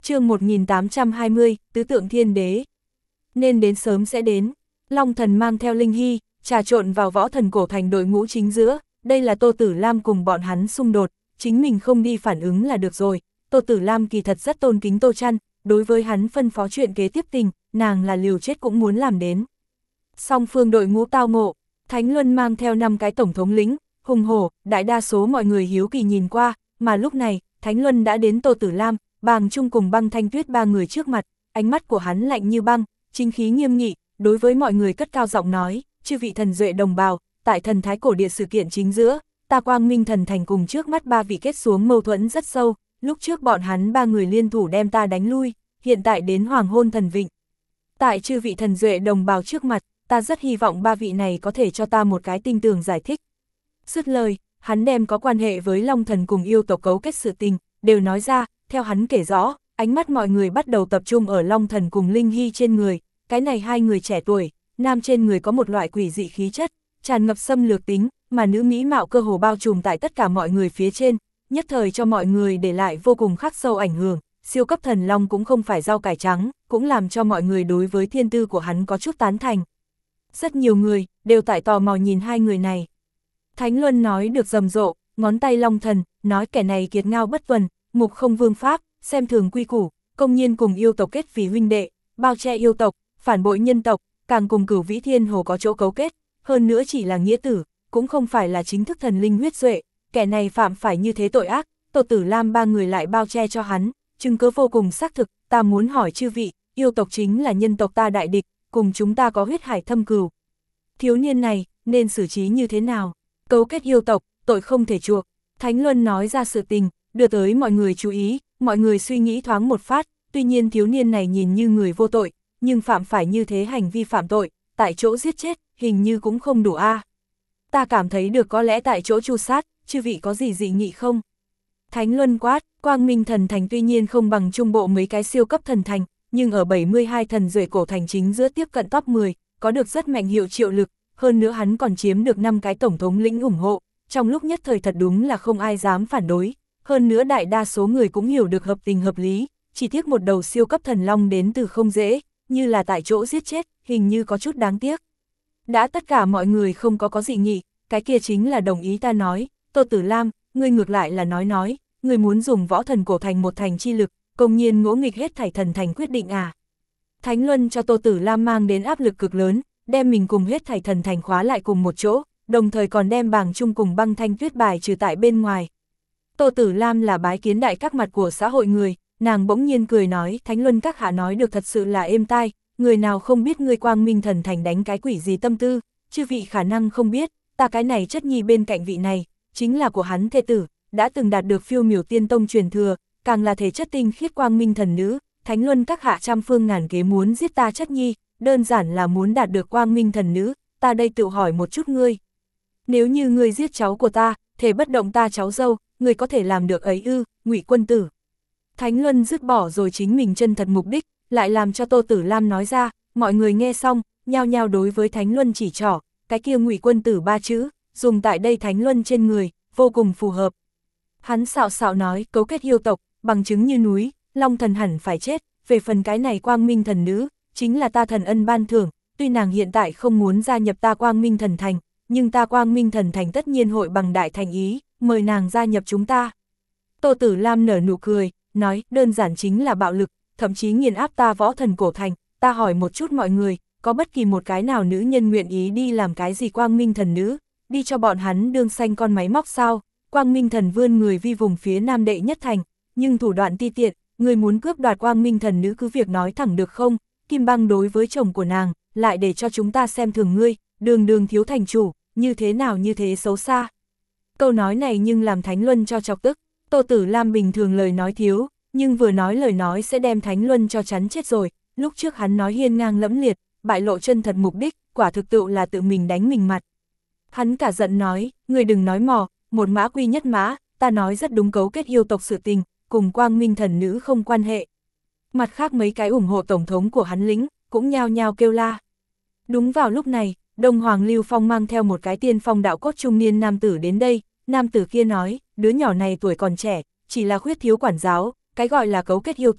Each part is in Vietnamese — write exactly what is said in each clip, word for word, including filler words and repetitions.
chương một nghìn tám trăm hai mươi, tứ tượng thiên đế. Nên đến sớm sẽ đến. Long Thần mang theo Linh Hy, trà trộn vào võ thần cổ thành đội ngũ chính giữa, đây là Tô Tử Lam cùng bọn hắn xung đột, chính mình không đi phản ứng là được rồi. Tô Tử Lam kỳ thật rất tôn kính Tô Trăn, đối với hắn phân phó chuyện kế tiếp tình, nàng là liều chết cũng muốn làm đến. Song phương đội ngũ tao ngộ, Thánh Luân mang theo năm cái tổng thống lĩnh, hùng hổ, đại đa số mọi người hiếu kỳ nhìn qua, mà lúc này, Thánh Luân đã đến Tô Tử Lam, Bàng Trung cùng Băng Thanh Tuyết ba người trước mặt, ánh mắt của hắn lạnh như băng, chính khí nghiêm nghị, đối với mọi người cất cao giọng nói, chư vị thần duệ đồng bào, tại thần thái cổ địa sự kiện chính giữa, ta Quang Minh thần thành cùng trước mắt ba vị kết xuống mâu thuẫn rất sâu, lúc trước bọn hắn ba người liên thủ đem ta đánh lui, hiện tại đến hoàng hôn thần vịnh. Tại chư vị thần duệ đồng bào trước mặt, ta rất hy vọng ba vị này có thể cho ta một cái tinh tường giải thích. Dứt lời, hắn đem có quan hệ với Long Thần cùng yêu tộc cấu kết sự tình, đều nói ra, theo hắn kể rõ, ánh mắt mọi người bắt đầu tập trung ở Long Thần cùng Linh Hy trên người, cái này hai người trẻ tuổi, nam trên người có một loại quỷ dị khí chất, tràn ngập xâm lược tính, mà nữ mỹ mạo cơ hồ bao trùm tại tất cả mọi người phía trên, nhất thời cho mọi người để lại vô cùng khắc sâu ảnh hưởng, siêu cấp thần long cũng không phải rau cải trắng, cũng làm cho mọi người đối với thiên tư của hắn có chút tán thành. Rất nhiều người, đều tại tò mò nhìn hai người này. Thánh Luân nói được rầm rộ, ngón tay Long Thần, nói kẻ này kiệt ngao bất tuần, mục không vương pháp, xem thường quy củ, công nhiên cùng yêu tộc kết vì huynh đệ, bao che yêu tộc, phản bội nhân tộc, càng cùng Cửu Vĩ Thiên Hồ có chỗ cấu kết, hơn nữa chỉ là nghĩa tử, cũng không phải là chính thức thần linh huyết duệ, kẻ này phạm phải như thế tội ác, Tô Tử Lam ba người lại bao che cho hắn, chứng cứ vô cùng xác thực, ta muốn hỏi chư vị, yêu tộc chính là nhân tộc ta đại địch, cùng chúng ta có huyết hải thâm cừu. Thiếu niên này, nên xử trí như thế nào? Cấu kết yêu tộc, tội không thể chuộc. Thánh Luân nói ra sự tình, đưa tới mọi người chú ý, mọi người suy nghĩ thoáng một phát, tuy nhiên thiếu niên này nhìn như người vô tội, nhưng phạm phải như thế hành vi phạm tội, tại chỗ giết chết, hình như cũng không đủ a. À. Ta cảm thấy được có lẽ tại chỗ tru sát, chư vị có gì dị nghị không? Thánh Luân quát, Quang Minh thần thành tuy nhiên không bằng trung bộ mấy cái siêu cấp thần thành, nhưng ở bảy mươi hai thần duệ cổ thành chính giữa tiếp cận top mười, có được rất mạnh hiệu triệu lực, hơn nữa hắn còn chiếm được năm cái tổng thống lĩnh ủng hộ, trong lúc nhất thời thật đúng là không ai dám phản đối, hơn nữa đại đa số người cũng hiểu được hợp tình hợp lý, chỉ tiếc một đầu siêu cấp thần long đến từ không dễ, như là tại chỗ giết chết, hình như có chút đáng tiếc. Đã tất cả mọi người không có có dị nghị, cái kia chính là đồng ý ta nói, Tô Tử Lam, ngươi ngược lại là nói nói, ngươi muốn dùng võ thần cổ thành một thành chi lực, công nhiên ngỗ nghịch hết thảy thần thành quyết định à. Thánh Luân cho Tô Tử Lam mang đến áp lực cực lớn, đem mình cùng hết thảy thần thành khóa lại cùng một chỗ, đồng thời còn đem Bàng Trung cùng Băng Thanh Tuyết bài trừ tại bên ngoài. Tô Tử Lam là bái kiến đại các mặt của xã hội người, nàng bỗng nhiên cười nói, Thánh Luân các hạ nói được thật sự là êm tai, người nào không biết ngươi Quang Minh thần thành đánh cái quỷ gì tâm tư, chư vị khả năng không biết, ta cái này chất nhi bên cạnh vị này, chính là của hắn thê tử, đã từng đạt được phiêu miểu tiên tông truyền thừa, càng là thể chất tinh khiết Quang Minh thần nữ, Thánh Luân các hạ trăm phương ngàn kế muốn giết ta chất nhi, đơn giản là muốn đạt được Quang Minh thần nữ, ta đây tự hỏi một chút ngươi. Nếu như ngươi giết cháu của ta, thể bất động ta cháu dâu, ngươi có thể làm được ấy ư, Ngụy quân tử. Thánh Luân dứt bỏ rồi chính mình chân thật mục đích, lại làm cho Tô Tử Lam nói ra, mọi người nghe xong, nhao nhao đối với Thánh Luân chỉ trỏ, cái kia Ngụy quân tử ba chữ, dùng tại đây Thánh Luân trên người, vô cùng phù hợp. Hắn xạo xạo nói, cấu kết yêu tộc, bằng chứng như núi, Long Thần hẳn phải chết, về phần cái này Quang Minh thần nữ, chính là ta thần ân ban thưởng, tuy nàng hiện tại không muốn gia nhập ta Quang Minh thần thành, nhưng ta Quang Minh thần thành tất nhiên hội bằng đại thành ý, mời nàng gia nhập chúng ta. Tô Tử Lam nở nụ cười, nói, đơn giản chính là bạo lực, thậm chí nghiền áp ta võ thần cổ thành, ta hỏi một chút mọi người, có bất kỳ một cái nào nữ nhân nguyện ý đi làm cái gì Quang Minh thần nữ, đi cho bọn hắn đương xanh con máy móc sao? Quang Minh thần vươn người vi vùng phía nam đệ nhất thành, nhưng thủ đoạn ti tiện, người muốn cướp đoạt Quang Minh thần nữ cứ việc nói thẳng được không? Kim Băng đối với chồng của nàng, lại để cho chúng ta xem thường ngươi, đường đường thiếu thành chủ, như thế nào như thế xấu xa. Câu nói này nhưng làm Thánh Luân cho chọc tức, Tô Tử Lam bình thường lời nói thiếu, nhưng vừa nói lời nói sẽ đem Thánh Luân cho chắn chết rồi, lúc trước hắn nói hiên ngang lẫm liệt, bại lộ chân thật mục đích, quả thực tự là tự mình đánh mình mặt. Hắn cả giận nói, người đừng nói mò, một mã quy nhất mã, ta nói rất đúng, cấu kết yêu tộc sự tình, cùng Quang Minh thần nữ không quan hệ. Mặt khác mấy cái ủng hộ tổng thống của hắn lính, cũng nhao nhao kêu la. Đúng vào lúc này, Đông Hoàng Lưu Phong mang theo một cái tiên phong đạo cốt trung niên nam tử đến đây, nam tử kia nói, đứa nhỏ này tuổi còn trẻ, chỉ là khuyết thiếu quản giáo, cái gọi là cấu kết yêu tộc,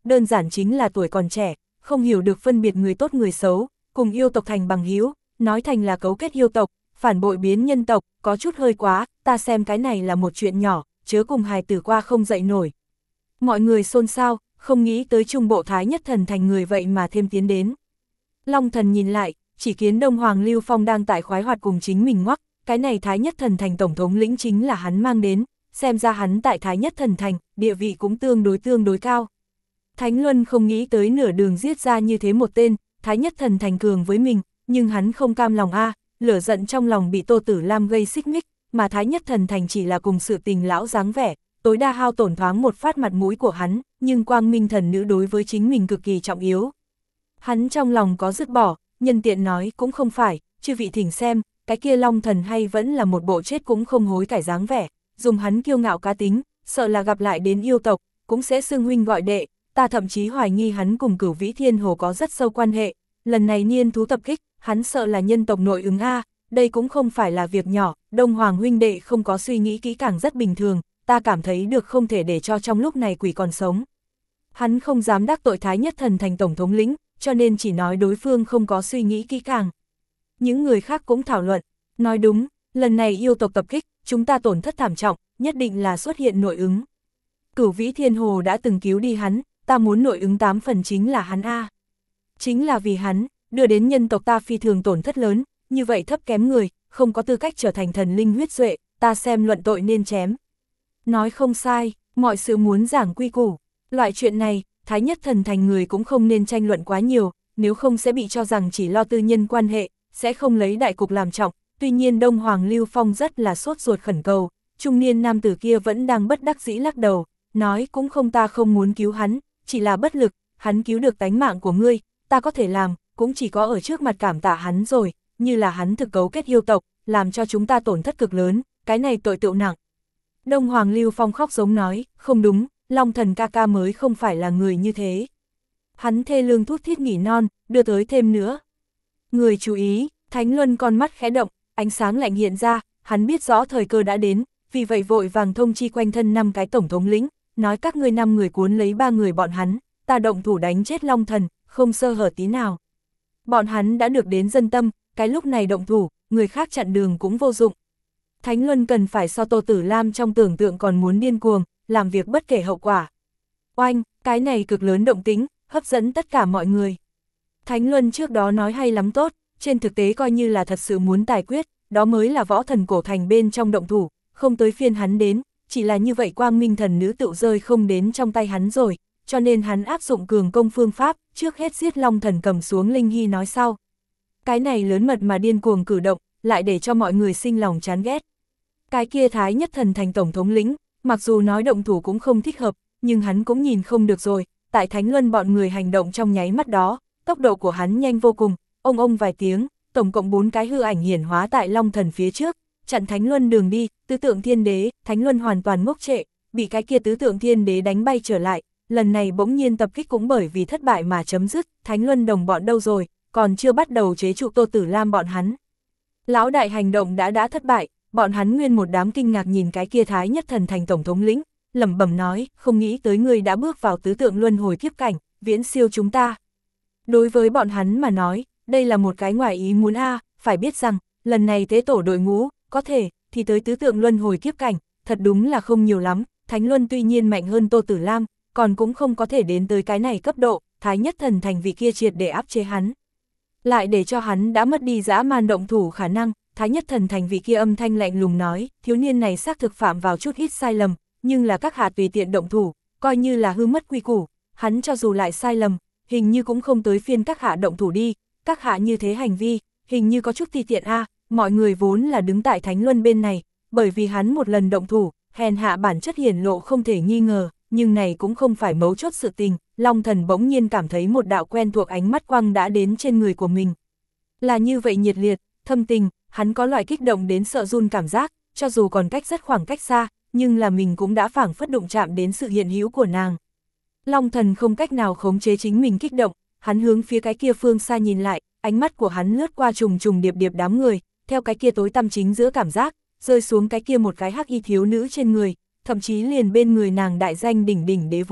đơn giản chính là tuổi còn trẻ, không hiểu được phân biệt người tốt người xấu, cùng yêu tộc thành bằng hữu, nói thành là cấu kết yêu tộc, phản bội biến nhân tộc, có chút hơi quá, ta xem cái này là một chuyện nhỏ, chớ cùng hài tử qua không dậy nổi. Mọi người xôn xao, không nghĩ tới trung bộ Thái Nhất Thần Thành người vậy mà thêm tiến đến. Long Thần nhìn lại, chỉ kiến Đông Hoàng Lưu Phong đang tại khoái hoạt cùng chính mình ngoắc, cái này Thái Nhất Thần Thành tổng thống lĩnh chính là hắn mang đến, xem ra hắn tại Thái Nhất Thần Thành, địa vị cũng tương đối tương đối cao. Thánh Luân không nghĩ tới nửa đường giết ra như thế một tên, Thái Nhất Thần Thành cường với mình, nhưng hắn không cam lòng a, lửa giận trong lòng bị Tô Tử Lam gây xích mích, mà Thái Nhất Thần Thành chỉ là cùng sự tình lão dáng vẻ, tối đa hao tổn thoáng một phát mặt mũi của hắn, nhưng Quang Minh Thần Nữ đối với chính mình cực kỳ trọng yếu. Hắn trong lòng có dứt bỏ, nhân tiện nói cũng không phải, chư vị thỉnh xem, cái kia Long Thần hay vẫn là một bộ chết cũng không hối cải dáng vẻ, dùng hắn kiêu ngạo cá tính, sợ là gặp lại đến yêu tộc, cũng sẽ xưng huynh gọi đệ, ta thậm chí hoài nghi hắn cùng Cửu Vĩ Thiên Hồ có rất sâu quan hệ, lần này niên thú tập kích, hắn sợ là nhân tộc nội ứng a, đây cũng không phải là việc nhỏ, Đông Hoàng huynh đệ không có suy nghĩ kỹ càng rất bình thường, ta cảm thấy được không thể để cho trong lúc này quỷ còn sống. Hắn không dám đắc tội Thái Nhất Thần Thành tổng thống lĩnh, cho nên chỉ nói đối phương không có suy nghĩ kỹ càng. Những người khác cũng thảo luận, nói đúng, lần này yêu tộc tập kích, chúng ta tổn thất thảm trọng, nhất định là xuất hiện nội ứng. Cửu Vĩ Thiên Hồ đã từng cứu đi hắn, ta muốn nội ứng tám phần chính là hắn a. Chính là vì hắn, đưa đến nhân tộc ta phi thường tổn thất lớn, như vậy thấp kém người, không có tư cách trở thành thần linh huyết duệ, ta xem luận tội nên chém. Nói không sai, mọi sự muốn giảng quy củ, loại chuyện này, Thái Nhất Thần Thành người cũng không nên tranh luận quá nhiều, nếu không sẽ bị cho rằng chỉ lo tư nhân quan hệ, sẽ không lấy đại cục làm trọng. Tuy nhiên Đông Hoàng Lưu Phong rất là sốt ruột khẩn cầu, trung niên nam tử kia vẫn đang bất đắc dĩ lắc đầu, nói cũng không, ta không muốn cứu hắn, chỉ là bất lực, hắn cứu được tánh mạng của ngươi, ta có thể làm, cũng chỉ có ở trước mặt cảm tạ hắn rồi, như là hắn thực cấu kết yêu tộc, làm cho chúng ta tổn thất cực lớn, cái này tội tựu nặng. Đông Hoàng Lưu Phong khóc giống nói, không đúng, Long Thần ca ca mới không phải là người như thế. Hắn thê lương thút thít nghỉ non, đưa tới thêm nữa. Người chú ý, Thánh Luân con mắt khẽ động, ánh sáng lạnh hiện ra, hắn biết rõ thời cơ đã đến, vì vậy vội vàng thông chi quanh thân năm cái tổng thống lĩnh, nói các ngươi năm người cuốn lấy ba người bọn hắn, ta động thủ đánh chết Long Thần, không sơ hở tí nào. Bọn hắn đã được đến dân tâm, cái lúc này động thủ, người khác chặn đường cũng vô dụng. Thánh Luân cần phải so Tô Tử Lam trong tưởng tượng còn muốn điên cuồng, làm việc bất kể hậu quả. Oanh, cái này cực lớn động tĩnh, hấp dẫn tất cả mọi người. Thánh Luân trước đó nói hay lắm tốt, trên thực tế coi như là thật sự muốn tài quyết, đó mới là võ thần cổ thành bên trong động thủ, không tới phiên hắn đến, chỉ là như vậy Quang Minh Thần Nữ tựu rơi không đến trong tay hắn rồi, cho nên hắn áp dụng cường công phương pháp, trước hết giết Long Thần cầm xuống Linh Hy nói sau. Cái này lớn mật mà điên cuồng cử động, lại để cho mọi người sinh lòng chán ghét. Cái kia Thái Nhất Thần Thành tổng thống lĩnh, mặc dù nói động thủ cũng không thích hợp, nhưng hắn cũng nhìn không được rồi, tại Thánh Luân bọn người hành động trong nháy mắt đó, tốc độ của hắn nhanh vô cùng, ông ông vài tiếng, tổng cộng bốn cái hư ảnh hiển hóa tại Long Thần phía trước, chặn Thánh Luân đường đi, tứ tượng thiên đế, Thánh Luân hoàn toàn ngốc trệ, bị cái kia tứ tượng thiên đế đánh bay trở lại, lần này bỗng nhiên tập kích cũng bởi vì thất bại mà chấm dứt, Thánh Luân đồng bọn đâu rồi, còn chưa bắt đầu chế trụ Tô Tử Lam bọn hắn. Lão đại hành động đã đã thất bại, bọn hắn nguyên một đám kinh ngạc nhìn cái kia Thái Nhất Thần Thành tổng thống lĩnh, lẩm bẩm nói, không nghĩ tới người đã bước vào tứ tượng luân hồi kiếp cảnh, viễn siêu chúng ta. Đối với bọn hắn mà nói, đây là một cái ngoài ý muốn a, phải biết rằng, lần này tế tổ đội ngũ, có thể, thì tới tứ tượng luân hồi kiếp cảnh, thật đúng là không nhiều lắm, Thánh Luân tuy nhiên mạnh hơn Tô Tử Lam, còn cũng không có thể đến tới cái này cấp độ, Thái Nhất Thần Thành vị kia triệt để áp chế hắn. Lại để cho hắn đã mất đi dã man động thủ khả năng, Thái Nhất Thần Thành vị kia âm thanh lạnh lùng nói, thiếu niên này xác thực phạm vào chút ít sai lầm, nhưng là các hạ tùy tiện động thủ, coi như là hư mất quy củ, hắn cho dù lại sai lầm, hình như cũng không tới phiên các hạ động thủ đi, các hạ như thế hành vi, hình như có chút ti tiện a, mọi người vốn là đứng tại Thánh Luân bên này, bởi vì hắn một lần động thủ, hèn hạ bản chất hiển lộ không thể nghi ngờ, nhưng này cũng không phải mấu chốt sự tình, Long Thần bỗng nhiên cảm thấy một đạo quen thuộc ánh mắt quang đã đến trên người của mình. Là như vậy nhiệt liệt, thâm tình, hắn có loại kích động đến sợ run cảm giác, cho dù còn cách rất khoảng cách xa, nhưng là mình cũng đã phảng phất đụng chạm đến sự hiện hữu của nàng. Long Thần không cách nào khống chế chính mình kích động, hắn hướng phía cái kia phương xa nhìn lại, ánh mắt của hắn lướt qua trùng trùng điệp điệp đám người, theo cái kia tối tăm chính giữa cảm giác, rơi xuống cái kia một cái hắc y thiếu nữ trên người, thậm chí liền bên người nàng đại danh đỉnh đỉnh Đế Vũ,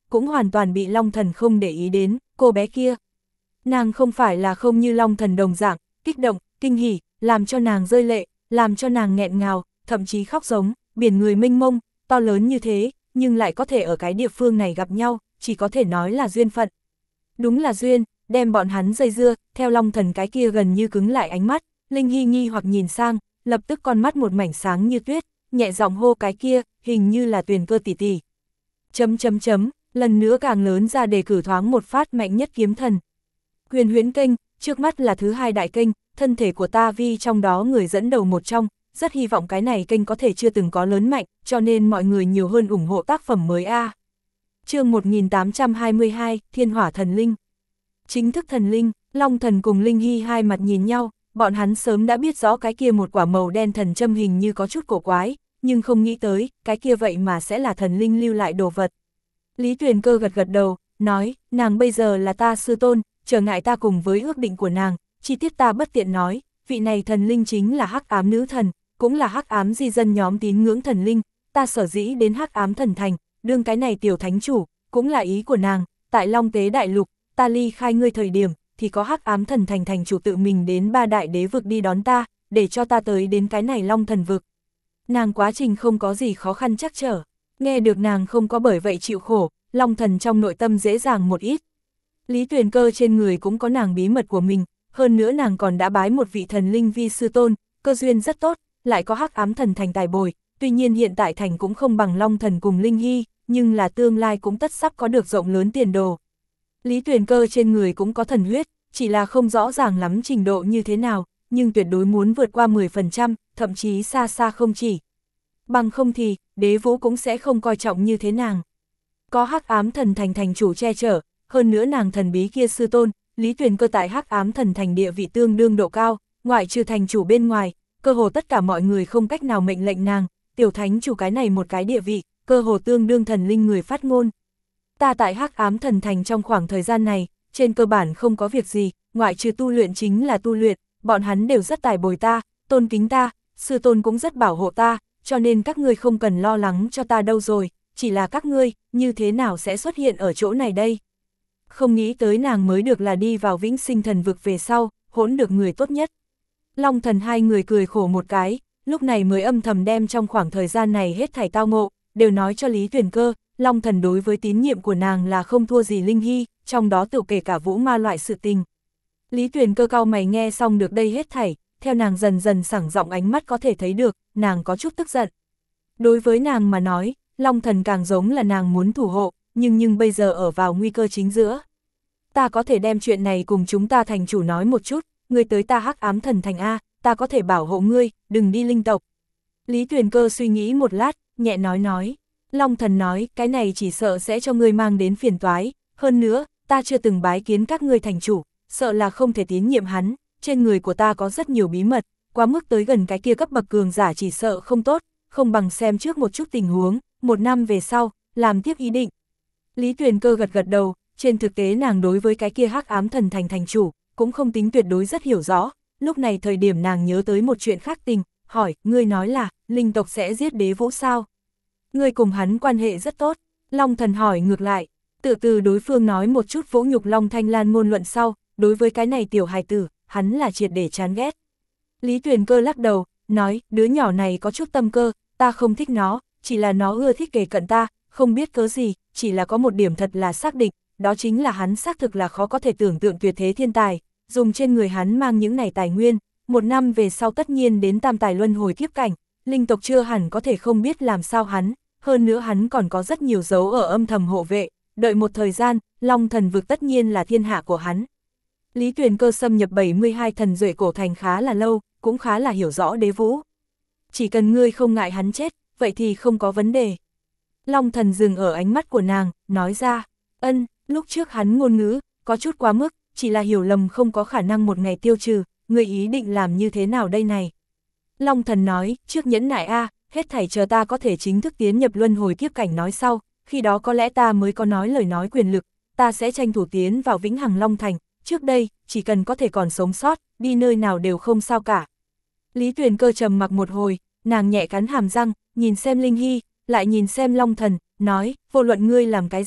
cũng hoàn toàn bị Long Thần không để ý đến, cô bé kia. Nàng không phải là không như Long Thần đồng dạng, kích động, kinh hỉ, làm cho nàng rơi lệ, làm cho nàng nghẹn ngào, thậm chí khóc giống, biển người mênh mông, to lớn như thế, nhưng lại có thể ở cái địa phương này gặp nhau, chỉ có thể nói là duyên phận. Đúng là duyên, đem bọn hắn dây dưa, theo Long Thần cái kia gần như cứng lại ánh mắt, Linh Hy nghi hoặc nhìn sang, lập tức con mắt một mảnh sáng như tuyết, nhẹ giọng hô cái kia, hình như là Tuyền Cơ tỷ tỷ. Chấm chấm chấm, lần nữa càng lớn ra đề cử thoáng một phát mạnh nhất kiếm thần. Huyền Huyễn kênh, trước mắt là thứ hai đại kênh, thân thể của ta vi trong đó người dẫn đầu một trong, rất hy vọng cái này kênh có thể chưa từng có lớn mạnh, cho nên mọi người nhiều hơn ủng hộ tác phẩm mới a. Chương một nghìn tám trăm hai mươi hai, Thiên Hỏa Thần Linh. Chính thức thần linh, Long Thần cùng Linh Hy hai mặt nhìn nhau, bọn hắn sớm đã biết rõ cái kia một quả màu đen thần châm hình như có chút cổ quái, nhưng không nghĩ tới, cái kia vậy mà sẽ là thần linh lưu lại đồ vật. Lý Tuyền Cơ gật gật đầu, nói, nàng bây giờ là ta sư tôn, trở ngại ta cùng với ước định của nàng, chi tiết ta bất tiện nói, vị này thần linh chính là Hắc Ám nữ thần, cũng là Hắc Ám di dân nhóm tín ngưỡng thần linh, ta sở dĩ đến Hắc Ám thần thành, đương cái này tiểu thánh chủ, cũng là ý của nàng, tại Long Tế đại lục, ta ly khai ngươi thời điểm, thì có Hắc Ám thần thành thành chủ tự mình đến ba đại đế vực đi đón ta, để cho ta tới đến cái này Long thần vực. Nàng quá trình không có gì khó khăn chắc trở, nghe được nàng không có bởi vậy chịu khổ, Long thần trong nội tâm dễ dàng một ít. Lý Tuyền Cơ trên người cũng có nàng bí mật của mình, hơn nữa nàng còn đã bái một vị thần linh vi sư tôn, cơ duyên rất tốt, lại có Hắc Ám thần thành tài bồi, tuy nhiên hiện tại thành cũng không bằng Long thần cùng Linh Hy, nhưng là tương lai cũng tất sắp có được rộng lớn tiền đồ. Lý Tuyền Cơ trên người cũng có thần huyết, chỉ là không rõ ràng lắm trình độ như thế nào, nhưng tuyệt đối muốn vượt qua mười phần trăm, thậm chí xa xa không chỉ. Bằng không thì, đế vũ cũng sẽ không coi trọng như thế nàng. Có Hắc Ám thần thành thành chủ che chở, hơn nữa nàng thần bí kia sư tôn, Lý Tuyền Cơ tại Hắc Ám thần thành địa vị tương đương độ cao, ngoại trừ thành chủ bên ngoài, cơ hồ tất cả mọi người không cách nào mệnh lệnh nàng, tiểu thánh chủ cái này một cái địa vị, cơ hồ tương đương thần linh người phát ngôn. Ta tại Hắc Ám thần thành trong khoảng thời gian này, trên cơ bản không có việc gì, ngoại trừ tu luyện chính là tu luyện, bọn hắn đều rất tài bồi ta, tôn kính ta, sư tôn cũng rất bảo hộ ta, cho nên các ngươi không cần lo lắng cho ta đâu rồi, chỉ là các ngươi, như thế nào sẽ xuất hiện ở chỗ này đây? Không nghĩ tới nàng mới được là đi vào Vĩnh Sinh thần vực về sau, hỗn được người tốt nhất. Long thần hai người cười khổ một cái, lúc này mới âm thầm đem trong khoảng thời gian này hết thảy tao ngộ, đều nói cho Lý Tuyền Cơ, Long thần đối với tín nhiệm của nàng là không thua gì Linh Hy, trong đó tự kể cả vũ ma loại sự tình. Lý Tuyền Cơ cau mày nghe xong được đây hết thảy, theo nàng dần dần sảng giọng ánh mắt có thể thấy được, nàng có chút tức giận. Đối với nàng mà nói, Long thần càng giống là nàng muốn thủ hộ, nhưng nhưng bây giờ ở vào nguy cơ chính giữa. Ta có thể đem chuyện này cùng chúng ta thành chủ nói một chút, ngươi tới ta Hắc Ám thần thành A, ta có thể bảo hộ ngươi, đừng đi linh tộc. Lý Tuyền Cơ suy nghĩ một lát, nhẹ nói nói. Long thần nói, cái này chỉ sợ sẽ cho ngươi mang đến phiền toái, hơn nữa, ta chưa từng bái kiến các ngươi thành chủ, sợ là không thể tín nhiệm hắn, trên người của ta có rất nhiều bí mật, quá mức tới gần cái kia cấp bậc cường giả chỉ sợ không tốt, không bằng xem trước một chút tình huống, một năm về sau, làm tiếp ý định. Lý Tuyền Cơ gật gật đầu, trên thực tế nàng đối với cái kia Hắc Ám thần thành thành chủ, cũng không tính tuyệt đối rất hiểu rõ, lúc này thời điểm nàng nhớ tới một chuyện khác tình, hỏi, ngươi nói là, linh tộc sẽ giết đế vũ sao? Ngươi cùng hắn quan hệ rất tốt, Long thần hỏi ngược lại, tự từ đối phương nói một chút vỗ nhục Long Thanh Lan ngôn luận sau, đối với cái này tiểu hài tử, hắn là triệt để chán ghét. Lý Tuyền Cơ lắc đầu, nói, đứa nhỏ này có chút tâm cơ, ta không thích nó, chỉ là nó ưa thích kề cận ta, không biết cớ gì, chỉ là có một điểm thật là xác định, đó chính là hắn xác thực là khó có thể tưởng tượng tuyệt thế thiên tài, dùng trên người hắn mang những này tài nguyên, một năm về sau tất nhiên đến tam tài luân hồi kiếp cảnh, linh tộc chưa hẳn có thể không biết làm sao hắn, hơn nữa hắn còn có rất nhiều dấu ở âm thầm hộ vệ, đợi một thời gian, Long thần vực tất nhiên là thiên hạ của hắn. Lý Tuyền Cơ xâm nhập bảy mươi hai thần duệ cổ thành khá là lâu, cũng khá là hiểu rõ đế vũ. Chỉ cần ngươi không ngại hắn chết, vậy thì không có vấn đề. Long thần dừng ở ánh mắt của nàng, nói ra, ân, lúc trước hắn ngôn ngữ, có chút quá mức, chỉ là hiểu lầm không có khả năng một ngày tiêu trừ, ngươi ý định làm như thế nào đây này? Long thần nói, trước nhẫn nại a, hết thảy chờ ta có thể chính thức tiến nhập luân hồi kiếp cảnh nói sau, khi đó có lẽ ta mới có nói lời nói quyền lực, ta sẽ tranh thủ tiến vào Vĩnh Hằng Long Thành, trước đây, chỉ cần có thể còn sống sót, đi nơi nào đều không sao cả. Lý Tuyền Cơ trầm mặc một hồi, nàng nhẹ cắn hàm răng, nhìn xem Linh Hy, lại nhìn xem Long thần, nói, vô luận ngươi làm cái gì,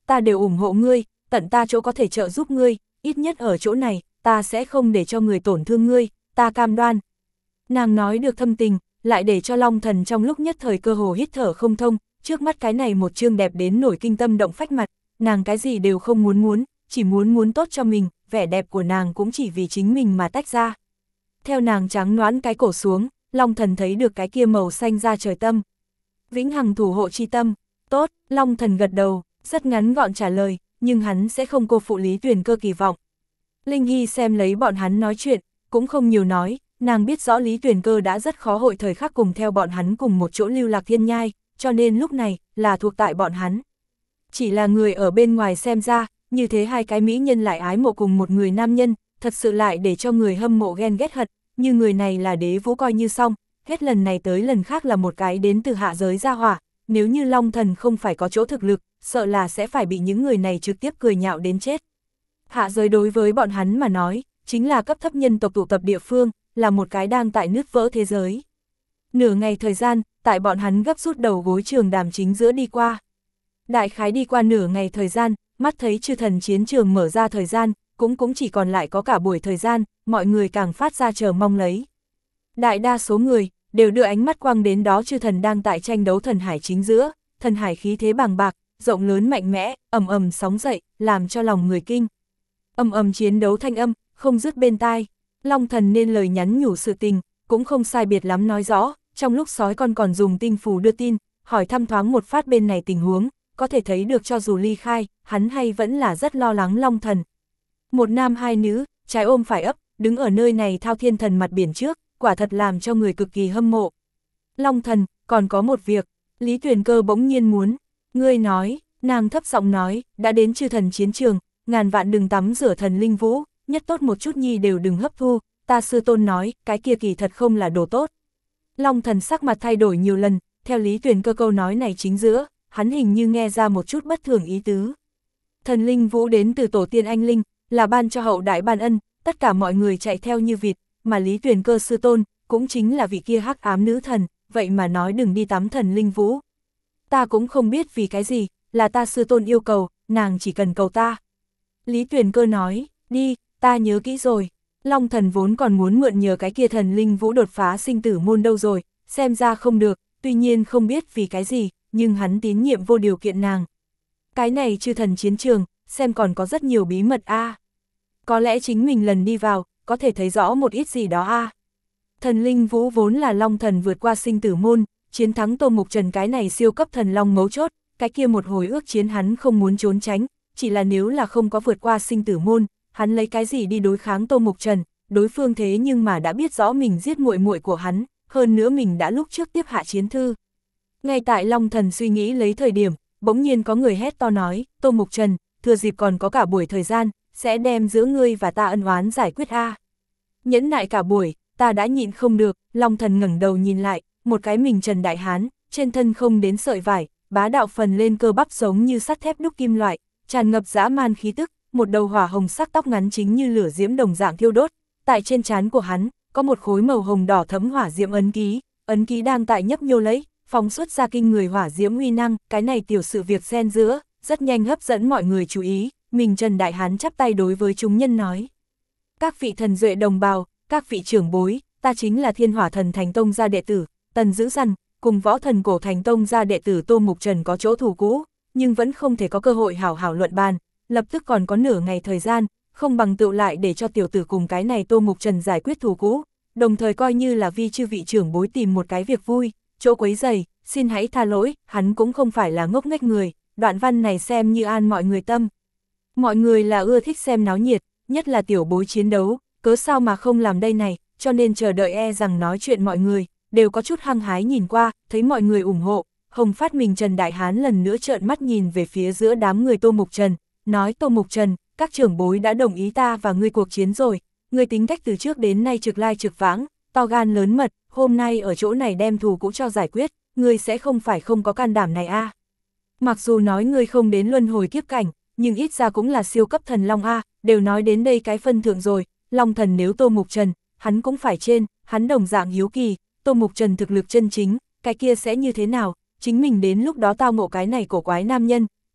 ta đều ủng hộ ngươi, tận ta chỗ có thể trợ giúp ngươi, ít nhất ở chỗ này, ta sẽ không để cho người tổn thương ngươi, ta cam đoan. Nàng nói được thâm tình, lại để cho Long Thần trong lúc nhất thời cơ hồ hít thở không thông, trước mắt cái này một chương đẹp đến nổi kinh tâm động phách mặt, nàng cái gì đều không muốn muốn, chỉ muốn muốn tốt cho mình, vẻ đẹp của nàng cũng chỉ vì chính mình mà tách ra. Theo nàng trắng nõn cái cổ xuống, Long Thần thấy được cái kia màu xanh da trời tâm. Vĩnh hằng thủ hộ chi tâm, tốt, Long Thần gật đầu, rất ngắn gọn trả lời, nhưng hắn sẽ không cô phụ Lý Tuyền Cơ kỳ vọng. Linh Hy xem lấy bọn hắn nói chuyện, cũng không nhiều nói, nàng biết rõ Lý Tuyền Cơ đã rất khó hội thời khắc cùng theo bọn hắn cùng một chỗ lưu lạc thiên nhai, cho nên lúc này, là thuộc tại bọn hắn. Chỉ là người ở bên ngoài xem ra, như thế hai cái mỹ nhân lại ái mộ cùng một người nam nhân, thật sự lại để cho người hâm mộ ghen ghét hận, như người này là Đế Vũ coi như xong, hết lần này tới lần khác là một cái đến từ hạ giới gia hỏa, nếu như Long Thần không phải có chỗ thực lực, sợ là sẽ phải bị những người này trực tiếp cười nhạo đến chết. Hạ giới đối với bọn hắn mà nói, chính là cấp thấp nhân tộc tụ tập địa phương, là một cái đang tại nứt vỡ thế giới. Nửa ngày thời gian, tại bọn hắn gấp rút đầu gối trường đàm chính giữa đi qua. Đại khái đi qua nửa ngày thời gian, mắt thấy chư thần chiến trường mở ra thời gian, cũng cũng chỉ còn lại có cả buổi thời gian, mọi người càng phát ra chờ mong lấy. Đại đa số người, đều đưa ánh mắt quang đến đó chư thần đang tại tranh đấu thần hải chính giữa, thần hải khí thế bàng bạc, rộng lớn mạnh mẽ, ầm ầm sóng dậy, làm cho lòng người kinh. Ầm ầm chiến đấu thanh âm, không dứt bên tai, Long Thần nên lời nhắn nhủ sự tình, cũng không sai biệt lắm nói rõ, trong lúc sói con còn dùng tinh phù đưa tin, hỏi thăm thoáng một phát bên này tình huống, có thể thấy được cho dù ly khai, hắn hay vẫn là rất lo lắng Long Thần. Một nam hai nữ, trái ôm phải ấp, đứng ở nơi này thao thiên thần mặt biển trước, quả thật làm cho người cực kỳ hâm mộ. Long Thần, còn có một việc, Lý Tuyền Cơ bỗng nhiên muốn, ngươi nói, nàng thấp giọng nói, đã đến chư thần chiến trường, ngàn vạn đừng tắm rửa thần linh vũ, nhất tốt một chút nhi đều đừng hấp thu, ta sư tôn nói, cái kia kỳ thật không là đồ tốt. Long Thần sắc mặt thay đổi nhiều lần, theo Lý Tuyền Cơ câu nói này chính giữa, hắn hình như nghe ra một chút bất thường ý tứ. Thần linh vũ đến từ tổ tiên anh linh, là ban cho hậu đại ban ân, tất cả mọi người chạy theo như vịt, mà Lý Tuyền Cơ sư tôn, cũng chính là vị kia hắc ám nữ thần, vậy mà nói đừng đi tắm thần linh vũ. Ta cũng không biết vì cái gì, là ta sư tôn yêu cầu, nàng chỉ cần cầu ta. Lý Tuyền Cơ nói, đi, ta nhớ kỹ rồi. Long Thần vốn còn muốn mượn nhờ cái kia thần linh vũ đột phá sinh tử môn đâu rồi, xem ra không được, tuy nhiên không biết vì cái gì, nhưng hắn tín nhiệm vô điều kiện nàng. Cái này chư thần chiến trường, xem còn có rất nhiều bí mật a. À. Có lẽ chính mình lần đi vào, có thể thấy rõ một ít gì đó a. À. Thần linh vũ vốn là Long Thần vượt qua sinh tử môn, chiến thắng Tô Mục Trần cái này siêu cấp thần long mấu chốt, cái kia một hồi ước chiến hắn không muốn trốn tránh, chỉ là nếu là không có vượt qua sinh tử môn, hắn lấy cái gì đi đối kháng Tô Mục Trần, đối phương thế nhưng mà đã biết rõ mình giết muội muội của hắn, hơn nữa mình đã lúc trước tiếp hạ chiến thư. Ngay tại Long Thần suy nghĩ lấy thời điểm, bỗng nhiên có người hét to nói, Tô Mục Trần, thừa dịp còn có cả buổi thời gian, sẽ đem giữa ngươi và ta ân oán giải quyết a. Nhẫn nại cả buổi, ta đã nhịn không được, Long Thần ngẩng đầu nhìn lại, một cái mình Trần Đại Hán, trên thân không đến sợi vải, bá đạo phần lên cơ bắp giống như sắt thép đúc kim loại, tràn ngập dã man khí tức, một đầu hỏa hồng sắc tóc ngắn chính như lửa diễm đồng dạng thiêu đốt, tại trên trán của hắn, có một khối màu hồng đỏ thẫm hỏa diễm ấn ký, ấn ký đang tại nhấp nhô lấy, phóng xuất ra kinh người hỏa diễm uy năng, cái này tiểu sự việc xen giữa, rất nhanh hấp dẫn mọi người chú ý, mình Trần Đại Hán chắp tay đối với chúng nhân nói. Các vị thần duệ đồng bào, các vị trưởng bối, ta chính là Thiên Hỏa Thần Thành Tông gia đệ tử, Tần Dữ Dằn, cùng Võ Thần Cổ Thành Tông gia đệ tử Tô Mục Trần có chỗ thù cũ, nhưng vẫn không thể có cơ hội hảo hảo luận bàn, lập tức còn có nửa ngày thời gian, không bằng tựu lại để cho tiểu tử cùng cái này Tô Mục Trần giải quyết thù cũ, đồng thời coi như là vi chư vị trưởng bối tìm một cái việc vui, chỗ quấy rầy, xin hãy tha lỗi, hắn cũng không phải là ngốc nghếch người, đoạn văn này xem như an mọi người tâm. Mọi người là ưa thích xem náo nhiệt, nhất là tiểu bối chiến đấu, cớ sao mà không làm đây này, cho nên chờ đợi e rằng nói chuyện mọi người, đều có chút hăng hái nhìn qua, thấy mọi người ủng hộ, Hồng Phát mình Trần Đại Hán lần nữa trợn mắt nhìn về phía giữa đám người Tô Mục Trần, nói Tô Mục Trần, các trưởng bối đã đồng ý ta và ngươi cuộc chiến rồi, ngươi tính cách từ trước đến nay trực lai trực vãng, to gan lớn mật, hôm nay ở chỗ này đem thù cũ cho giải quyết, ngươi sẽ không phải không có can đảm này a. À. Mặc dù nói ngươi không đến luân hồi kiếp cảnh, nhưng ít ra cũng là siêu cấp thần long a, à, đều nói đến đây cái phân thượng rồi, Long Thần nếu Tô Mục Trần, hắn cũng phải trên, hắn đồng dạng hiếu kỳ, Tô Mục Trần thực lực chân chính, cái kia sẽ như thế nào, chính mình đến lúc đó tao ngộ cái này cổ quái nam nhân,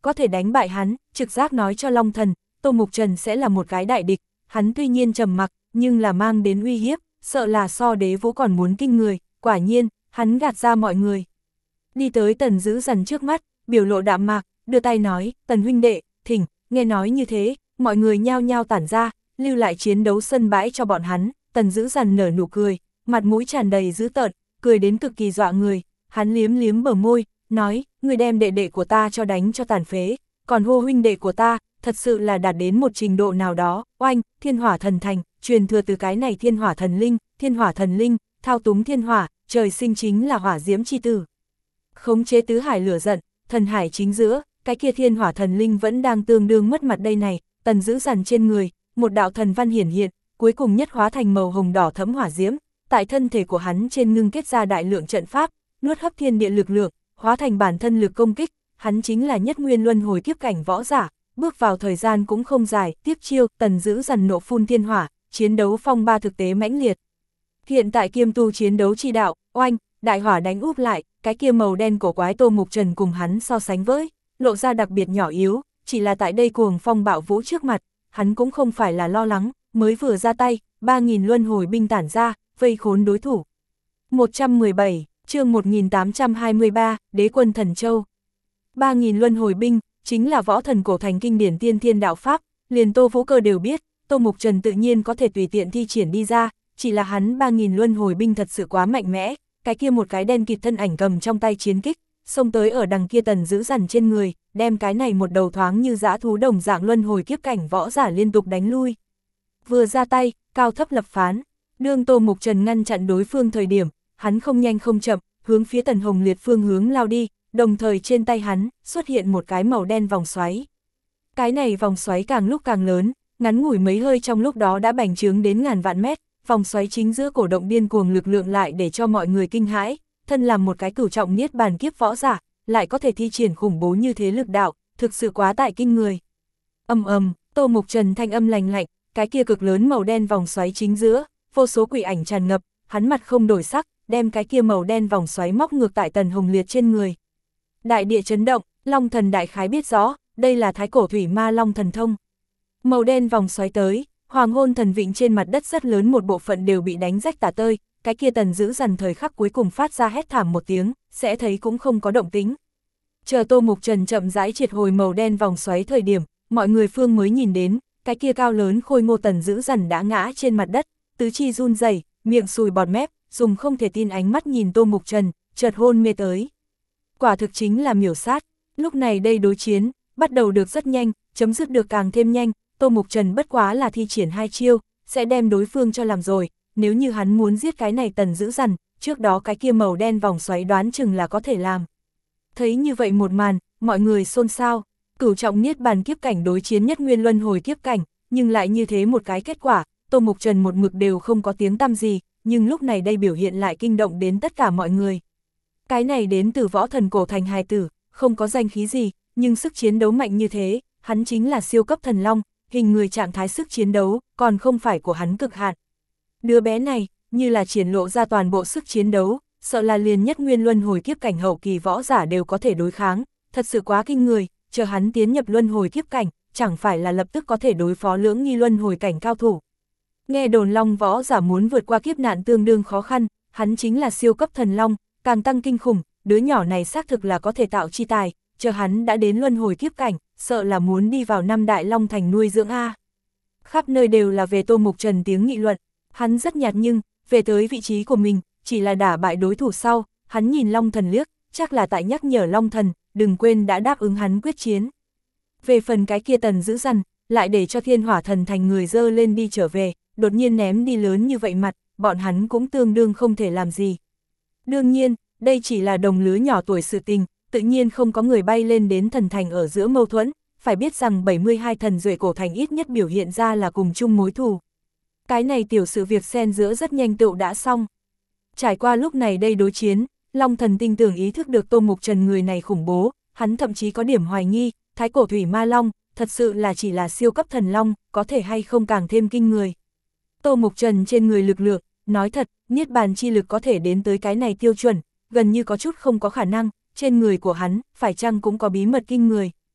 có thể đánh bại hắn, trực giác nói cho Long Thần, Tô Mục Trần sẽ là một cái đại địch, hắn tuy nhiên trầm mặc, nhưng là mang đến uy hiếp, sợ là so Đế Vũ còn muốn kinh người, quả nhiên, hắn gạt ra mọi người. Đi tới Tần Dữ Dằn trước mắt, biểu lộ đạm mạc, đưa tay nói, Tần huynh đệ, thỉnh, nghe nói như thế, mọi người nhao nhao tản ra, lưu lại chiến đấu sân bãi cho bọn hắn, Tần Dữ Dằn nở nụ cười, mặt mũi tràn đầy dữ tợn, cười đến cực kỳ dọa người, hắn liếm liếm bờ môi, nói, người đem đệ đệ của ta cho đánh cho tàn phế, còn hô huynh đệ của ta, thật sự là đạt đến một trình độ nào đó, oanh, thiên hỏa thần thành, truyền thừa từ cái này thiên hỏa thần linh, thiên hỏa thần linh, thao túng thiên hỏa, trời sinh chính là hỏa diễm chi tử. Khống chế tứ hải lửa giận, thần hải chính giữa, cái kia thiên hỏa thần linh vẫn đang tương đương mất mặt đây này, Tần Dữ Dằn trên người, một đạo thần văn hiển hiện, cuối cùng nhất hóa thành màu hồng đỏ thẫm hỏa diễm, tại thân thể của hắn trên ngưng kết ra đại lượng trận pháp, nuốt hấp thiên địa lực lượng, hóa thành bản thân lực công kích, hắn chính là nhất nguyên luân hồi kiếp cảnh võ giả, bước vào thời gian cũng không dài, tiếp chiêu, Tần Dữ Dằn nộ phun thiên hỏa, chiến đấu phong ba thực tế mãnh liệt. Hiện tại kiêm tu chiến đấu chi đạo, oanh, đại hỏa đánh úp lại, cái kia màu đen cổ quái Tô Mục Trần cùng hắn so sánh với, lộ ra đặc biệt nhỏ yếu, chỉ là tại đây cuồng phong bạo vũ trước mặt, hắn cũng không phải là lo lắng, mới vừa ra tay, ba nghìn luân hồi binh tản ra, vây khốn đối thủ. một trăm mười bảy, chương một nghìn tám trăm hai mươi ba, Đế quân Thần Châu. ba nghìn luân hồi binh, chính là võ thần cổ thành kinh điển tiên thiên đạo pháp, liền Tô Vũ Cơ đều biết, Tô Mục Trần tự nhiên có thể tùy tiện thi triển đi ra, chỉ là hắn ba nghìn luân hồi binh thật sự quá mạnh mẽ, cái kia một cái đen kịt thân ảnh cầm trong tay chiến kích, xông tới ở đằng kia Tần Dữ Dằn trên người, đem cái này một đầu thoáng như dã thú đồng dạng luân hồi kiếp cảnh võ giả liên tục đánh lui. Vừa ra tay, cao thấp lập phán, đương Tô Mục Trần ngăn chặn đối phương thời điểm, hắn không nhanh không chậm, hướng phía Tần Hồng Liệt phương hướng lao đi, đồng thời trên tay hắn xuất hiện một cái màu đen vòng xoáy. Cái này vòng xoáy càng lúc càng lớn, ngắn ngủi mấy hơi trong lúc đó đã bành trướng đến ngàn vạn mét, vòng xoáy chính giữa cổ động điên cuồng lực lượng lại để cho mọi người kinh hãi, thân làm một cái cửu trọng niết bàn kiếp võ giả, lại có thể thi triển khủng bố như thế lực đạo, thực sự quá tại kinh người. Ầm ầm, Tô Mục Trần thanh âm lành lạnh, cái kia cực lớn màu đen vòng xoáy chính giữa, vô số quỷ ảnh tràn ngập, hắn mặt không đổi sắc, đem cái kia màu đen vòng xoáy móc ngược tại Tần Hồng Liệt trên người. Đại địa chấn động, Long Thần đại khái biết rõ, đây là thái cổ thủy ma Long Thần thông. Màu đen vòng xoáy tới, Hoàng Hôn Thần Vịnh trên mặt đất rất lớn một bộ phận đều bị đánh rách tả tơi, cái kia Tần Dữ Dằn thời khắc cuối cùng phát ra hét thảm một tiếng, sẽ thấy cũng không có động tĩnh. Chờ Tô Mục Trần chậm rãi triệt hồi màu đen vòng xoáy thời điểm, mọi người phương mới nhìn đến, cái kia cao lớn khôi ngô Tần Dữ Dằn đã ngã trên mặt đất, tứ chi run rẩy, miệng sùi bọt mép, dùng không thể tin ánh mắt nhìn Tô Mục Trần, chợt hôn mê tới. Quả thực chính là miểu sát, lúc này đây đối chiến, bắt đầu được rất nhanh, chấm dứt được càng thêm nhanh, Tô Mục Trần bất quá là thi triển hai chiêu, sẽ đem đối phương cho làm rồi, nếu như hắn muốn giết cái này Tần Dữ Dằn, trước đó cái kia màu đen vòng xoáy đoán chừng là có thể làm. Thấy như vậy một màn, mọi người xôn xao, cửu trọng niết bàn kiếp cảnh đối chiến nhất nguyên luân hồi kiếp cảnh, nhưng lại như thế một cái kết quả, Tô Mục Trần một mực đều không có tiếng tăm gì, nhưng lúc này đây biểu hiện lại kinh động đến tất cả mọi người. Cái này đến từ võ thần cổ thành hài tử, không có danh khí gì, nhưng sức chiến đấu mạnh như thế, hắn chính là siêu cấp thần long, hình người trạng thái sức chiến đấu, còn không phải của hắn cực hạn. Đứa bé này, như là triển lộ ra toàn bộ sức chiến đấu, sợ là liền nhất nguyên luân hồi kiếp cảnh hậu kỳ võ giả đều có thể đối kháng, thật sự quá kinh người, chờ hắn tiến nhập luân hồi kiếp cảnh, chẳng phải là lập tức có thể đối phó lưỡng nghi luân hồi cảnh cao thủ. Nghe đồn long võ giả muốn vượt qua kiếp nạn tương đương khó khăn, hắn chính là siêu cấp thần long, càng tăng kinh khủng, đứa nhỏ này xác thực là có thể tạo chi tài, chờ hắn đã đến luân hồi kiếp cảnh, sợ là muốn đi vào năm đại long thành nuôi dưỡng A. Khắp nơi đều là về Tô Mục Trần tiếng nghị luận, hắn rất nhạt nhưng, về tới vị trí của mình, chỉ là đả bại đối thủ sau, hắn nhìn Long Thần liếc, chắc là tại nhắc nhở Long Thần, đừng quên đã đáp ứng hắn quyết chiến. Về phần cái kia Tần Dữ Dằn, lại để cho thiên hỏa thần thành người dơ lên đi trở về, đột nhiên ném đi lớn như vậy mặt, bọn hắn cũng tương đương không thể làm gì. Đương nhiên, đây chỉ là đồng lứa nhỏ tuổi sự tình, tự nhiên không có người bay lên đến thần thành ở giữa mâu thuẫn, phải biết rằng bảy mươi hai thần duệ cổ thành ít nhất biểu hiện ra là cùng chung mối thù. Cái này tiểu sự việc xen giữa rất nhanh tựu đã xong. Trải qua lúc này đây đối chiến, Long Thần tin tưởng ý thức được Tô Mục Trần người này khủng bố, hắn thậm chí có điểm hoài nghi, thái cổ thủy ma long, thật sự là chỉ là siêu cấp thần long, có thể hay không càng thêm kinh người. Tô Mục Trần trên người lực lượng, nói thật, niết bàn chi lực có thể đến tới cái này tiêu chuẩn, gần như có chút không có khả năng, trên người của hắn, phải chăng cũng có bí mật kinh người.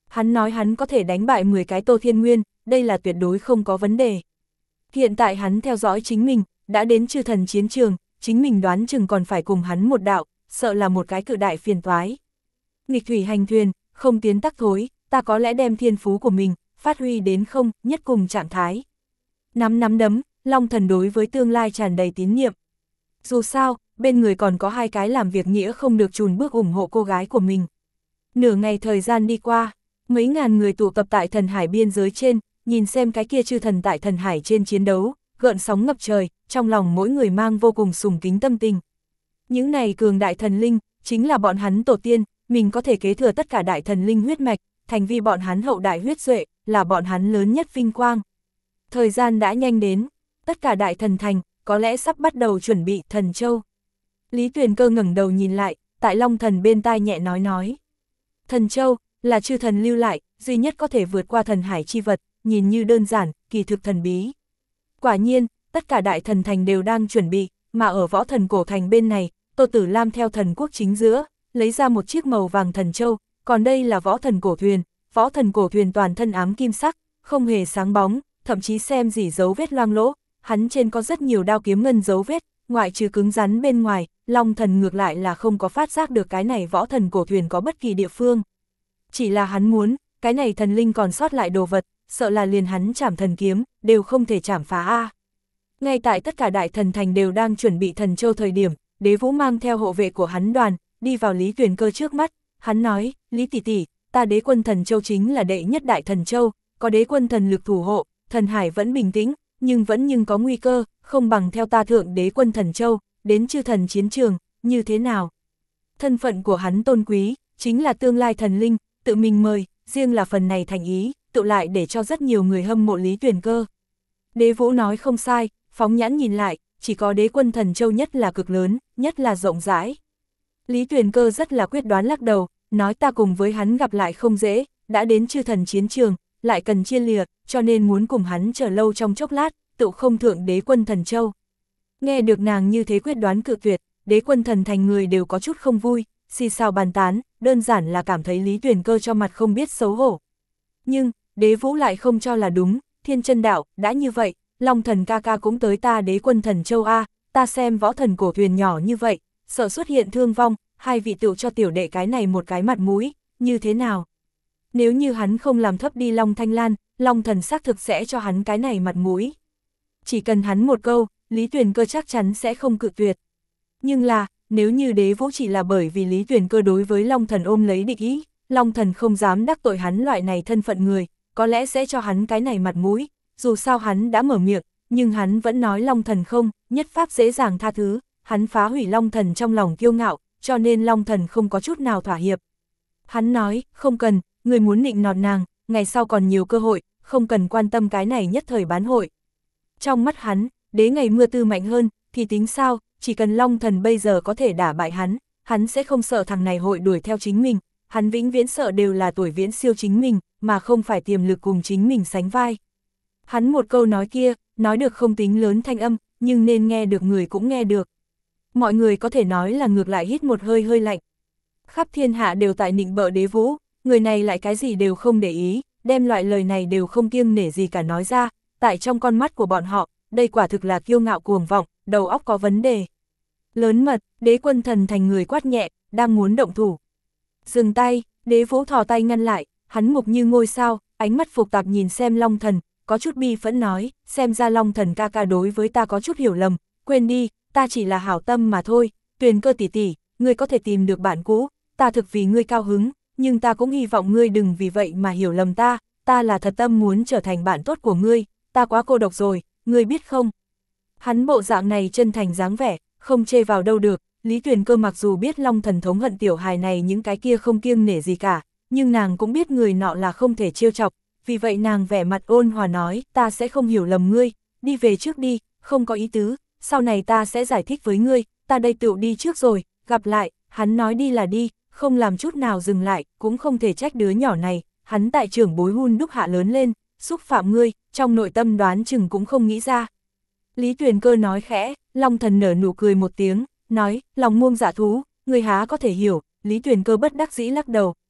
Hắn nói hắn có thể đánh bại mười cái Tô Thiên Nguyên, đây là tuyệt đối không có vấn đề. Hiện tại hắn theo dõi chính mình, đã đến chư thần chiến trường, chính mình đoán chừng còn phải cùng hắn một đạo, sợ là một cái cự đại phiền toái. Nghịch thủy hành thuyền, không tiến tắc thối, ta có lẽ đem thiên phú của mình, phát huy đến không, nhất cùng trạng thái. Nắm nắm đấm, Long Thần đối với tương lai tràn đầy tín nhiệm. Dù sao, bên người còn có hai cái làm việc nghĩa không được chùn bước ủng hộ cô gái của mình. Nửa ngày thời gian đi qua, mấy ngàn người tụ tập tại thần hải biên giới trên, nhìn xem cái kia chư thần tại thần hải trên chiến đấu, gợn sóng ngập trời, trong lòng mỗi người mang vô cùng sùng kính tâm tình. Những này cường đại thần linh, chính là bọn hắn tổ tiên, mình có thể kế thừa tất cả đại thần linh huyết mạch, thành vì bọn hắn hậu đại huyết duệ, là bọn hắn lớn nhất vinh quang. Thời gian đã nhanh đến, tất cả đại thần thành, có lẽ sắp bắt đầu chuẩn bị thần châu. Lý Tuyền Cơ ngẩng đầu nhìn lại, tại Long Thần bên tai nhẹ nói nói. Thần châu, là chư thần lưu lại, duy nhất có thể vượt qua thần hải chi vật, nhìn như đơn giản, kỳ thực thần bí. Quả nhiên, tất cả đại thần thành đều đang chuẩn bị, mà ở võ thần cổ thành bên này, Tô Tử Lam theo thần quốc chính giữa, lấy ra một chiếc màu vàng thần châu, còn đây là võ thần cổ thuyền, võ thần cổ thuyền toàn thân ám kim sắc, không hề sáng bóng, thậm chí xem gì dấu vết loang lỗ, hắn trên có rất nhiều đao kiếm ngân dấu vết, ngoại trừ cứng rắn bên ngoài, Long Thần ngược lại là không có phát giác được cái này võ thần cổ thuyền có bất kỳ địa phương. Chỉ là hắn muốn, cái này thần linh còn sót lại đồ vật, sợ là liền hắn chảm thần kiếm, đều không thể chảm phá a. Ngay tại tất cả đại thần thành đều đang chuẩn bị thần châu thời điểm, Đế Vũ mang theo hộ vệ của hắn đoàn, đi vào Lý Tuyền Cơ trước mắt, hắn nói, Lý tỷ tỷ, ta đế quân thần châu chính là đệ nhất đại thần châu, có đế quân thần lực thủ hộ, thần hải vẫn bình tĩnh, nhưng vẫn nhưng có nguy cơ, không bằng theo ta thượng đế quân thần châu, đến chư thần chiến trường, như thế nào? Thân phận của hắn tôn quý, chính là tương lai thần linh, tự mình mời, riêng là phần này thành ý, tự lại để cho rất nhiều người hâm mộ Lý Tuyền Cơ. Đế Vũ nói không sai, phóng nhãn nhìn lại, chỉ có đế quân thần châu nhất là cực lớn, nhất là rộng rãi. Lý Tuyền Cơ rất là quyết đoán lắc đầu, nói ta cùng với hắn gặp lại không dễ, đã đến chư thần chiến trường, lại cần chia lìa, cho nên muốn cùng hắn chờ lâu trong chốc lát, tự không thượng đế quân thần châu. Nghe được nàng như thế quyết đoán cự tuyệt, đế quân thần thành người đều có chút không vui, xì xào bàn tán, đơn giản là cảm thấy Lý Tuyền Cơ cho mặt không biết xấu hổ. Nhưng, Đế Vũ lại không cho là đúng, thiên chân đạo, đã như vậy, Long Thần ca ca cũng tới ta đế quân thần châu A, ta xem võ thần cổ thuyền nhỏ như vậy, sợ xuất hiện thương vong, hai vị tựu cho tiểu đệ cái này một cái mặt mũi, như thế nào? Nếu như hắn không làm thấp đi Long Thanh Lan, Long Thần xác thực sẽ cho hắn cái này mặt mũi. Chỉ cần hắn một câu, Lý Tuyền Cơ chắc chắn sẽ không cự tuyệt. Nhưng là, nếu như Đế Vũ chỉ là bởi vì Lý Tuyền Cơ đối với Long Thần ôm lấy địch ý, Long Thần không dám đắc tội hắn loại này thân phận người, có lẽ sẽ cho hắn cái này mặt mũi, dù sao hắn đã mở miệng, nhưng hắn vẫn nói Long Thần không, nhất pháp dễ dàng tha thứ, hắn phá hủy Long Thần trong lòng kiêu ngạo, cho nên Long Thần không có chút nào thỏa hiệp. Hắn nói, không cần, người muốn nịnh nọt nàng, ngày sau còn nhiều cơ hội, không cần quan tâm cái này nhất thời bán hội. Trong mắt hắn, đế ngày mưa tư mạnh hơn, thì tính sao, chỉ cần Long Thần bây giờ có thể đả bại hắn, hắn sẽ không sợ thằng này hội đuổi theo chính mình, hắn vĩnh viễn sợ đều là tuổi viễn siêu chính mình, mà không phải tiềm lực cùng chính mình sánh vai. Hắn một câu nói kia, nói được không tính lớn thanh âm, nhưng nên nghe được người cũng nghe được. Mọi người có thể nói là ngược lại hít một hơi hơi lạnh. Khắp thiên hạ đều tại nịnh bợ Đế Vũ, người này lại cái gì đều không để ý, đem loại lời này đều không kiêng nể gì cả nói ra, tại trong con mắt của bọn họ, đây quả thực là kiêu ngạo cuồng vọng, đầu óc có vấn đề. Lớn mật, đế quân thần thành người quát nhẹ, đang muốn động thủ. Dừng tay, Đế Vũ thò tay ngăn lại, hắn mục như ngôi sao, ánh mắt phục tạp nhìn xem Long Thần, có chút bi phẫn nói, xem ra Long Thần ca ca đối với ta có chút hiểu lầm, quên đi, ta chỉ là hảo tâm mà thôi, Tuyền Cơ tỷ tỷ, ngươi có thể tìm được bạn cũ, ta thực vì ngươi cao hứng, nhưng ta cũng hy vọng ngươi đừng vì vậy mà hiểu lầm ta, ta là thật tâm muốn trở thành bạn tốt của ngươi, ta quá cô độc rồi, ngươi biết không? Hắn bộ dạng này chân thành dáng vẻ, không chê vào đâu được, Lý Tuyền Cơ mặc dù biết Long Thần thống hận tiểu hài này những cái kia không kiêng nể gì cả, nhưng nàng cũng biết người nọ là không thể trêu chọc, vì vậy nàng vẻ mặt ôn hòa nói, ta sẽ không hiểu lầm ngươi, đi về trước đi, không có ý tứ, sau này ta sẽ giải thích với ngươi, ta đây tựu đi trước rồi, gặp lại, hắn nói đi là đi, không làm chút nào dừng lại, cũng không thể trách đứa nhỏ này, hắn tại trưởng bối hun đúc hạ lớn lên, xúc phạm ngươi, trong nội tâm đoán chừng cũng không nghĩ ra. Lý Tuyền Cơ nói khẽ, Long Thần nở nụ cười một tiếng, nói, lòng muông dạ thú, ngươi há có thể hiểu, Lý Tuyền Cơ bất đắc dĩ lắc đầu,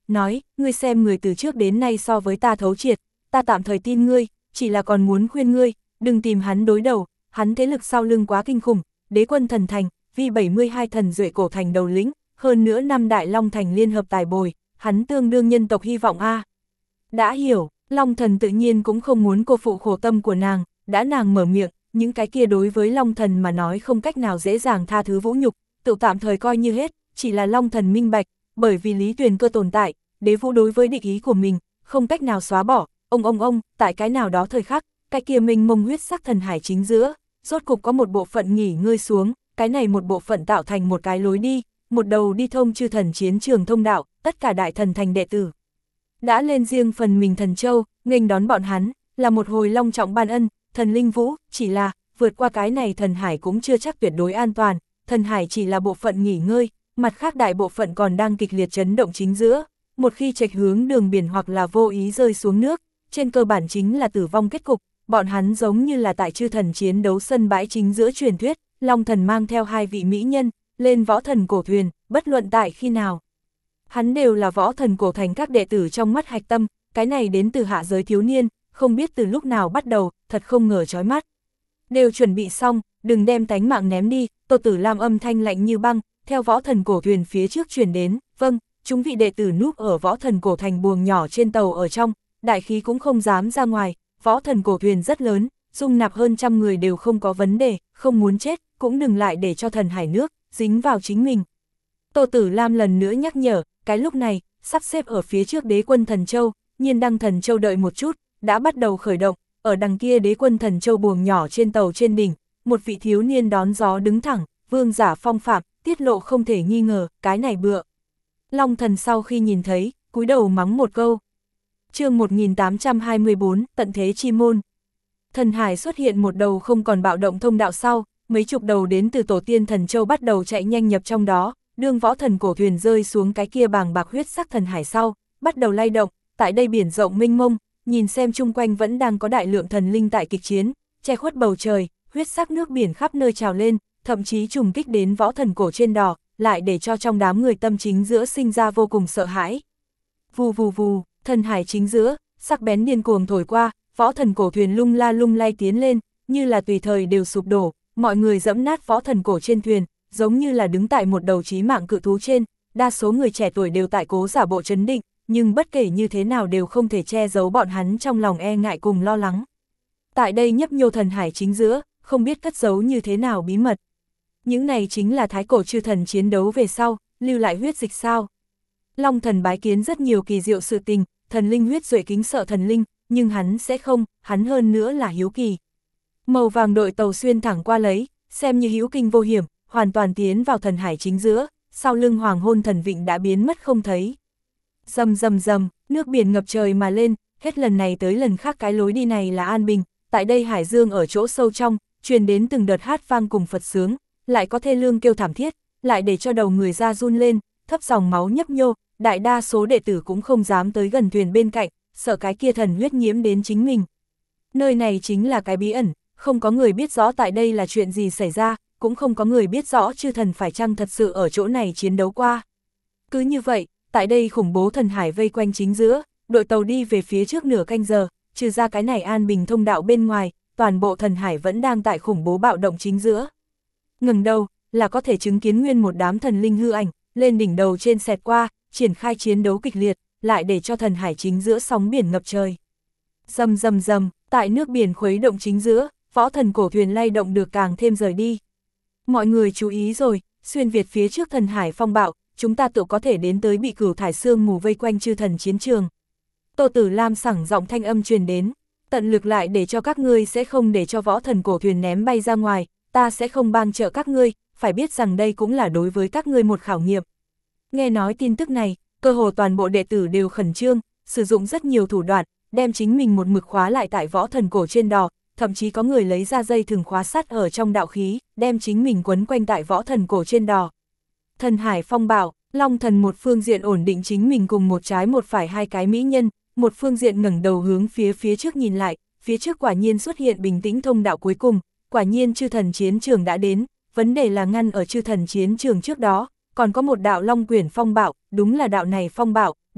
nói, ngươi xem người từ trước đến nay so với ta thấu triệt, ta tạm thời tin ngươi, chỉ là còn muốn khuyên ngươi, đừng tìm hắn đối đầu, hắn thế lực sau lưng quá kinh khủng, đế quân thần thành, vì bảy mươi hai thần duệ cổ thành đầu lĩnh, hơn nữa năm đại long thành liên hợp tài bồi, hắn tương đương nhân tộc hy vọng a. Đã hiểu, Long Thần tự nhiên cũng không muốn cô phụ khổ tâm của nàng, đã nàng mở miệng, những cái kia đối với Long Thần mà nói không cách nào dễ dàng tha thứ vũ nhục, tự tạm thời coi như hết, chỉ là Long Thần minh bạch, bởi vì Lý Tuyền Cơ tồn tại, đế vũ đối với địch ý của mình, không cách nào xóa bỏ, ông ông ông, tại cái nào đó thời khắc, cái kia mình mông huyết sắc thần hải chính giữa, rốt cục có một bộ phận nghỉ ngơi xuống, cái này một bộ phận tạo thành một cái lối đi, một đầu đi thông chư thần chiến trường thông đạo, tất cả đại thần thành đệ tử. Đã lên riêng phần mình thần châu, nghênh đón bọn hắn, là một hồi long trọng ban ân, thần linh vũ, chỉ là, vượt qua cái này thần hải cũng chưa chắc tuyệt đối an toàn, thần hải chỉ là bộ phận nghỉ ngơi, mặt khác đại bộ phận còn đang kịch liệt chấn động chính giữa, một khi chệch hướng đường biển hoặc là vô ý rơi xuống nước, trên cơ bản chính là tử vong kết cục, bọn hắn giống như là tại chư thần chiến đấu sân bãi chính giữa truyền thuyết, Long Thần mang theo hai vị mỹ nhân, lên võ thần cổ thuyền, bất luận tại khi nào. Hắn đều là võ thần cổ thành các đệ tử trong mắt hạch tâm, cái này đến từ hạ giới thiếu niên, không biết từ lúc nào bắt đầu, thật không ngờ chói mắt. Đều chuẩn bị xong, đừng đem tánh mạng ném đi, Tô Tử Lam âm thanh lạnh như băng, theo võ thần cổ thuyền phía trước truyền đến, vâng, chúng vị đệ tử núp ở võ thần cổ thành buồng nhỏ trên tàu ở trong, đại khí cũng không dám ra ngoài, võ thần cổ thuyền rất lớn, dung nạp hơn trăm người đều không có vấn đề, không muốn chết, cũng đừng lại để cho thần hải nước, dính vào chính mình. Tô Tử Lam lần nữa nhắc nhở, cái lúc này, sắp xếp ở phía trước đế quân thần châu, Nhiên Đăng thần châu đợi một chút, đã bắt đầu khởi động, ở đằng kia đế quân thần châu buồng nhỏ trên tàu trên đỉnh, một vị thiếu niên đón gió đứng thẳng, vương giả phong phạm, tiết lộ không thể nghi ngờ, cái này bựa. Long Thần sau khi nhìn thấy, cúi đầu mắng một câu. Chương một nghìn tám trăm hai mươi bốn, tận thế chi môn. Thần hải xuất hiện một đầu không còn bạo động thông đạo sau, mấy chục đầu đến từ tổ tiên thần châu bắt đầu chạy nhanh nhập trong đó, đương võ thần cổ thuyền rơi xuống cái kia bàng bạc huyết sắc thần hải sau, bắt đầu lay động, tại đây biển rộng mênh mông, nhìn xem chung quanh vẫn đang có đại lượng thần linh tại kịch chiến, che khuất bầu trời, huyết sắc nước biển khắp nơi trào lên, thậm chí trùng kích đến võ thần cổ trên đò, lại để cho trong đám người tâm chính giữa sinh ra vô cùng sợ hãi. Vù vù vù, thần hải chính giữa, sắc bén điên cuồng thổi qua, võ thần cổ thuyền lung la lung lay tiến lên, như là tùy thời đều sụp đổ, mọi người dẫm nát võ thần cổ trên thuyền, giống như là đứng tại một đầu chí mạng cự thú trên, đa số người trẻ tuổi đều tại cố giả bộ trấn định, nhưng bất kể như thế nào đều không thể che giấu bọn hắn trong lòng e ngại cùng lo lắng. Tại đây nhấp nhô thần hải chính giữa, không biết cất giấu như thế nào bí mật. Những này chính là thái cổ chư thần chiến đấu về sau, lưu lại huyết dịch sao. Long Thần bái kiến rất nhiều kỳ diệu sự tình, thần linh huyết duệ kính sợ thần linh, nhưng hắn sẽ không, hắn hơn nữa là hiếu kỳ. Màu vàng đội tàu xuyên thẳng qua lấy, xem như hữu kinh vô hiểm, hoàn toàn tiến vào thần hải chính giữa, sau lưng hoàng hôn thần vịnh đã biến mất không thấy. Rầm rầm rầm, nước biển ngập trời mà lên, hết lần này tới lần khác cái lối đi này là an bình, tại đây hải dương ở chỗ sâu trong, truyền đến từng đợt hát vang cùng Phật sướng, lại có thê lương kêu thảm thiết, lại để cho đầu người ra run lên, thấp dòng máu nhấp nhô, đại đa số đệ tử cũng không dám tới gần thuyền bên cạnh, sợ cái kia thần huyết nhiễm đến chính mình. Nơi này chính là cái bí ẩn, không có người biết rõ tại đây là chuyện gì xảy ra, cũng không có người biết rõ chư thần phải chăng thật sự ở chỗ này chiến đấu qua. Cứ như vậy, tại đây khủng bố thần hải vây quanh chính giữa, đội tàu đi về phía trước nửa canh giờ, trừ ra cái này an bình thông đạo bên ngoài, toàn bộ thần hải vẫn đang tại khủng bố bạo động chính giữa. Ngừng đầu, là có thể chứng kiến nguyên một đám thần linh hư ảnh, lên đỉnh đầu trên xẹt qua, triển khai chiến đấu kịch liệt, lại để cho thần hải chính giữa sóng biển ngập trời. Rầm rầm rầm, tại nước biển khuấy động chính giữa, võ thần cổ thuyền lay động được càng thêm rời đi. Mọi người chú ý rồi, xuyên Việt phía trước thần hải phong bạo, chúng ta tự có thể đến tới bị cửu thải sương mù vây quanh chư thần chiến trường. Tô Tử Lam sẳng giọng thanh âm truyền đến, tận lực lại để cho các ngươi sẽ không để cho võ thần cổ thuyền ném bay ra ngoài, ta sẽ không ban trợ các ngươi, phải biết rằng đây cũng là đối với các ngươi một khảo nghiệm. Nghe nói tin tức này, cơ hồ toàn bộ đệ tử đều khẩn trương, sử dụng rất nhiều thủ đoạn, đem chính mình một mực khóa lại tại võ thần cổ trên đò, thậm chí có người lấy ra dây thừng khóa sắt ở trong đạo khí, đem chính mình quấn quanh tại võ thần cổ trên đò. Thần hải phong bạo, Long Thần một phương diện ổn định chính mình cùng một trái một phải hai cái mỹ nhân, một phương diện ngẩng đầu hướng phía phía trước nhìn lại, phía trước quả nhiên xuất hiện bình tĩnh thông đạo cuối cùng, quả nhiên chư thần chiến trường đã đến, vấn đề là ngăn ở chư thần chiến trường trước đó, còn có một đạo long quyển phong bạo, đúng là đạo này phong bạo,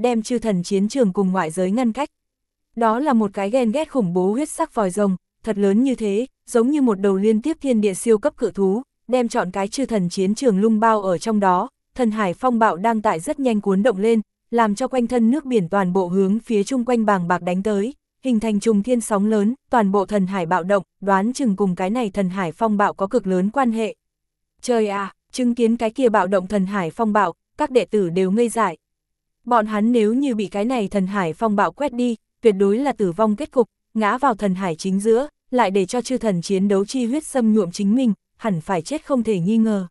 đem chư thần chiến trường cùng ngoại giới ngăn cách. Đó là một cái ghen ghét khủng bố huyết sắc vòi rồng, thật lớn như thế, giống như một đầu liên tiếp thiên địa siêu cấp cự thú, đem chọn cái chư thần chiến trường lung bao ở trong đó. Thần hải phong bạo đang tại rất nhanh cuốn động lên, làm cho quanh thân nước biển toàn bộ hướng phía chung quanh bàng bạc đánh tới, hình thành trùng thiên sóng lớn, toàn bộ thần hải bạo động, đoán chừng cùng cái này thần hải phong bạo có cực lớn quan hệ. Trời à, chứng kiến cái kia bạo động thần hải phong bạo, các đệ tử đều ngây dại. Bọn hắn nếu như bị cái này thần hải phong bạo quét đi, tuyệt đối là tử vong kết cục, ngã vào thần hải chính giữa, lại để cho chư thần chiến đấu chi huyết xâm nhuộm chính mình, hẳn phải chết không thể nghi ngờ.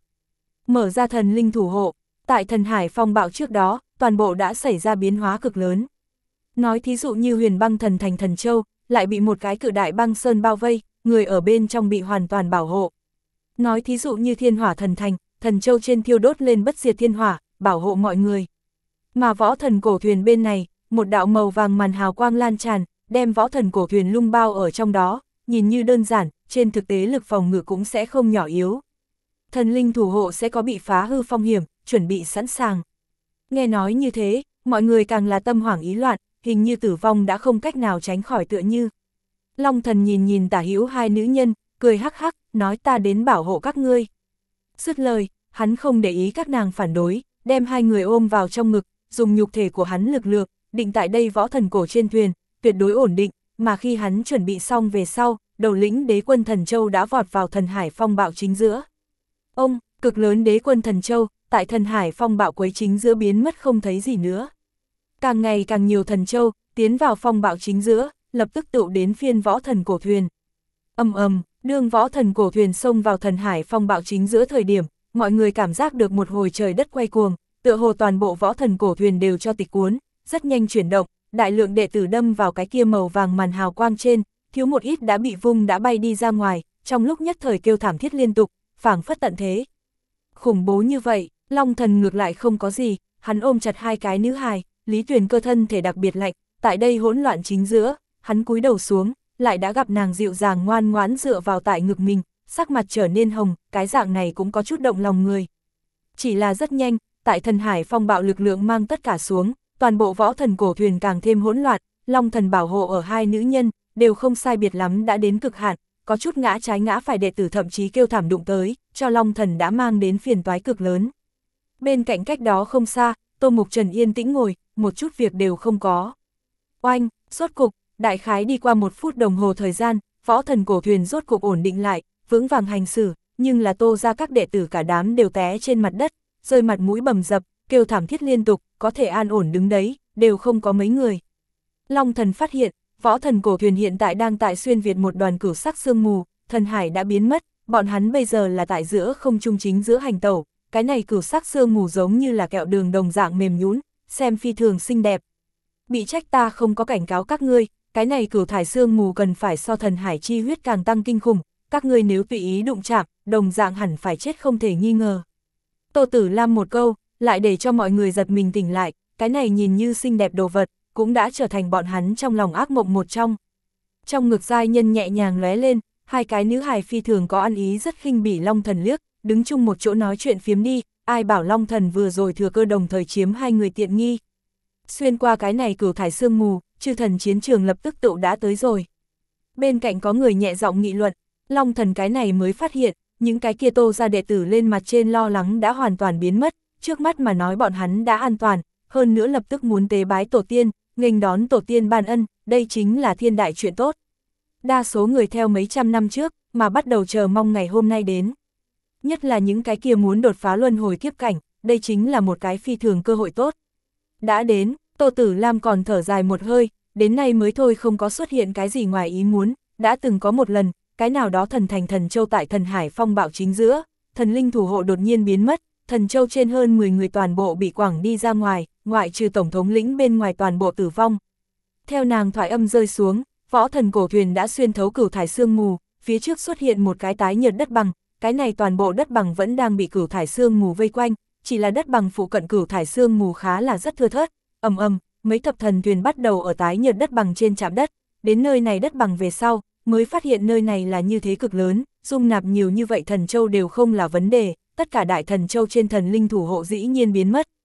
Mở ra thần linh thủ hộ, tại thần hải phong bạo trước đó, toàn bộ đã xảy ra biến hóa cực lớn. Nói thí dụ như huyền băng thần thành Thần Châu, lại bị một cái cự đại băng sơn bao vây, người ở bên trong bị hoàn toàn bảo hộ. Nói thí dụ như thiên hỏa thần thành, Thần Châu trên thiêu đốt lên bất diệt thiên hỏa, bảo hộ mọi người. Mà võ thần cổ thuyền bên này, một đạo màu vàng màn hào quang lan tràn, đem võ thần cổ thuyền lung bao ở trong đó, nhìn như đơn giản, trên thực tế lực phòng ngự cũng sẽ không nhỏ yếu. Thần linh thủ hộ sẽ có bị phá hư phong hiểm, chuẩn bị sẵn sàng. Nghe nói như thế, mọi người càng là tâm hoảng ý loạn, hình như tử vong đã không cách nào tránh khỏi tựa như. Long thần nhìn nhìn tả hữu hai nữ nhân, cười hắc hắc, nói ta đến bảo hộ các ngươi. Dứt lời, hắn không để ý các nàng phản đối, đem hai người ôm vào trong ngực, dùng nhục thể của hắn lực lượng, định tại đây võ thần cổ trên thuyền, tuyệt đối ổn định, mà khi hắn chuẩn bị xong về sau, đầu lĩnh đế quân Thần Châu đã vọt vào thần hải phong bạo chính giữa. Ông, cực lớn đế quân Thần Châu, tại thần hải phong bạo quấy chính giữa biến mất không thấy gì nữa. Càng ngày càng nhiều thần châu, tiến vào phong bạo chính giữa, lập tức tụ đến phiên võ thần cổ thuyền. Ầm ầm, đương võ thần cổ thuyền xông vào thần hải phong bạo chính giữa thời điểm, mọi người cảm giác được một hồi trời đất quay cuồng, tựa hồ toàn bộ võ thần cổ thuyền đều cho tịch cuốn, rất nhanh chuyển động, đại lượng đệ tử đâm vào cái kia màu vàng màn hào quang trên, thiếu một ít đã bị vung đã bay đi ra ngoài, trong lúc nhất thời kêu thảm thiết liên tục, phảng phất tận thế. Khủng bố như vậy, Long thần ngược lại không có gì, hắn ôm chặt hai cái nữ hài, Lý Tuyền cơ thân thể đặc biệt lạnh, tại đây hỗn loạn chính giữa, hắn cúi đầu xuống, lại đã gặp nàng dịu dàng ngoan ngoãn dựa vào tại ngực mình, sắc mặt trở nên hồng, cái dạng này cũng có chút động lòng người. Chỉ là rất nhanh, tại thần hải phong bạo lực lượng mang tất cả xuống, toàn bộ võ thần cổ thuyền càng thêm hỗn loạn, Long thần bảo hộ ở hai nữ nhân, đều không sai biệt lắm đã đến cực hạn, có chút ngã trái ngã phải đệ tử thậm chí kêu thảm đụng tới, cho Long thần đã mang đến phiền toái cực lớn. Bên cạnh cách đó không xa, Tô Mục Trần yên tĩnh ngồi, một chút việc đều không có. Oanh, rốt cục, đại khái đi qua một phút đồng hồ thời gian, võ thần cổ thuyền rốt cục ổn định lại, vững vàng hành xử, nhưng là Tô ra các đệ tử cả đám đều té trên mặt đất, rơi mặt mũi bầm dập, kêu thảm thiết liên tục, có thể an ổn đứng đấy, đều không có mấy người. Long thần phát hiện, võ thần cổ thuyền hiện tại đang tại xuyên việt một đoàn cửu sắc sương mù, thần hải đã biến mất, bọn hắn bây giờ là tại giữa không trung chính giữa hành tẩu, cái này cửu sắc sương mù giống như là kẹo đường đồng dạng mềm nhũn, xem phi thường xinh đẹp. Bị trách ta không có cảnh cáo các ngươi, cái này cửu thải sương mù cần phải so thần hải chi huyết càng tăng kinh khủng, các ngươi nếu tùy ý đụng chạm, đồng dạng hẳn phải chết không thể nghi ngờ. Tô Tử Lam một câu, lại để cho mọi người giật mình tỉnh lại, cái này nhìn như xinh đẹp đồ vật, cũng đã trở thành bọn hắn trong lòng ác mộng một trong. Trong ngực giai nhân nhẹ nhàng lóe lên, hai cái nữ hài phi thường có ăn ý rất khinh bỉ Long thần liếc, đứng chung một chỗ nói chuyện phiếm đi, ai bảo Long thần vừa rồi thừa cơ đồng thời chiếm hai người tiện nghi. Xuyên qua cái này cửu thải sương mù, chư thần chiến trường lập tức tụ đã tới rồi. Bên cạnh có người nhẹ giọng nghị luận, Long thần cái này mới phát hiện, những cái kia Tô ra đệ tử lên mặt trên lo lắng đã hoàn toàn biến mất, trước mắt mà nói bọn hắn đã an toàn, hơn nữa lập tức muốn tế bái tổ tiên, nghênh đón tổ tiên ban ân, đây chính là thiên đại chuyện tốt. Đa số người theo mấy trăm năm trước, mà bắt đầu chờ mong ngày hôm nay đến. Nhất là những cái kia muốn đột phá luân hồi kiếp cảnh, đây chính là một cái phi thường cơ hội tốt. Đã đến, Tô Tử Lam còn thở dài một hơi, đến nay mới thôi không có xuất hiện cái gì ngoài ý muốn, đã từng có một lần, cái nào đó thần thành Thần Châu tại thần hải phong bạo chính giữa, thần linh thủ hộ đột nhiên biến mất, Thần Châu trên hơn mười người toàn bộ bị quẳng đi ra ngoài, ngoại trừ tổng thống lĩnh bên ngoài toàn bộ tử vong. Theo nàng thoại âm rơi xuống, võ thần cổ thuyền đã xuyên thấu cửu thải sương mù, phía trước xuất hiện một cái tái nhợt đất bằng, cái này toàn bộ đất bằng vẫn đang bị cửu thải sương mù vây quanh, chỉ là đất bằng phụ cận cửu thải sương mù khá là rất thưa thớt, ầm ầm, mấy thập thần thuyền bắt đầu ở tái nhợt đất bằng trên chạm đất, đến nơi này đất bằng về sau, mới phát hiện nơi này là như thế cực lớn, dung nạp nhiều như vậy thần châu đều không là vấn đề, tất cả đại thần châu trên thần linh thủ hộ dĩ nhiên biến mất.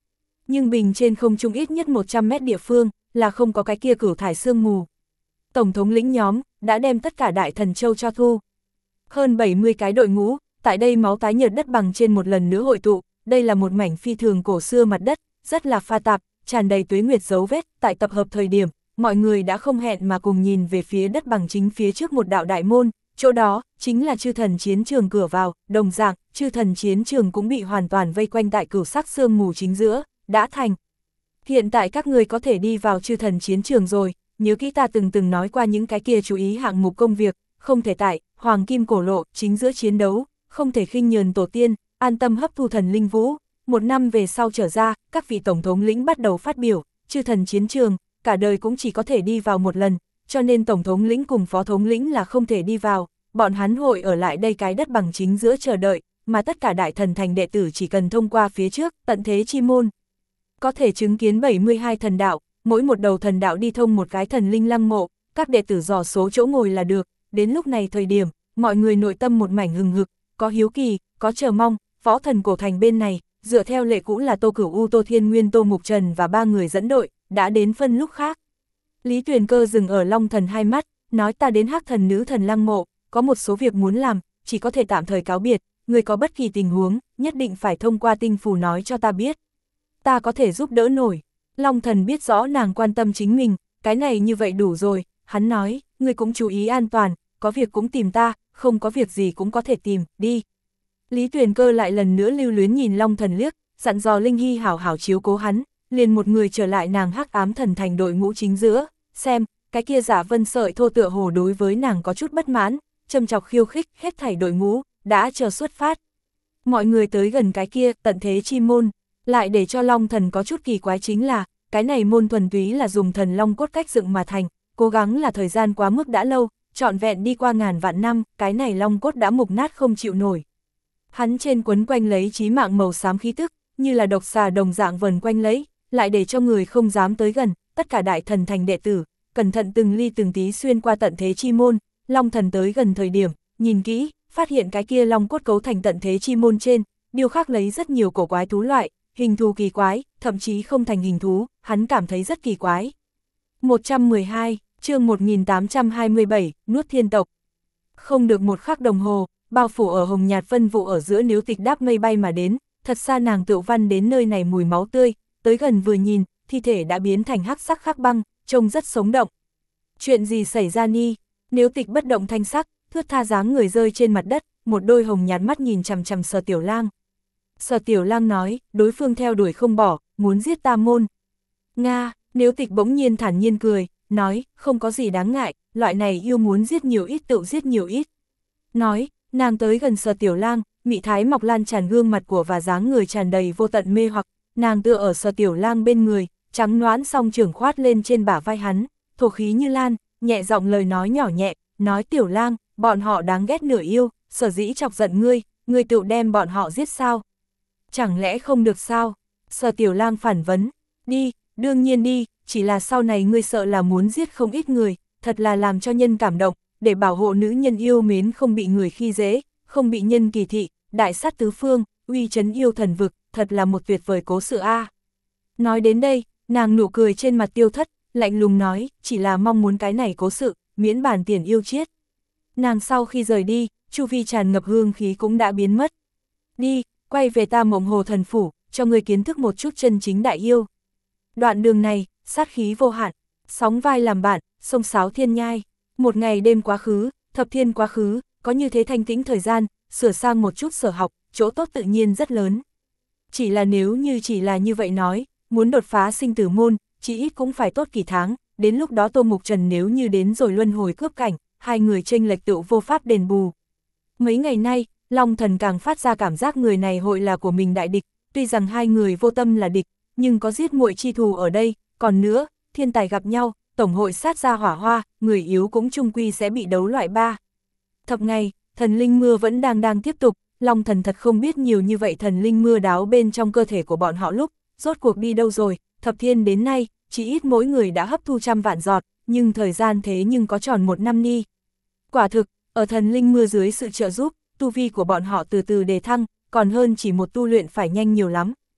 nhưng bình trên không trung ít nhất một trăm mét địa phương, là không có cái kia cửu thải sương mù. Tổng thống lĩnh nhóm, đã đem tất cả đại thần châu cho thu. Hơn bảy mươi cái đội ngũ, tại đây máu tái nhợt đất bằng trên một lần nữa hội tụ, đây là một mảnh phi thường cổ xưa mặt đất, rất là pha tạp, tràn đầy tuế nguyệt dấu vết, tại tập hợp thời điểm, mọi người đã không hẹn mà cùng nhìn về phía đất bằng chính phía trước một đạo đại môn, chỗ đó, chính là chư thần chiến trường cửa vào, đồng dạng, chư thần chiến trường cũng bị hoàn toàn vây quanh tại cửu sắc sương mù chính giữa, đã thành. Hiện tại các người có thể đi vào chư thần chiến trường rồi, nhớ kỹ ta từng từng nói qua những cái kia chú ý hạng mục công việc, không thể tại, hoàng kim cổ lộ, chính giữa chiến đấu, không thể khinh nhờn tổ tiên, an tâm hấp thu thần linh vũ. Một năm về sau trở ra, các vị tổng thống lĩnh bắt đầu phát biểu, chư thần chiến trường, cả đời cũng chỉ có thể đi vào một lần, cho nên tổng thống lĩnh cùng phó thống lĩnh là không thể đi vào, bọn hắn hội ở lại đây cái đất bằng chính giữa chờ đợi, mà tất cả đại thần thành đệ tử chỉ cần thông qua phía trước, tận thế chi môn. Có thể chứng kiến bảy mươi hai thần đạo, mỗi một đầu thần đạo đi thông một cái thần linh lăng mộ, các đệ tử dò số chỗ ngồi là được, đến lúc này thời điểm, mọi người nội tâm một mảnh hừng hực, có hiếu kỳ, có chờ mong, võ thần cổ thành bên này, dựa theo lệ cũ là Tô Cửu U, Tô Thiên Nguyên, Tô Mục Trần và ba người dẫn đội, đã đến phân lúc khác. Lý Tuyền Cơ dừng ở Long Thần hai mắt, nói ta đến Hắc Thần nữ thần lăng mộ, có một số việc muốn làm, chỉ có thể tạm thời cáo biệt, người có bất kỳ tình huống, nhất định phải thông qua tinh phù nói cho ta biết. Ta có thể giúp đỡ nổi. Long Thần biết rõ nàng quan tâm chính mình, cái này như vậy đủ rồi, hắn nói, người cũng chú ý an toàn, có việc cũng tìm ta, không có việc gì cũng có thể tìm, đi. Lý Tuyền Cơ lại lần nữa lưu luyến nhìn Long Thần liếc, dặn dò Linh Hy hảo hảo chiếu cố hắn, liền một người trở lại nàng Hắc Ám Thần thành đội ngũ chính giữa, xem, cái kia Giả Vân Sợi thô tựa hồ đối với nàng có chút bất mãn, châm chọc khiêu khích, hết thảy đội ngũ, đã chờ xuất phát. Mọi người tới gần cái kia, tận thế chi môn, lại để cho Long Thần có chút kỳ quái chính là, cái này môn thuần túy là dùng thần long cốt cách dựng mà thành, cố gắng là thời gian quá mức đã lâu, trọn vẹn đi qua ngàn vạn năm, cái này long cốt đã mục nát không chịu nổi. Hắn trên quấn quanh lấy chí mạng màu xám khí tức, như là độc xà đồng dạng vần quanh lấy, lại để cho người không dám tới gần, tất cả đại thần thành đệ tử, cẩn thận từng ly từng tí xuyên qua tận thế chi môn, Long Thần tới gần thời điểm, nhìn kỹ, phát hiện cái kia long cốt cấu thành tận thế chi môn trên, điêu khắc lấy rất nhiều cổ quái thú loại, hình thù kỳ quái, thậm chí không thành hình thú, hắn cảm thấy rất kỳ quái. một trăm mười hai, chương một nghìn tám trăm hai mươi bảy, nuốt thiên tộc. Không được một khắc đồng hồ, bao phủ ở hồng nhạt phân vụ ở giữa Nếu Tịch đáp mây bay mà đến, thật xa nàng tựu văn đến nơi này mùi máu tươi, tới gần vừa nhìn, thi thể đã biến thành hắc sắc khắc băng, trông rất sống động. Chuyện gì xảy ra ni? Nếu Tịch bất động thanh sắc, thướt tha dáng người rơi trên mặt đất, một đôi hồng nhạt mắt nhìn chằm chằm Sở Tiểu Lang. Sở Tiểu Lang nói, đối phương theo đuổi không bỏ, muốn giết ta môn. Nga, Nếu Tịch bỗng nhiên thản nhiên cười, nói, không có gì đáng ngại, loại này yêu muốn giết nhiều ít tự giết nhiều ít. Nói, nàng tới gần Sở Tiểu Lang, mị thái mọc lan tràn gương mặt của và dáng người tràn đầy vô tận mê hoặc, nàng tựa ở Sở Tiểu Lang bên người, trắng noãn song trưởng khoát lên trên bả vai hắn, thổ khí như lan, nhẹ giọng lời nói nhỏ nhẹ, nói Tiểu Lang, bọn họ đáng ghét nửa yêu, sở dĩ chọc giận ngươi, ngươi tự đem bọn họ giết sao? Chẳng lẽ không được sao? Sở Tiểu Lang phản vấn, đi, đương nhiên đi, chỉ là sau này ngươi sợ là muốn giết không ít người, thật là làm cho nhân cảm động, để bảo hộ nữ nhân yêu mến không bị người khi dễ, không bị nhân kỳ thị, đại sát tứ phương, uy chấn yêu thần vực, thật là một tuyệt vời cố sự a. Nói đến đây, nàng nụ cười trên mặt tiêu thất, lạnh lùng nói, chỉ là mong muốn cái này cố sự, miễn bản tiền yêu chiết. Nàng sau khi rời đi, chu vi tràn ngập hương khí cũng đã biến mất. Đi, quay về ta Mộng Hồ Thần Phủ, cho người kiến thức một chút chân chính đại yêu. Đoạn đường này, sát khí vô hạn, sóng vai làm bạn, sông sáo thiên nhai. Một ngày đêm quá khứ, thập thiên quá khứ, có như thế thanh tĩnh thời gian, sửa sang một chút sở học, chỗ tốt tự nhiên rất lớn. Chỉ là nếu như chỉ là như vậy nói, muốn đột phá sinh tử môn, chỉ ít cũng phải tốt kỳ tháng, đến lúc đó Tô Mục Trần nếu như đến rồi luân hồi cướp cảnh, hai người chênh lệch tựu vô pháp đền bù. Mấy ngày nay, Long Thần càng phát ra cảm giác người này hội là của mình đại địch, tuy rằng hai người vô tâm là địch, nhưng có giết muội chi thù ở đây, còn nữa, thiên tài gặp nhau, tổng hội sát ra hỏa hoa, người yếu cũng chung quy sẽ bị đấu loại ba. Thập ngày, thần linh mưa vẫn đang đang tiếp tục, Long Thần thật không biết nhiều như vậy thần linh mưa đáo bên trong cơ thể của bọn họ lúc, rốt cuộc đi đâu rồi, thập thiên đến nay, chỉ ít mỗi người đã hấp thu trăm vạn giọt, nhưng thời gian thế nhưng có tròn một năm ni. Quả thực, ở thần linh mưa dưới sự trợ giúp, tu vi của bọn họ từ từ đề thăng, còn hơn chỉ một tu luyện phải nhanh nhiều lắm.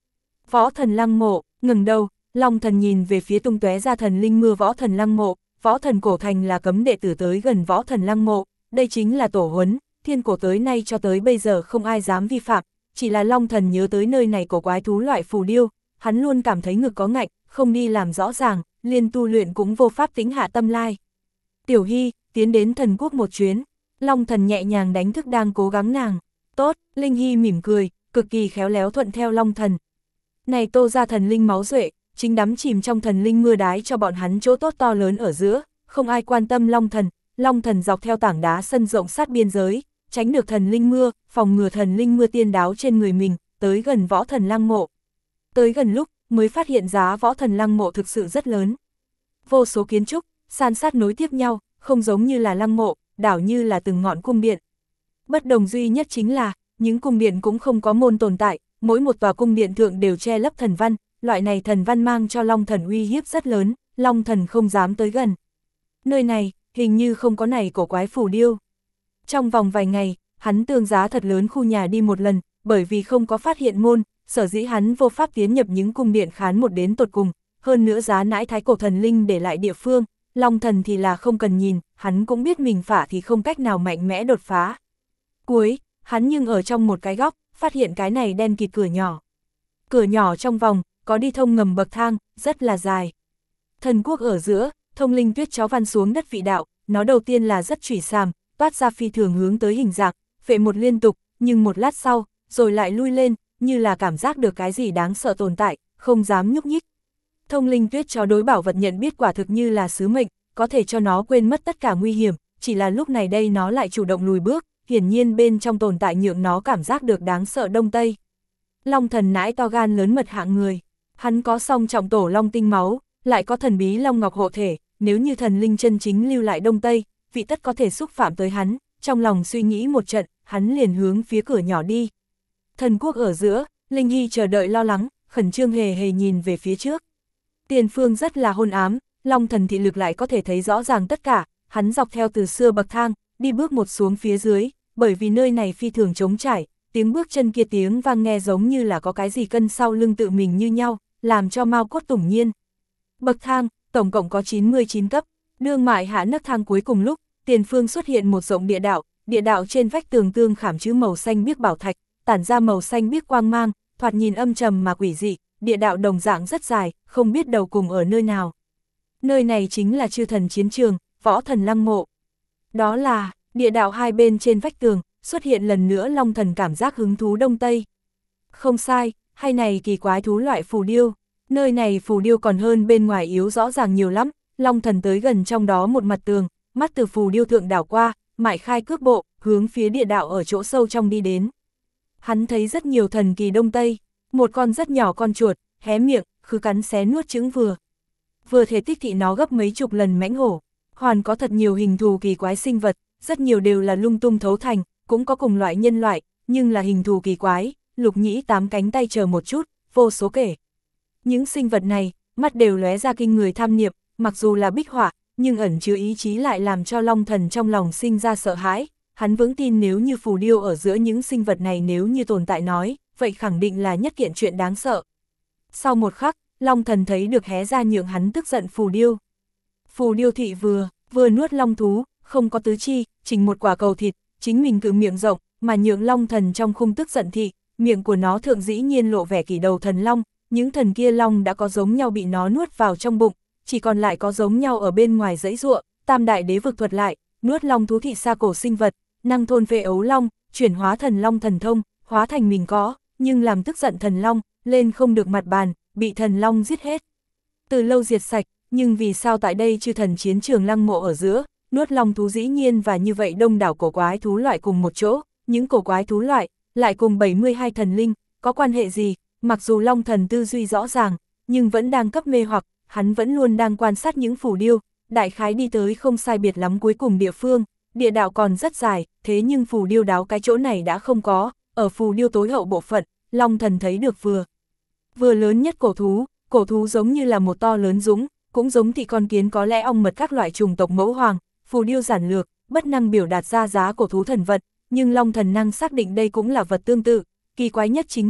Võ thần lăng mộ, ngừng đầu, Long Thần nhìn về phía tung tóe ra thần linh mưa võ thần lăng mộ, võ thần cổ thành là cấm đệ tử tới gần võ thần lăng mộ, đây chính là tổ huấn, thiên cổ tới nay cho tới bây giờ không ai dám vi phạm, chỉ là Long Thần nhớ tới nơi này cổ quái thú loại phù điêu, hắn luôn cảm thấy ngực có ngạnh, không đi làm rõ ràng, liên tu luyện cũng vô pháp tĩnh hạ tâm lai. Tiểu Hy, tiến đến thần quốc một chuyến, Long Thần nhẹ nhàng đánh thức đang cố gắng nàng. Tốt, Linh Hy mỉm cười, cực kỳ khéo léo thuận theo Long Thần. Này Tô ra thần linh máu duệ, chính đắm chìm trong thần linh mưa đái cho bọn hắn chỗ tốt to lớn ở giữa, không ai quan tâm Long Thần, Long Thần dọc theo tảng đá sân rộng sát biên giới, tránh được thần linh mưa, phòng ngừa thần linh mưa tiên đáo trên người mình, tới gần võ thần lăng mộ. Tới gần lúc, mới phát hiện giá võ thần lăng mộ thực sự rất lớn. Vô số kiến trúc, san sát nối tiếp nhau, không giống như là lăng mộ, đảo như là từng ngọn cung điện. Bất đồng duy nhất chính là, những cung điện cũng không có môn tồn tại, mỗi một tòa cung điện thượng đều che lấp thần văn, loại này thần văn mang cho Long Thần uy hiếp rất lớn, Long Thần không dám tới gần. Nơi này, hình như không có này cổ quái phù điêu. Trong vòng vài ngày, hắn tương giá thật lớn khu nhà đi một lần, bởi vì không có phát hiện môn, sở dĩ hắn vô pháp tiến nhập những cung điện khán một đến tột cùng, hơn nữa giá nãi thái cổ thần linh để lại địa phương, Long Thần thì là không cần nhìn, hắn cũng biết mình phả thì không cách nào mạnh mẽ đột phá. Cuối, hắn nhưng ở trong một cái góc, phát hiện cái này đen kịt cửa nhỏ. Cửa nhỏ trong vòng, có đi thông ngầm bậc thang, rất là dài. Thần quốc ở giữa, thông linh tuyết chó văn xuống đất vị đạo, nó đầu tiên là rất chủy sàm, toát ra phi thường hướng tới hình dạng, phệ một liên tục, nhưng một lát sau, rồi lại lui lên, như là cảm giác được cái gì đáng sợ tồn tại, không dám nhúc nhích. Thông linh tuyết chó đối bảo vật nhận biết quả thực như là sứ mệnh, có thể cho nó quên mất tất cả nguy hiểm, chỉ là lúc này đây nó lại chủ động lùi bước, hiển nhiên bên trong tồn tại nhượng nó cảm giác được đáng sợ đông tây. Long Thần nãi to gan lớn mật hạng người, hắn có song trọng tổ long tinh máu, lại có thần bí long ngọc hộ thể, nếu như thần linh chân chính lưu lại đông tây, vị tất có thể xúc phạm tới hắn, trong lòng suy nghĩ một trận, hắn liền hướng phía cửa nhỏ đi. Thần quốc ở giữa, Linh Hy chờ đợi lo lắng, khẩn trương hề hề nhìn về phía trước. Tiền phương rất là hôn ám, Long Thần thị lực lại có thể thấy rõ ràng tất cả, hắn dọc theo từ xưa bậc thang, đi bước một xuống phía dưới, bởi vì nơi này phi thường trống trải, tiếng bước chân kia tiếng vang nghe giống như là có cái gì cân sau lưng tự mình như nhau, làm cho mau cốt tủng nhiên. Bậc thang, tổng cộng có chín mươi chín cấp, đương mại hạ nấc thang cuối cùng lúc, tiền phương xuất hiện một rộng địa đạo, địa đạo trên vách tường tương khảm chữ màu xanh biếc bảo thạch, tản ra màu xanh biếc quang mang, thoạt nhìn âm trầm mà quỷ dị, địa đạo đồng dạng rất dài, không biết đầu cùng ở nơi nào. Nơi này chính là chư thần chiến trường, võ thần lăng mộ. Đó là, địa đạo hai bên trên vách tường, xuất hiện lần nữa Long Thần cảm giác hứng thú đông tây. Không sai, hay này kỳ quái thú loại phù điêu, nơi này phù điêu còn hơn bên ngoài yếu rõ ràng nhiều lắm, Long Thần tới gần trong đó một mặt tường, mắt từ phù điêu thượng đảo qua, mại khai cước bộ, hướng phía địa đạo ở chỗ sâu trong đi đến. Hắn thấy rất nhiều thần kỳ đông tây, một con rất nhỏ con chuột, hé miệng, khứ cắn xé nuốt trứng vừa. Vừa thể tích thị nó gấp mấy chục lần mãnh hổ, hoàn có thật nhiều hình thù kỳ quái sinh vật, rất nhiều đều là lung tung thấu thành, cũng có cùng loại nhân loại, nhưng là hình thù kỳ quái, lục nhĩ tám cánh tay chờ một chút, vô số kể. Những sinh vật này, mắt đều lóe ra kinh người tham niệm, mặc dù là bích họa, nhưng ẩn chứa ý chí lại làm cho Long Thần trong lòng sinh ra sợ hãi, hắn vững tin nếu như phù điêu ở giữa những sinh vật này nếu như tồn tại nói, vậy khẳng định là nhất kiện chuyện đáng sợ. Sau một khắc, Long Thần thấy được hé ra nhượng hắn tức giận phù điêu. Phù điêu thị vừa, vừa nuốt long thú, không có tứ chi, chỉnh một quả cầu thịt, chính mình cự miệng rộng, mà nhượng Long Thần trong khung tức giận thị, miệng của nó thượng dĩ nhiên lộ vẻ kỷ đầu thần long, những thần kia long đã có giống nhau bị nó nuốt vào trong bụng, chỉ còn lại có giống nhau ở bên ngoài dãy ruộng, tam đại đế vực thuật lại, nuốt long thú thị xa cổ sinh vật, năng thôn phệ ấu long, chuyển hóa thần long thần thông, hóa thành mình có, nhưng làm tức giận thần long, lên không được mặt bàn, bị thần long giết hết. Từ lâu diệt sạch, nhưng vì sao tại đây chư thần chiến trường lăng mộ ở giữa, nuốt long thú dĩ nhiên và như vậy đông đảo cổ quái thú loại cùng một chỗ, những cổ quái thú loại, lại cùng bảy mươi hai thần linh, có quan hệ gì, mặc dù Long Thần tư duy rõ ràng, nhưng vẫn đang cấp mê hoặc, hắn vẫn luôn đang quan sát những phù điêu, đại khái đi tới không sai biệt lắm cuối cùng địa phương, địa đạo còn rất dài, thế nhưng phù điêu đáo cái chỗ này đã không có, ở phù điêu tối hậu bộ phận, Long Thần thấy được vừa. Vừa lớn nhất cổ thú, cổ thú giống như là một to lớn dũng, cũng giống thị con kiến có lẽ ong mật các loại trùng tộc mẫu hoàng, phù điêu giản lược, bất năng biểu đạt ra giá cổ thú thần vật, nhưng Long Thần năng xác định đây cũng là vật tương tự, kỳ quái nhất chính là,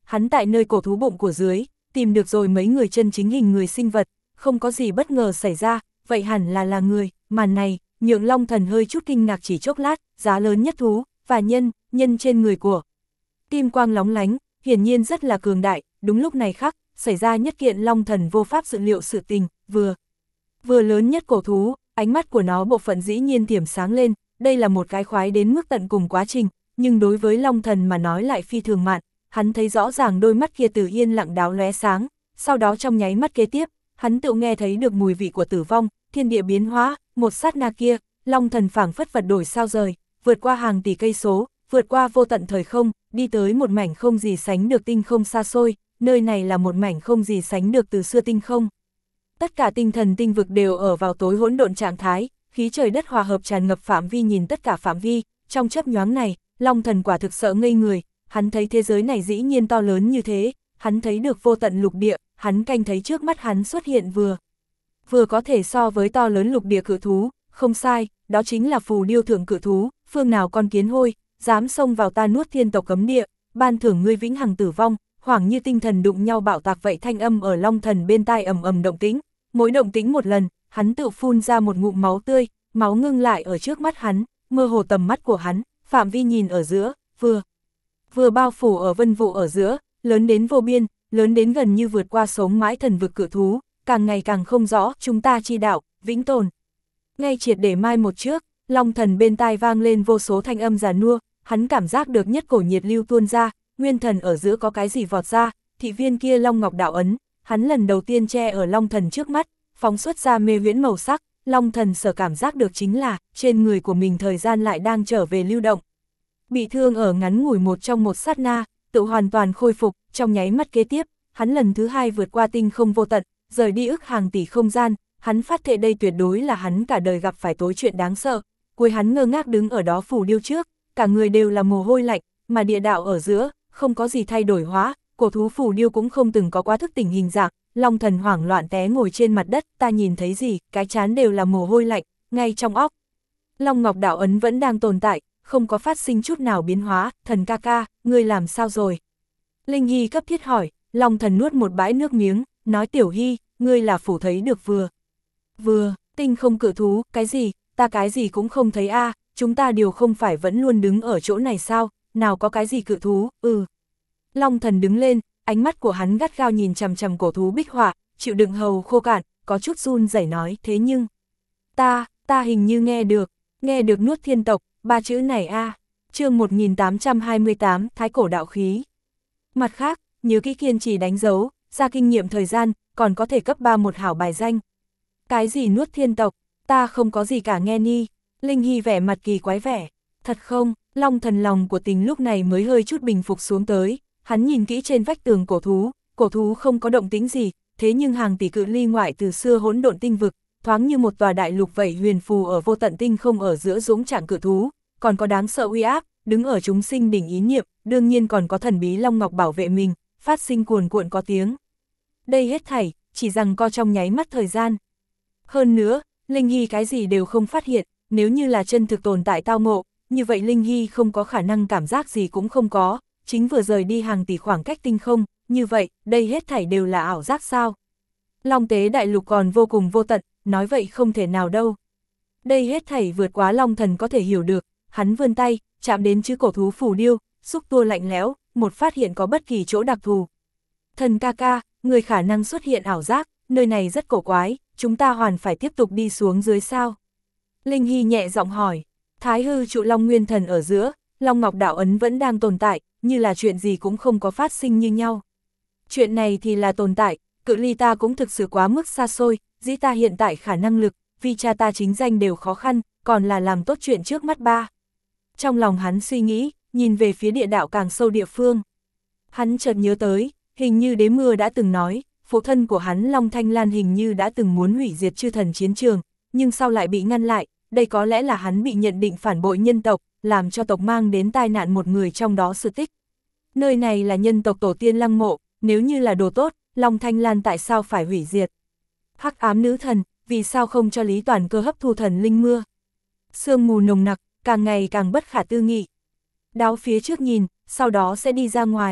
hắn tại nơi cổ thú bụng của dưới, tìm được rồi mấy người chân chính hình người sinh vật, không có gì bất ngờ xảy ra, vậy hẳn là là người, màn này, nhượng Long Thần hơi chút kinh ngạc chỉ chốc lát, giá lớn nhất thú, và nhân, nhân trên người của. Kim quang lóng lánh, hiển nhiên rất là cường đại, đúng lúc này khắc, xảy ra nhất kiện Long Thần vô pháp dự liệu sự tình, vừa. Vừa lớn nhất cổ thú, ánh mắt của nó bộ phận dĩ nhiên tiềm sáng lên, đây là một cái khoái đến mức tận cùng quá trình, nhưng đối với Long Thần mà nói lại phi thường mạn, hắn thấy rõ ràng đôi mắt kia từ yên lặng đáo lóe sáng, sau đó trong nháy mắt kế tiếp, hắn tự nghe thấy được mùi vị của tử vong, thiên địa biến hóa, một sát na kia, Long Thần phảng phất vật đổi sao rời, vượt qua hàng tỷ cây số, vượt qua vô tận thời không, đi tới một mảnh không gì sánh được tinh không xa xôi, nơi này là một mảnh không gì sánh được từ xưa tinh không. Tất cả tinh thần tinh vực đều ở vào tối hỗn độn trạng thái, khí trời đất hòa hợp tràn ngập phạm vi nhìn tất cả phạm vi, trong chớp nhoáng này, Long Thần quả thực sợ ngây người, hắn thấy thế giới này dĩ nhiên to lớn như thế, hắn thấy được vô tận lục địa, hắn canh thấy trước mắt hắn xuất hiện vừa. Vừa có thể so với to lớn lục địa cự thú, không sai, đó chính là phù điêu thượng cự thú, phương nào con kiến hôi, dám xông vào ta nuốt thiên tộc cấm địa, ban thưởng ngươi vĩnh hằng tử vong, hoảng như tinh thần đụng nhau bạo tạc vậy thanh âm ở Long Thần bên tai ầm ầm động tĩnh, mỗi động tĩnh một lần, hắn tự phun ra một ngụm máu tươi, máu ngưng lại ở trước mắt hắn, mơ hồ tầm mắt của hắn, phạm vi nhìn ở giữa, vừa, vừa bao phủ ở vân vụ ở giữa, lớn đến vô biên, lớn đến gần như vượt qua sống mãi thần vực cự thú, càng ngày càng không rõ, chúng ta chi đạo, vĩnh tồn. Ngay triệt để mai một trước, Long Thần bên tai vang lên vô số thanh âm già nua, hắn cảm giác được nhất cổ nhiệt lưu tuôn ra, nguyên thần ở giữa có cái gì vọt ra, thị viên kia Long Ngọc đạo ấn, hắn lần đầu tiên che ở Long Thần trước mắt, phóng xuất ra mê huyễn màu sắc, Long Thần sở cảm giác được chính là, trên người của mình thời gian lại đang trở về lưu động. Bị thương ở ngắn ngủi một trong một sát na, tự hoàn toàn khôi phục, trong nháy mắt kế tiếp, hắn lần thứ hai vượt qua tinh không vô tận, rời đi ức hàng tỷ không gian, hắn phát thệ đây tuyệt đối là hắn cả đời gặp phải tối chuyện đáng sợ, cuối hắn ngơ ngác đứng ở đó phù điêu trước, cả người đều là mồ hôi lạnh, mà địa đạo ở giữa, không có gì thay đổi hóa, cổ thú phù điêu cũng không từng có quá thức tỉnh hình dạng, Long Thần hoảng loạn té ngồi trên mặt đất, ta nhìn thấy gì, cái chán đều là mồ hôi lạnh, ngay trong óc. Long Ngọc đạo ấn vẫn đang tồn tại, không có phát sinh chút nào biến hóa, thần ca ca, ngươi làm sao rồi? Linh Hy cấp thiết hỏi, Long Thần nuốt một bãi nước miếng, nói Tiểu Hy, ngươi là phủ thấy được vừa. Vừa, tinh không cự thú, cái gì, ta cái gì cũng không thấy a, chúng ta đều không phải vẫn luôn đứng ở chỗ này sao, nào có cái gì cự thú, ừ. Long Thần đứng lên, ánh mắt của hắn gắt gao nhìn chằm chằm cổ thú bích họa, chịu đựng hầu khô cạn, có chút run rẩy nói, thế nhưng, ta, ta hình như nghe được, nghe được nuốt thiên tộc, ba chữ này a. Chương một nghìn tám trăm hai mươi tám, Thái cổ đạo khí. Mặt khác, nhớ kỹ kiên trì đánh dấu, ra kinh nghiệm thời gian, còn có thể cấp ba một hảo bài danh. Cái gì nuốt thiên tộc, ta không có gì cả nghe ni. Linh Hy vẻ mặt kỳ quái vẻ, thật không? Long Thần lòng của tình lúc này mới hơi chút bình phục xuống tới, hắn nhìn kỹ trên vách tường cổ thú, cổ thú không có động tĩnh gì, thế nhưng hàng tỷ cự ly ngoại từ xưa hỗn độn tinh vực, thoáng như một tòa đại lục vậy huyền phù ở vô tận tinh không ở giữa dũng trạng cự thú, còn có đáng sợ uy áp, đứng ở chúng sinh đỉnh ý niệm, đương nhiên còn có thần bí Long Ngọc bảo vệ mình, phát sinh cuồn cuộn có tiếng. Đây hết thảy, chỉ rằng co trong nháy mắt thời gian. Hơn nữa, Linh Hy cái gì đều không phát hiện, nếu như là chân thực tồn tại tao ngộ, như vậy Linh Hy không có khả năng cảm giác gì cũng không có, chính vừa rời đi hàng tỷ khoảng cách tinh không, như vậy, đây hết thảy đều là ảo giác sao? Long tế đại lục còn vô cùng vô tận, nói vậy không thể nào đâu. Đây hết thảy vượt quá Long Thần có thể hiểu được, hắn vươn tay, chạm đến chữ cổ thú phù điêu, xúc tua lạnh lẽo, một phát hiện có bất kỳ chỗ đặc thù. Thần ca ca, người khả năng xuất hiện ảo giác, nơi này rất cổ quái, chúng ta hoàn phải tiếp tục đi xuống dưới sao? Linh Hy nhẹ giọng hỏi, Thái hư trụ Long Nguyên Thần ở giữa, Long Ngọc đạo ấn vẫn đang tồn tại, như là chuyện gì cũng không có phát sinh như nhau. Chuyện này thì là tồn tại, cự ly ta cũng thực sự quá mức xa xôi, dĩ ta hiện tại khả năng lực, vì cha ta chính danh đều khó khăn, còn là làm tốt chuyện trước mắt ba. Trong lòng hắn suy nghĩ, nhìn về phía địa đạo càng sâu địa phương. Hắn chợt nhớ tới, hình như Đế Mưa đã từng nói, phụ thân của hắn Long Thanh Lan hình như đã từng muốn hủy diệt chư thần chiến trường, nhưng sau lại bị ngăn lại, đây có lẽ là hắn bị nhận định phản bội nhân tộc, làm cho tộc mang đến tai nạn một người trong đó sự tích. Nơi này là nhân tộc tổ tiên lăng mộ, nếu như là đồ tốt, Long Thanh Lan tại sao phải hủy diệt? Hắc ám nữ thần, vì sao không cho Lý Toàn Cơ hấp thu thần linh mưa? Sương mù nồng nặc, càng ngày càng bất khả tư nghị. Đáo phía trước nhìn, sau đó sẽ đi ra ngoài.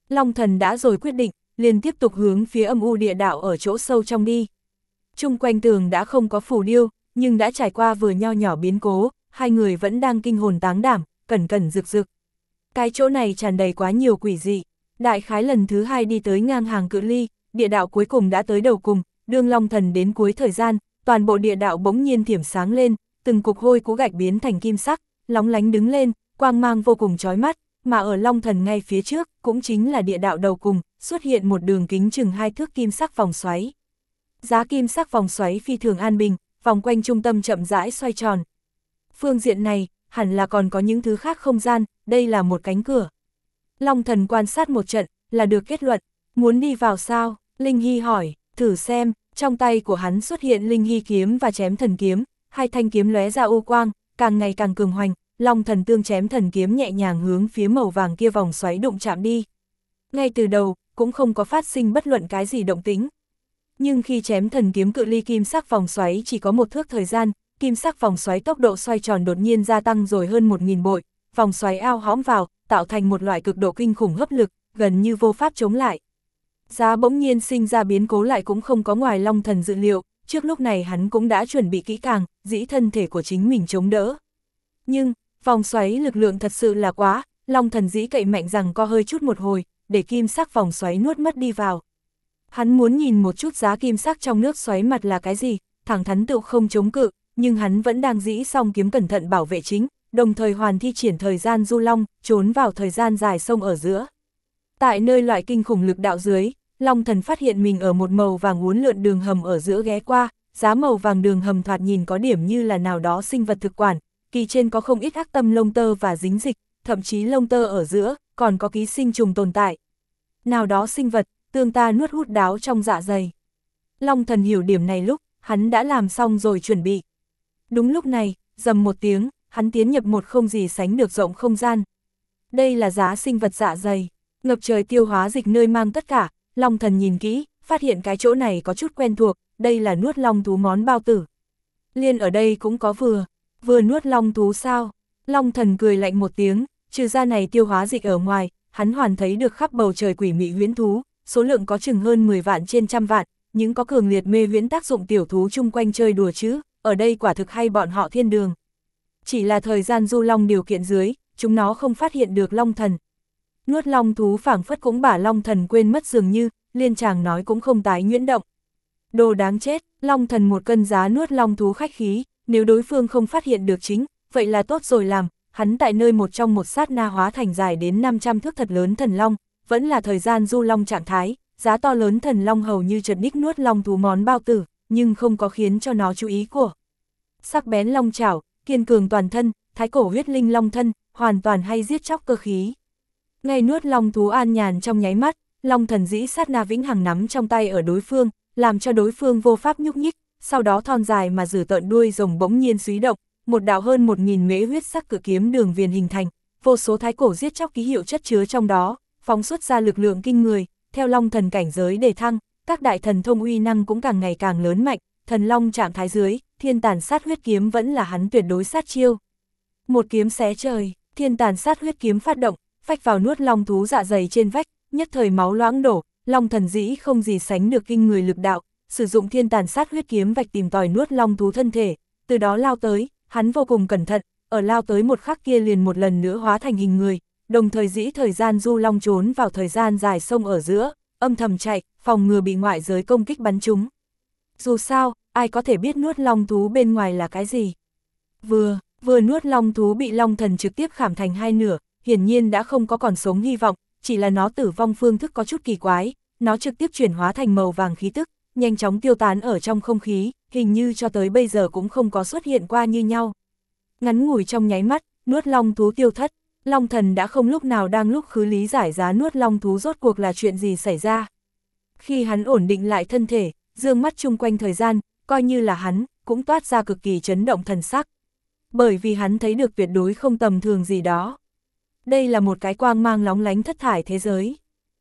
Long thần đã rồi quyết định, liền tiếp tục hướng phía âm u địa đạo ở chỗ sâu trong đi. Chung quanh tường đã không có phù điêu, nhưng đã trải qua vừa nho nhỏ biến cố, hai người vẫn đang kinh hồn táng đảm, cẩn cẩn rực rực. Cái chỗ này tràn đầy quá nhiều quỷ dị. Đại khái lần thứ hai đi tới ngang hàng cự ly, địa đạo cuối cùng đã tới đầu cùng, đương Long thần đến cuối thời gian, toàn bộ địa đạo bỗng nhiên thiểm sáng lên, từng cục hôi cũ gạch biến thành kim sắc, lóng lánh đứng lên, quang mang vô cùng chói mắt, mà ở Long thần ngay phía trước, cũng chính là địa đạo đầu cùng, xuất hiện một đường kính chừng hai thước kim sắc vòng xoáy. Giá kim sắc vòng xoáy phi thường an bình, vòng quanh trung tâm chậm rãi xoay tròn. Phương diện này, hẳn là còn có những thứ khác không gian, đây là một cánh cửa. Long thần quan sát một trận, là được kết luận, muốn đi vào sao? Linh Hy hỏi, thử xem, trong tay của hắn xuất hiện Linh Hy kiếm và chém thần kiếm, hai thanh kiếm lóe ra u quang, càng ngày càng cường hoành, Long thần tương chém thần kiếm nhẹ nhàng hướng phía màu vàng kia vòng xoáy đụng chạm đi. Ngay từ đầu, cũng không có phát sinh bất luận cái gì động tĩnh. Nhưng khi chém thần kiếm cự ly kim sắc vòng xoáy chỉ có một thước thời gian, kim sắc vòng xoáy tốc độ xoay tròn đột nhiên gia tăng rồi hơn một nghìn bội, vòng xoáy ao hõm vào, tạo thành một loại cực độ kinh khủng hấp lực, gần như vô pháp chống lại. Giá bỗng nhiên sinh ra biến cố lại cũng không có ngoài Long thần dự liệu, trước lúc này hắn cũng đã chuẩn bị kỹ càng, dĩ thân thể của chính mình chống đỡ. Nhưng, vòng xoáy lực lượng thật sự là quá, Long thần dĩ cậy mạnh rằng co hơi chút một hồi, để kim sắc vòng xoáy nuốt mất đi vào. Hắn muốn nhìn một chút giá kim sắc trong nước xoáy mặt là cái gì, thẳng thắn tự không chống cự, nhưng hắn vẫn đang dĩ song kiếm cẩn thận bảo vệ chính, đồng thời hoàn thi triển thời gian du long, trốn vào thời gian dài sông ở giữa. Tại nơi loại kinh khủng lực đạo dưới, Long thần phát hiện mình ở một màu vàng uốn lượn đường hầm ở giữa ghé qua, giá màu vàng đường hầm thoạt nhìn có điểm như là nào đó sinh vật thực quản, kỳ trên có không ít ác tâm lông tơ và dính dịch, thậm chí lông tơ ở giữa, còn có ký sinh trùng tồn tại. Nào đó sinh vật, tương ta nuốt hút đáo trong dạ dày. Long thần hiểu điểm này lúc, hắn đã làm xong rồi chuẩn bị. Đúng lúc này, rầm một tiếng, hắn tiến nhập một không gì sánh được rộng không gian. Đây là giá sinh vật dạ dày, ngập trời tiêu hóa dịch nơi mang tất cả. Long thần nhìn kỹ, phát hiện cái chỗ này có chút quen thuộc, đây là nuốt long thú món bao tử. Liên ở đây cũng có vừa, vừa nuốt long thú sao? Long thần cười lạnh một tiếng, trừ ra này tiêu hóa dịch ở ngoài, hắn hoàn thấy được khắp bầu trời quỷ mị huyễn thú, số lượng có chừng hơn mười vạn trên trăm vạn, những có cường liệt mê huyễn tác dụng tiểu thú chung quanh chơi đùa chứ, ở đây quả thực hay bọn họ thiên đường. Chỉ là thời gian du long điều kiện dưới, chúng nó không phát hiện được long thần. Nuốt long thú phảng phất cũng bả long thần quên mất dường như, liên chàng nói cũng không tái nhuyễn động. Đồ đáng chết, long thần một cân giá nuốt long thú khách khí, nếu đối phương không phát hiện được chính, vậy là tốt rồi làm, hắn tại nơi một trong một sát na hóa thành dài đến năm trăm thước thật lớn thần long, vẫn là thời gian du long trạng thái, giá to lớn thần long hầu như chợt đích nuốt long thú món bao tử, nhưng không có khiến cho nó chú ý của. Sắc bén long chảo, kiên cường toàn thân, thái cổ huyết linh long thân, hoàn toàn hay giết chóc cơ khí. Ngay nuốt long thú an nhàn trong nháy mắt, long thần dĩ sát na vĩnh hằng nắm trong tay ở đối phương, làm cho đối phương vô pháp nhúc nhích, sau đó thon dài mà dử tợn đuôi rồng bỗng nhiên xúy động, một đạo hơn một nghìn mễ huyết sắc cự kiếm đường viền hình thành, vô số thái cổ giết chóc ký hiệu chất chứa trong đó, phóng xuất ra lực lượng kinh người, theo long thần cảnh giới đề thăng, các đại thần thông uy năng cũng càng ngày càng lớn mạnh, thần long trạng thái dưới, thiên tàn sát huyết kiếm vẫn là hắn tuyệt đối sát chiêu. Một kiếm xé trời, thiên tàn sát huyết kiếm phát động, phách vào nuốt long thú dạ dày trên vách, nhất thời máu loãng đổ, long thần dĩ không gì sánh được kinh người lực đạo, sử dụng thiên tàn sát huyết kiếm vạch tìm tòi nuốt long thú thân thể, từ đó lao tới, hắn vô cùng cẩn thận, ở lao tới một khắc kia liền một lần nữa hóa thành hình người, đồng thời dĩ thời gian du long trốn vào thời gian dài sông ở giữa, âm thầm chạy, phòng ngừa bị ngoại giới công kích bắn trúng. Dù sao, ai có thể biết nuốt long thú bên ngoài là cái gì? Vừa, vừa nuốt long thú bị long thần trực tiếp khảm thành hai nửa, hiển nhiên đã không có còn sống hy vọng, chỉ là nó tử vong phương thức có chút kỳ quái, nó trực tiếp chuyển hóa thành màu vàng khí tức, nhanh chóng tiêu tán ở trong không khí, hình như cho tới bây giờ cũng không có xuất hiện qua như nhau. Ngắn ngủi trong nháy mắt, nuốt long thú tiêu thất, long thần đã không lúc nào đang lúc khứ lý giải giá nuốt long thú rốt cuộc là chuyện gì xảy ra. Khi hắn ổn định lại thân thể, dương mắt chung quanh thời gian, coi như là hắn, cũng toát ra cực kỳ chấn động thần sắc. Bởi vì hắn thấy được tuyệt đối không tầm thường gì đó. Đây là một cái quang mang lóng lánh thất thải thế giới.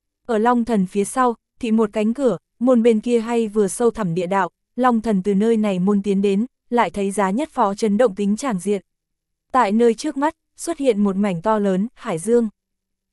Ở long thần phía sau, thì một cánh cửa, môn bên kia hay vừa sâu thẳm địa đạo, long thần từ nơi này môn tiến đến, lại thấy giá nhất phó chấn động tính tràng diện. Tại nơi trước mắt, xuất hiện một mảnh to lớn, hải dương.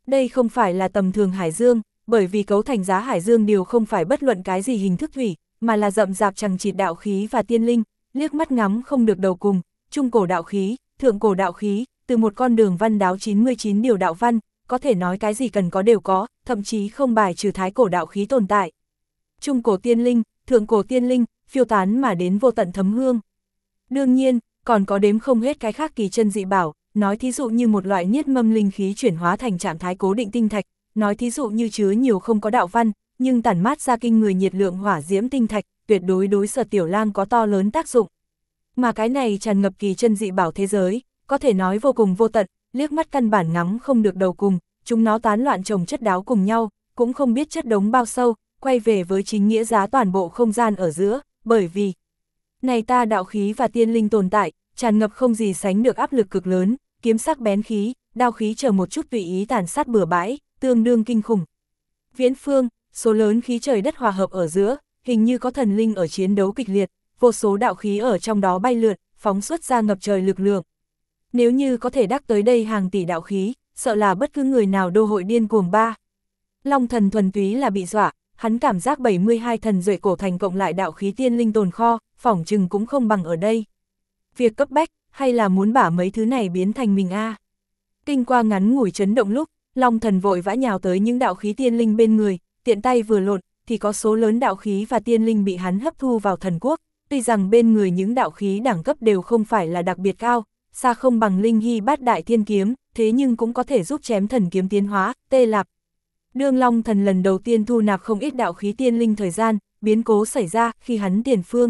Đây không phải là tầm thường hải dương, bởi vì cấu thành giá hải dương đều không phải bất luận cái gì hình thức thủy, mà là rậm rạp chằng chịt đạo khí và tiên linh, liếc mắt ngắm không được đầu cùng, trung cổ đạo khí, thượng cổ đạo khí, từ một con đường văn đáo chín mươi chín điều đạo văn, có thể nói cái gì cần có đều có, thậm chí không bài trừ thái cổ đạo khí tồn tại. Trung cổ tiên linh, thượng cổ tiên linh, phiêu tán mà đến vô tận thấm hương. Đương nhiên, còn có đếm không hết cái khác kỳ chân dị bảo, nói thí dụ như một loại niết mâm linh khí chuyển hóa thành trạng thái cố định tinh thạch, nói thí dụ như chứa nhiều không có đạo văn, nhưng tản mát ra kinh người nhiệt lượng hỏa diễm tinh thạch, tuyệt đối đối Sở Tiểu Lang có to lớn tác dụng. Mà cái này tràn ngập kỳ chân dị bảo thế giới, có thể nói vô cùng vô tận, liếc mắt căn bản ngắm không được đầu cùng, chúng nó tán loạn chồng chất đáo cùng nhau, cũng không biết chất đống bao sâu, quay về với chính nghĩa giá toàn bộ không gian ở giữa, bởi vì này ta đạo khí và tiên linh tồn tại, tràn ngập không gì sánh được áp lực cực lớn, kiếm sắc bén khí, đao khí chờ một chút tùy ý tàn sát bừa bãi, tương đương kinh khủng. Viễn phương, số lớn khí trời đất hòa hợp ở giữa, hình như có thần linh ở chiến đấu kịch liệt, vô số đạo khí ở trong đó bay lượn, phóng xuất ra ngập trời lực lượng. Nếu như có thể đắc tới đây hàng tỷ đạo khí, sợ là bất cứ người nào đô hội điên cuồng ba. Long thần thuần túy là bị dọa, hắn cảm giác bảy mươi hai thần duệ cổ thành cộng lại đạo khí tiên linh tồn kho, phỏng chừng cũng không bằng ở đây. Việc cấp bách, hay là muốn bả mấy thứ này biến thành mình a? Kinh qua ngắn ngủi chấn động lúc, Long thần vội vã nhào tới những đạo khí tiên linh bên người, tiện tay vừa lột, thì có số lớn đạo khí và tiên linh bị hắn hấp thu vào thần quốc, tuy rằng bên người những đạo khí đẳng cấp đều không phải là đặc biệt cao, xa không bằng linh hy bát đại thiên kiếm, thế nhưng cũng có thể giúp chém thần kiếm tiến hóa, tê lạp. Đương Long thần lần đầu tiên thu nạp không ít đạo khí tiên linh thời gian, biến cố xảy ra khi hắn tiền phương.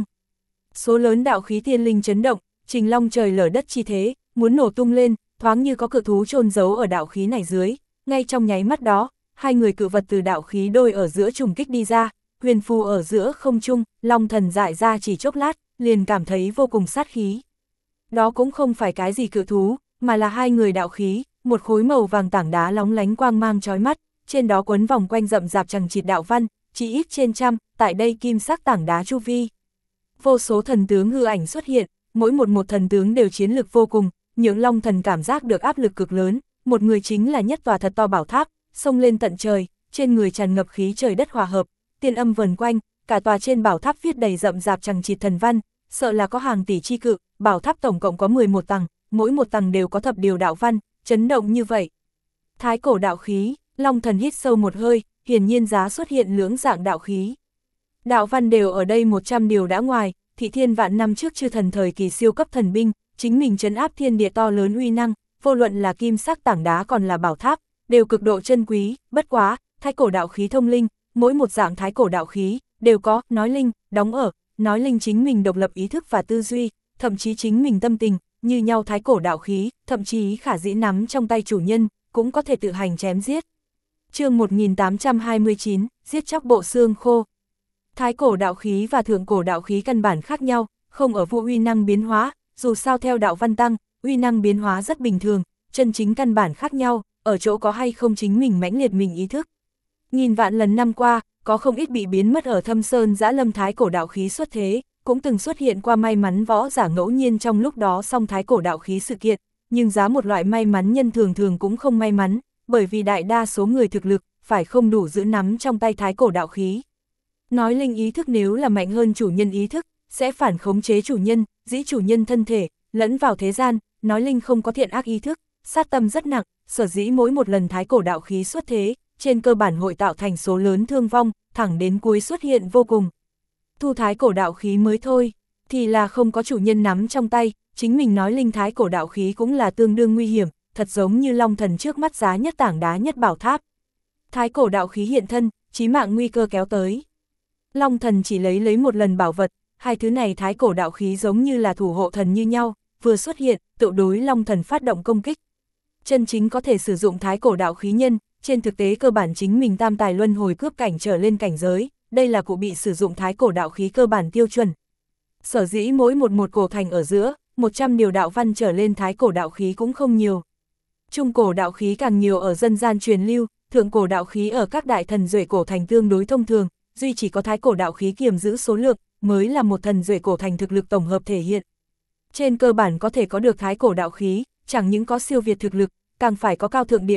Số lớn đạo khí tiên linh chấn động, trình long trời lở đất chi thế, muốn nổ tung lên, thoáng như có cự thú chôn giấu ở đạo khí này dưới. Ngay trong nháy mắt đó, hai người cự vật từ đạo khí đôi ở giữa trùng kích đi ra, huyền phù ở giữa không trung, Long thần dại ra chỉ chốc lát, liền cảm thấy vô cùng sát khí. Đó cũng không phải cái gì cự thú, mà là hai người đạo khí, một khối màu vàng tảng đá lóng lánh quang mang chói mắt, trên đó quấn vòng quanh rậm rạp chằng chịt đạo văn, chỉ ít trên trăm, tại đây kim sắc tảng đá chu vi. Vô số thần tướng hư ảnh xuất hiện, mỗi một một thần tướng đều chiến lực vô cùng, những Long thần cảm giác được áp lực cực lớn, một người chính là nhất tòa thật to bảo tháp, xông lên tận trời, trên người tràn ngập khí trời đất hòa hợp, tiên âm vần quanh, cả tòa trên bảo tháp viết đầy rậm rạp chằng chịt thần văn, sợ là có hàng tỷ chi cự, bảo tháp tổng cộng có mười một tầng, mỗi một tầng đều có thập điều đạo văn, chấn động như vậy. Thái cổ đạo khí, Long thần hít sâu một hơi, hiển nhiên giá xuất hiện lưỡng dạng đạo khí. Đạo văn đều ở đây một trăm điều đã ngoài, thị thiên vạn năm trước chư thần thời kỳ siêu cấp thần binh, chính mình trấn áp thiên địa to lớn uy năng, vô luận là kim sắc tảng đá còn là bảo tháp, đều cực độ chân quý, bất quá, thái cổ đạo khí thông linh, mỗi một dạng thái cổ đạo khí, đều có, nói linh, đóng ở, nói linh chính mình độc lập ý thức và tư duy, thậm chí chính mình tâm tình, như nhau thái cổ đạo khí, thậm chí khả dĩ nắm trong tay chủ nhân, cũng có thể tự hành chém giết. Chương một nghìn tám trăm hai mươi chín, giết chóc bộ xương khô. Thái cổ đạo khí và thượng cổ đạo khí căn bản khác nhau, không ở vụ uy năng biến hóa, dù sao theo đạo văn tăng, uy năng biến hóa rất bình thường, chân chính căn bản khác nhau, ở chỗ có hay không chính mình mãnh liệt mình ý thức. Nghìn vạn lần năm qua, có không ít bị biến mất ở thâm sơn dã lâm thái cổ đạo khí xuất thế, cũng từng xuất hiện qua may mắn võ giả ngẫu nhiên trong lúc đó song thái cổ đạo khí sự kiện, nhưng giá một loại may mắn nhân thường thường cũng không may mắn, bởi vì đại đa số người thực lực, phải không đủ giữ nắm trong tay thái cổ đạo khí. Nói linh ý thức nếu là mạnh hơn chủ nhân ý thức, sẽ phản khống chế chủ nhân, dĩ chủ nhân thân thể, lẫn vào thế gian, nói linh không có thiện ác ý thức, sát tâm rất nặng, sở dĩ mỗi một lần thái cổ đạo khí xuất thế, trên cơ bản hội tạo thành số lớn thương vong, thẳng đến cuối xuất hiện vô cùng. Thu thái cổ đạo khí mới thôi, thì là không có chủ nhân nắm trong tay, chính mình nói linh thái cổ đạo khí cũng là tương đương nguy hiểm, thật giống như Long thần trước mắt giá nhất tảng đá nhất bảo tháp. Thái cổ đạo khí hiện thân, chí mạng nguy cơ kéo tới. Long thần chỉ lấy lấy một lần bảo vật, hai thứ này thái cổ đạo khí giống như là thủ hộ thần như nhau, vừa xuất hiện, tự đối Long thần phát động công kích. Chân chính có thể sử dụng thái cổ đạo khí nhân, trên thực tế cơ bản chính mình tam tài luân hồi cướp cảnh trở lên cảnh giới, đây là cụ bị sử dụng thái cổ đạo khí cơ bản tiêu chuẩn. Sở dĩ mỗi một một cổ thành ở giữa, một trăm điều đạo văn trở lên thái cổ đạo khí cũng không nhiều. Trung cổ đạo khí càng nhiều ở dân gian truyền lưu, thượng cổ đạo khí ở các đại thần duệ cổ thành tương đối thông thường, duy chỉ có thái cổ đạo khí kiềm giữ số lượng, mới là một thần duệ cổ thành thực lực tổng hợp thể hiện. Trên cơ bản có thể có được thái cổ đạo khí, chẳng những có siêu việt thực lực, càng phải có cao thượng địa vị,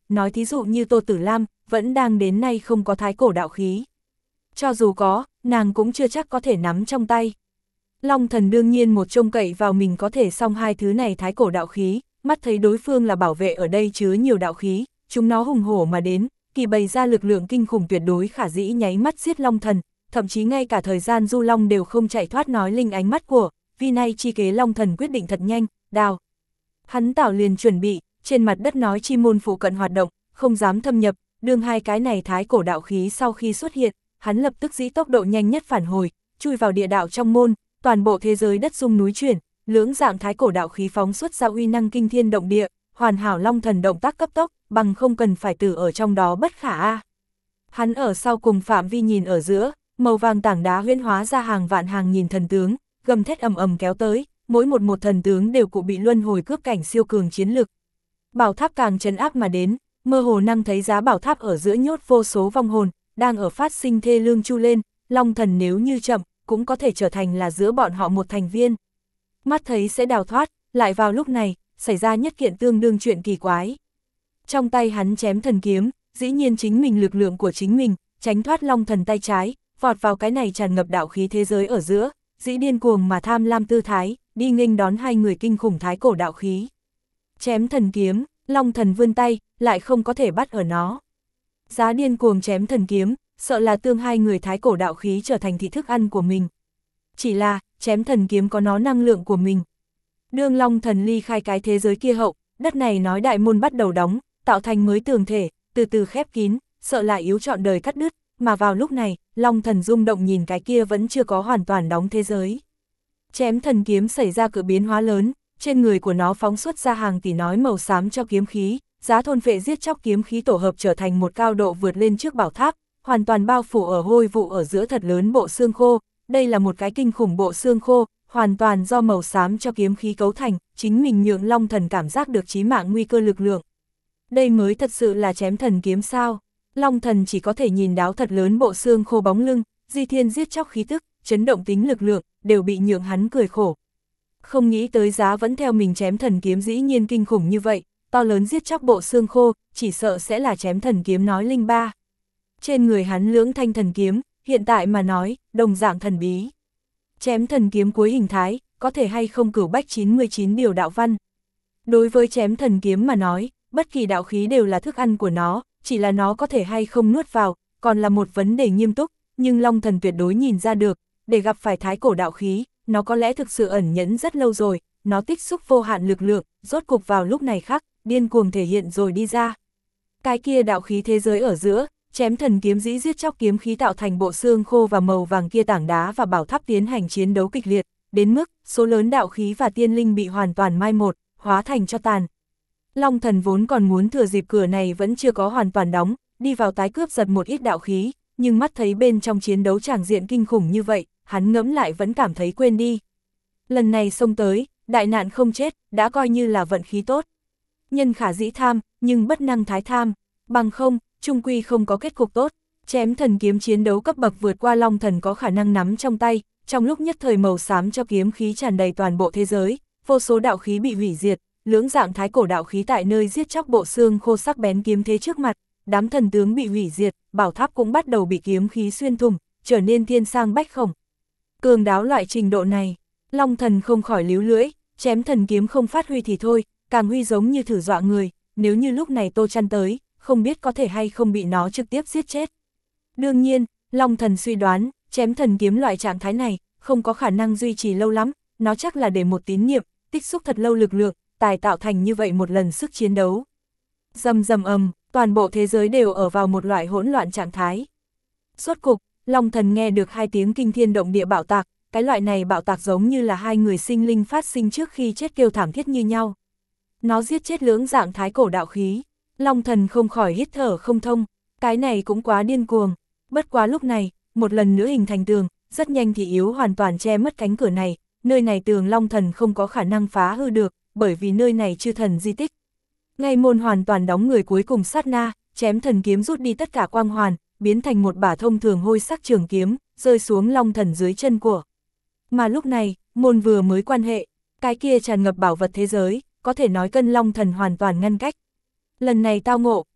nói thí dụ như Tô Tử Lam, vẫn đang đến nay không có thái cổ đạo khí. Cho dù có, nàng cũng chưa chắc có thể nắm trong tay. Long thần đương nhiên một trông cậy vào mình có thể xong hai thứ này thái cổ đạo khí, mắt thấy đối phương là bảo vệ ở đây chứa nhiều đạo khí, chúng nó hùng hổ mà đến, kỳ bày ra lực lượng kinh khủng tuyệt đối khả dĩ nháy mắt giết Long thần, thậm chí ngay cả thời gian du long đều không chạy thoát nói linh ánh mắt của, vì nay chi kế Long thần quyết định thật nhanh, đào. Hắn tảo liền chuẩn bị, trên mặt đất nói chi môn phụ cận hoạt động, không dám thâm nhập, đương hai cái này thái cổ đạo khí sau khi xuất hiện, hắn lập tức dĩ tốc độ nhanh nhất phản hồi, chui vào địa đạo trong môn, toàn bộ thế giới đất rung núi chuyển, lưỡng dạng thái cổ đạo khí phóng xuất ra uy năng kinh thiên động địa, hoàn hảo Long thần động tác cấp tốc, bằng không cần phải tử ở trong đó bất khả a. Hắn ở sau cùng phạm vi nhìn ở giữa, màu vàng tảng đá huyễn hóa ra hàng vạn hàng nghìn thần tướng, gầm thét ầm ầm kéo tới, mỗi một một thần tướng đều cụ bị luân hồi cướp cảnh siêu cường chiến lực. Bảo tháp càng trấn áp mà đến, mơ hồ năng thấy giá bảo tháp ở giữa nhốt vô số vong hồn, đang ở phát sinh thê lương chu lên, Long thần nếu như chậm, cũng có thể trở thành là giữa bọn họ một thành viên. Mắt thấy sẽ đào thoát, lại vào lúc này, xảy ra nhất kiện tương đương chuyện kỳ quái. Trong tay hắn chém thần kiếm, dĩ nhiên chính mình lực lượng của chính mình, tránh thoát Long thần tay trái, vọt vào cái này tràn ngập đạo khí thế giới ở giữa, dĩ điên cuồng mà tham lam tư thái, đi nghênh đón hai người kinh khủng thái cổ đạo khí. Chém thần kiếm, Long thần vươn tay, lại không có thể bắt ở nó. Giá điên cuồng chém thần kiếm, sợ là tương hai người thái cổ đạo khí trở thành thị thức ăn của mình. Chỉ là, chém thần kiếm có nó năng lượng của mình. Đương Long thần ly khai cái thế giới kia hậu, đất này nói đại môn bắt đầu đóng, tạo thành mới tường thể, từ từ khép kín, sợ lại yếu trọn đời cắt đứt, mà vào lúc này, Long thần rung động nhìn cái kia vẫn chưa có hoàn toàn đóng thế giới. Chém thần kiếm xảy ra cự biến hóa lớn, trên người của nó phóng xuất ra hàng tỷ nói màu xám cho kiếm khí, giá thôn phệ giết chóc kiếm khí tổ hợp trở thành một cao độ vượt lên trước bảo tháp, hoàn toàn bao phủ ở hôi vụ ở giữa thật lớn bộ xương khô, đây là một cái kinh khủng bộ xương khô, hoàn toàn do màu xám cho kiếm khí cấu thành, chính mình nhượng Long thần cảm giác được chí mạng nguy cơ lực lượng. Đây mới thật sự là chém thần kiếm sao? Long thần chỉ có thể nhìn đáo thật lớn bộ xương khô bóng lưng, di thiên giết chóc khí tức, chấn động tính lực lượng, đều bị nhượng hắn cười khổ. Không nghĩ tới giá vẫn theo mình chém thần kiếm dĩ nhiên kinh khủng như vậy, to lớn giết chóc bộ xương khô, chỉ sợ sẽ là chém thần kiếm nói linh ba. Trên người hắn lưỡng thanh thần kiếm, hiện tại mà nói, đồng dạng thần bí. Chém thần kiếm cuối hình thái, có thể hay không cửu bách chín mươi chín điều đạo văn. Đối với chém thần kiếm mà nói, bất kỳ đạo khí đều là thức ăn của nó, chỉ là nó có thể hay không nuốt vào, còn là một vấn đề nghiêm túc, nhưng Long thần tuyệt đối nhìn ra được, để gặp phải thái cổ đạo khí, nó có lẽ thực sự ẩn nhẫn rất lâu rồi, nó tích xúc vô hạn lực lượng, rốt cục vào lúc này khắc, điên cuồng thể hiện rồi đi ra. Cái kia đạo khí thế giới ở giữa, chém thần kiếm dĩ giết chóc kiếm khí tạo thành bộ xương khô và màu vàng kia tảng đá và bảo tháp tiến hành chiến đấu kịch liệt, đến mức số lớn đạo khí và tiên linh bị hoàn toàn mai một, hóa thành cho tàn. Long thần vốn còn muốn thừa dịp cửa này vẫn chưa có hoàn toàn đóng, đi vào tái cướp giật một ít đạo khí, nhưng mắt thấy bên trong chiến đấu tràng diện kinh khủng như vậy, hắn ngẫm lại vẫn cảm thấy quên đi. Lần này xông tới, đại nạn không chết, đã coi như là vận khí tốt. Nhân khả dĩ tham, nhưng bất năng thái tham, bằng không, chung quy không có kết cục tốt. Chém thần kiếm chiến đấu cấp bậc vượt qua Long thần có khả năng nắm trong tay, trong lúc nhất thời màu xám cho kiếm khí tràn đầy toàn bộ thế giới, vô số đạo khí bị hủy diệt, lưỡng dạng thái cổ đạo khí tại nơi giết chóc bộ xương khô sắc bén kiếm thế trước mặt, đám thần tướng bị hủy diệt, bảo tháp cũng bắt đầu bị kiếm khí xuyên thủng, trở nên thiên sang bách khổng. Cường đáo loại trình độ này, Long thần không khỏi líu lưỡi, chém thần kiếm không phát huy thì thôi, càng huy giống như thử dọa người, nếu như lúc này Tô Chăn tới, không biết có thể hay không bị nó trực tiếp giết chết. Đương nhiên, Long thần suy đoán, chém thần kiếm loại trạng thái này, không có khả năng duy trì lâu lắm, nó chắc là để một tín niệm, tích xúc thật lâu lực lượng, tài tạo thành như vậy một lần sức chiến đấu. Rầm rầm ầm, toàn bộ thế giới đều ở vào một loại hỗn loạn trạng thái. Suốt cục, Long thần nghe được hai tiếng kinh thiên động địa bạo tạc, cái loại này bạo tạc giống như là hai người sinh linh phát sinh trước khi chết kêu thảm thiết như nhau. Nó giết chết lưỡng dạng thái cổ đạo khí, Long thần không khỏi hít thở không thông, cái này cũng quá điên cuồng. Bất quá lúc này, một lần nữa hình thành tường, rất nhanh thì yếu hoàn toàn che mất cánh cửa này, nơi này tường Long thần không có khả năng phá hư được, bởi vì nơi này chư thần di tích. Ngay môn hoàn toàn đóng người cuối cùng sát na, chém thần kiếm rút đi tất cả quang hoàn, biến thành một bả thông thường hôi sắc trường kiếm, rơi xuống Long thần dưới chân của. Mà lúc này, môn vừa mới quan hệ, cái kia tràn ngập bảo vật thế giới, có thể nói cân Long thần hoàn toàn ngăn cách. Lần này tao ngộ,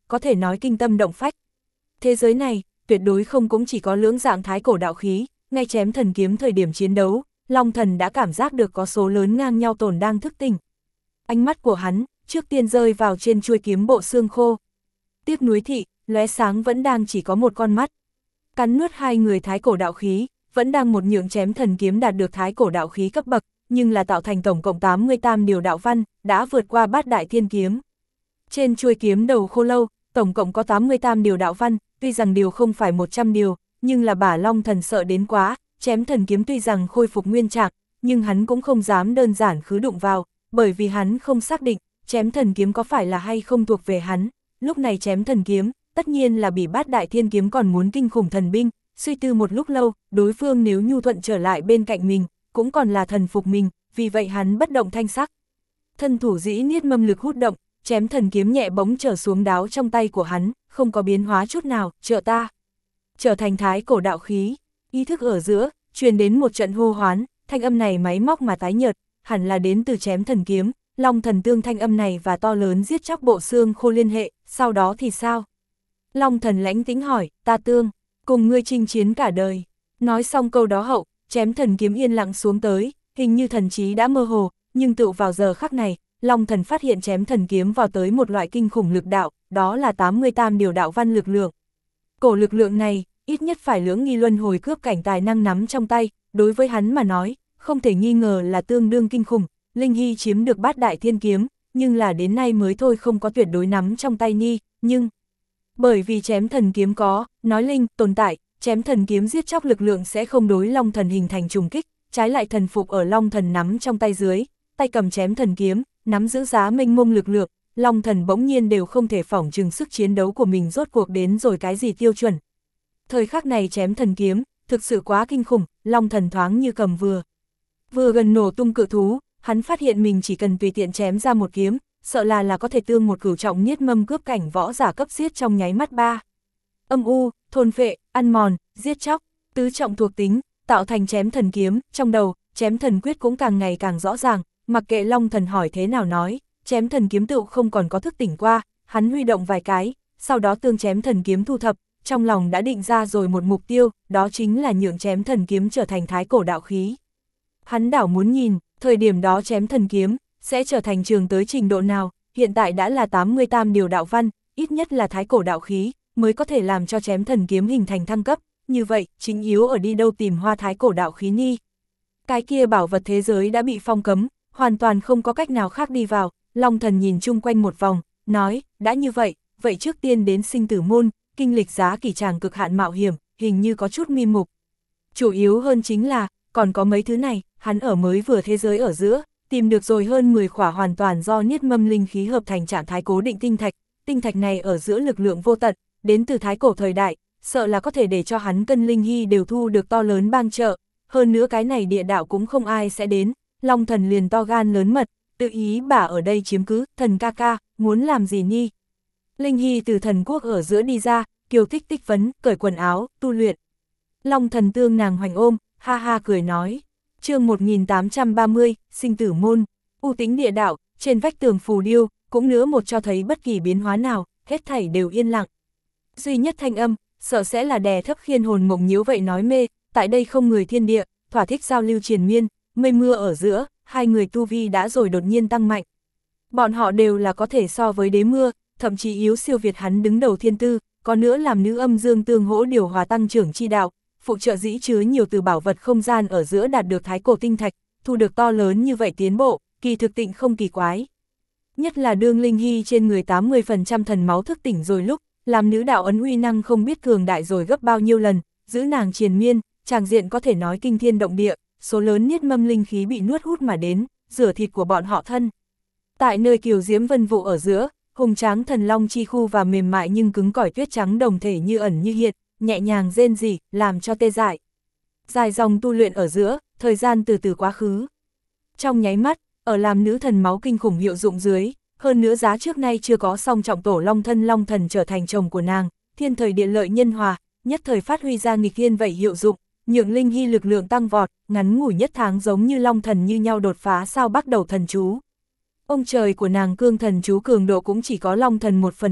có thể nói kinh tâm động phách. Thế giới này, tuyệt đối không cũng chỉ có lưỡng dạng thái cổ đạo khí, ngay chém thần kiếm thời điểm chiến đấu, Long Thần đã cảm giác được có số lớn ngang nhau tồn đang thức tỉnh. Ánh mắt của hắn, trước tiên rơi vào trên chuôi kiếm bộ xương khô. Tiếc nuối thị, lóe sáng vẫn đang chỉ có một con mắt. Cắn nuốt hai người thái cổ đạo khí, vẫn đang một nhượng chém thần kiếm đạt được thái cổ đạo khí cấp bậc, nhưng là tạo thành tổng cộng tám mươi tam điều đạo văn, đã vượt qua bát đại thiên kiếm. Trên chuôi kiếm đầu khô lâu, tổng cộng có tám mươi tam điều đạo văn, tuy rằng điều không phải một trăm điều, nhưng là bả Long Thần sợ đến quá, chém thần kiếm tuy rằng khôi phục nguyên trạng, nhưng hắn cũng không dám đơn giản khứ đụng vào, bởi vì hắn không xác định, chém thần kiếm có phải là hay không thuộc về hắn. Lúc này chém thần kiếm, tất nhiên là bị bát đại thiên kiếm còn muốn kinh khủng thần binh, suy tư một lúc lâu, đối phương nếu nhu thuận trở lại bên cạnh mình, cũng còn là thần phục mình, vì vậy hắn bất động thanh sắc. Thân thủ dĩ niết mâm lực hút động, chém thần kiếm nhẹ bóng trở xuống đáo trong tay của hắn, không có biến hóa chút nào, trợ ta. Trở thành thái cổ đạo khí, ý thức ở giữa, truyền đến một trận hô hoán, thanh âm này máy móc mà tái nhợt, hẳn là đến từ chém thần kiếm, Long Thần tương thanh âm này và to lớn giết chóc bộ xương khô liên hệ, sau đó thì sao? Long Thần lãnh tĩnh hỏi, ta tương, cùng ngươi chinh chiến cả đời. Nói xong câu đó hậu, chém thần kiếm yên lặng xuống tới, hình như thần trí đã mơ hồ, nhưng tự vào giờ khắc này, Long Thần phát hiện chém thần kiếm vào tới một loại kinh khủng lực đạo, đó là tám mươi tam điều đạo văn lực lượng. Cổ lực lượng này, ít nhất phải lưỡng nghi luân hồi cướp cảnh tài năng nắm trong tay, đối với hắn mà nói, không thể nghi ngờ là tương đương kinh khủng. Linh Hy chiếm được bát đại thiên kiếm, nhưng là đến nay mới thôi không có tuyệt đối nắm trong tay ni, nhưng bởi vì chém thần kiếm có, nói linh, tồn tại, chém thần kiếm giết chóc lực lượng sẽ không đối Long Thần hình thành trùng kích, trái lại thần phục ở Long Thần nắm trong tay dưới, tay cầm chém thần kiếm, nắm giữ giá mênh mông lực lượng, Long Thần bỗng nhiên đều không thể phỏng chừng sức chiến đấu của mình rốt cuộc đến rồi cái gì tiêu chuẩn. Thời khắc này chém thần kiếm, thực sự quá kinh khủng, Long Thần thoáng như cầm vừa. Vừa gần nổ tung cự thú, hắn phát hiện mình chỉ cần tùy tiện chém ra một kiếm, sợ là là có thể tương một cửu trọng niết mâm cướp cảnh võ giả cấp giết trong nháy mắt ba. Âm u, thôn phệ, ăn mòn, giết chóc, tứ trọng thuộc tính, tạo thành chém thần kiếm, trong đầu, chém thần quyết cũng càng ngày càng rõ ràng, mặc kệ Long Thần hỏi thế nào nói, chém thần kiếm tựu không còn có thức tỉnh qua, hắn huy động vài cái, sau đó tương chém thần kiếm thu thập, trong lòng đã định ra rồi một mục tiêu, đó chính là nhượng chém thần kiếm trở thành thái cổ đạo khí. Hắn đảo muốn nhìn, thời điểm đó chém thần kiếm, sẽ trở thành trường tới trình độ nào, hiện tại đã là tám mươi tam điều đạo văn, ít nhất là thái cổ đạo khí, mới có thể làm cho chém thần kiếm hình thành thăng cấp, như vậy, chính yếu ở đi đâu tìm hoa thái cổ đạo khí ni. Cái kia bảo vật thế giới đã bị phong cấm, hoàn toàn không có cách nào khác đi vào, Long Thần nhìn chung quanh một vòng, nói, đã như vậy, vậy trước tiên đến sinh tử môn, kinh lịch giá kỳ tràng cực hạn mạo hiểm, hình như có chút mi mục. Chủ yếu hơn chính là, còn có mấy thứ này, hắn ở mới vừa thế giới ở giữa, tìm được rồi hơn mười khỏa hoàn toàn do niết mâm linh khí hợp thành trạng thái cố định tinh thạch, tinh thạch này ở giữa lực lượng vô tận, đến từ thái cổ thời đại, sợ là có thể để cho hắn cân linh hy đều thu được to lớn bang trợ, hơn nữa cái này địa đạo cũng không ai sẽ đến, Long Thần liền to gan lớn mật, tự ý bả ở đây chiếm cứ, thần ca ca, muốn làm gì ni? Linh hy từ thần quốc ở giữa đi ra, kiều thích tích vấn, cởi quần áo, tu luyện. Long Thần tương nàng hoành ôm, ha ha cười nói. Chương một nghìn tám trăm ba mươi, sinh tử môn, u tính địa đạo, trên vách tường phù điêu, cũng nữa một cho thấy bất kỳ biến hóa nào, hết thảy đều yên lặng. Duy nhất thanh âm, sợ sẽ là đè thấp khiên hồn mộng nhiễu vậy nói mê, tại đây không người thiên địa, thỏa thích giao lưu triền miên, mây mưa ở giữa, hai người tu vi đã rồi đột nhiên tăng mạnh. Bọn họ đều là có thể so với đế mưa, thậm chí yếu siêu việt hắn đứng đầu thiên tư, có nữa làm nữ âm dương tương hỗ điều hòa tăng trưởng chi đạo. Phụ trợ dĩ chứa nhiều từ bảo vật không gian ở giữa đạt được thái cổ tinh thạch, thu được to lớn như vậy tiến bộ, kỳ thực tịnh không kỳ quái. Nhất là đương Linh Hy trên người tám mươi phần trăm thần máu thức tỉnh rồi lúc, làm nữ đạo ấn uy năng không biết cường đại rồi gấp bao nhiêu lần, giữ nàng triền miên, tràng diện có thể nói kinh thiên động địa, số lớn niết mâm linh khí bị nuốt hút mà đến, rửa thịt của bọn họ thân. Tại nơi kiều diễm vân vụ ở giữa, hùng tráng thần long chi khu và mềm mại nhưng cứng cỏi tuyết trắng đồng thể như ẩn như hiện, nhẹ nhàng rên rỉ, làm cho tê dại. Dài dòng tu luyện ở giữa, thời gian từ từ quá khứ. Trong nháy mắt, ở làm nữ thần máu kinh khủng hiệu dụng dưới, hơn nữa giá trước nay chưa có song trọng tổ long thân long thần trở thành chồng của nàng, thiên thời địa lợi nhân hòa, nhất thời phát huy ra nghịch thiên vậy hiệu dụng, nhượng Linh Hy lực lượng tăng vọt, ngắn ngủi nhất tháng giống như long thần như nhau đột phá sao bắt đầu thần chú. Ông trời của nàng cương thần chú cường độ cũng chỉ có long thần một phần năm,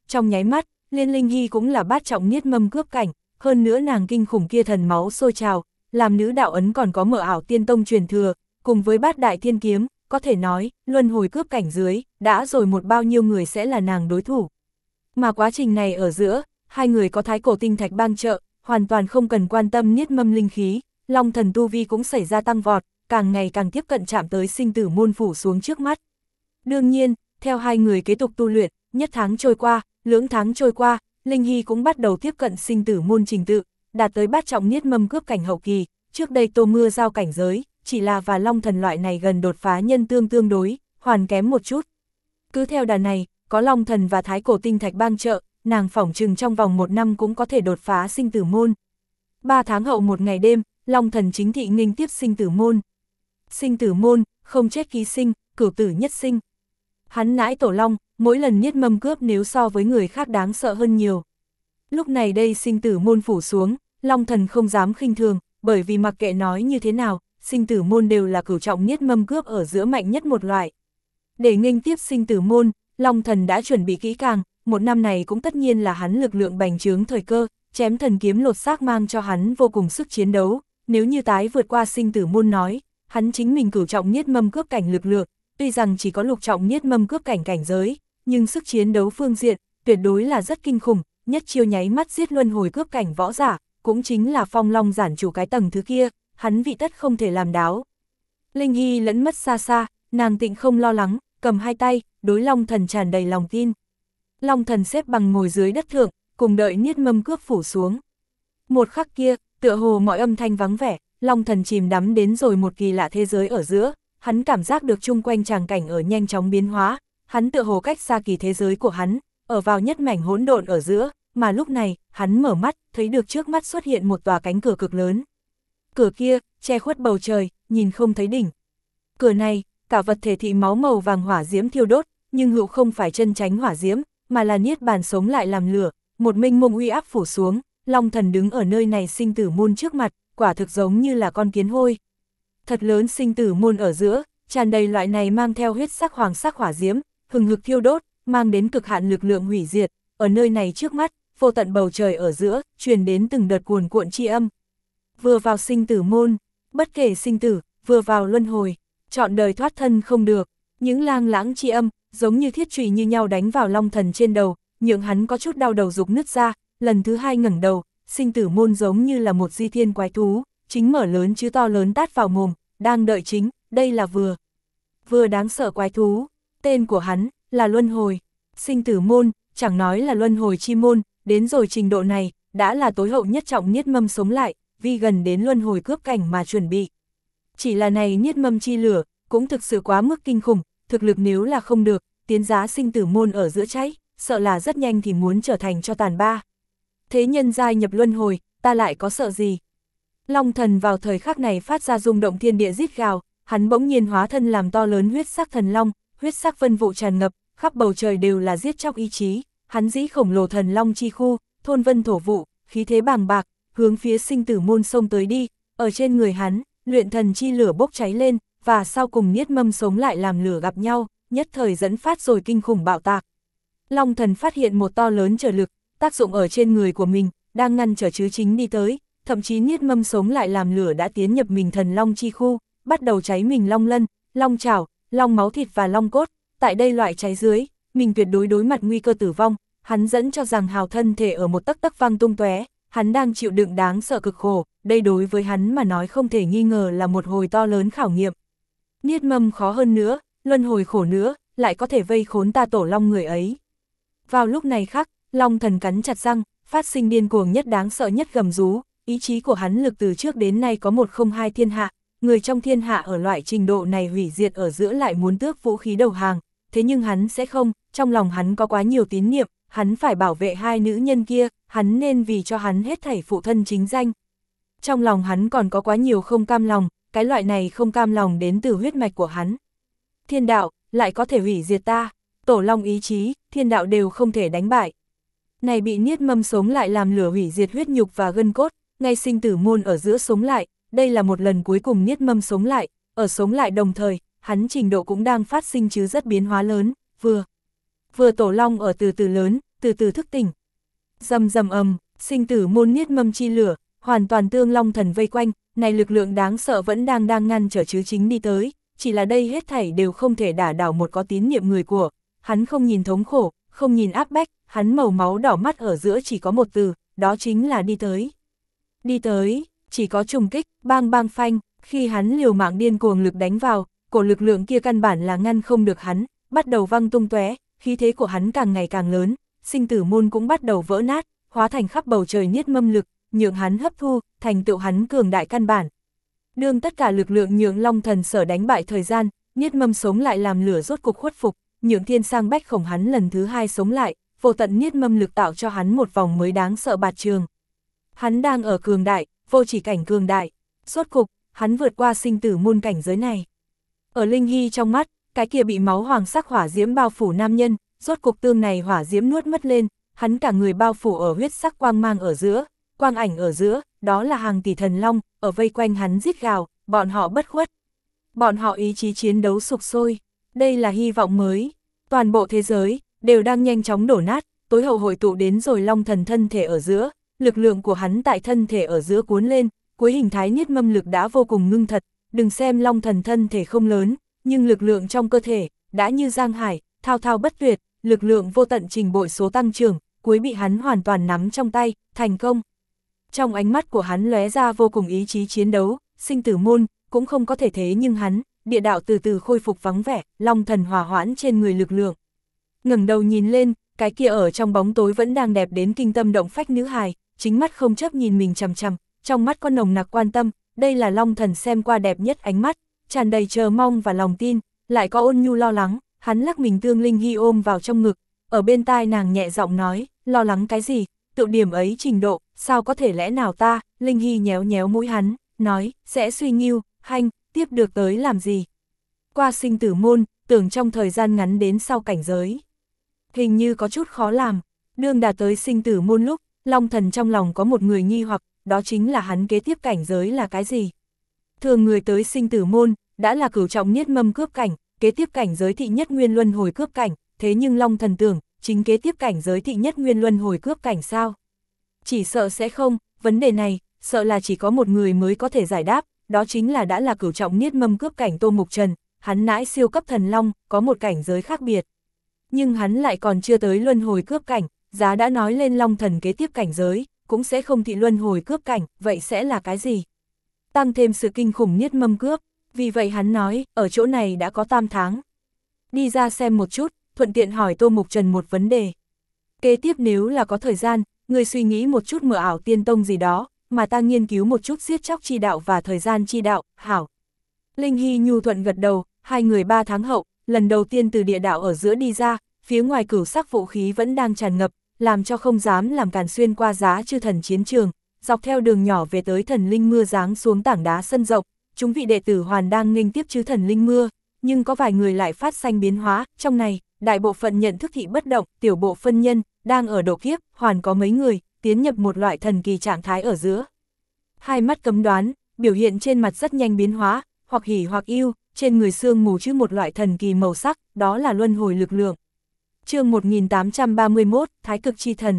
trong nháy mắt, Liên Linh Hy cũng là bát trọng niết mâm cướp cảnh, hơn nữa nàng kinh khủng kia thần máu sôi trào, làm nữ đạo ấn còn có mở ảo tiên tông truyền thừa, cùng với bát đại thiên kiếm, có thể nói, luân hồi cướp cảnh dưới, đã rồi một bao nhiêu người sẽ là nàng đối thủ. Mà quá trình này ở giữa, hai người có thái cổ tinh thạch bang trợ, hoàn toàn không cần quan tâm niết mâm linh khí, long thần tu vi cũng xảy ra tăng vọt, càng ngày càng tiếp cận chạm tới sinh tử môn phủ xuống trước mắt. Đương nhiên, theo hai người kế tục tu luyện, nhất tháng trôi qua, lưỡng tháng trôi qua, Linh Hy cũng bắt đầu tiếp cận sinh tử môn trình tự, đạt tới bát trọng niết mâm cướp cảnh hậu kỳ, trước đây Tô Mưa giao cảnh giới, chỉ là và long thần loại này gần đột phá nhân tương tương đối, hoàn kém một chút. Cứ theo đà này, có long thần và thái cổ tinh thạch bang trợ, nàng phỏng chừng trong vòng một năm cũng có thể đột phá sinh tử môn. Ba tháng hậu một ngày đêm, long thần chính thị nghênh tiếp sinh tử môn. Sinh tử môn, không chết ký sinh, cửu tử nhất sinh. Hắn nãi tổ long, mỗi lần niết mâm cướp nếu so với người khác đáng sợ hơn nhiều. Lúc này đây sinh tử môn phủ xuống, long thần không dám khinh thường, bởi vì mặc kệ nói như thế nào, sinh tử môn đều là cửu trọng niết mâm cướp ở giữa mạnh nhất một loại. Để nghênh tiếp sinh tử môn, long thần đã chuẩn bị kỹ càng, một năm này cũng tất nhiên là hắn lực lượng bành trướng thời cơ, chém thần kiếm lột xác mang cho hắn vô cùng sức chiến đấu, nếu như tái vượt qua sinh tử môn nói, hắn chính mình cửu trọng niết mâm cướp cảnh lực lượng, tuy rằng chỉ có lục trọng niết mâm cướp cảnh cảnh giới, nhưng sức chiến đấu phương diện, tuyệt đối là rất kinh khủng, nhất chiêu nháy mắt giết luân hồi cướp cảnh võ giả, cũng chính là phong long giản chủ cái tầng thứ kia, hắn vị tất không thể làm đáo. Linh Hy lẫn mất xa xa, nàng tịnh không lo lắng, cầm hai tay, đối long thần tràn đầy lòng tin. Long thần xếp bằng ngồi dưới đất thượng, cùng đợi niết mâm cướp phủ xuống. Một khắc kia, tựa hồ mọi âm thanh vắng vẻ, long thần chìm đắm đến rồi một kỳ lạ thế giới ở giữa, hắn cảm giác được chung quanh tràng cảnh ở nhanh chóng biến hóa, hắn tựa hồ cách xa kỳ thế giới của hắn, ở vào nhất mảnh hỗn độn ở giữa, mà lúc này, hắn mở mắt, thấy được trước mắt xuất hiện một tòa cánh cửa cực lớn. Cửa kia, che khuất bầu trời, nhìn không thấy đỉnh. Cửa này, cả vật thể thị máu màu vàng hỏa diễm thiêu đốt, nhưng hữu không phải chân tránh hỏa diễm, mà là niết bàn sống lại làm lửa, một mênh mông uy áp phủ xuống, long thần đứng ở nơi này sinh tử môn trước mặt, quả thực giống như là con kiến hôi. Thật lớn sinh tử môn ở giữa, tràn đầy loại này mang theo huyết sắc hoàng sắc hỏa diễm, hừng hực thiêu đốt, mang đến cực hạn lực lượng hủy diệt, ở nơi này trước mắt, vô tận bầu trời ở giữa, truyền đến từng đợt cuồn cuộn chi âm. Vừa vào sinh tử môn, bất kể sinh tử, vừa vào luân hồi, chọn đời thoát thân không được, những lang lãng chi âm, giống như thiết chùy như nhau đánh vào long thần trên đầu, nhượng hắn có chút đau đầu rục nứt ra, lần thứ hai ngẩng đầu, sinh tử môn giống như là một di thiên quái thú, chính mở lớn chứ to lớn tát vào mồm, đang đợi chính, đây là vừa. Vừa đáng sợ quái thú, tên của hắn, là luân hồi, sinh tử môn, chẳng nói là luân hồi chi môn, đến rồi trình độ này, đã là tối hậu nhất trọng niết mâm sống lại, vì gần đến luân hồi cướp cảnh mà chuẩn bị. Chỉ là này niết mâm chi lửa, cũng thực sự quá mức kinh khủng, thực lực nếu là không được, tiến giá sinh tử môn ở giữa cháy, sợ là rất nhanh thì muốn trở thành cho tàn ba. Thế nhân giai nhập luân hồi, ta lại có sợ gì? Long thần vào thời khắc này phát ra rung động thiên địa rít gào, hắn bỗng nhiên hóa thân làm to lớn huyết sắc thần long, huyết sắc vân vụ tràn ngập, khắp bầu trời đều là giết chóc ý chí, hắn dĩ khổng lồ thần long chi khu, thôn vân thổ vụ, khí thế bàng bạc, hướng phía sinh tử môn sông tới đi, ở trên người hắn, luyện thần chi lửa bốc cháy lên, và sau cùng niết mâm sống lại làm lửa gặp nhau, nhất thời dẫn phát rồi kinh khủng bạo tạc. Long thần phát hiện một to lớn trở lực, tác dụng ở trên người của mình, đang ngăn trở chứ chính đi tới, thậm chí niết mâm sống lại làm lửa đã tiến nhập mình thần long chi khu, bắt đầu cháy mình long lân, long chảo, long máu thịt và long cốt, tại đây loại cháy dưới, mình tuyệt đối đối mặt nguy cơ tử vong, hắn dẫn cho rằng hào thân thể ở một tấc tấc văng tung tóe, hắn đang chịu đựng đáng sợ cực khổ, đây đối với hắn mà nói không thể nghi ngờ là một hồi to lớn khảo nghiệm. Niết mâm khó hơn nữa, luân hồi khổ nữa, lại có thể vây khốn ta tổ long người ấy. Vào lúc này khắc, long thần cắn chặt răng, phát sinh điên cuồng nhất đáng sợ nhất gầm rú, ý chí của hắn lực từ trước đến nay có một không hai thiên hạ, người trong thiên hạ ở loại trình độ này hủy diệt ở giữa lại muốn tước vũ khí đầu hàng, thế nhưng hắn sẽ không, trong lòng hắn có quá nhiều tín niệm, hắn phải bảo vệ hai nữ nhân kia, hắn nên vì cho hắn hết thảy phụ thân chính danh. Trong lòng hắn còn có quá nhiều không cam lòng, cái loại này không cam lòng đến từ huyết mạch của hắn. Thiên đạo, lại có thể hủy diệt ta, tổ long ý chí, thiên đạo đều không thể đánh bại. Này bị niết mâm sống lại làm lửa hủy diệt huyết nhục và gân cốt, ngay sinh tử môn ở giữa sống lại, đây là một lần cuối cùng niết mâm sống lại, ở sống lại đồng thời, hắn trình độ cũng đang phát sinh chứ rất biến hóa lớn, vừa. Vừa tổ long ở từ từ lớn, từ từ thức tỉnh. Rầm rầm ầm, sinh tử môn niết mâm chi lửa, hoàn toàn tương long thần vây quanh, này lực lượng đáng sợ vẫn đang đang ngăn trở chứ chính đi tới, chỉ là đây hết thảy đều không thể đả đảo một có tín niệm người của, hắn không nhìn thống khổ, không nhìn áp bách, hắn màu máu đỏ mắt ở giữa chỉ có một từ, đó chính là đi tới. Đi tới, chỉ có trùng kích, bang bang phanh, khi hắn liều mạng điên cuồng lực đánh vào, cổ lực lượng kia căn bản là ngăn không được hắn, bắt đầu văng tung tóe, khí thế của hắn càng ngày càng lớn, sinh tử môn cũng bắt đầu vỡ nát, hóa thành khắp bầu trời niết mâm lực, nhượng hắn hấp thu, thành tựu hắn cường đại căn bản. Đương tất cả lực lượng nhượng long thần sở đánh bại thời gian, niết mâm sống lại làm lửa rốt cục khuất phục, nhượng thiên sang bách khổng hắn lần thứ hai sống lại, vô tận niết mâm lực tạo cho hắn một vòng mới đáng sợ bạt trường. Hắn đang ở cường đại, vô chỉ cảnh cường đại, rốt cục, hắn vượt qua sinh tử môn cảnh giới này. Ở Linh Hy trong mắt, cái kia bị máu hoàng sắc hỏa diễm bao phủ nam nhân, rốt cục tương này hỏa diễm nuốt mất lên, hắn cả người bao phủ ở huyết sắc quang mang ở giữa, quang ảnh ở giữa, đó là hàng tỷ thần long, ở vây quanh hắn rít gào, bọn họ bất khuất. Bọn họ ý chí chiến đấu sục sôi, đây là hy vọng mới. Toàn bộ thế giới, đều đang nhanh chóng đổ nát, tối hậu hội tụ đến rồi long thần thân thể ở giữa, lực lượng của hắn tại thân thể ở giữa cuốn lên, cuối hình thái niết mâm lực đã vô cùng ngưng thật, đừng xem long thần thân thể không lớn, nhưng lực lượng trong cơ thể, đã như giang hải, thao thao bất tuyệt, lực lượng vô tận trình bội số tăng trưởng, cuối bị hắn hoàn toàn nắm trong tay, thành công. Trong ánh mắt của hắn lóe ra vô cùng ý chí chiến đấu, sinh tử môn, cũng không có thể thế nhưng hắn, địa đạo từ từ khôi phục vắng vẻ, long thần hòa hoãn trên người lực lượng. Ngẩng đầu nhìn lên, cái kia ở trong bóng tối vẫn đang đẹp đến kinh tâm động phách nữ hài, chính mắt không chấp nhìn mình chằm chằm, trong mắt có nồng nặc quan tâm, đây là long thần xem qua đẹp nhất ánh mắt, tràn đầy chờ mong và lòng tin, lại có ôn nhu lo lắng, hắn lắc mình tương Linh Hy ôm vào trong ngực, ở bên tai nàng nhẹ giọng nói, lo lắng cái gì, tự điểm ấy trình độ, sao có thể lẽ nào ta, Linh Hy nhéo nhéo mũi hắn, nói, sẽ suy nghiêu, hanh, tiếp được tới làm gì. Qua sinh tử môn, tưởng trong thời gian ngắn đến sau cảnh giới. Hình như có chút khó làm, đương đạt tới sinh tử môn lúc, long thần trong lòng có một người nghi hoặc, đó chính là hắn kế tiếp cảnh giới là cái gì. Thường người tới sinh tử môn, đã là cửu trọng niết mâm cướp cảnh, kế tiếp cảnh giới thị nhất nguyên luân hồi cướp cảnh, thế nhưng long thần tưởng, chính kế tiếp cảnh giới thị nhất nguyên luân hồi cướp cảnh sao? Chỉ sợ sẽ không, vấn đề này, sợ là chỉ có một người mới có thể giải đáp, đó chính là đã là cửu trọng niết mâm cướp cảnh Tô Mục Trần, hắn nãi siêu cấp thần long, có một cảnh giới khác biệt. Nhưng hắn lại còn chưa tới luân hồi cướp cảnh, giá đã nói lên long thần kế tiếp cảnh giới, cũng sẽ không thị luân hồi cướp cảnh, vậy sẽ là cái gì? Tăng thêm sự kinh khủng niết mâm cướp, vì vậy hắn nói, ở chỗ này đã có tam tháng. Đi ra xem một chút, thuận tiện hỏi Tô Mục Trần một vấn đề. Kế tiếp nếu là có thời gian, người suy nghĩ một chút mở ảo tiên tông gì đó, mà ta nghiên cứu một chút giết chóc chi đạo và thời gian chi đạo, hảo. Linh Hy nhu thuận gật đầu, hai người ba tháng hậu, lần đầu tiên từ địa đạo ở giữa đi ra, phía ngoài cửu sắc vũ khí vẫn đang tràn ngập, làm cho không dám làm càn xuyên qua giá chư thần chiến trường, dọc theo đường nhỏ về tới thần linh mưa giáng xuống tảng đá sân rộng, chúng vị đệ tử hoàn đang nghênh tiếp chứ thần linh mưa, nhưng có vài người lại phát sanh biến hóa, trong này, đại bộ phận nhận thức thị bất động, tiểu bộ phân nhân, đang ở độ kiếp, hoàn có mấy người, tiến nhập một loại thần kỳ trạng thái ở giữa. Hai mắt cấm đoán, biểu hiện trên mặt rất nhanh biến hóa, hoặc hỉ hoặc yêu, trên người xương mù chứ một loại thần kỳ màu sắc, đó là luân hồi lực lượng. Chương một nghìn tám trăm ba mươi mốt, Thái cực chi thần.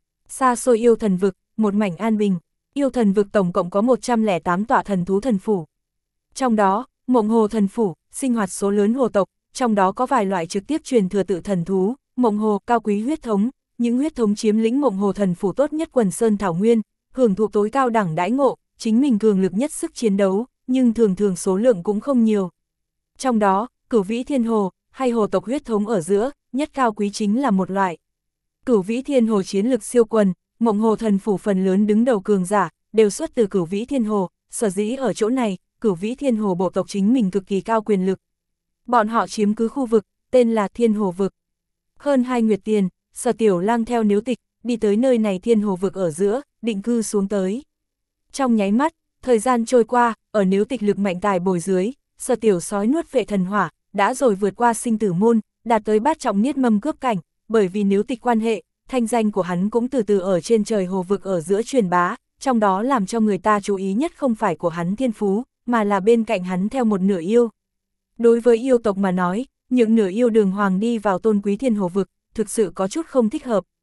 Xa xôi yêu thần vực, một mảnh an bình, yêu thần vực tổng cộng có một trăm lẻ tám tọa thần thú thần phủ. Trong đó, Mộng Hồ thần phủ, sinh hoạt số lớn hồ tộc, trong đó có vài loại trực tiếp truyền thừa tự thần thú, Mộng Hồ, cao quý huyết thống, những huyết thống chiếm lĩnh Mộng Hồ thần phủ tốt nhất quần sơn thảo nguyên, hưởng thụ tối cao đẳng đãi ngộ, chính mình cường lực nhất sức chiến đấu, nhưng thường thường số lượng cũng không nhiều. Trong đó, Cửu Vĩ Thiên Hồ, hay hồ tộc huyết thống ở giữa, nhất cao quý chính là một loại. Cửu Vĩ Thiên Hồ chiến lực siêu quần, Mộng Hồ thần phủ phần lớn đứng đầu cường giả, đều xuất từ Cửu Vĩ Thiên Hồ, sở dĩ ở chỗ này, Cửu Vĩ Thiên Hồ bộ tộc chính mình cực kỳ cao quyền lực. Bọn họ chiếm cứ khu vực, tên là Thiên Hồ vực. Hơn hai nguyệt tiền, Sở Tiểu Lang theo Nếu Tịch, đi tới nơi này Thiên Hồ vực ở giữa, định cư xuống tới. Trong nháy mắt, thời gian trôi qua, ở Nếu Tịch lực mạnh tài bồi dưới, Sở Tiểu sói nuốt vệ thần hỏa, đã rồi vượt qua sinh tử môn, đạt tới bát trọng niết mâm cướp cảnh, bởi vì Nếu Tịch quan hệ, thanh danh của hắn cũng từ từ ở trên trời hồ vực ở giữa truyền bá, trong đó làm cho người ta chú ý nhất không phải của hắn thiên phú, mà là bên cạnh hắn theo một nửa yêu. Đối với yêu tộc mà nói, những nửa yêu đường hoàng đi vào tôn quý Thiên Hồ vực, thực sự có chút không thích hợp.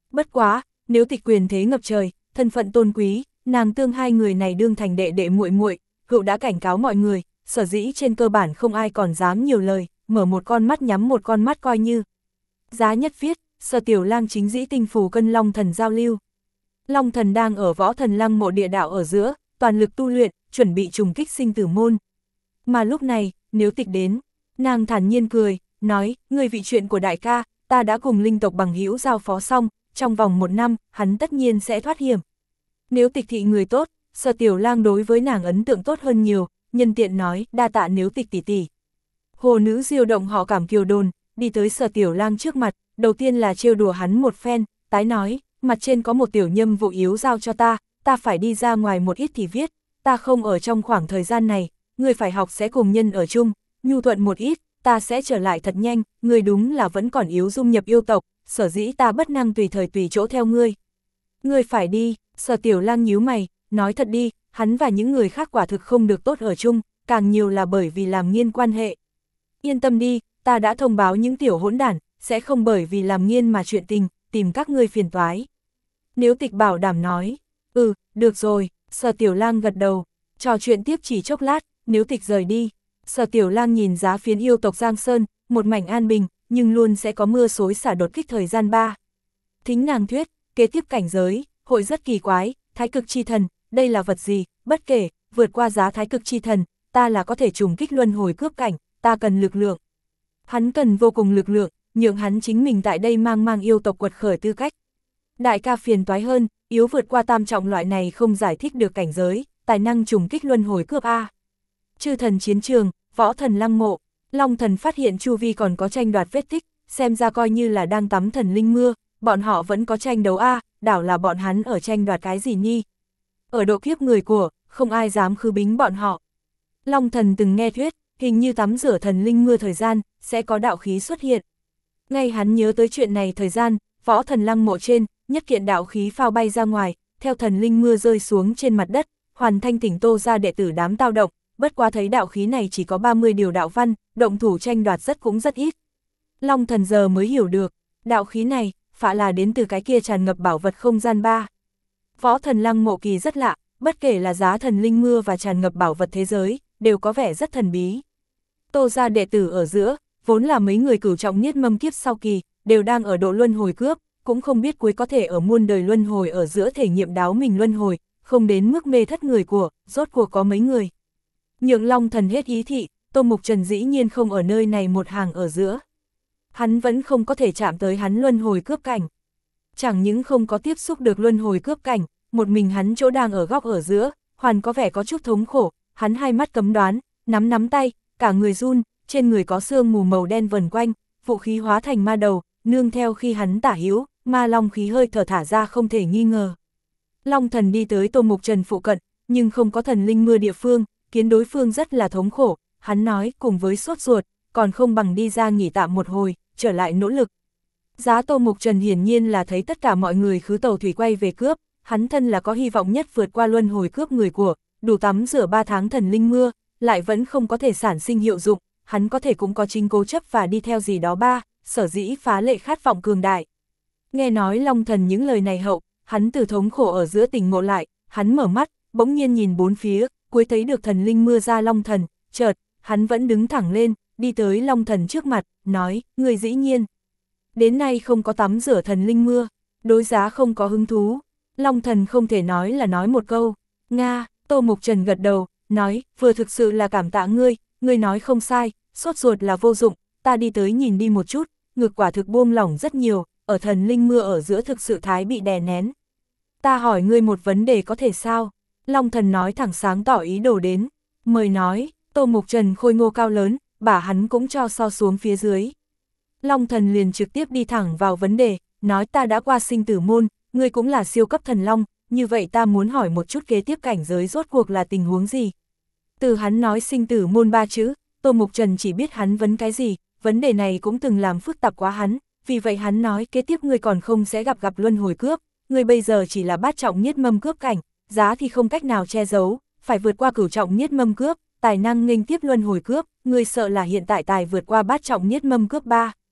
Bất quá, nếu tịch quyền thế ngập trời, thân phận tôn quý, nàng tương hai người này đương thành đệ đệ muội muội, cựu đã cảnh cáo mọi người, sở dĩ trên cơ bản không ai còn dám nhiều lời, mở một con mắt nhắm một con mắt coi như. Giá nhất viết, Sở Tiểu Lang chính dĩ tinh phù cân Long Thần giao lưu. Long Thần đang ở Võ Thần Lăng mộ địa đạo ở giữa, toàn lực tu luyện, chuẩn bị trùng kích sinh tử môn. Mà lúc này, nếu tịch đến, nàng thản nhiên cười, nói, người vị chuyện của đại ca, ta đã cùng linh tộc bằng hữu giao phó xong, trong vòng một năm, hắn tất nhiên sẽ thoát hiểm. Nếu tịch thị người tốt, Sở Tiểu Lang đối với nàng ấn tượng tốt hơn nhiều, nhân tiện nói, đa tạ nếu tịch tỷ tỷ. Hồ nữ diêu động họ cảm kiều đồn, đi tới Sở Tiểu Lang trước mặt, đầu tiên là trêu đùa hắn một phen, tái nói, mặt trên có một tiểu nhâm vụ yếu giao cho ta, ta phải đi ra ngoài một ít thì viết, ta không ở trong khoảng thời gian này, người phải học sẽ cùng nhân ở chung, nhu thuận một ít, ta sẽ trở lại thật nhanh, người đúng là vẫn còn yếu dung nhập yêu tộc, sở dĩ ta bất năng tùy thời tùy chỗ theo ngươi. Ngươi phải đi, Sở Tiểu Lang nhíu mày, nói thật đi, hắn và những người khác quả thực không được tốt ở chung, càng nhiều là bởi vì làm nghiên quan hệ. Yên tâm đi, ta đã thông báo những tiểu hỗn đản, sẽ không bởi vì làm nghiên mà chuyện tình, tìm các ngươi phiền toái. Nếu tịch bảo đảm nói, ừ, được rồi, Sở Tiểu Lang gật đầu, trò chuyện tiếp chỉ chốc lát, nếu tịch rời đi. Sở Tiểu Lang nhìn giá phiến yêu tộc Giang Sơn, một mảnh an bình, nhưng luôn sẽ có mưa xối xả đột kích thời gian ba. Thính nàng thuyết, kế tiếp cảnh giới, hội rất kỳ quái, thái cực chi thần, đây là vật gì, bất kể, vượt qua giá thái cực chi thần, ta là có thể trùng kích luân hồi cướp cảnh, ta cần lực lượng. Hắn cần vô cùng lực lượng, nhượng hắn chính mình tại đây mang mang yêu tộc quật khởi tư cách. Đại ca phiền toái hơn, yếu vượt qua tam trọng loại này không giải thích được cảnh giới, tài năng trùng kích luân hồi cướp A. Chư thần chiến trường, Võ Thần Lăng mộ, Long Thần phát hiện chu vi còn có tranh đoạt vết tích, xem ra coi như là đang tắm thần linh mưa, bọn họ vẫn có tranh đấu A, đảo là bọn hắn ở tranh đoạt cái gì nhi. Ở độ kiếp người của, không ai dám khứ bính bọn họ. Long Thần từng nghe thuyết, hình như tắm rửa thần linh mưa thời gian, sẽ có đạo khí xuất hiện. Ngay hắn nhớ tới chuyện này thời gian, Võ Thần Lăng mộ trên, nhất kiện đạo khí phao bay ra ngoài, theo thần linh mưa rơi xuống trên mặt đất, hoàn thanh tỉnh Tô ra đệ tử đám tao động, bất quá thấy đạo khí này chỉ có ba mươi điều đạo văn, động thủ tranh đoạt rất cũng rất ít. Long Thần giờ mới hiểu được, đạo khí này, phả là đến từ cái kia tràn ngập bảo vật không gian ba. Võ Thần Lăng mộ kỳ rất lạ, bất kể là giá thần linh mưa và tràn ngập bảo vật thế giới, đều có vẻ rất thần bí. Tô ra đệ tử ở giữa, vốn là mấy người cửu trọng niết mâm kiếp sau kỳ, đều đang ở độ luân hồi cướp, cũng không biết cuối có thể ở muôn đời luân hồi ở giữa thể nghiệm đáo mình luân hồi, không đến mức mê thất người của, rốt cuộc có mấy người. Nhượng Long Thần hết ý thị, Tô Mục Trần dĩ nhiên không ở nơi này một hàng ở giữa. Hắn vẫn không có thể chạm tới hắn luân hồi cướp cảnh. Chẳng những không có tiếp xúc được luân hồi cướp cảnh, một mình hắn chỗ đang ở góc ở giữa, hoàn có vẻ có chút thống khổ, hắn hai mắt cấm đoán, nắm nắm tay, cả người run, trên người có sương mù màu đen vần quanh, vũ khí hóa thành ma đầu, nương theo khi hắn tả hữu, ma long khí hơi thở thả ra không thể nghi ngờ. Long Thần đi tới Tô Mục Trần phụ cận, nhưng không có thần linh mưa địa phương, khiến đối phương rất là thống khổ, hắn nói cùng với sốt ruột, còn không bằng đi ra nghỉ tạm một hồi, trở lại nỗ lực. Giá Tô Mục Trần hiển nhiên là thấy tất cả mọi người khứ tàu thủy quay về cướp, hắn thân là có hy vọng nhất vượt qua luân hồi cướp người của, đủ tắm rửa ba tháng thần linh mưa, lại vẫn không có thể sản sinh hiệu dụng, hắn có thể cũng có chính cố chấp và đi theo gì đó ba, sở dĩ phá lệ khát vọng cường đại. Nghe nói Long Thần những lời này hậu, hắn từ thống khổ ở giữa tỉnh ngộ lại, hắn mở mắt, bỗng nhiên nhìn bốn phía, cuối thấy được thần linh mưa ra Long Thần, chợt, hắn vẫn đứng thẳng lên, đi tới Long Thần trước mặt, nói, người dĩ nhiên. Đến nay không có tắm rửa thần linh mưa, đối giá không có hứng thú. Long Thần không thể nói là nói một câu, Nga, Tô Mục Trần gật đầu, nói, vừa thực sự là cảm tạ ngươi, ngươi nói không sai, sốt ruột là vô dụng, ta đi tới nhìn đi một chút, ngực quả thực buông lỏng rất nhiều, ở thần linh mưa ở giữa thực sự thái bị đè nén. Ta hỏi ngươi một vấn đề có thể sao? Long Thần nói thẳng sáng tỏ ý đồ đến, mời nói, Tô Mục Trần khôi ngô cao lớn, bả hắn cũng cho so xuống phía dưới. Long Thần liền trực tiếp đi thẳng vào vấn đề, nói ta đã qua sinh tử môn, ngươi cũng là siêu cấp thần long, như vậy ta muốn hỏi một chút kế tiếp cảnh giới rốt cuộc là tình huống gì? Từ hắn nói sinh tử môn ba chữ, Tô Mục Trần chỉ biết hắn vấn cái gì, vấn đề này cũng từng làm phức tạp quá hắn, vì vậy hắn nói kế tiếp ngươi còn không sẽ gặp gặp luân hồi cướp, ngươi bây giờ chỉ là bát trọng niết mâm cướp cảnh, giá thì không cách nào che giấu, phải vượt qua cửu trọng niết mâm cướp, tài năng nghênh tiếp luân hồi cướp, ngươi sợ là hiện tại tài vượt qua bát trọng niết mâm cướp ba.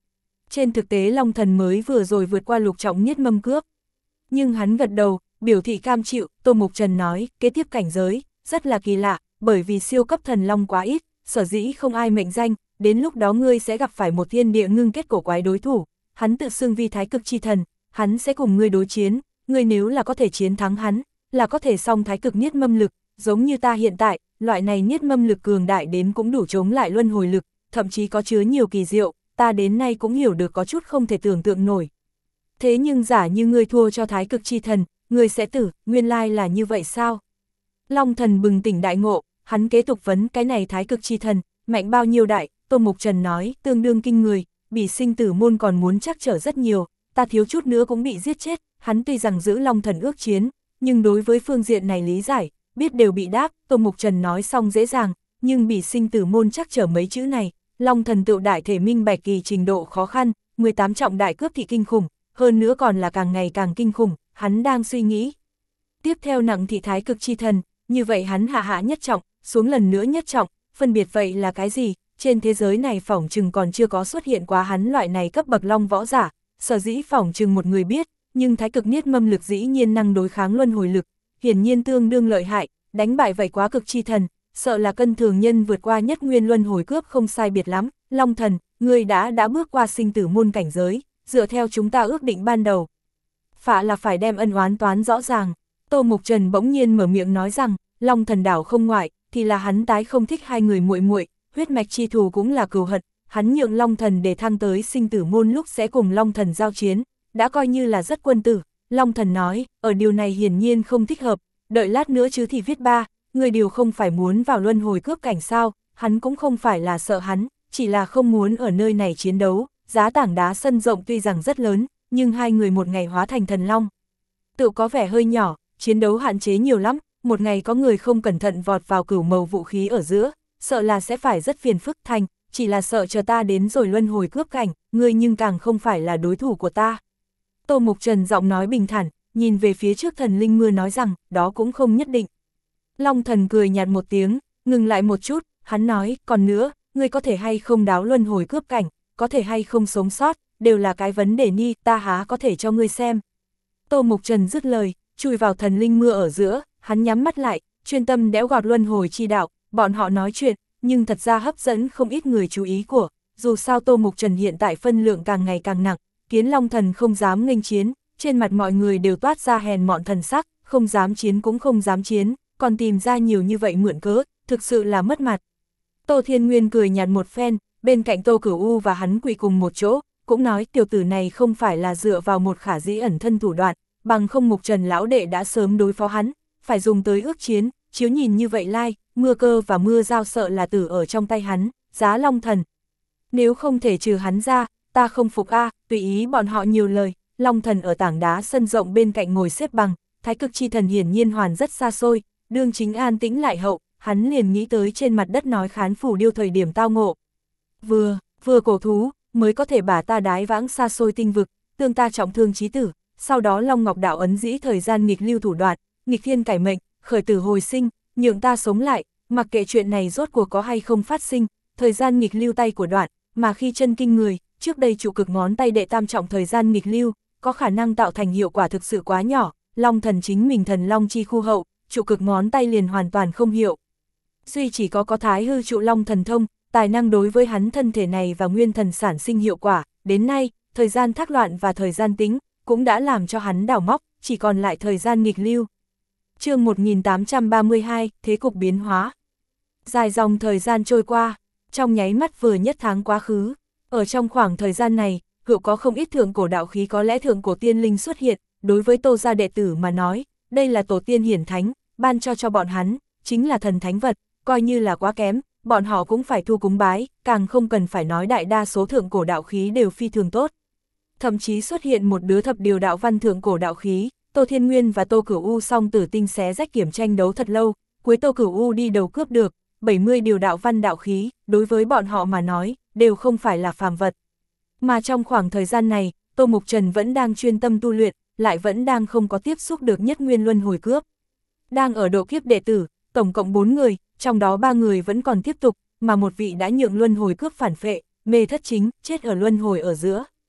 Trên thực tế Long Thần mới vừa rồi vượt qua lục trọng niết mâm cướp. Nhưng hắn gật đầu, biểu thị cam chịu. Tô Mục Trần nói, kế tiếp cảnh giới, rất là kỳ lạ, bởi vì siêu cấp thần long quá ít, sở dĩ không ai mệnh danh, đến lúc đó ngươi sẽ gặp phải một thiên địa ngưng kết cổ quái đối thủ, hắn tự xưng vi thái cực chi thần, hắn sẽ cùng ngươi đối chiến, ngươi nếu là có thể chiến thắng hắn, là có thể song thái cực niết mâm lực, giống như ta hiện tại, loại này niết mâm lực cường đại đến cũng đủ chống lại luân hồi lực, thậm chí có chứa nhiều kỳ diệu, ta đến nay cũng hiểu được có chút không thể tưởng tượng nổi. Thế nhưng giả như ngươi thua cho thái cực chi thần, ngươi sẽ tử, nguyên lai là như vậy sao? Long Thần bừng tỉnh đại ngộ, hắn kế tục vấn cái này thái cực chi thần, mạnh bao nhiêu đại, Tô Mục Trần nói, tương đương kinh người, bỉ sinh tử môn còn muốn chắc trở rất nhiều, ta thiếu chút nữa cũng bị giết chết, hắn tuy rằng giữ Long Thần ước chiến, nhưng đối với phương diện này lý giải, biết đều bị đáp, Tô Mục Trần nói xong dễ dàng, nhưng bỉ sinh tử môn chắc trở mấy chữ này, Long Thần tự đại thể minh bạch kỳ trình độ khó khăn, mười tám trọng đại cướp thị kinh khủng, hơn nữa còn là càng ngày càng kinh khủng, hắn đang suy nghĩ. Tiếp theo nặng thị thái cực chi thần, như vậy hắn hạ hạ nhất trọng, xuống lần nữa nhất trọng, phân biệt vậy là cái gì, trên thế giới này phỏng chừng còn chưa có xuất hiện quá hắn loại này cấp bậc long võ giả, sở dĩ phỏng chừng một người biết, nhưng thái cực niết mâm lực dĩ nhiên năng đối kháng luân hồi lực, hiển nhiên tương đương lợi hại, đánh bại vậy quá cực chi thần, sợ là cân thường nhân vượt qua nhất nguyên luân hồi cướp không sai biệt lắm, Long Thần, ngươi đã đã bước qua sinh tử môn cảnh giới, dựa theo chúng ta ước định ban đầu. Phạ là phải đem ân oán toán rõ ràng, Tô Mục Trần bỗng nhiên mở miệng nói rằng, Long Thần đảo không ngoại, thì là hắn tái không thích hai người muội muội, huyết mạch chi thù cũng là cừu hận, hắn nhượng Long Thần để thăng tới sinh tử môn lúc sẽ cùng Long Thần giao chiến, đã coi như là rất quân tử. Long Thần nói, ở điều này hiển nhiên không thích hợp, đợi lát nữa chứ thì viết ba, người điều không phải muốn vào luân hồi cướp cảnh sao, hắn cũng không phải là sợ hắn, chỉ là không muốn ở nơi này chiến đấu, giá tảng đá sân rộng tuy rằng rất lớn, nhưng hai người một ngày hóa thành thần long. Tự có vẻ hơi nhỏ, chiến đấu hạn chế nhiều lắm, một ngày có người không cẩn thận vọt vào cửu màu vũ khí ở giữa, sợ là sẽ phải rất phiền phức thành, chỉ là sợ chờ ta đến rồi luân hồi cướp cảnh, ngươi nhưng càng không phải là đối thủ của ta. Tô Mục Trần giọng nói bình thản, nhìn về phía trước thần linh mưa nói rằng, đó cũng không nhất định. Long Thần cười nhạt một tiếng, ngừng lại một chút, hắn nói, còn nữa, ngươi có thể hay không đáo luân hồi cướp cảnh, có thể hay không sống sót, đều là cái vấn đề ni, ta há có thể cho ngươi xem. Tô Mục Trần dứt lời, chui vào thần linh mưa ở giữa, hắn nhắm mắt lại, chuyên tâm đẽo gọt luân hồi chi đạo, bọn họ nói chuyện, nhưng thật ra hấp dẫn không ít người chú ý của, dù sao Tô Mục Trần hiện tại phân lượng càng ngày càng nặng, Kiến Long Thần không dám nghênh chiến, trên mặt mọi người đều toát ra hèn mọn thần sắc, không dám chiến cũng không dám chiến, còn tìm ra nhiều như vậy mượn cớ, thực sự là mất mặt. Tô Thiên Nguyên cười nhạt một phen, bên cạnh Tô Cửu U và hắn quỳ cùng một chỗ, cũng nói tiểu tử này không phải là dựa vào một khả dĩ ẩn thân thủ đoạn, bằng không Mục Trần lão đệ đã sớm đối phó hắn, phải dùng tới ước chiến, chiếu nhìn như vậy lai, mưa cơ và mưa dao sợ là tử ở trong tay hắn, giá Long Thần. Nếu không thể trừ hắn ra, ta không phục a, tùy ý bọn họ nhiều lời, Long Thần ở tảng đá sân rộng bên cạnh ngồi xếp bằng, thái cực chi thần hiển nhiên hoàn rất xa xôi, đương chính an tĩnh lại hậu, hắn liền nghĩ tới trên mặt đất nói khán phủ điêu thời điểm tao ngộ. Vừa, vừa cổ thú, mới có thể bả ta đái vãng xa xôi tinh vực, tương ta trọng thương chí tử, sau đó Long Ngọc đạo ấn dĩ thời gian nghịch lưu thủ đoạn, nghịch thiên cải mệnh, khởi tử hồi sinh, nhượng ta sống lại, mặc kệ chuyện này rốt cuộc có hay không phát sinh, thời gian nghịch lưu tay của đoạn, mà khi chân kinh người, trước đây trụ cực ngón tay đệ tam trọng thời gian nghịch lưu, có khả năng tạo thành hiệu quả thực sự quá nhỏ, Long Thần chính mình thần Long chi khu hậu, trụ cực ngón tay liền hoàn toàn không hiệu. Duy chỉ có có thái hư trụ Long thần thông, tài năng đối với hắn thân thể này và nguyên thần sản sinh hiệu quả, đến nay, thời gian thác loạn và thời gian tính, cũng đã làm cho hắn đảo móc, chỉ còn lại thời gian nghịch lưu. Chương một nghìn tám trăm ba mươi hai, thế cục biến hóa. Dài dòng thời gian trôi qua, trong nháy mắt vừa nhất tháng quá khứ, ở trong khoảng thời gian này, hữu có không ít thượng cổ đạo khí có lẽ thượng cổ tiên linh xuất hiện, đối với Tô gia đệ tử mà nói, đây là tổ tiên hiển thánh, ban cho cho bọn hắn, chính là thần thánh vật, coi như là quá kém, bọn họ cũng phải thu cúng bái, càng không cần phải nói đại đa số thượng cổ đạo khí đều phi thường tốt. Thậm chí xuất hiện một đứa thập điều đạo văn thượng cổ đạo khí, Tô Thiên Nguyên và Tô Cửu U song tử tinh xé rách kiểm tranh đấu thật lâu, cuối Tô Cửu U đi đầu cướp được, bảy mươi điều đạo văn đạo khí, đối với bọn họ mà nói, đều không phải là phàm vật. Mà trong khoảng thời gian này, Tô Mục Trần vẫn đang chuyên tâm tu luyện, lại vẫn đang không có tiếp xúc được nhất nguyên luân hồi cướp. Đang ở độ kiếp đệ tử, tổng cộng bốn người, trong đó ba người vẫn còn tiếp tục, mà một vị đã nhượng luân hồi cướp phản phệ, mê thất chính, chết ở luân hồi ở giữa.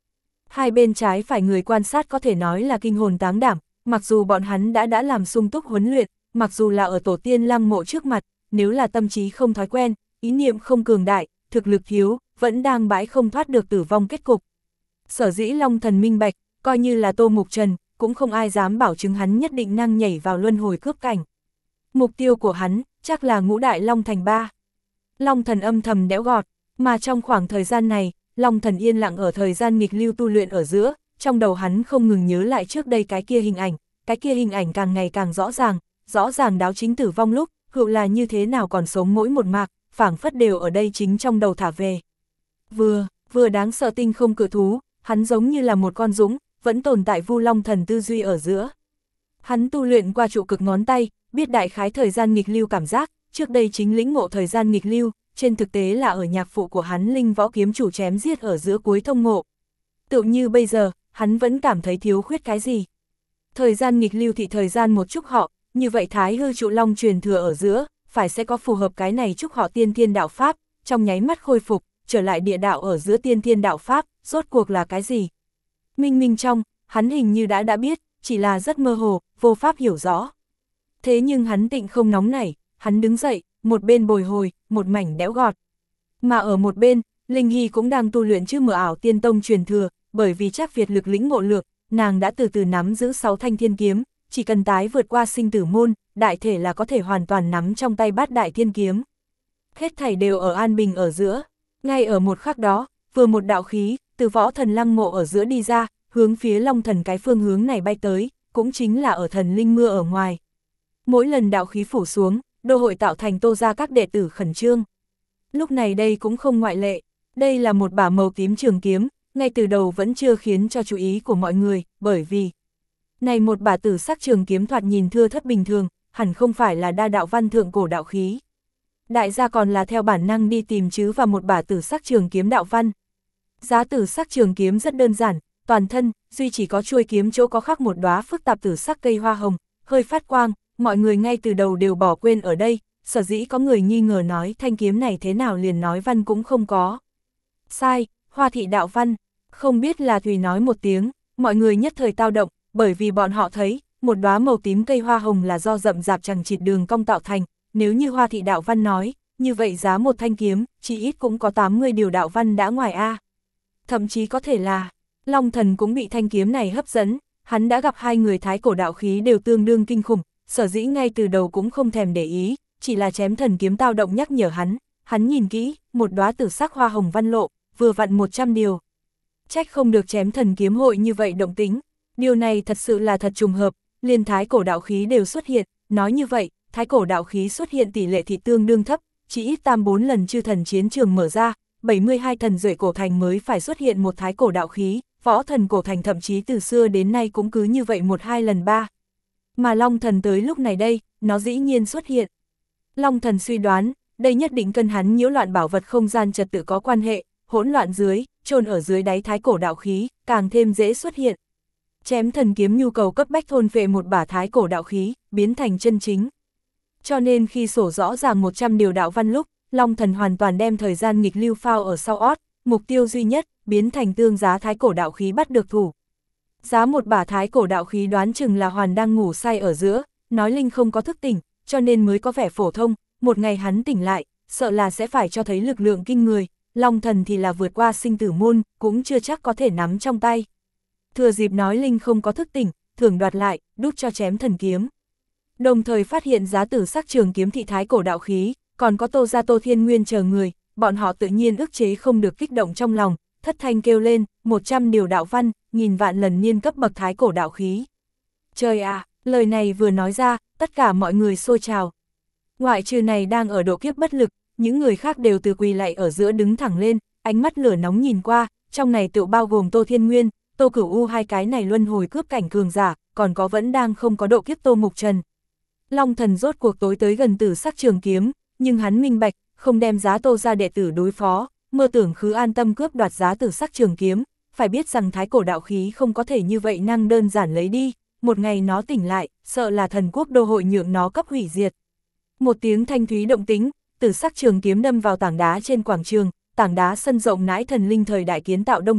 Hai bên trái phải người quan sát có thể nói là kinh hồn táng đảm, mặc dù bọn hắn đã đã làm sung túc huấn luyện, mặc dù là ở tổ tiên lăng mộ trước mặt, nếu là tâm trí không thói quen, ý niệm không cường đại, thực lực thiếu, vẫn đang bãi không thoát được tử vong kết cục. Sở dĩ Long Thần minh bạch, coi như là Tô Mục Trần, cũng không ai dám bảo chứng hắn nhất định năng nhảy vào luân hồi cướp cảnh. Mục tiêu của hắn, chắc là ngũ đại Long Thành ba. Long Thần âm thầm đẽo gọt, mà trong khoảng thời gian này, Long Thần yên lặng ở thời gian nghịch lưu tu luyện ở giữa, trong đầu hắn không ngừng nhớ lại trước đây cái kia hình ảnh, cái kia hình ảnh càng ngày càng rõ ràng, rõ ràng đáo chính tử vong lúc, hữu là như thế nào còn sống mỗi một mạc, phảng phất đều ở đây chính trong đầu thả về. Vừa, vừa đáng sợ tinh không cự thú, hắn giống như là một con dũng, vẫn tồn tại Vu Long Thần tư duy ở giữa. Hắn tu luyện qua trụ cực ngón tay, biết đại khái thời gian nghịch lưu cảm giác, trước đây chính lĩnh ngộ thời gian nghịch lưu, trên thực tế là ở nhạc phụ của hắn Linh Võ kiếm chủ chém giết ở giữa cuối thông ngộ. Tự như bây giờ, hắn vẫn cảm thấy thiếu khuyết cái gì. Thời gian nghịch lưu thì thời gian một chút họ, như vậy Thái hư trụ long truyền thừa ở giữa, phải sẽ có phù hợp cái này chúc họ tiên thiên đạo pháp, trong nháy mắt khôi phục, trở lại địa đạo ở giữa tiên thiên đạo pháp, rốt cuộc là cái gì? Minh minh trong, hắn hình như đã đã biết, chỉ là rất mơ hồ, vô pháp hiểu rõ. Thế nhưng hắn tịnh không nóng nảy, hắn đứng dậy, một bên bồi hồi, một mảnh đẽo gọt. Mà ở một bên, Linh Hy cũng đang tu luyện chư mở ảo tiên tông truyền thừa, bởi vì chắc Việt lực lĩnh ngộ lược, nàng đã từ từ nắm giữ sáu thanh thiên kiếm, chỉ cần tái vượt qua sinh tử môn, đại thể là có thể hoàn toàn nắm trong tay bát đại thiên kiếm. Hết thảy đều ở an bình ở giữa, ngay ở một khắc đó, vừa một đạo khí, từ võ thần lăng mộ ở giữa đi ra, hướng phía Long Thần cái phương hướng này bay tới, cũng chính là ở thần linh mưa ở ngoài. Mỗi lần đạo khí phủ xuống, đô hội tạo thành Tô gia các đệ tử khẩn trương. Lúc này đây cũng không ngoại lệ, đây là một bả màu tím trường kiếm, ngay từ đầu vẫn chưa khiến cho chú ý của mọi người, bởi vì này một bả tử sắc trường kiếm thoạt nhìn thưa thất bình thường, hẳn không phải là đa đạo văn thượng cổ đạo khí. Đại gia còn là theo bản năng đi tìm chứ và một bả tử sắc trường kiếm đạo văn. Giá tử sắc trường kiếm rất đơn giản, toàn thân, duy chỉ có chuôi kiếm chỗ có khắc một đóa phức tạp tử sắc cây hoa hồng, hơi phát quang, mọi người ngay từ đầu đều bỏ quên ở đây, sở dĩ có người nghi ngờ nói thanh kiếm này thế nào liền nói văn cũng không có. Sai, Hoa thị đạo văn, không biết là Thùy nói một tiếng, mọi người nhất thời tao động, bởi vì bọn họ thấy, một đóa màu tím cây hoa hồng là do rậm rạp chằng chịt đường cong tạo thành, nếu như Hoa thị đạo văn nói, như vậy giá một thanh kiếm, chỉ ít cũng có tám mươi điều đạo văn đã ngoài A. Thậm chí có thể là, Long Thần cũng bị thanh kiếm này hấp dẫn, hắn đã gặp hai người thái cổ đạo khí đều tương đương kinh khủng, sở dĩ ngay từ đầu cũng không thèm để ý, chỉ là chém thần kiếm tao động nhắc nhở hắn, hắn nhìn kỹ, một đóa tử sắc hoa hồng văn lộ, vừa vặn một trăm điều. Trách không được chém thần kiếm hội như vậy động tính, điều này thật sự là thật trùng hợp, liên thái cổ đạo khí đều xuất hiện, nói như vậy, thái cổ đạo khí xuất hiện tỷ lệ thì tương đương thấp, chỉ ít tam bốn lần chư thần chiến trường mở ra, bảy mươi hai thần duệ cổ thành mới phải xuất hiện một thái cổ đạo khí, võ thần cổ thành thậm chí từ xưa đến nay cũng cứ như vậy một hai lần ba. Mà Long Thần tới lúc này đây, nó dĩ nhiên xuất hiện. Long Thần suy đoán, đây nhất định cân hắn nhiễu loạn bảo vật không gian trật tự có quan hệ, hỗn loạn dưới, chôn ở dưới đáy thái cổ đạo khí, càng thêm dễ xuất hiện. Chém thần kiếm nhu cầu cấp bách thôn phệ một bả thái cổ đạo khí, biến thành chân chính. Cho nên khi sổ rõ ràng một trăm điều đạo văn lúc, Long Thần hoàn toàn đem thời gian nghịch lưu phao ở sau ót, mục tiêu duy nhất, biến thành tương giá thái cổ đạo khí bắt được thủ. Giá một bả thái cổ đạo khí đoán chừng là Hoàn đang ngủ say ở giữa, nói Linh không có thức tỉnh, cho nên mới có vẻ phổ thông, một ngày hắn tỉnh lại, sợ là sẽ phải cho thấy lực lượng kinh người, Long Thần thì là vượt qua sinh tử môn, cũng chưa chắc có thể nắm trong tay. Thừa dịp nói Linh không có thức tỉnh, thưởng đoạt lại, đút cho chém thần kiếm. Đồng thời phát hiện giá tử sắc trường kiếm thị thái cổ đạo khí, còn có Tô gia Tô Thiên Nguyên chờ người, bọn họ tự nhiên ức chế không được kích động trong lòng, thất thanh kêu lên, một trăm điều đạo văn, nghìn vạn lần niên cấp bậc thái cổ đạo khí. Trời à, lời này vừa nói ra, tất cả mọi người xôi trào. Ngoại trừ này đang ở độ kiếp bất lực, những người khác đều từ quỳ lạy ở giữa đứng thẳng lên, ánh mắt lửa nóng nhìn qua, trong này tự bao gồm Tô Thiên Nguyên, Tô Cửu U hai cái này luân hồi cướp cảnh cường giả, còn có vẫn đang không có độ kiếp Tô Mục Trần. Long Thần rốt cuộc tối tới gần tử sắc trường kiếm, nhưng hắn minh bạch, không đem giá Tô gia đệ tử đối phó, mơ tưởng khứ an tâm cướp đoạt giá tử sắc trường kiếm, phải biết rằng thái cổ đạo khí không có thể như vậy năng đơn giản lấy đi, một ngày nó tỉnh lại, sợ là thần quốc đô hội nhượng nó cấp hủy diệt. Một tiếng thanh thúy động tính, tử sắc trường kiếm đâm vào tảng đá trên quảng trường, tảng đá sân rộng nãi thần linh thời đại kiến tạo đông tây,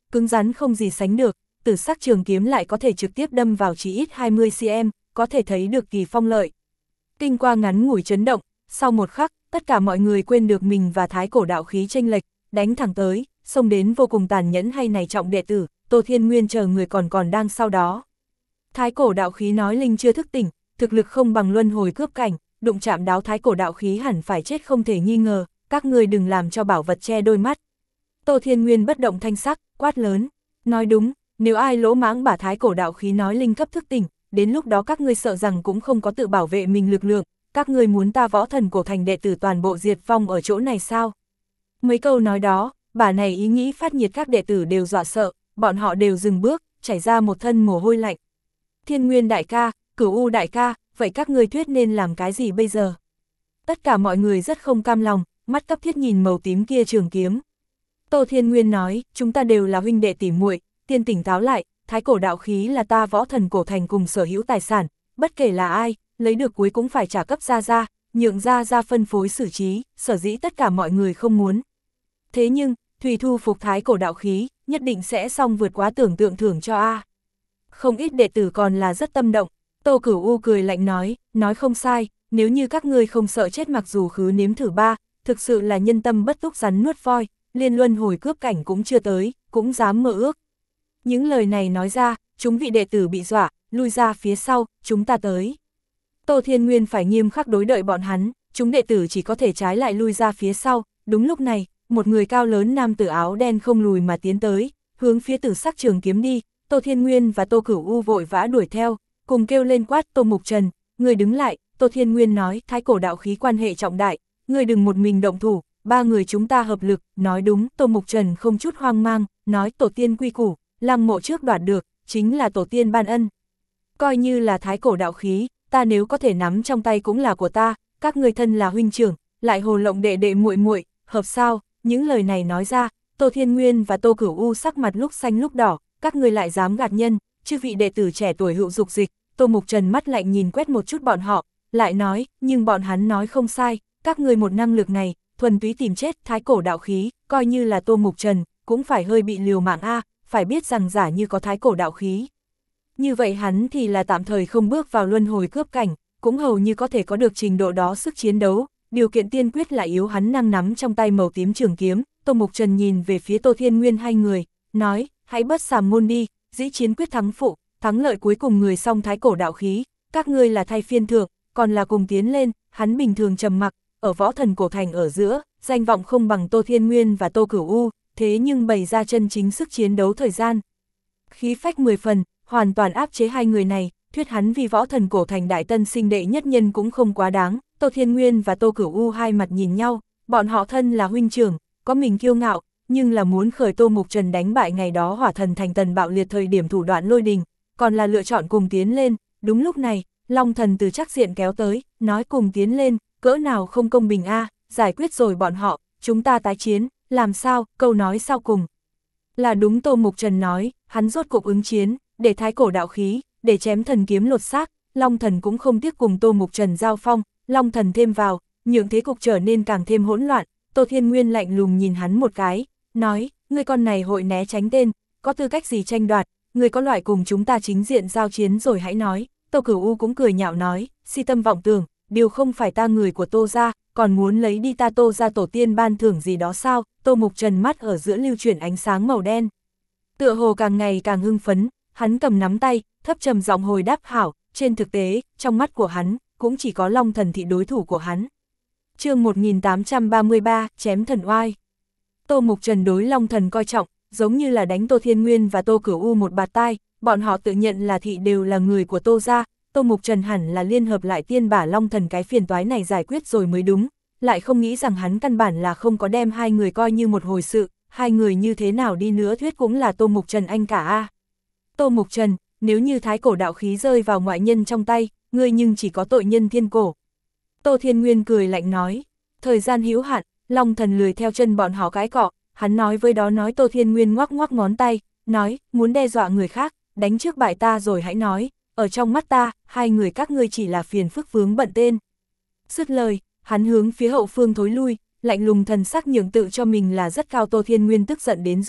cứng rắn không gì sánh được, tử sắc trường kiếm lại có thể trực tiếp đâm vào chỉ ít hai mươi xăng-ti-mét, có thể thấy được kỳ phong lợi. Kinh qua ngắn ngủi chấn động, sau một khắc, tất cả mọi người quên được mình và thái cổ đạo khí chênh lệch, đánh thẳng tới, xông đến vô cùng tàn nhẫn hay này trọng đệ tử, Tô Thiên Nguyên chờ người còn còn đang sau đó. Thái cổ đạo khí nói linh chưa thức tỉnh, thực lực không bằng luân hồi cướp cảnh, đụng chạm đáo thái cổ đạo khí hẳn phải chết không thể nghi ngờ, các người đừng làm cho bảo vật che đôi mắt. Tô Thiên Nguyên bất động thanh sắc, quát lớn, nói đúng, nếu ai lỗ mãng bả thái cổ đạo khí nói linh cấp thức tỉnh, đến lúc đó các ngươi sợ rằng cũng không có tự bảo vệ mình lực lượng, các ngươi muốn ta Võ Thần Cổ Thành đệ tử toàn bộ diệt vong ở chỗ này sao? Mấy câu nói đó, bả này ý nghĩ phát nhiệt các đệ tử đều dọa sợ, bọn họ đều dừng bước, chảy ra một thân mồ hôi lạnh. Thiên Nguyên đại ca, Cửu U đại ca, vậy các ngươi thuyết nên làm cái gì bây giờ? Tất cả mọi người rất không cam lòng, mắt cấp thiết nhìn màu tím kia trường kiếm. Tô Thiên Nguyên nói, chúng ta đều là huynh đệ tỉ muội, tiên tỉnh táo lại, thái cổ đạo khí là ta Võ Thần Cổ Thành cùng sở hữu tài sản, bất kể là ai, lấy được cuối cũng phải trả cấp ra ra, nhượng ra ra phân phối xử trí, sở dĩ tất cả mọi người không muốn. Thế nhưng, Thùy thu phục thái cổ đạo khí, nhất định sẽ xong vượt quá tưởng tượng thưởng cho A. Không ít đệ tử còn là rất tâm động, Tô Cửu U cười lạnh nói, nói không sai, nếu như các ngươi không sợ chết mặc dù khứ nếm thử ba, thực sự là nhân tâm bất túc rắn nuốt voi, liên luân hồi cướp cảnh cũng chưa tới, cũng dám mơ ước. Những lời này nói ra, chúng vị đệ tử bị dọa, lui ra phía sau, chúng ta tới. Tô Thiên Nguyên phải nghiêm khắc đối đợi bọn hắn, chúng đệ tử chỉ có thể trái lại lui ra phía sau, đúng lúc này, một người cao lớn nam tử áo đen không lùi mà tiến tới, hướng phía tử sắc trường kiếm đi, Tô Thiên Nguyên và Tô Cửu U vội vã đuổi theo, cùng kêu lên quát Tô Mục Trần, người đứng lại, Tô Thiên Nguyên nói thái cổ đạo khí quan hệ trọng đại, người đừng một mình động thủ, ba người chúng ta hợp lực, nói đúng, Tô Mục Trần không chút hoang mang, nói tổ tiên quy củ, lăng mộ trước đoạt được, chính là tổ tiên ban ân. Coi như là thái cổ đạo khí, ta nếu có thể nắm trong tay cũng là của ta, các người thân là huynh trưởng, lại hồ lộng đệ đệ muội muội, hợp sao? Những lời này nói ra, Tô Thiên Nguyên và Tô Cửu U sắc mặt lúc xanh lúc đỏ, các người lại dám gạt nhân, chư vị đệ tử trẻ tuổi hữu dục dịch, Tô Mục Trần mắt lạnh nhìn quét một chút bọn họ, lại nói, nhưng bọn hắn nói không sai, các người một năng lực này, thuần túy tìm chết thái cổ đạo khí, coi như là Tô Mục Trần, cũng phải hơi bị liều mạng a, phải biết rằng giả như có thái cổ đạo khí. Như vậy hắn thì là tạm thời không bước vào luân hồi cướp cảnh, cũng hầu như có thể có được trình độ đó sức chiến đấu, điều kiện tiên quyết là yếu hắn năng nắm trong tay màu tím trường kiếm. Tô Mục Trần nhìn về phía Tô Thiên Nguyên hai người, nói, hãy bớt sàm ngôn đi, dĩ chiến quyết thắng phụ, thắng lợi cuối cùng người song thái cổ đạo khí, các ngươi là thay phiên thượng, còn là cùng tiến lên, hắn bình thường trầm mặc, ở Võ Thần Cổ Thành ở giữa, danh vọng không bằng Tô Thiên Nguyên và Tô Cửu U, thế nhưng bày ra chân chính sức chiến đấu thời gian. Khí phách mười phần, hoàn toàn áp chế hai người này, thuyết hắn vì Võ Thần Cổ Thành đại tân sinh đệ nhất nhân cũng không quá đáng. Tô Thiên Nguyên và Tô Cửu U hai mặt nhìn nhau, bọn họ thân là huynh trưởng, có mình kiêu ngạo, nhưng là muốn khởi Tô Mục Trần đánh bại ngày đó hỏa thần thành tần bạo liệt thời điểm thủ đoạn lôi đình, còn là lựa chọn cùng tiến lên. Đúng lúc này, Long Thần từ chắc diện kéo tới, nói cùng tiến lên, cỡ nào không công bình a, à, giải quyết rồi bọn họ, chúng ta tái chiến, làm sao, câu nói sau cùng. Là đúng Tô Mục Trần nói, hắn rốt cục ứng chiến, để thái cổ đạo khí, để chém thần kiếm lột xác, Long Thần cũng không tiếc cùng Tô Mục Trần giao phong, Long Thần thêm vào, nhượng thế cục trở nên càng thêm hỗn loạn. Tô Thiên Nguyên lạnh lùng nhìn hắn một cái, nói, ngươi con này hội né tránh tên, có tư cách gì tranh đoạt, ngươi có loại cùng chúng ta chính diện giao chiến rồi hãy nói. Tô Cửu U cũng cười nhạo nói, si tâm vọng tưởng, điều không phải ta người của Tô gia, còn muốn lấy đi ta Tô gia tổ tiên ban thưởng gì đó sao? Tô Mục Trần mắt ở giữa lưu chuyển ánh sáng màu đen, tựa hồ càng ngày càng hưng phấn, hắn cầm nắm tay, thấp trầm giọng hồi đáp hảo, trên thực tế, trong mắt của hắn, cũng chỉ có Long Thần thị đối thủ của hắn. Chương một nghìn tám trăm ba mươi ba, chém thần oai. Tô Mục Trần đối Long Thần coi trọng, giống như là đánh Tô Thiên Nguyên và Tô Cửu U một bạt tai, bọn họ tự nhận là thị đều là người của Tô gia, Tô Mục Trần hẳn là liên hợp lại tiên bả Long Thần cái phiền toái này giải quyết rồi mới đúng, lại không nghĩ rằng hắn căn bản là không có đem hai người coi như một hồi sự, hai người như thế nào đi nữa thuyết cũng là Tô Mục Trần anh cả a. Tô Mục Trần, nếu như thái cổ đạo khí rơi vào ngoại nhân trong tay, ngươi nhưng chỉ có tội nhân thiên cổ. Tô Thiên Nguyên cười lạnh nói, thời gian hữu hạn, Long Thần lười theo chân bọn họ cái cọ, hắn nói với đó nói. Tô Thiên Nguyên ngoắc ngoắc ngón tay, nói, muốn đe dọa người khác, đánh trước bại ta rồi hãy nói, ở trong mắt ta, hai người các ngươi chỉ là phiền phức vướng bận tên. Dứt lời, hắn hướng phía hậu phương thối lui, lạnh lùng thần sắc nhường tự cho mình là rất cao. Tô Thiên Nguyên tức giận đến run,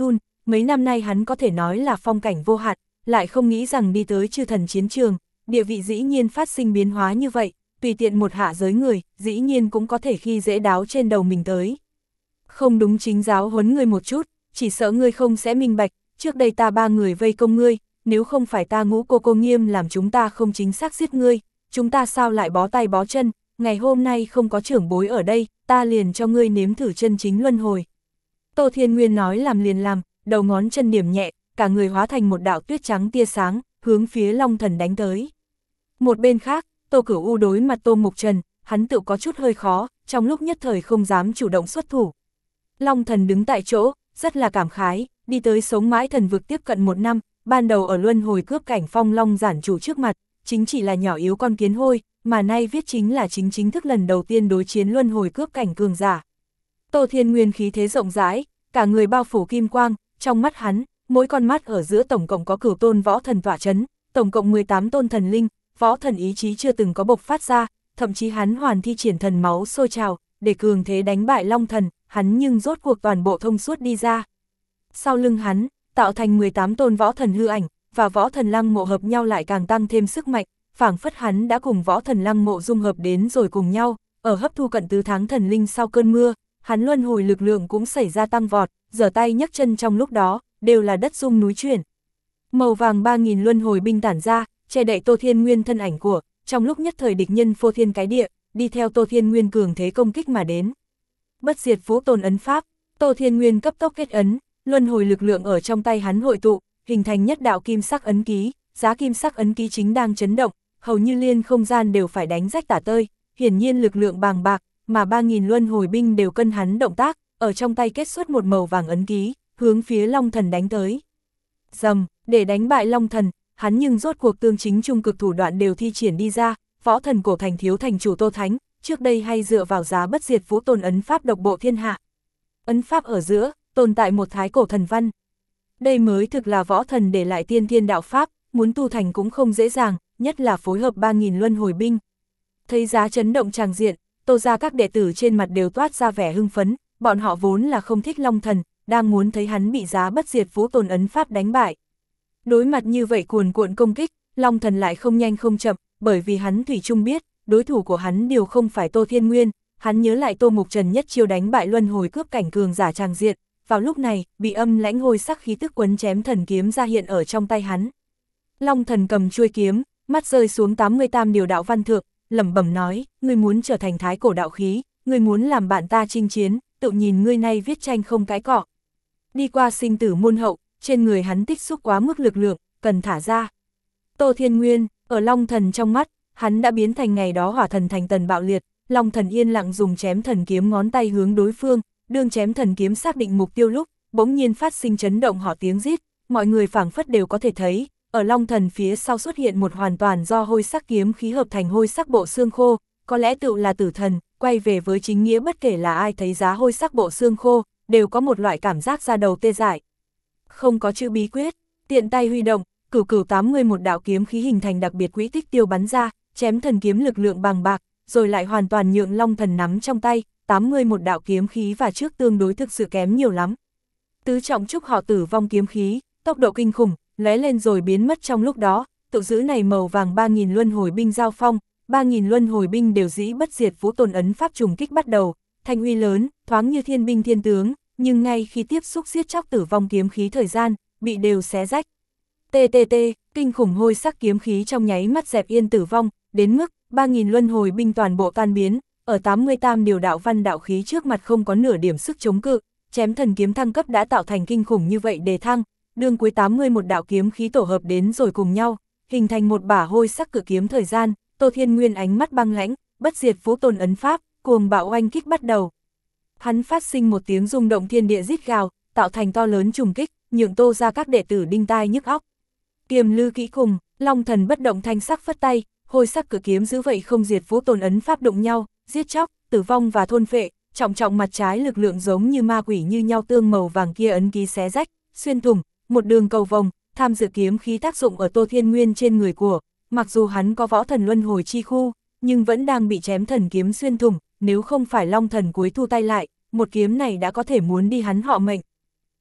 mấy năm nay hắn có thể nói là phong cảnh vô hạn, lại không nghĩ rằng đi tới chư thần chiến trường, địa vị dĩ nhiên phát sinh biến hóa như vậy, tùy tiện một hạ giới người, dĩ nhiên cũng có thể khi dễ đáo trên đầu mình tới. Không đúng chính giáo huấn ngươi một chút, chỉ sợ ngươi không sẽ minh bạch, trước đây ta ba người vây công ngươi, nếu không phải ta Ngũ cô cô nghiêm làm chúng ta không chính xác giết ngươi, chúng ta sao lại bó tay bó chân, ngày hôm nay không có trưởng bối ở đây, ta liền cho ngươi nếm thử chân chính luân hồi. Tô Thiên Nguyên nói làm liền làm, đầu ngón chân điểm nhẹ, cả người hóa thành một đạo tuyết trắng tia sáng, hướng phía Long Thần đánh tới. Một bên khác, Tô Cửu U đối mặt Tô Mục Trần, hắn tự có chút hơi khó, trong lúc nhất thời không dám chủ động xuất thủ. Long Thần đứng tại chỗ, rất là cảm khái, đi tới sống mãi thần vực tiếp cận một năm, ban đầu ở luân hồi cướp cảnh phong long giản chủ trước mặt, chính chỉ là nhỏ yếu con kiến hôi, mà nay viết chính là chính chính thức lần đầu tiên đối chiến luân hồi cướp cảnh cường giả. Tô Thiên Nguyên khí thế rộng rãi, cả người bao phủ kim quang, trong mắt hắn, mỗi con mắt ở giữa tổng cộng có cửu tôn võ thần tỏa chấn, tổng cộng mười tám tôn thần linh, võ thần ý chí chưa từng có bộc phát ra, thậm chí hắn hoàn thi triển thần máu sôi trào, để cường thế đánh bại Long Thần, hắn nhưng rốt cuộc toàn bộ thông suốt đi ra. Sau lưng hắn, tạo thành mười tám tôn võ thần hư ảnh, và võ thần lăng mộ hợp nhau lại càng tăng thêm sức mạnh, phảng phất hắn đã cùng võ thần lăng mộ dung hợp đến rồi cùng nhau, ở hấp thu cận tứ tháng thần linh sau cơn mưa, hắn luân hồi lực lượng cũng xảy ra tăng vọt, giở tay nhấc chân trong lúc đó, đều là đất rung núi chuyển. Màu vàng ba nghìn luân hồi binh tản ra, che đậy Tô Thiên Nguyên thân ảnh của, trong lúc nhất thời địch nhân phô thiên cái địa, đi theo Tô Thiên Nguyên cường thế công kích mà đến. Bất diệt vũ tôn ấn pháp, Tô Thiên Nguyên cấp tốc kết ấn, luân hồi lực lượng ở trong tay hắn hội tụ, hình thành nhất đạo kim sắc ấn ký, giá kim sắc ấn ký chính đang chấn động, hầu như liên không gian đều phải đánh rách tả tơi, hiển nhiên lực lượng bàng bạc, mà ba nghìn luân hồi binh đều cân hắn động tác, ở trong tay kết xuất một màu vàng ấn ký, hướng phía Long Thần đánh tới. Dầm, để đánh bại Long Thần, hắn nhưng rốt cuộc tương chính trung cực thủ đoạn đều thi triển đi ra, võ thần cổ thành thiếu thành chủ Tô Thánh, trước đây hay dựa vào giá bất diệt vũ tôn ấn pháp độc bộ thiên hạ. Ấn pháp ở giữa, tồn tại một thái cổ thần văn. Đây mới thực là võ thần để lại tiên thiên đạo pháp, muốn tu thành cũng không dễ dàng, nhất là phối hợp ba nghìn luân hồi binh. Thấy giá chấn động tràng diện, Tô ra các đệ tử trên mặt đều toát ra vẻ hưng phấn, bọn họ vốn là không thích Long Thần, đang muốn thấy hắn bị giá bất diệt vũ tôn ấn pháp đánh bại. Đối mặt như vậy cuồn cuộn công kích, Long Thần lại không nhanh không chậm, bởi vì hắn thủy chung biết, đối thủ của hắn đều không phải Tô Thiên Nguyên, hắn nhớ lại Tô Mục Trần nhất chiêu đánh bại luân hồi cướp cảnh cường giả tràng diện, vào lúc này, bị âm lãnh hôi sắc khí tức quấn chém thần kiếm ra hiện ở trong tay hắn. Long Thần cầm chuôi kiếm, mắt rơi xuống tám mươi tam điều đạo văn thượng, lẩm bẩm nói, ngươi muốn trở thành thái cổ đạo khí, ngươi muốn làm bạn ta chinh chiến, tự nhìn ngươi nay viết tranh không cái cọ. Đi qua sinh tử môn hậu, trên người hắn tích xúc quá mức lực lượng, cần thả ra. Tô Thiên Nguyên, ở Long Thần trong mắt, hắn đã biến thành ngày đó hỏa thần thành tần bạo liệt, Long Thần yên lặng dùng chém thần kiếm ngón tay hướng đối phương, đương chém thần kiếm xác định mục tiêu lúc, bỗng nhiên phát sinh chấn động họ tiếng rít, mọi người phảng phất đều có thể thấy, ở Long Thần phía sau xuất hiện một hoàn toàn do hôi sắc kiếm khí hợp thành hôi sắc bộ xương khô, có lẽ tự là tử thần, quay về với chính nghĩa bất kể là ai thấy giá hôi sắc bộ xương khô, đều có một loại cảm giác ra đầu tê dại. Không có chữ bí quyết, tiện tay huy động, cửu cửu tám mươi một đạo kiếm khí hình thành đặc biệt quỹ tích tiêu bắn ra, chém thần kiếm lực lượng bằng bạc, rồi lại hoàn toàn nhượng Long Thần nắm trong tay, tám mươi một đạo kiếm khí và trước tương đối thực sự kém nhiều lắm. Tứ trọng trúc họ tử vong kiếm khí, tốc độ kinh khủng, lóe lên rồi biến mất trong lúc đó, tự giữ này màu vàng ba nghìn luân hồi binh giao phong, ba nghìn luân hồi binh đều dĩ bất diệt vũ tôn ấn pháp trùng kích bắt đầu, thanh uy lớn, thoáng như thiên binh thiên tướng, nhưng ngay khi tiếp xúc giết chóc tử vong kiếm khí thời gian, bị đều xé rách. tê tê tê, kinh khủng hôi sắc kiếm khí trong nháy mắt dẹp yên tử vong, đến mức ba nghìn luân hồi binh toàn bộ tan biến, ở tám mươi tam điều đạo văn đạo khí trước mặt không có nửa điểm sức chống cự, chém thần kiếm thăng cấp đã tạo thành kinh khủng như vậy đề thăng, đương cuối tám mươi một đạo kiếm khí tổ hợp đến rồi cùng nhau, hình thành một bả hôi sắc cự kiếm thời gian, Tô Thiên Nguyên ánh mắt băng lãnh, bất diệt vũ tôn ấn pháp, cuồng bạo oanh kích bắt đầu. Hắn phát sinh một tiếng rung động thiên địa rít gào, tạo thành to lớn trùng kích, nhượng Tô ra các đệ tử đinh tai nhức óc. Kiềm lư kỹ cùng, Long Thần bất động thanh sắc phất tay, hôi sắc cự kiếm giữ vậy không diệt vũ tôn ấn pháp đụng nhau, giết chóc, tử vong và thôn phệ, trọng trọng mặt trái lực lượng giống như ma quỷ như nhau tương màu vàng kia ấn ký xé rách, xuyên thủng, một đường cầu vòng, tham dự kiếm khí tác dụng ở Tô Thiên Nguyên trên người của, mặc dù hắn có võ thần luân hồi chi khu, nhưng vẫn đang bị chém thần kiếm xuyên thủng, nếu không phải Long Thần cuối thu tay lại, một kiếm này đã có thể muốn đi hắn họ mệnh.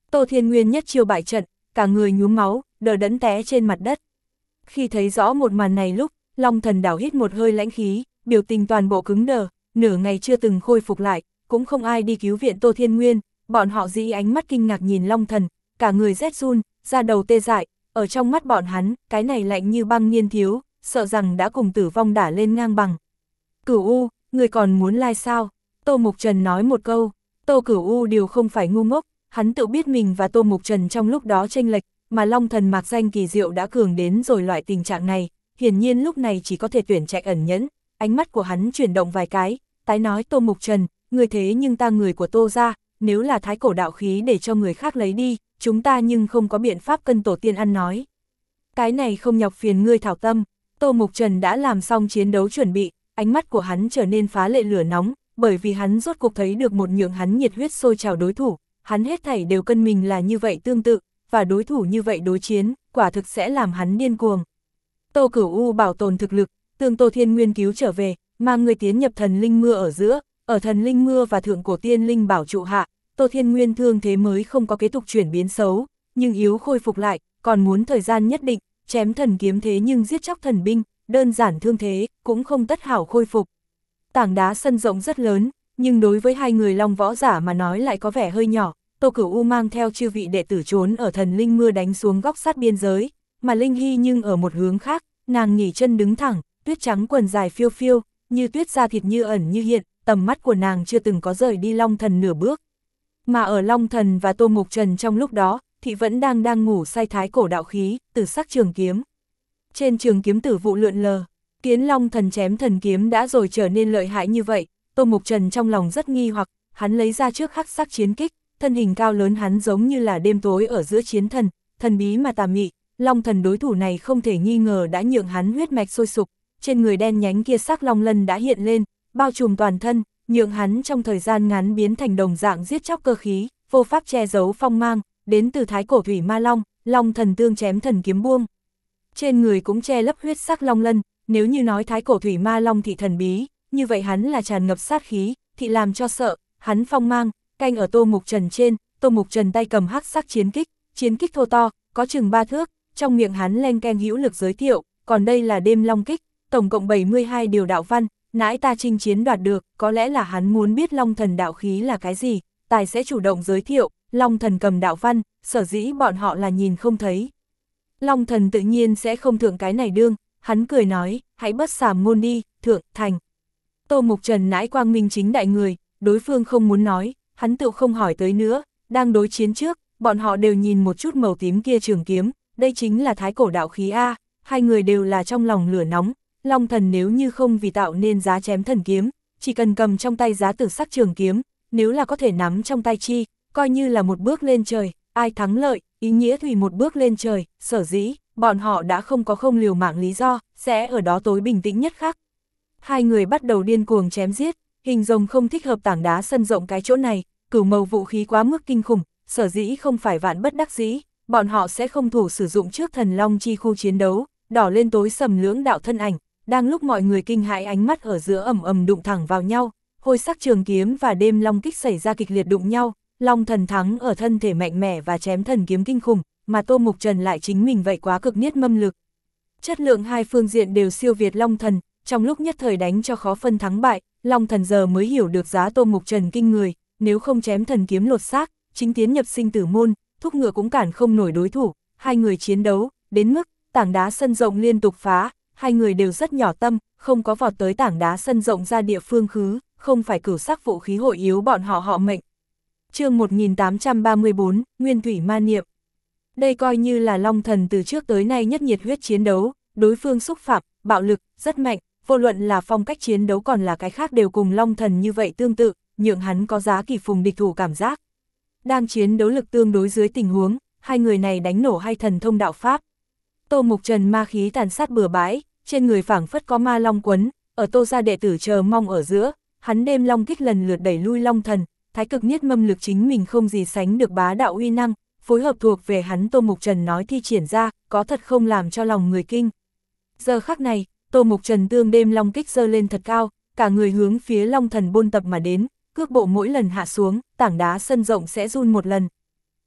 Tô Thiên Nguyên nhất chiêu bại trận, cả người nhuốm máu, đờ đẫn té trên mặt đất. Khi thấy rõ một màn này lúc, Long Thần đảo hít một hơi lãnh khí, biểu tình toàn bộ cứng đờ, nửa ngày chưa từng khôi phục lại, cũng không ai đi cứu viện Tô Thiên Nguyên, bọn họ dĩ ánh mắt kinh ngạc nhìn Long Thần, cả người rét run, da đầu tê dại, ở trong mắt bọn hắn, cái này lạnh như băng niên thiếu, sợ rằng đã cùng tử vong đả lên ngang bằng. Cửu U, người còn muốn lai sao? Tô Mục Trần nói một câu, Tô Cửu U điều không phải ngu ngốc, hắn tự biết mình và Tô Mục Trần trong lúc đó chênh lệch, mà Long Thần mạc danh kỳ diệu đã cường đến rồi loại tình trạng này, hiển nhiên lúc này chỉ có thể tuyển trạch ẩn nhẫn, ánh mắt của hắn chuyển động vài cái, tái nói Tô Mục Trần, người thế nhưng ta người của Tô ra, nếu là thái cổ đạo khí để cho người khác lấy đi, chúng ta nhưng không có biện pháp cân tổ tiên ăn nói. Cái này không nhọc phiền ngươi thảo tâm, Tô Mục Trần đã làm xong chiến đấu chuẩn bị, ánh mắt của hắn trở nên phá lệ lửa nóng, bởi vì hắn rốt cuộc thấy được một nhượng hắn nhiệt huyết sôi trào đối thủ, hắn hết thảy đều cân mình là như vậy tương tự, và đối thủ như vậy đối chiến, quả thực sẽ làm hắn điên cuồng. Tô Cửu U bảo tồn thực lực, tương Tô Thiên Nguyên cứu trở về, mang người tiến nhập thần linh mưa ở giữa, ở thần linh mưa và thượng cổ tiên linh bảo trụ hạ, Tô Thiên Nguyên thương thế mới không có kế tục chuyển biến xấu, nhưng yếu khôi phục lại, còn muốn thời gian nhất định, chém thần kiếm thế nhưng giết chóc thần binh, đơn giản thương thế, cũng không tất hảo khôi phục. Tảng đá sân rộng rất lớn, nhưng đối với hai người long võ giả mà nói lại có vẻ hơi nhỏ. Tô Cửu U mang theo chư vị đệ tử trốn ở thần linh mưa đánh xuống góc sát biên giới, mà Linh Hy nhưng ở một hướng khác, nàng nghỉ chân đứng thẳng, tuyết trắng quần dài phiêu phiêu, như tuyết da thịt như ẩn như hiện, tầm mắt của nàng chưa từng có rời đi Long Thần nửa bước. Mà ở Long Thần và Tô Mục Trần trong lúc đó, thì vẫn đang đang ngủ say thái cổ đạo khí, tử sắc trường kiếm. Trên trường kiếm tử vụ lượn lờ, Kiến Long Thần chém thần kiếm đã rồi trở nên lợi hại như vậy, Tô Mục Trần trong lòng rất nghi hoặc, hắn lấy ra trước hắc sắc chiến kích, thân hình cao lớn hắn giống như là đêm tối ở giữa chiến thần, thần bí mà tà mị, Long Thần đối thủ này không thể nghi ngờ đã nhượng hắn huyết mạch sôi sục, trên người đen nhánh kia sắc long lân đã hiện lên, bao trùm toàn thân, nhượng hắn trong thời gian ngắn biến thành đồng dạng giết chóc cơ khí, vô pháp che giấu phong mang, đến từ thái cổ thủy ma long, Long Thần tương chém thần kiếm buông. Trên người cũng che lấp huyết sắc long lân, nếu như nói thái cổ thủy ma long thị thần bí, như vậy hắn là tràn ngập sát khí, thị làm cho sợ, hắn phong mang, canh ở Tô Mục Trần trên, Tô Mục Trần tay cầm hắc sắc chiến kích, chiến kích thô to, có chừng ba thước, trong miệng hắn len keng hữu lực giới thiệu, còn đây là đêm long kích, tổng cộng bảy mươi hai điều đạo văn, nãi ta chinh chiến đoạt được, có lẽ là hắn muốn biết Long Thần đạo khí là cái gì, tài sẽ chủ động giới thiệu, Long Thần cầm đạo văn, sở dĩ bọn họ là nhìn không thấy. Long Thần tự nhiên sẽ không thượng cái này đương, hắn cười nói, hãy bất xàm ngôn đi, thượng, thành. Tô Mục Trần nãi quang minh chính đại người, đối phương không muốn nói, hắn tự không hỏi tới nữa, đang đối chiến trước, bọn họ đều nhìn một chút màu tím kia trường kiếm, đây chính là thái cổ đạo khí A, hai người đều là trong lòng lửa nóng, Long Thần nếu như không vì tạo nên giá chém thần kiếm, chỉ cần cầm trong tay giá tử sắc trường kiếm, nếu là có thể nắm trong tay chi, coi như là một bước lên trời, ai thắng lợi, ý nghĩa thủy một bước lên trời, sở dĩ, bọn họ đã không có không liều mạng lý do, sẽ ở đó tối bình tĩnh nhất khác. Hai người bắt đầu điên cuồng chém giết, hình rồng không thích hợp tảng đá sân rộng cái chỗ này, cửu màu vũ khí quá mức kinh khủng, sở dĩ không phải vạn bất đắc dĩ, bọn họ sẽ không thủ sử dụng trước thần long chi khu chiến đấu, đỏ lên tối sầm lưỡng đạo thân ảnh, đang lúc mọi người kinh hãi ánh mắt ở giữa ầm ầm đụng thẳng vào nhau, hôi sắc trường kiếm và đêm long kích xảy ra kịch liệt đụng nhau, Long Thần thắng ở thân thể mạnh mẽ và chém thần kiếm kinh khủng, mà Tô Mục Trần lại chính mình vậy quá cực niết mâm lực. Chất lượng hai phương diện đều siêu việt Long Thần, trong lúc nhất thời đánh cho khó phân thắng bại, Long Thần giờ mới hiểu được giá Tô Mục Trần kinh người, nếu không chém thần kiếm lột xác, chính tiến nhập sinh tử môn, thúc ngựa cũng cản không nổi đối thủ, hai người chiến đấu, đến mức, tảng đá sân rộng liên tục phá, hai người đều rất nhỏ tâm, không có vọt tới tảng đá sân rộng ra địa phương khứ, không phải cửu sắc vũ khí hội yếu bọn họ họ mệnh. Chương một nghìn tám trăm ba mươi bốn, Nguyên Thủy Ma Niệm. Đây coi như là Long Thần từ trước tới nay nhất nhiệt huyết chiến đấu, đối phương xúc phạm, bạo lực, rất mạnh, vô luận là phong cách chiến đấu còn là cái khác đều cùng Long Thần như vậy tương tự, nhượng hắn có giá kỳ phùng địch thủ cảm giác. Đang chiến đấu lực tương đối dưới tình huống, hai người này đánh nổ hay thần thông đạo pháp. Tô Mục Trần ma khí tàn sát bừa bãi, trên người phảng phất có ma long quấn, ở Tô gia đệ tử chờ mong ở giữa, hắn đêm long kích lần lượt đẩy lui Long Thần, thái cực niết mâm lực chính mình không gì sánh được bá đạo uy năng, phối hợp thuộc về hắn Tô Mục Trần nói thi triển ra, có thật không làm cho lòng người kinh. Giờ khắc này, Tô Mục Trần tương đêm long kích giơ lên thật cao, cả người hướng phía Long Thần bôn tập mà đến, cước bộ mỗi lần hạ xuống, tảng đá sân rộng sẽ run một lần.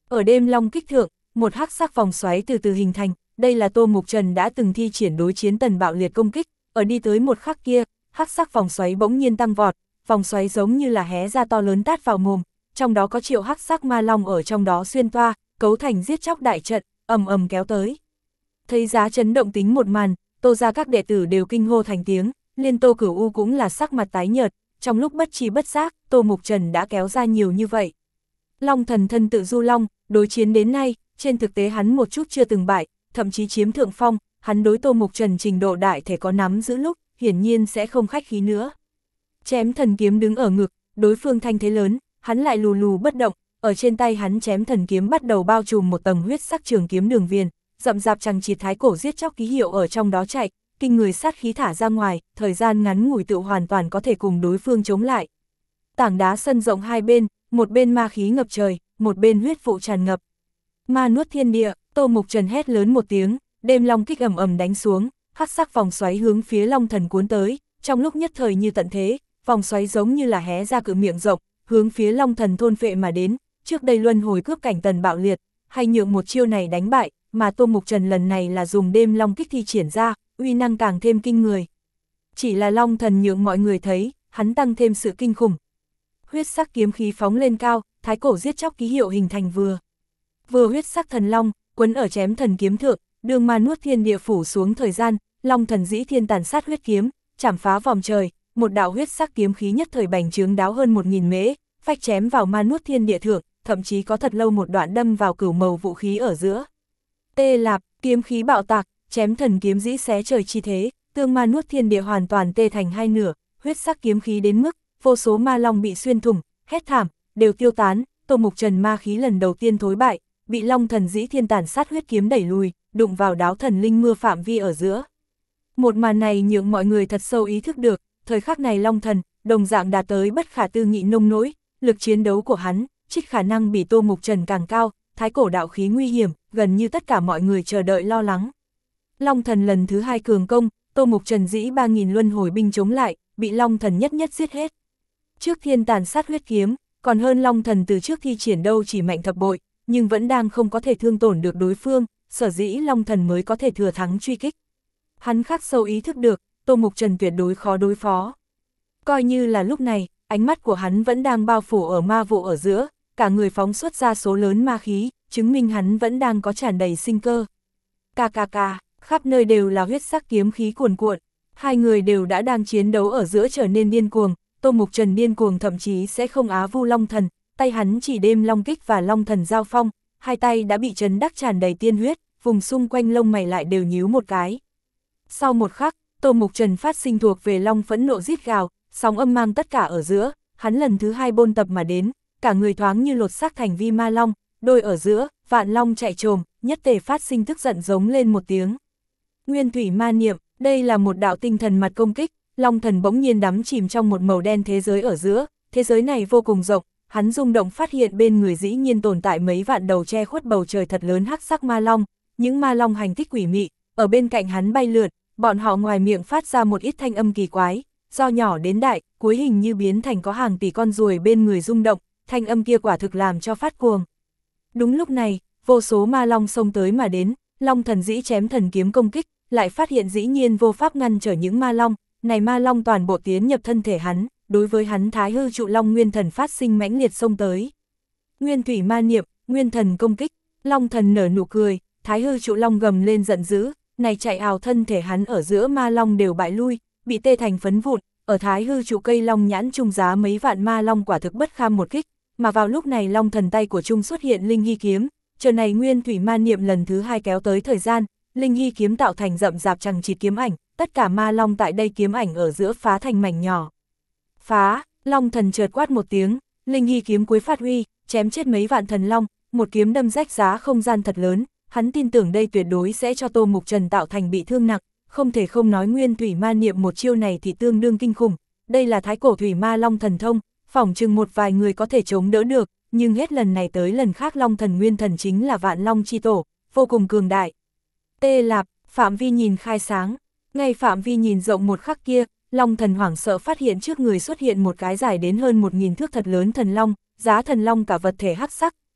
Ở đêm long kích thượng, một hắc sắc vòng xoáy từ từ hình thành, đây là Tô Mục Trần đã từng thi triển đối chiến tần bạo liệt công kích, ở đi tới một khắc kia, hắc sắc vòng xoáy bỗng nhiên tăng vọt, vòng xoáy giống như là hé ra to lớn tát vào mồm, trong đó có triệu hắc sắc ma long ở trong đó xuyên toa, cấu thành giết chóc đại trận, ầm ầm kéo tới. Thấy giá chấn động tính một màn, Tô gia các đệ tử đều kinh hô thành tiếng, liên Tô Cửu U cũng là sắc mặt tái nhợt, trong lúc bất tri bất giác, Tô Mục Trần đã kéo ra nhiều như vậy. Long thần thân tự du long, đối chiến đến nay, trên thực tế hắn một chút chưa từng bại, thậm chí chiếm thượng phong, hắn đối Tô Mục Trần trình độ đại thể có nắm giữ lúc, hiển nhiên sẽ không khách khí nữa. Chém thần kiếm đứng ở ngực, đối phương thanh thế lớn, hắn lại lù lù bất động, ở trên tay hắn chém thần kiếm bắt đầu bao trùm một tầng huyết sắc trường kiếm đường viền, rậm rạp chằng chịt thái cổ giết chóc ký hiệu ở trong đó chạy, kinh người sát khí thả ra ngoài, thời gian ngắn ngủi tự hoàn toàn có thể cùng đối phương chống lại. Tảng đá sân rộng hai bên, một bên ma khí ngập trời, một bên huyết vụ tràn ngập. Ma nuốt thiên địa, Tô Mục Trần hét lớn một tiếng, đêm long kích ầm ầm đánh xuống, hắc sắc vòng xoáy hướng phía long thần cuốn tới, trong lúc nhất thời như tận thế, vòng xoáy giống như là hé ra cự miệng rộng, hướng phía long thần thôn phệ mà đến, trước đây luân hồi cướp cảnh tần bạo liệt, hay nhượng một chiêu này đánh bại, mà Tô Mục Trần lần này là dùng đêm long kích thi triển ra, uy năng càng thêm kinh người. Chỉ là long thần nhượng mọi người thấy, hắn tăng thêm sự kinh khủng. Huyết sắc kiếm khí phóng lên cao, thái cổ giết chóc ký hiệu hình thành vừa. Vừa huyết sắc thần long, quấn ở chém thần kiếm thượng, đường ma nuốt thiên địa phủ xuống thời gian, long thần dĩ thiên tàn sát huyết kiếm, chảm phá vòng trời, một đạo huyết sắc kiếm khí nhất thời bành trướng đáo hơn một nghìn mễ, phách chém vào ma nuốt thiên địa thượng, thậm chí có thật lâu một đoạn đâm vào cửu màu vũ khí ở giữa. Tê lạp, kiếm khí bạo tạc, chém thần kiếm dĩ xé trời chi thế, tương ma nuốt thiên địa hoàn toàn tê thành hai nửa, huyết sắc kiếm khí đến mức, vô số ma long bị xuyên thủng, hét thảm, đều tiêu tán, Tô Mục Trần ma khí lần đầu tiên thối bại, bị long thần dĩ thiên tàn sát huyết kiếm đẩy lùi, đụng vào đáo thần linh mưa phạm vi ở giữa. Một màn này nhượng mọi người thật sâu ý thức được, thời khắc này long thần, đồng dạng đạt tới bất khả tư nghị nông nỗi, lực chiến đấu của hắn, trích khả năng bị Tô Mục Trần càng cao, thái cổ đạo khí nguy hiểm, gần như tất cả mọi người chờ đợi lo lắng. Long thần lần thứ hai cường công, Tô Mục Trần dĩ ba nghìn luân hồi binh chống lại, bị long thần nhất nhất giết hết. Trước thiên tàn sát huyết kiếm, còn hơn long thần từ trước thi triển đâu chỉ mạnh thập bội, nhưng vẫn đang không có thể thương tổn được đối phương, sở dĩ long thần mới có thể thừa thắng truy kích. Hắn khắc sâu ý thức được, Tô Mục Trần tuyệt đối khó đối phó. Coi như là lúc này, ánh mắt của hắn vẫn đang bao phủ ở ma vụ ở giữa, cả người phóng xuất ra số lớn ma khí, chứng minh hắn vẫn đang có tràn đầy sinh cơ. Ca ca ca, khắp nơi đều là huyết sắc kiếm khí cuồn cuộn, hai người đều đã đang chiến đấu ở giữa trở nên điên cuồng, Tô Mục Trần điên cuồng thậm chí sẽ không á vu long thần, tay hắn chỉ đêm long kích và long thần giao phong, hai tay đã bị chấn đắc tràn đầy tiên huyết, vùng xung quanh lông mày lại đều nhíu một cái. Sau một khắc, Tô Mục Trần phát sinh thuộc về long phẫn nộ rít gào, sóng âm mang tất cả ở giữa, hắn lần thứ hai bôn tập mà đến, cả người thoáng như lột xác thành vi ma long, đôi ở giữa, vạn long chạy trồm, nhất tề phát sinh tức giận giống lên một tiếng. Nguyên thủy ma niệm, đây là một đạo tinh thần mặt công kích, long thần bỗng nhiên đắm chìm trong một màu đen thế giới ở giữa, thế giới này vô cùng rộng, hắn rung động phát hiện bên người dĩ nhiên tồn tại mấy vạn đầu che khuất bầu trời thật lớn hắc sắc ma long, những ma long hành thích quỷ mị, ở bên cạnh hắn bay lượn, bọn họ ngoài miệng phát ra một ít thanh âm kỳ quái, do nhỏ đến đại, cuối hình như biến thành có hàng tỷ con ruồi bên người rung động, thanh âm kia quả thực làm cho phát cuồng. Đúng lúc này, vô số ma long xông tới mà đến, long thần dĩ chém thần kiếm công kích, lại phát hiện dĩ nhiên vô pháp ngăn trở những ma long, này ma long toàn bộ tiến nhập thân thể hắn, đối với hắn thái hư trụ long nguyên thần phát sinh mãnh liệt xông tới. Nguyên thủy ma niệm, nguyên thần công kích, long thần nở nụ cười, thái hư trụ long gầm lên giận dữ, này chạy ào thân thể hắn ở giữa ma long đều bại lui, bị tê thành phấn vụn, ở thái hư trụ cây long nhãn trung giá mấy vạn ma long quả thực bất kham một kích, mà vào lúc này long thần tay của trung xuất hiện linh hy kiếm, chờ này nguyên thủy ma niệm lần thứ hai kéo tới thời gian, linh hy kiếm tạo thành rậm rạp chằng chịt kiếm ảnh, tất cả ma long tại đây kiếm ảnh ở giữa phá thành mảnh nhỏ. Phá, long thần chợt quát một tiếng, linh hy kiếm cuối phát huy, chém chết mấy vạn thần long, một kiếm đâm rách giá không gian thật lớn, hắn tin tưởng đây tuyệt đối sẽ cho Tô Mục Trần tạo thành bị thương nặng, không thể không nói nguyên thủy ma niệm một chiêu này thì tương đương kinh khủng, đây là thái cổ thủy ma long thần thông, phỏng chừng một vài người có thể chống đỡ được, nhưng hết lần này tới lần khác long thần nguyên thần chính là vạn long chi tổ, vô cùng cường đại. Tê lạp, phạm vi nhìn khai sáng, ngay phạm vi nhìn rộng một khắc kia, long thần hoảng sợ phát hiện trước người xuất hiện một cái dài đến hơn một nghìn thước thật lớn thần long, giá thần long cả vật thể hắc sắc,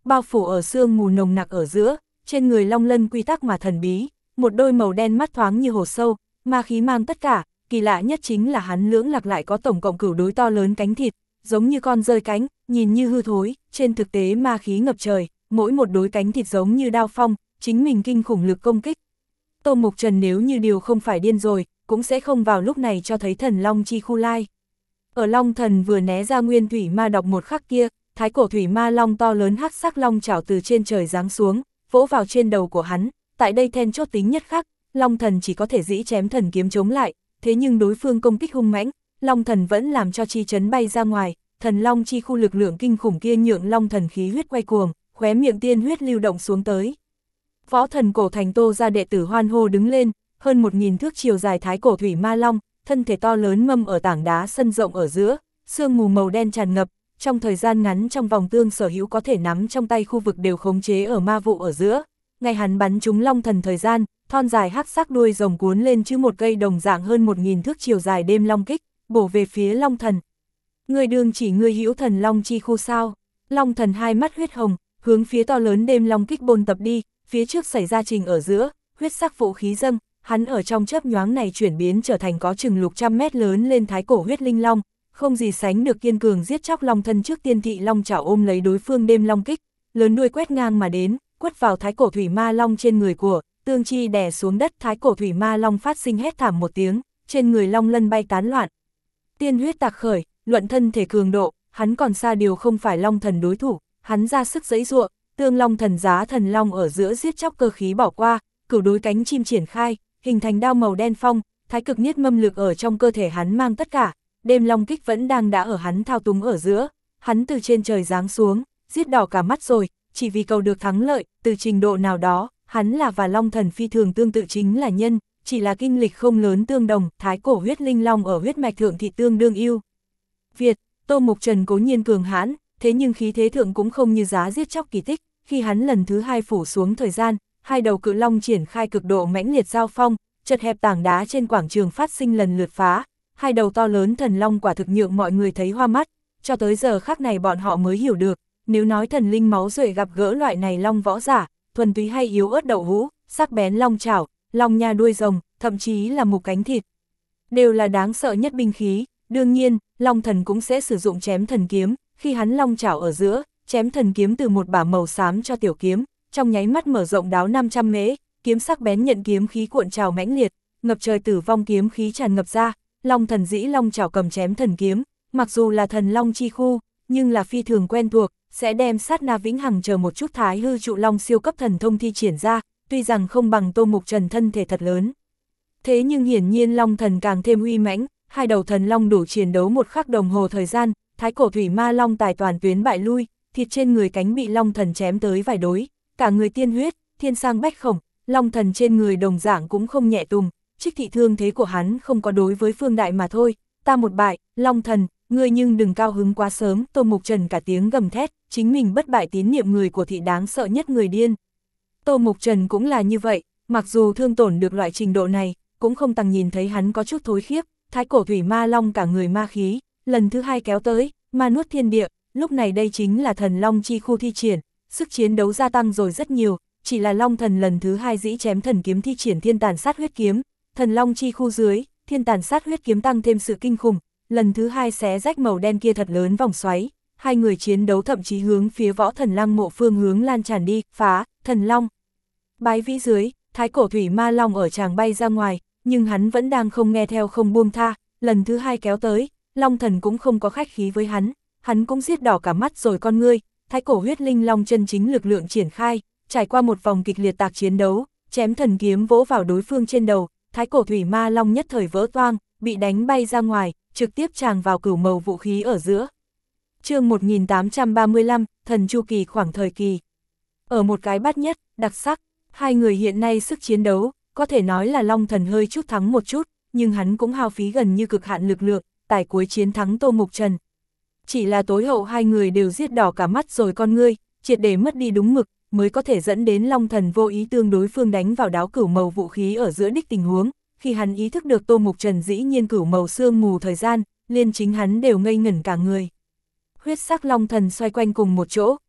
bao phủ ở sương mù nồng nặc ở giữa, trên người long lân quy tắc mà thần bí, một đôi màu đen mắt thoáng như hồ sâu, ma khí mang tất cả, kỳ lạ nhất chính là hắn lưỡng lạc lại có tổng cộng cửu đối to lớn cánh thịt, giống như con rơi cánh, nhìn như hư thối, trên thực tế ma khí ngập trời, mỗi một đối cánh thịt giống như đao phong, chính mình kinh khủng lực công kích. Tô Mục Trần nếu như điều không phải điên rồi, cũng sẽ không vào lúc này cho thấy thần long chi khu lai. Ở Long Thần vừa né ra nguyên thủy ma độc một khắc kia, thái cổ thủy ma long to lớn hắc sắc long chảo từ trên trời giáng xuống, vỗ vào trên đầu của hắn, tại đây then chốt tính nhất khắc, Long Thần chỉ có thể dĩ chém thần kiếm chống lại, thế nhưng đối phương công kích hung mãnh, Long Thần vẫn làm cho chi chấn bay ra ngoài, thần long chi khu lực lượng kinh khủng kia nhượng Long Thần khí huyết quay cuồng, khóe miệng tiên huyết lưu động xuống tới. Võ Thần cổ thành Tô gia đệ tử hoan hô đứng lên, hơn một nghìn thước chiều dài thái cổ thủy ma long, thân thể to lớn mâm ở tảng đá sân rộng ở giữa, sương mù màu đen tràn ngập, trong thời gian ngắn trong vòng tương sở hữu có thể nắm trong tay khu vực đều khống chế ở ma vụ ở giữa. Ngay hắn bắn trúng Long Thần thời gian, thon dài hắc sắc đuôi rồng cuốn lên chứ một cây đồng dạng hơn một nghìn thước chiều dài đêm long kích, bổ về phía Long Thần. Người đường chỉ người hữu thần long chi khu sao? Long Thần hai mắt huyết hồng, hướng phía to lớn đêm long kích bôn tập đi, phía trước xảy ra trình ở giữa, huyết sắc vũ khí dâng, hắn ở trong chớp nhoáng này chuyển biến trở thành có chừng lục trăm mét lớn lên thái cổ huyết linh long, không gì sánh được kiên cường giết chóc Long Thân trước tiên thị long chảo ôm lấy đối phương đêm long kích, lớn đuôi quét ngang mà đến, quất vào thái cổ thủy ma long trên người của, tương chi đè xuống đất, thái cổ thủy ma long phát sinh hét thảm một tiếng, trên người long lân bay tán loạn. Tiên huyết tạc khởi, luận thân thể cường độ, hắn còn xa điều không phải Long Thần đối thủ, hắn ra sức giãy giụa, tương Long Thần giá thần long ở giữa giết chóc cơ khí bỏ qua, cửu đối cánh chim triển khai, hình thành đao màu đen phong, thái cực niết mâm lực ở trong cơ thể hắn mang tất cả, đêm long kích vẫn đang đã ở hắn thao túng ở giữa, hắn từ trên trời giáng xuống, giết đỏ cả mắt rồi, chỉ vì cầu được thắng lợi, từ trình độ nào đó, hắn là và Long Thần phi thường tương tự chính là nhân, chỉ là kinh lịch không lớn tương đồng, thái cổ huyết linh long ở huyết mạch thượng thị tương đương yêu. Việt, Tô Mục Trần cố nhiên cường hãn, thế nhưng khí thế thượng cũng không như giá giết chóc kỳ tích, khi hắn lần thứ hai phủ xuống thời gian, hai đầu cự long triển khai cực độ mãnh liệt giao phong, chật hẹp tảng đá trên quảng trường phát sinh lần lượt phá, hai đầu to lớn thần long quả thực nhượng mọi người thấy hoa mắt, cho tới giờ khắc này bọn họ mới hiểu được, nếu nói thần linh máu duệ gặp gỡ loại này long võ giả, thuần túy hay yếu ớt đậu hũ, sắc bén long chảo, long nha đuôi rồng, thậm chí là một cánh thịt, đều là đáng sợ nhất binh khí. Đương nhiên, Long Thần cũng sẽ sử dụng chém thần kiếm, khi hắn long chảo ở giữa, chém thần kiếm từ một bả màu xám cho tiểu kiếm, trong nháy mắt mở rộng đáo năm trăm mễ, kiếm sắc bén nhận kiếm khí cuộn trào mãnh liệt, ngập trời tử vong kiếm khí tràn ngập ra, Long Thần dĩ long chảo cầm chém thần kiếm, mặc dù là thần long chi khu, nhưng là phi thường quen thuộc, sẽ đem sát na vĩnh hằng chờ một chút thái hư trụ long siêu cấp thần thông thi triển ra, tuy rằng không bằng Tô Mục Trần thân thể thật lớn. Thế nhưng hiển nhiên Long Thần càng thêm uy mãnh, hai đầu thần long đủ chiến đấu một khắc đồng hồ thời gian, thái cổ thủy ma long tài toàn tuyến bại lui, thịt trên người cánh bị Long Thần chém tới vài đối, cả người tiên huyết, thiên sang bách khổng, Long Thần trên người đồng dạng cũng không nhẹ tùng, trích thị thương thế của hắn không có đối với Phương Đại mà thôi, ta một bại, Long Thần, ngươi nhưng đừng cao hứng quá sớm, Tô Mục Trần cả tiếng gầm thét, chính mình bất bại tín niệm người của thị đáng sợ nhất người điên. Tô Mục Trần cũng là như vậy, mặc dù thương tổn được loại trình độ này, cũng không tăng nhìn thấy hắn có chút thối khiếp, thái cổ thủy ma long cả người ma khí, lần thứ hai kéo tới, ma nuốt thiên địa, lúc này đây chính là thần long chi khu thi triển, sức chiến đấu gia tăng rồi rất nhiều, chỉ là Long Thần lần thứ hai dĩ chém thần kiếm thi triển thiên tàn sát huyết kiếm, thần long chi khu dưới, thiên tàn sát huyết kiếm tăng thêm sự kinh khủng, lần thứ hai xé rách màu đen kia thật lớn vòng xoáy, hai người chiến đấu thậm chí hướng phía Võ Thần Lăng mộ phương hướng lan tràn đi, phá, thần long. Bái vĩ dưới, thái cổ thủy ma long ở tràng bay ra ngoài, nhưng hắn vẫn đang không nghe theo không buông tha, lần thứ hai kéo tới, Long Thần cũng không có khách khí với hắn, hắn cũng giết đỏ cả mắt rồi con ngươi, thái cổ huyết linh long chân chính lực lượng triển khai, trải qua một vòng kịch liệt tạc chiến đấu, chém thần kiếm vỗ vào đối phương trên đầu, thái cổ thủy ma long nhất thời vỡ toang, bị đánh bay ra ngoài, trực tiếp tràng vào cửu màu vũ khí ở giữa. Chương một nghìn tám trăm ba mươi lăm, thần chu kỳ khoảng thời kỳ. Ở một cái bắt nhất, đặc sắc, hai người hiện nay sức chiến đấu, có thể nói là Long Thần hơi chút thắng một chút, nhưng hắn cũng hao phí gần như cực hạn lực lượng, tài cuối chiến thắng Tô Mục Trần. Chỉ là tối hậu hai người đều giết đỏ cả mắt rồi con ngươi, triệt để mất đi đúng mực, mới có thể dẫn đến Long Thần vô ý tương đối phương đánh vào đáo cửu màu vũ khí ở giữa đích tình huống, khi hắn ý thức được Tô Mục Trần dĩ nhiên cửu màu sương mù thời gian, liên chính hắn đều ngây ngẩn cả người. Huyết sắc Long Thần xoay quanh cùng một chỗ,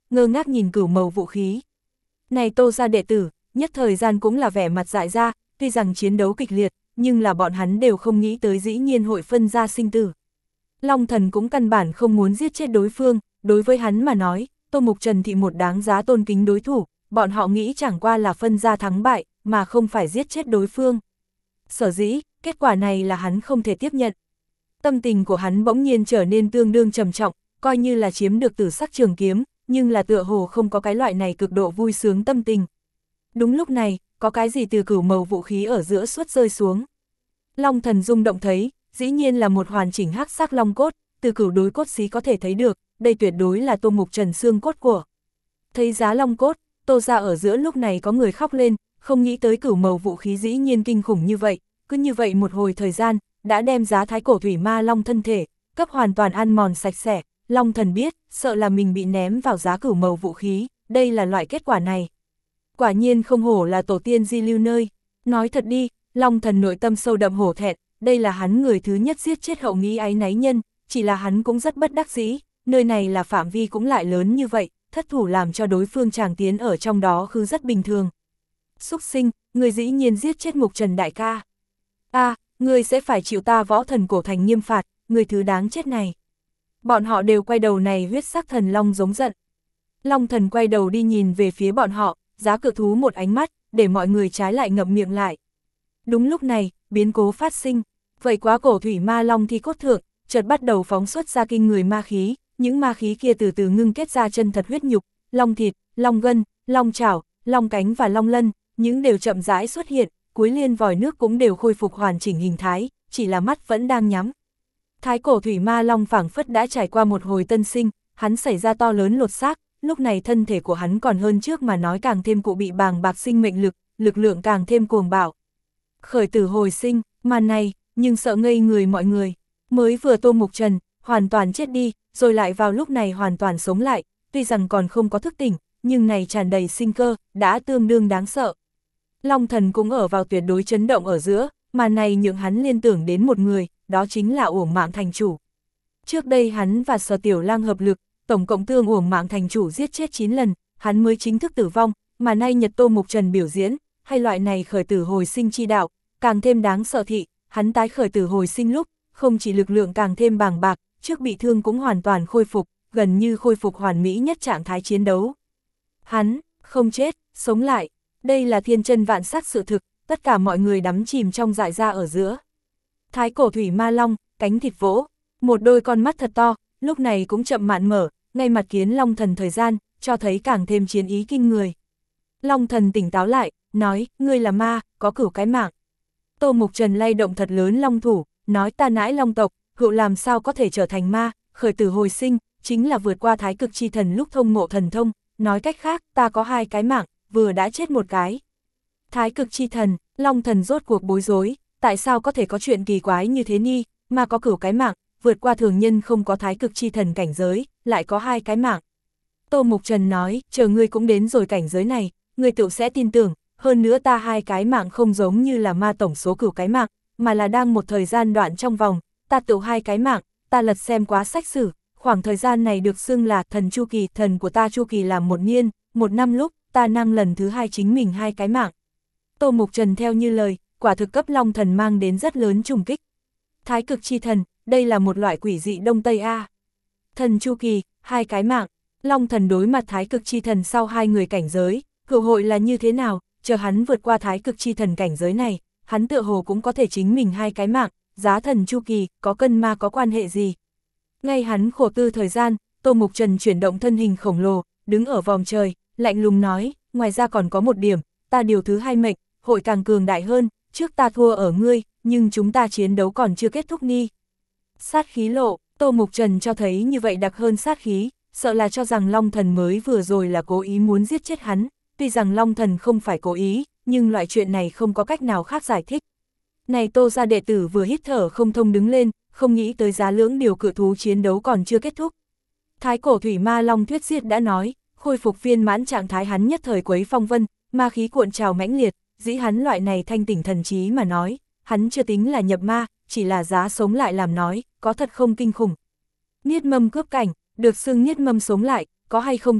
ngơ ngác nhìn cửu màu vũ khí. Này Tô gia đệ tử, nhất thời gian cũng là vẻ mặt dại ra, tuy rằng chiến đấu kịch liệt, nhưng là bọn hắn đều không nghĩ tới dĩ nhiên hội phân ra sinh tử. Long Thần cũng căn bản không muốn giết chết đối phương, đối với hắn mà nói, Tô Mục Trần thị một đáng giá tôn kính đối thủ, bọn họ nghĩ chẳng qua là phân ra thắng bại, mà không phải giết chết đối phương. Sở dĩ, kết quả này là hắn không thể tiếp nhận. Tâm tình của hắn bỗng nhiên trở nên tương đương trầm trọng, coi như là chiếm được tử sắc trường kiếm, nhưng là tựa hồ không có cái loại này cực độ vui sướng tâm tình. Đúng lúc này, có cái gì từ cửu màu vũ khí ở giữa suốt rơi xuống. Long Thần rung động thấy, dĩ nhiên là một hoàn chỉnh hắc sắc long cốt, từ cửu đối cốt xí có thể thấy được, đây tuyệt đối là Tô Mục Trần xương cốt của. Thấy giá long cốt, Tô ra ở giữa lúc này có người khóc lên, không nghĩ tới cửu màu vũ khí dĩ nhiên kinh khủng như vậy, cứ như vậy một hồi thời gian, đã đem giá thái cổ thủy ma long thân thể, cấp hoàn toàn ăn mòn sạch sẽ. Long Thần biết, sợ là mình bị ném vào giá cửu màu vũ khí, đây là loại kết quả này. Quả nhiên không hổ là tổ tiên di lưu nơi. Nói thật đi, Long Thần nội tâm sâu đậm hổ thẹn, đây là hắn người thứ nhất giết chết hậu nghĩ áy náy nhân, chỉ là hắn cũng rất bất đắc dĩ, nơi này là phạm vi cũng lại lớn như vậy, thất thủ làm cho đối phương chàng tiến ở trong đó cứ rất bình thường. Xúc sinh, người dĩ nhiên giết chết Mục Trần đại ca. A, à, người sẽ phải chịu ta Võ Thần Cổ Thành nghiêm phạt, người thứ đáng chết này. Bọn họ đều quay đầu này huyết sắc thần long giống giận. Long Thần quay đầu đi nhìn về phía bọn họ, giá cự thú một ánh mắt, để mọi người trái lại ngậm miệng lại. Đúng lúc này, biến cố phát sinh, vậy quá cổ thủy ma long thi cốt thượng, chợt bắt đầu phóng xuất ra kinh người ma khí, những ma khí kia từ từ ngưng kết ra chân thật huyết nhục, long thịt, long gân, long chảo, long cánh và long lân, những đều chậm rãi xuất hiện, cuối liên vòi nước cũng đều khôi phục hoàn chỉnh hình thái, chỉ là mắt vẫn đang nhắm. Thái cổ thủy ma long phảng phất đã trải qua một hồi tân sinh, hắn xảy ra to lớn lột xác, lúc này thân thể của hắn còn hơn trước mà nói càng thêm cụ bị bàng bạc sinh mệnh lực, lực lượng càng thêm cuồng bạo. Khởi tử hồi sinh, màn này, nhưng sợ ngây người mọi người, mới vừa Tô Mục Trần, hoàn toàn chết đi, rồi lại vào lúc này hoàn toàn sống lại, tuy rằng còn không có thức tỉnh, nhưng này tràn đầy sinh cơ, đã tương đương đáng sợ. Long Thần cũng ở vào tuyệt đối chấn động ở giữa, màn này nhượng hắn liên tưởng đến một người, đó chính là Uổng Mạng thành chủ. Trước đây hắn và Sở Tiểu Lang hợp lực, tổng cộng tương Uổng Mạng thành chủ giết chết chín lần, hắn mới chính thức tử vong, mà nay Nhật Tô Mục Trần biểu diễn, hay loại này khởi tử hồi sinh chi đạo, càng thêm đáng sợ thị, hắn tái khởi tử hồi sinh lúc, không chỉ lực lượng càng thêm bàng bạc, trước bị thương cũng hoàn toàn khôi phục, gần như khôi phục hoàn mỹ nhất trạng thái chiến đấu. Hắn, không chết, sống lại, đây là thiên chân vạn sắc sự thực, tất cả mọi người đắm chìm trong dại ra ở giữa. Thái cổ thủy ma long, cánh thịt vỗ, một đôi con mắt thật to, lúc này cũng chậm mạn mở, ngay mặt kiến Long Thần thời gian, cho thấy càng thêm chiến ý kinh người. Long Thần tỉnh táo lại, nói, ngươi là ma, có cửu cái mạng. Tô Mục Trần lay động thật lớn long thủ, nói ta nãi long tộc, hữu làm sao có thể trở thành ma, khởi tử hồi sinh, chính là vượt qua thái cực chi thần lúc thông ngộ thần thông, nói cách khác, ta có hai cái mạng, vừa đã chết một cái. Thái cực chi thần, Long Thần rốt cuộc bối rối, tại sao có thể có chuyện kỳ quái như thế ni, mà có cửu cái mạng, vượt qua thường nhân không có thái cực chi thần cảnh giới, lại có hai cái mạng. Tô Mục Trần nói, chờ ngươi cũng đến rồi cảnh giới này, ngươi tự sẽ tin tưởng, hơn nữa ta hai cái mạng không giống như là ma tổng số cửu cái mạng, mà là đang một thời gian đoạn trong vòng, ta tự hai cái mạng, ta lật xem quá sách sử, khoảng thời gian này được xưng là thần chu kỳ, thần của ta chu kỳ là một niên, một năm lúc, ta năng lần thứ hai chính mình hai cái mạng. Tô Mục Trần theo như lời, quả thực cấp Long Thần mang đến rất lớn trùng kích. Thái cực chi thần, đây là một loại quỷ dị Đông Tây A. Thần chu kỳ, hai cái mạng, Long Thần đối mặt thái cực chi thần sau hai người cảnh giới, hữu hội là như thế nào, chờ hắn vượt qua thái cực chi thần cảnh giới này, hắn tựa hồ cũng có thể chính mình hai cái mạng, giá thần chu kỳ, có cân ma có quan hệ gì. Ngay hắn khổ tư thời gian, Tô Mục Trần chuyển động thân hình khổng lồ, đứng ở vòng trời, lạnh lùng nói, ngoài ra còn có một điểm, ta điều thứ hai mệnh, hội càng cường đại hơn, trước ta thua ở ngươi, nhưng chúng ta chiến đấu còn chưa kết thúc ni. Sát khí lộ, Tô Mục Trần cho thấy như vậy đặc hơn sát khí, sợ là cho rằng Long Thần mới vừa rồi là cố ý muốn giết chết hắn, tuy rằng Long Thần không phải cố ý, nhưng loại chuyện này không có cách nào khác giải thích. Này Tô gia đệ tử vừa hít thở không thông đứng lên, không nghĩ tới giá lưỡng điều cự thú chiến đấu còn chưa kết thúc. Thái cổ thủy ma long thuyết diệt đã nói, khôi phục viên mãn trạng thái hắn nhất thời quấy phong vân, ma khí cuộn trào mãnh liệt, dĩ hắn loại này thanh tỉnh thần trí mà nói, hắn chưa tính là nhập ma, chỉ là giá sống lại làm nói, có thật không kinh khủng. Niết mâm cướp cảnh, được xưng niết mâm sống lại, có hay không thuyết,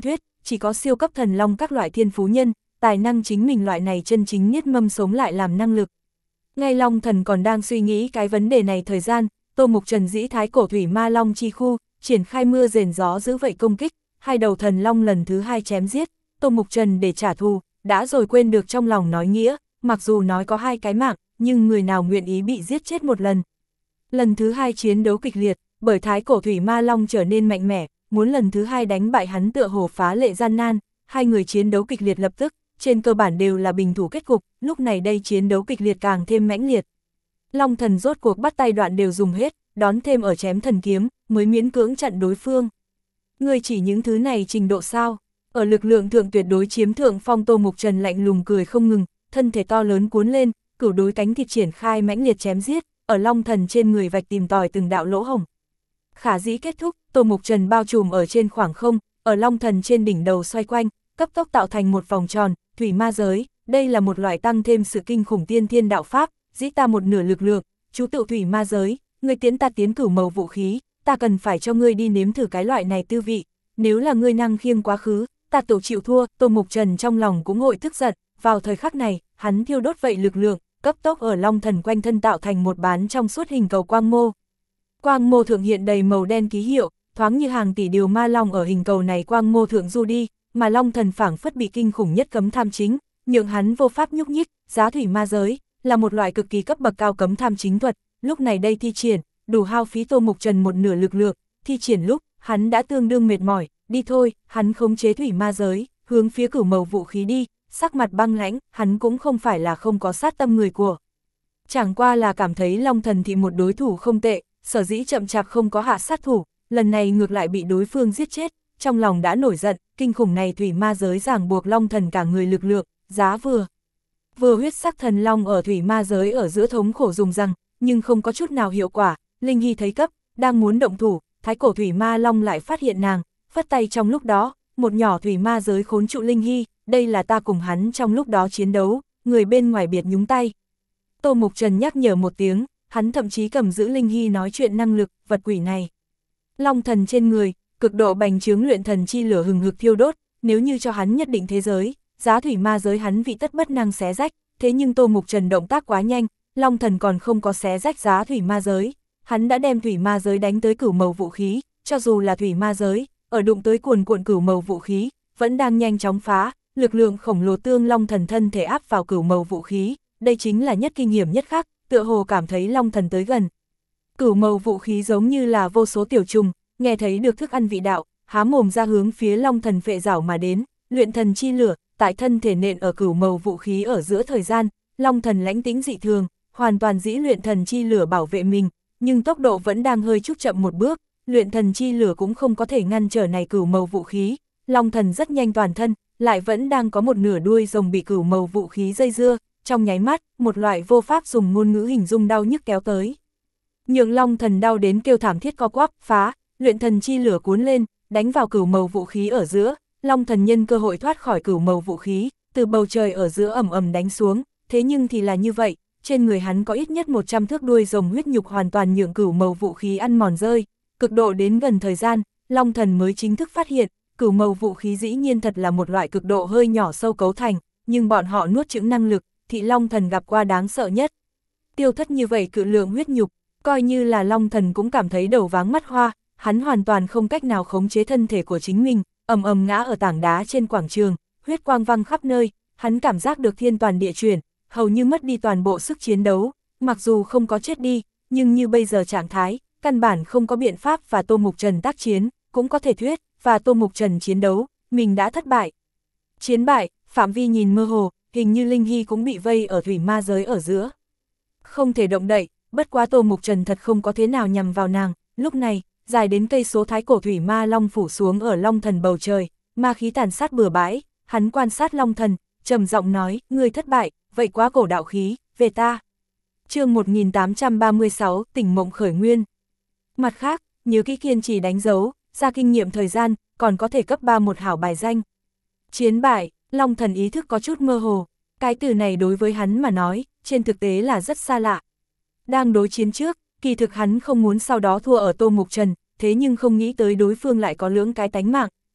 chỉ có siêu cấp thần long các loại thiên phú nhân, tài năng chính mình loại này chân chính niết mâm sống lại làm năng lực. Ngay Long Thần còn đang suy nghĩ cái vấn đề này thời gian, Tô Mục Trần dĩ thái cổ thủy ma long chi khu, triển khai mưa rền gió giữ vậy công kích, hai đầu thần long lần thứ hai chém giết, Tô Mục Trần để trả thù, đã rồi quên được trong lòng nói nghĩa, mặc dù nói có hai cái mạng, nhưng người nào nguyện ý bị giết chết một lần. Lần thứ hai chiến đấu kịch liệt, bởi thái cổ thủy ma long trở nên mạnh mẽ, muốn lần thứ hai đánh bại hắn tựa hồ phá lệ gian nan, hai người chiến đấu kịch liệt lập tức, trên cơ bản đều là bình thủ kết cục, lúc này đây chiến đấu kịch liệt càng thêm mãnh liệt. Long Thần rốt cuộc bắt tay đoạn đều dùng hết, đón thêm ở chém thần kiếm, mới miễn cưỡng chặn đối phương. Người chỉ những thứ này trình độ sao? Ở lực lượng thượng tuyệt đối chiếm thượng phong, Tô Mục Trần lạnh lùng cười không ngừng, thân thể to lớn cuốn lên, cửu đối cánh thịt triển khai mãnh liệt chém giết, ở Long Thần trên người vạch tìm tòi từng đạo lỗ hổng. Khả dĩ kết thúc, Tô Mục Trần bao trùm ở trên khoảng không, ở Long Thần trên đỉnh đầu xoay quanh, cấp tốc tạo thành một vòng tròn, thủy ma giới, đây là một loại tăng thêm sự kinh khủng tiên thiên đạo pháp, dĩ ta một nửa lực lượng, chú tự thủy ma giới, ngươi tiến ta tiến cửu màu vũ khí, ta cần phải cho ngươi đi nếm thử cái loại này tư vị, nếu là ngươi năng khiêng quá khứ, ta tự chịu thua. Tô Mục Trần trong lòng cũng hội tức giận, vào thời khắc này, hắn thiêu đốt vậy lực lượng, cấp tốc ở Long Thần quanh thân tạo thành một bán trong suốt hình cầu quang mô. Quang mô thượng hiện đầy màu đen ký hiệu, thoáng như hàng tỷ điều ma long ở hình cầu này quang mô thượng du đi, mà Long Thần phảng phất bị kinh khủng nhất cấm tham chính, nhượng hắn vô pháp nhúc nhích. Giá thủy ma giới là một loại cực kỳ cấp bậc cao cấm tham chính thuật, lúc này đây thi triển, đủ hao phí Tô Mục Trần một nửa lực lượng, thi triển lúc, hắn đã tương đương mệt mỏi, đi thôi, hắn khống chế thủy ma giới, hướng phía cửu màu vũ khí đi, sắc mặt băng lãnh, hắn cũng không phải là không có sát tâm người của. Chẳng qua là cảm thấy Long Thần thị một đối thủ không tệ, sở dĩ chậm chạp không có hạ sát thủ, lần này ngược lại bị đối phương giết chết, trong lòng đã nổi giận, kinh khủng này thủy ma giới ràng buộc Long Thần cả người lực lượng, giá vừa. Vừa huyết sắc thần long ở thủy ma giới ở giữa thống khổ dùng rằng, nhưng không có chút nào hiệu quả. Linh Hy thấy cấp, đang muốn động thủ, thái cổ thủy ma long lại phát hiện nàng, phất tay trong lúc đó, một nhỏ thủy ma giới khốn trụ Linh Hy, đây là ta cùng hắn trong lúc đó chiến đấu, người bên ngoài biệt nhúng tay. Tô Mục Trần nhắc nhở một tiếng, hắn thậm chí cầm giữ Linh Hy nói chuyện năng lực, vật quỷ này. Long Thần trên người, cực độ bành trướng luyện thần chi lửa hừng hực thiêu đốt, nếu như cho hắn nhất định thế giới, giá thủy ma giới hắn vị tất bất năng xé rách, thế nhưng Tô Mục Trần động tác quá nhanh, Long Thần còn không có xé rách giá thủy ma giới, hắn đã đem thủy ma giới đánh tới cửu màu vũ khí, cho dù là thủy ma giới, ở đụng tới cuồn cuộn cửu màu vũ khí, vẫn đang nhanh chóng phá, lực lượng khổng lồ tương Long Thần thân thể áp vào cửu màu vũ khí, đây chính là nhất kinh hiểm nhất khác, tựa hồ cảm thấy Long Thần tới gần. Cửu màu vũ khí giống như là vô số tiểu trùng, nghe thấy được thức ăn vị đạo, há mồm ra hướng phía Long Thần phệ rảo mà đến, luyện thần chi lửa, tại thân thể nện ở cửu màu vũ khí ở giữa thời gian, Long Thần lãnh tĩnh dị thường, hoàn toàn dĩ luyện thần chi lửa bảo vệ mình, nhưng tốc độ vẫn đang hơi chút chậm một bước, luyện thần chi lửa cũng không có thể ngăn trở này cửu màu vũ khí, Long Thần rất nhanh toàn thân, lại vẫn đang có một nửa đuôi rồng bị cửu màu vũ khí dây dưa, trong nháy mắt, một loại vô pháp dùng ngôn ngữ hình dung đau nhức kéo tới. Nhượng Long Thần đau đến kêu thảm thiết co quắp, phá, luyện thần chi lửa cuốn lên, đánh vào cửu màu vũ khí ở giữa, Long Thần nhân cơ hội thoát khỏi cửu màu vũ khí, từ bầu trời ở giữa ầm ầm đánh xuống, thế nhưng thì là như vậy, trên người hắn có ít nhất một trăm thước đuôi rồng huyết nhục hoàn toàn nhượng cửu màu vũ khí ăn mòn rơi, cực độ đến gần thời gian, Long Thần mới chính thức phát hiện, cửu màu vũ khí dĩ nhiên thật là một loại cực độ hơi nhỏ sâu cấu thành, nhưng bọn họ nuốt chửng năng lực, thị Long Thần gặp qua đáng sợ nhất. Tiêu thất như vậy cự lượng huyết nhục, coi như là Long Thần cũng cảm thấy đầu váng mắt hoa, hắn hoàn toàn không cách nào khống chế thân thể của chính mình, ầm ầm ngã ở tảng đá trên quảng trường, huyết quang văng khắp nơi, hắn cảm giác được thiên toàn địa chuyển, hầu như mất đi toàn bộ sức chiến đấu, mặc dù không có chết đi, nhưng như bây giờ trạng thái, căn bản không có biện pháp và Tô Mục Trần tác chiến, cũng có thể thuyết, và Tô Mục Trần chiến đấu, mình đã thất bại. Chiến bại, phạm vi nhìn mơ hồ, hình như Linh Hy cũng bị vây ở thủy ma giới ở giữa. Không thể động đậy, bất quá Tô Mục Trần thật không có thế nào nhằm vào nàng, lúc này, dài đến cây số thái cổ thủy ma long phủ xuống ở Long Thần bầu trời, ma khí tàn sát bừa bãi, hắn quan sát Long Thần, trầm giọng nói, ngươi thất bại, vậy quá cổ đạo khí, về ta. Chương một nghìn tám trăm ba mươi sáu, tỉnh mộng khởi nguyên. Mặt khác, nhớ kỹ kiên trì đánh dấu, ra kinh nghiệm thời gian, còn có thể cấp ba một hảo bài danh. Chiến bại, Long Thần ý thức có chút mơ hồ, cái từ này đối với hắn mà nói, trên thực tế là rất xa lạ. Đang đối chiến trước, kỳ thực hắn không muốn sau đó thua ở Tô Mục Trần, thế nhưng không nghĩ tới đối phương lại có lưỡng cái tánh mạng,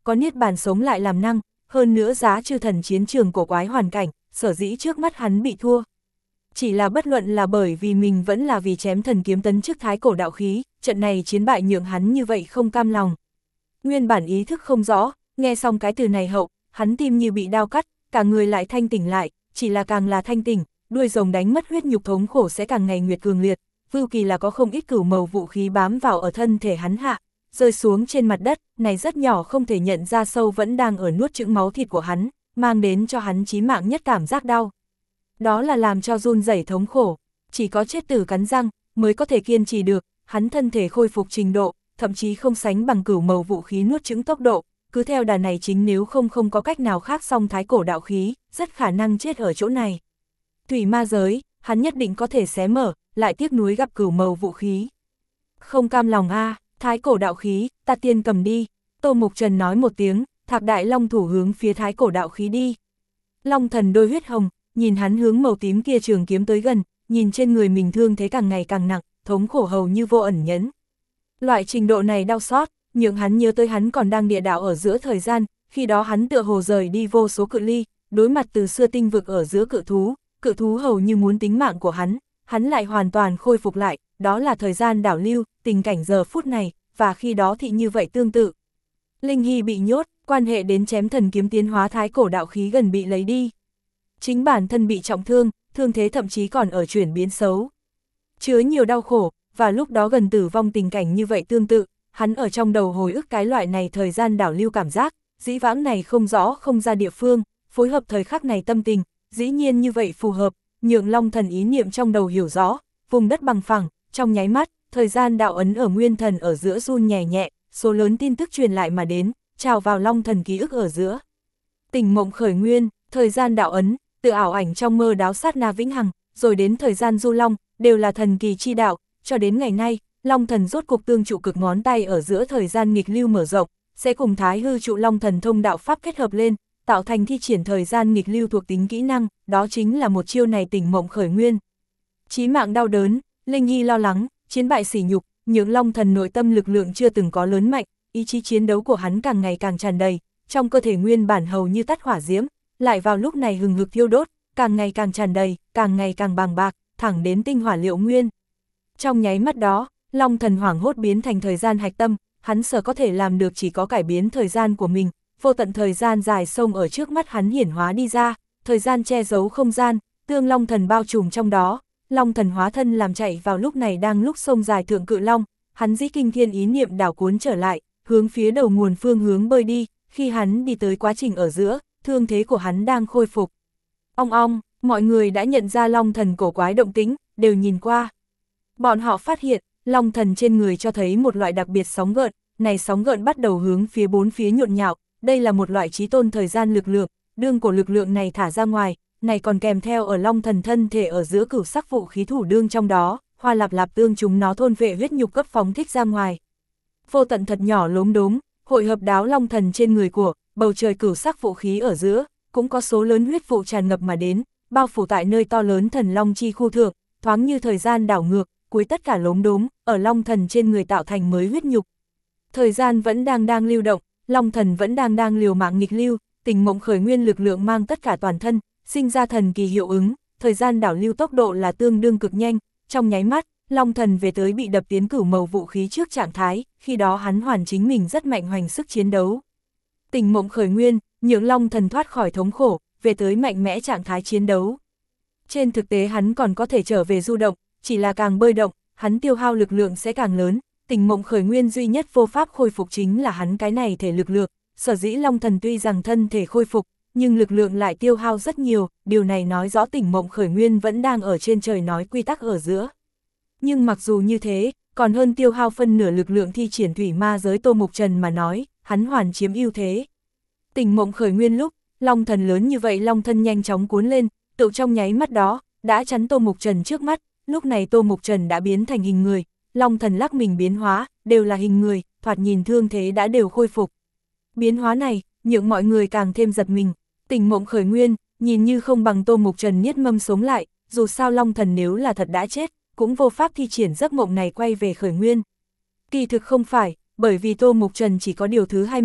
có niết bàn sống lại làm năng, hơn nữa giá chư thần chiến trường cổ quái hoàn cảnh, sở dĩ trước mắt hắn bị thua. Chỉ là bất luận là bởi vì mình vẫn là vì chém thần kiếm tấn chức thái cổ đạo khí, trận này chiến bại nhượng hắn như vậy không cam lòng. Nguyên bản ý thức không rõ, nghe xong cái từ này hậu, hắn tim như bị đao cắt, cả người lại thanh tỉnh lại, chỉ là càng là thanh tỉnh, đuôi rồng đánh mất huyết nhục thống khổ sẽ càng ngày nguyệt cường liệt, vưu kỳ là có không ít cửu màu vũ khí bám vào ở thân thể hắn hạ, rơi xuống trên mặt đất, này rất nhỏ không thể nhận ra sâu vẫn đang ở nuốt chửng máu thịt của hắn, mang đến cho hắn chí mạng nhất cảm giác đau. Đó là làm cho run rẩy thống khổ, chỉ có chết tử cắn răng, mới có thể kiên trì được, hắn thân thể khôi phục trình độ, thậm chí không sánh bằng cửu màu vũ khí nuốt chửng tốc độ, cứ theo đà này chính nếu không không có cách nào khác song thái cổ đạo khí, rất khả năng chết ở chỗ này. Thủy ma giới, hắn nhất định có thể xé mở, lại tiếc nuối gặp cửu màu vũ khí. Không cam lòng a, thái cổ đạo khí, ta tiên cầm đi, Tô Mục Trần nói một tiếng, Thạc Đại Long thủ hướng phía thái cổ đạo khí đi. Long thần đôi huyết hồng, nhìn hắn hướng màu tím kia trường kiếm tới gần, nhìn trên người mình thương thế càng ngày càng nặng, thống khổ hầu như vô ẩn nhẫn. Loại trình độ này đau xót, nhượng hắn nhớ tới hắn còn đang địa đạo ở giữa thời gian, khi đó hắn tựa hồ rời đi vô số cự ly, đối mặt từ xưa tinh vực ở giữa cự thú, cự thú hầu như muốn tính mạng của hắn, hắn lại hoàn toàn khôi phục lại, đó là thời gian đảo lưu, tình cảnh giờ phút này, và khi đó thì như vậy tương tự. Linh Hy bị nhốt, quan hệ đến chém thần kiếm tiến hóa thái cổ đạo khí gần bị lấy đi. Chính bản thân bị trọng thương, thương thế thậm chí còn ở chuyển biến xấu. Chứa nhiều đau khổ, và lúc đó gần tử vong tình cảnh như vậy tương tự, hắn ở trong đầu hồi ức cái loại này thời gian đảo lưu cảm giác, dĩ vãng này không rõ không ra địa phương, phối hợp thời khắc này tâm tình, dĩ nhiên như vậy phù hợp, nhượng Long thần ý niệm trong đầu hiểu rõ, vùng đất bằng phẳng, trong nháy mắt, thời gian đạo ấn ở nguyên thần ở giữa run nhẹ nhẹ, số lớn tin tức truyền lại mà đến, trào vào Long thần ký ức ở giữa. Tỉnh mộng khởi nguyên, thời gian đạo ấn, tự ảo ảnh trong mơ đáo sát na vĩnh hằng, rồi đến thời gian du long, đều là thần kỳ chi đạo, cho đến ngày nay, Long thần rốt cục tương trụ cực ngón tay ở giữa thời gian nghịch lưu mở rộng, sẽ cùng thái hư trụ Long thần thông đạo pháp kết hợp lên, tạo thành thi triển thời gian nghịch lưu thuộc tính kỹ năng, đó chính là một chiêu này tỉnh mộng khởi nguyên. Chí mạng đau đớn, Linh Hy lo lắng, chiến bại sỉ nhục, những Long thần nội tâm lực lượng chưa từng có lớn mạnh, ý chí chiến đấu của hắn càng ngày càng tràn đầy, trong cơ thể nguyên bản hầu như tắt hỏa diễm, lại vào lúc này hừng hực thiêu đốt, càng ngày càng tràn đầy, càng ngày càng bàng bạc, thẳng đến tinh hỏa liệu nguyên. Trong nháy mắt đó, Long thần hoảng hốt biến thành thời gian hạch tâm, hắn sở có thể làm được chỉ có cải biến thời gian của mình, vô tận thời gian dài sông ở trước mắt hắn hiển hóa đi ra, thời gian che giấu không gian, tương Long thần bao trùm trong đó, Long thần hóa thân làm chạy vào lúc này đang lúc sông dài thượng cự long, hắn dĩ kinh thiên ý niệm đảo cuốn trở lại, hướng phía đầu nguồn phương hướng bơi đi, khi hắn đi tới quá trình ở giữa, thương thế của hắn đang khôi phục. Ong ong, mọi người đã nhận ra Long thần cổ quái động tĩnh, đều nhìn qua. Bọn họ phát hiện, Long thần trên người cho thấy một loại đặc biệt sóng gợn, này sóng gợn bắt đầu hướng phía bốn phía nhộn nhạo, đây là một loại chí tôn thời gian lực lượng, đương cổ lực lượng này thả ra ngoài, này còn kèm theo ở Long thần thân thể ở giữa cửu sắc vũ khí thủ đương trong đó, hoa lạp lạp tương chúng nó thôn vệ huyết nhục cấp phóng thích ra ngoài. Vô tận thật nhỏ lốm đốm, hội hợp đáo Long thần trên người của, bầu trời cửu sắc vũ khí ở giữa, cũng có số lớn huyết vụ tràn ngập mà đến, bao phủ tại nơi to lớn thần Long chi khu thượng, thoáng như thời gian đảo ngược, cuối tất cả lốm đốm, ở Long thần trên người tạo thành mới huyết nhục. Thời gian vẫn đang đang lưu động, Long thần vẫn đang đang liều mạng nghịch lưu, tỉnh mộng khởi nguyên lực lượng mang tất cả toàn thân, sinh ra thần kỳ hiệu ứng, thời gian đảo lưu tốc độ là tương đương cực nhanh, trong nháy mắt, Long thần về tới bị đập tiến cửu màu vũ khí trước trạng thái, khi đó hắn hoàn chính mình rất mạnh hoành sức chiến đấu. Tỉnh mộng khởi nguyên, nhượng Long thần thoát khỏi thống khổ, về tới mạnh mẽ trạng thái chiến đấu. Trên thực tế hắn còn có thể trở về du động, chỉ là càng bơi động, hắn tiêu hao lực lượng sẽ càng lớn, tỉnh mộng khởi nguyên duy nhất vô pháp khôi phục chính là hắn cái này thể lực lượng, sở dĩ Long thần tuy rằng thân thể khôi phục, nhưng lực lượng lại tiêu hao rất nhiều, điều này nói rõ tỉnh mộng khởi nguyên vẫn đang ở trên trời nói quy tắc ở giữa. Nhưng mặc dù như thế, còn hơn tiêu hao phân nửa lực lượng thi triển thủy ma giới Tô Mục Trần mà nói, hắn hoàn chiếm ưu thế. Tỉnh mộng khởi nguyên lúc, Long thần lớn như vậy Long thân nhanh chóng cuốn lên, tự trong nháy mắt đó, đã chắn Tô Mục Trần trước mắt, lúc này Tô Mục Trần đã biến thành hình người, Long thần lắc mình biến hóa, đều là hình người, thoạt nhìn thương thế đã đều khôi phục. Biến hóa này, nhượng mọi người càng thêm giật mình, tỉnh mộng khởi nguyên, nhìn như không bằng Tô Mục Trần niết mâm sống lại, dù sao Long thần nếu là thật đã chết, cũng vô pháp thi triển giấc mộng này quay về khởi nguyên. Kỳ thực không phải, bởi vì Tô Mục Trần chỉ có điều thứ hai mệnh,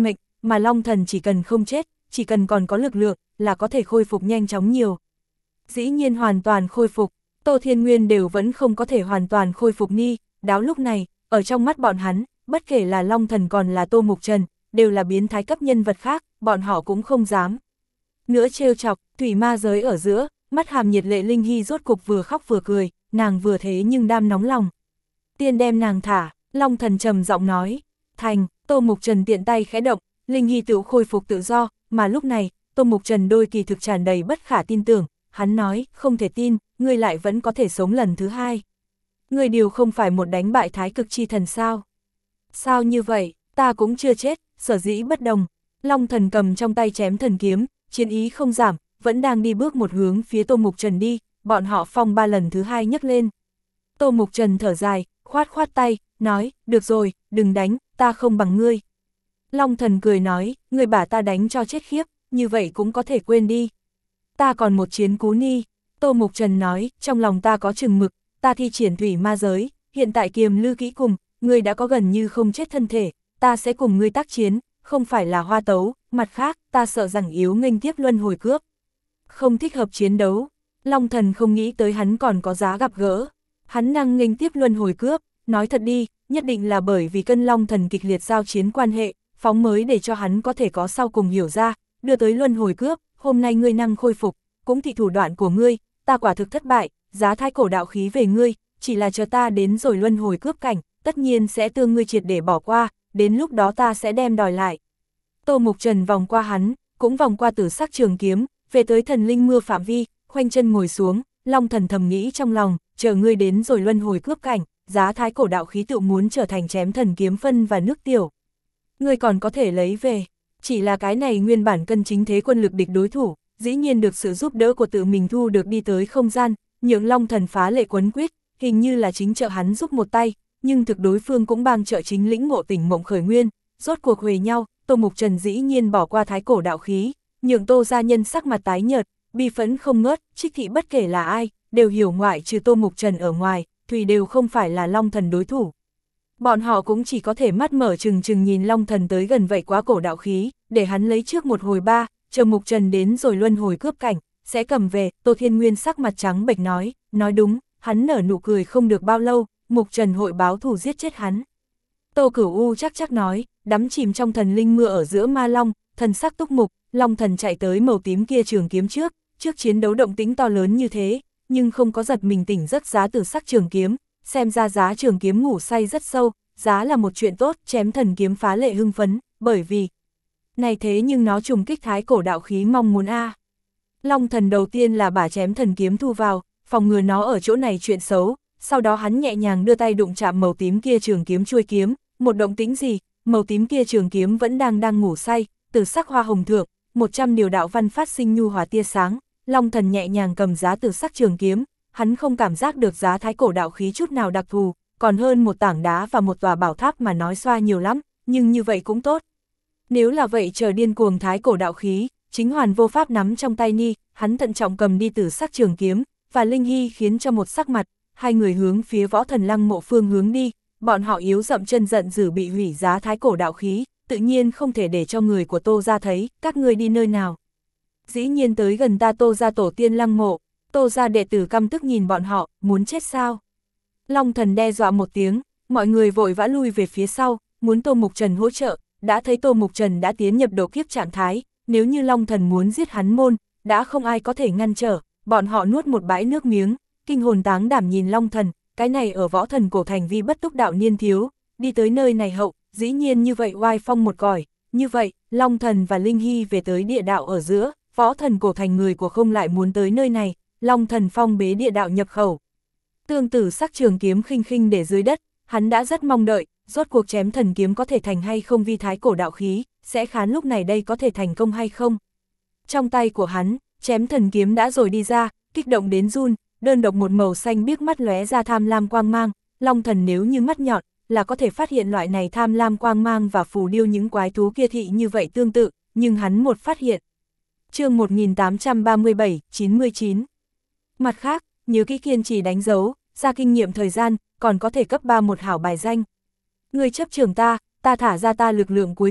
mà Long Thần chỉ cần không chết, chỉ cần còn có lực lượng, là có thể khôi phục nhanh chóng nhiều. Dĩ nhiên hoàn toàn khôi phục, Tô Thiên Nguyên đều vẫn không có thể hoàn toàn khôi phục ni, đáo lúc này, ở trong mắt bọn hắn, bất kể là Long Thần còn là Tô Mục Trần, đều là biến thái cấp nhân vật khác, bọn họ cũng không dám. Nữa trêu chọc, thủy ma giới ở giữa, mắt hàm nhiệt lệ Linh Hy rốt cục vừa khóc vừa cười, nàng vừa thế nhưng đam nóng lòng. Tiên đem nàng thả, Long Thần trầm giọng nói, thành, Tô Mục Trần tiện tay khẽ động, Linh Hy tự khôi phục tự do, mà lúc này, Tô Mục Trần đôi kỳ thực tràn đầy bất khả tin tưởng, hắn nói, không thể tin, ngươi lại vẫn có thể sống lần thứ hai. Ngươi điều không phải một đánh bại thái cực chi thần sao? Sao như vậy, ta cũng chưa chết, sở dĩ bất đồng. Long Thần cầm trong tay chém thần kiếm, chiến ý không giảm, vẫn đang đi bước một hướng phía Tô Mục Trần đi, bọn họ phong ba lần thứ hai nhấc lên. Tô Mục Trần thở dài, khoát khoát tay, nói, được rồi, đừng đánh, ta không bằng ngươi. Long Thần cười nói, ngươi bảo ta đánh cho chết khiếp, như vậy cũng có thể quên đi. Ta còn một chiến cú ni. Tô Mục Trần nói, trong lòng ta có chừng mực, ta thi triển thủy ma giới, hiện tại kiềm lư kỹ cùng, ngươi đã có gần như không chết thân thể, ta sẽ cùng ngươi tác chiến, không phải là hoa tấu, mặt khác, ta sợ rằng yếu nghênh tiếp luân hồi cướp. Không thích hợp chiến đấu, Long Thần không nghĩ tới hắn còn có giá gặp gỡ, hắn năng nghênh tiếp luân hồi cướp, nói thật đi, nhất định là bởi vì cân Long Thần kịch liệt giao chiến quan hệ, phóng mới để cho hắn có thể có sau cùng hiểu ra, đưa tới luân hồi cướp, hôm nay ngươi năng khôi phục, cũng thị thủ đoạn của ngươi, ta quả thực thất bại, giá thái cổ đạo khí về ngươi, chỉ là chờ ta đến rồi luân hồi cướp cảnh, tất nhiên sẽ tương ngươi triệt để bỏ qua, đến lúc đó ta sẽ đem đòi lại. Tô Mục Trần vòng qua hắn, cũng vòng qua tử sắc trường kiếm, về tới thần linh mưa phạm vi, khoanh chân ngồi xuống, Long Thần thầm nghĩ trong lòng, chờ ngươi đến rồi luân hồi cướp cảnh, giá thái cổ đạo khí tự muốn trở thành chém thần kiếm phân và nước tiểu. Ngươi còn có thể lấy về, chỉ là cái này nguyên bản cân chính thế quân lực địch đối thủ, dĩ nhiên được sự giúp đỡ của tự mình thu được đi tới không gian, nhượng Long Thần phá lệ quấn quýt, hình như là chính trợ hắn giúp một tay, nhưng thực đối phương cũng bang trợ chính lĩnh ngộ tỉnh mộng khởi nguyên, rốt cuộc huề nhau, Tô Mục Trần dĩ nhiên bỏ qua thái cổ đạo khí, nhượng Tô gia nhân sắc mặt tái nhợt, bi phẫn không ngớt, Trích thị bất kể là ai, đều hiểu ngoại trừ Tô Mục Trần ở ngoài, Thùy đều không phải là Long Thần đối thủ. Bọn họ cũng chỉ có thể mắt mở trừng trừng nhìn Long Thần tới gần vậy quá cổ đạo khí, để hắn lấy trước một hồi ba, chờ Mục Trần đến rồi luân hồi cướp cảnh, sẽ cầm về. Tô Thiên Nguyên sắc mặt trắng bệch nói, nói đúng, hắn nở nụ cười không được bao lâu, Mục Trần hội báo thù giết chết hắn. Tô Cửu U chắc chắc nói, đắm chìm trong thần linh mưa ở giữa ma long, thần sắc túc mục, Long Thần chạy tới màu tím kia trường kiếm trước, trước chiến đấu động tĩnh to lớn như thế, nhưng không có giật mình tỉnh giấc giá từ sắc trường kiếm, xem ra giá trường kiếm ngủ say rất sâu, giá là một chuyện tốt, chém thần kiếm phá lệ hưng phấn, bởi vì này thế nhưng nó trùng kích thái cổ đạo khí mong muốn a. Long Thần đầu tiên là bả chém thần kiếm thu vào, phòng ngừa nó ở chỗ này chuyện xấu, sau đó hắn nhẹ nhàng đưa tay đụng chạm màu tím kia trường kiếm chuôi kiếm, một động tĩnh gì, màu tím kia trường kiếm vẫn đang đang ngủ say, từ sắc hoa hồng thượng, một trăm điều đạo văn phát sinh nhu hòa tia sáng, Long Thần nhẹ nhàng cầm giá từ sắc trường kiếm, hắn không cảm giác được giá thái cổ đạo khí chút nào đặc thù, còn hơn một tảng đá và một tòa bảo tháp mà nói xoa nhiều lắm, nhưng như vậy cũng tốt. Nếu là vậy chờ điên cuồng thái cổ đạo khí, chính hoàn vô pháp nắm trong tay ni, hắn thận trọng cầm đi từ sắc trường kiếm, và Linh Hy khiến cho một sắc mặt, hai người hướng phía Võ Thần Lăng mộ phương hướng đi, bọn họ yếu dậm chân giận dữ bị hủy giá thái cổ đạo khí, tự nhiên không thể để cho người của Tô gia thấy, các ngươi đi nơi nào. Dĩ nhiên tới gần ta Tô gia tổ tiên lăng mộ, Tô gia đệ tử căm tức nhìn bọn họ, muốn chết sao? Long Thần đe dọa một tiếng, mọi người vội vã lui về phía sau, muốn Tô Mục Trần hỗ trợ, đã thấy Tô Mục Trần đã tiến nhập độ kiếp trạng thái, nếu như Long Thần muốn giết hắn môn, đã không ai có thể ngăn trở, bọn họ nuốt một bãi nước miếng, kinh hồn táng đảm nhìn Long Thần, cái này ở Võ Thần cổ thành vi bất túc đạo niên thiếu, đi tới nơi này hậu, dĩ nhiên như vậy oai phong một cõi, như vậy, Long Thần và Linh Hy về tới địa đạo ở giữa, Võ Thần cổ thành người của không lại muốn tới nơi này, Long Thần phong bế địa đạo nhập khẩu. Tương tử sắc trường kiếm khinh khinh để dưới đất, hắn đã rất mong đợi, rốt cuộc chém thần kiếm có thể thành hay không vi thái cổ đạo khí, sẽ khán lúc này đây có thể thành công hay không. Trong tay của hắn, chém thần kiếm đã rồi đi ra, kích động đến run, đơn độc một màu xanh biếc mắt lóe ra tham lam quang mang, Long Thần nếu như mắt nhọn, là có thể phát hiện loại này tham lam quang mang và phù điêu những quái thú kia thị như vậy tương tự, nhưng hắn một phát hiện. Chương một nghìn tám trăm ba mươi bảy, chín mươi chín. Mặt khác, nhớ kỹ kiên trì đánh dấu, ra kinh nghiệm thời gian, còn có thể cấp ba một hảo bài danh. Người chấp trường ta, ta thả ra ta lực lượng cuối cùng,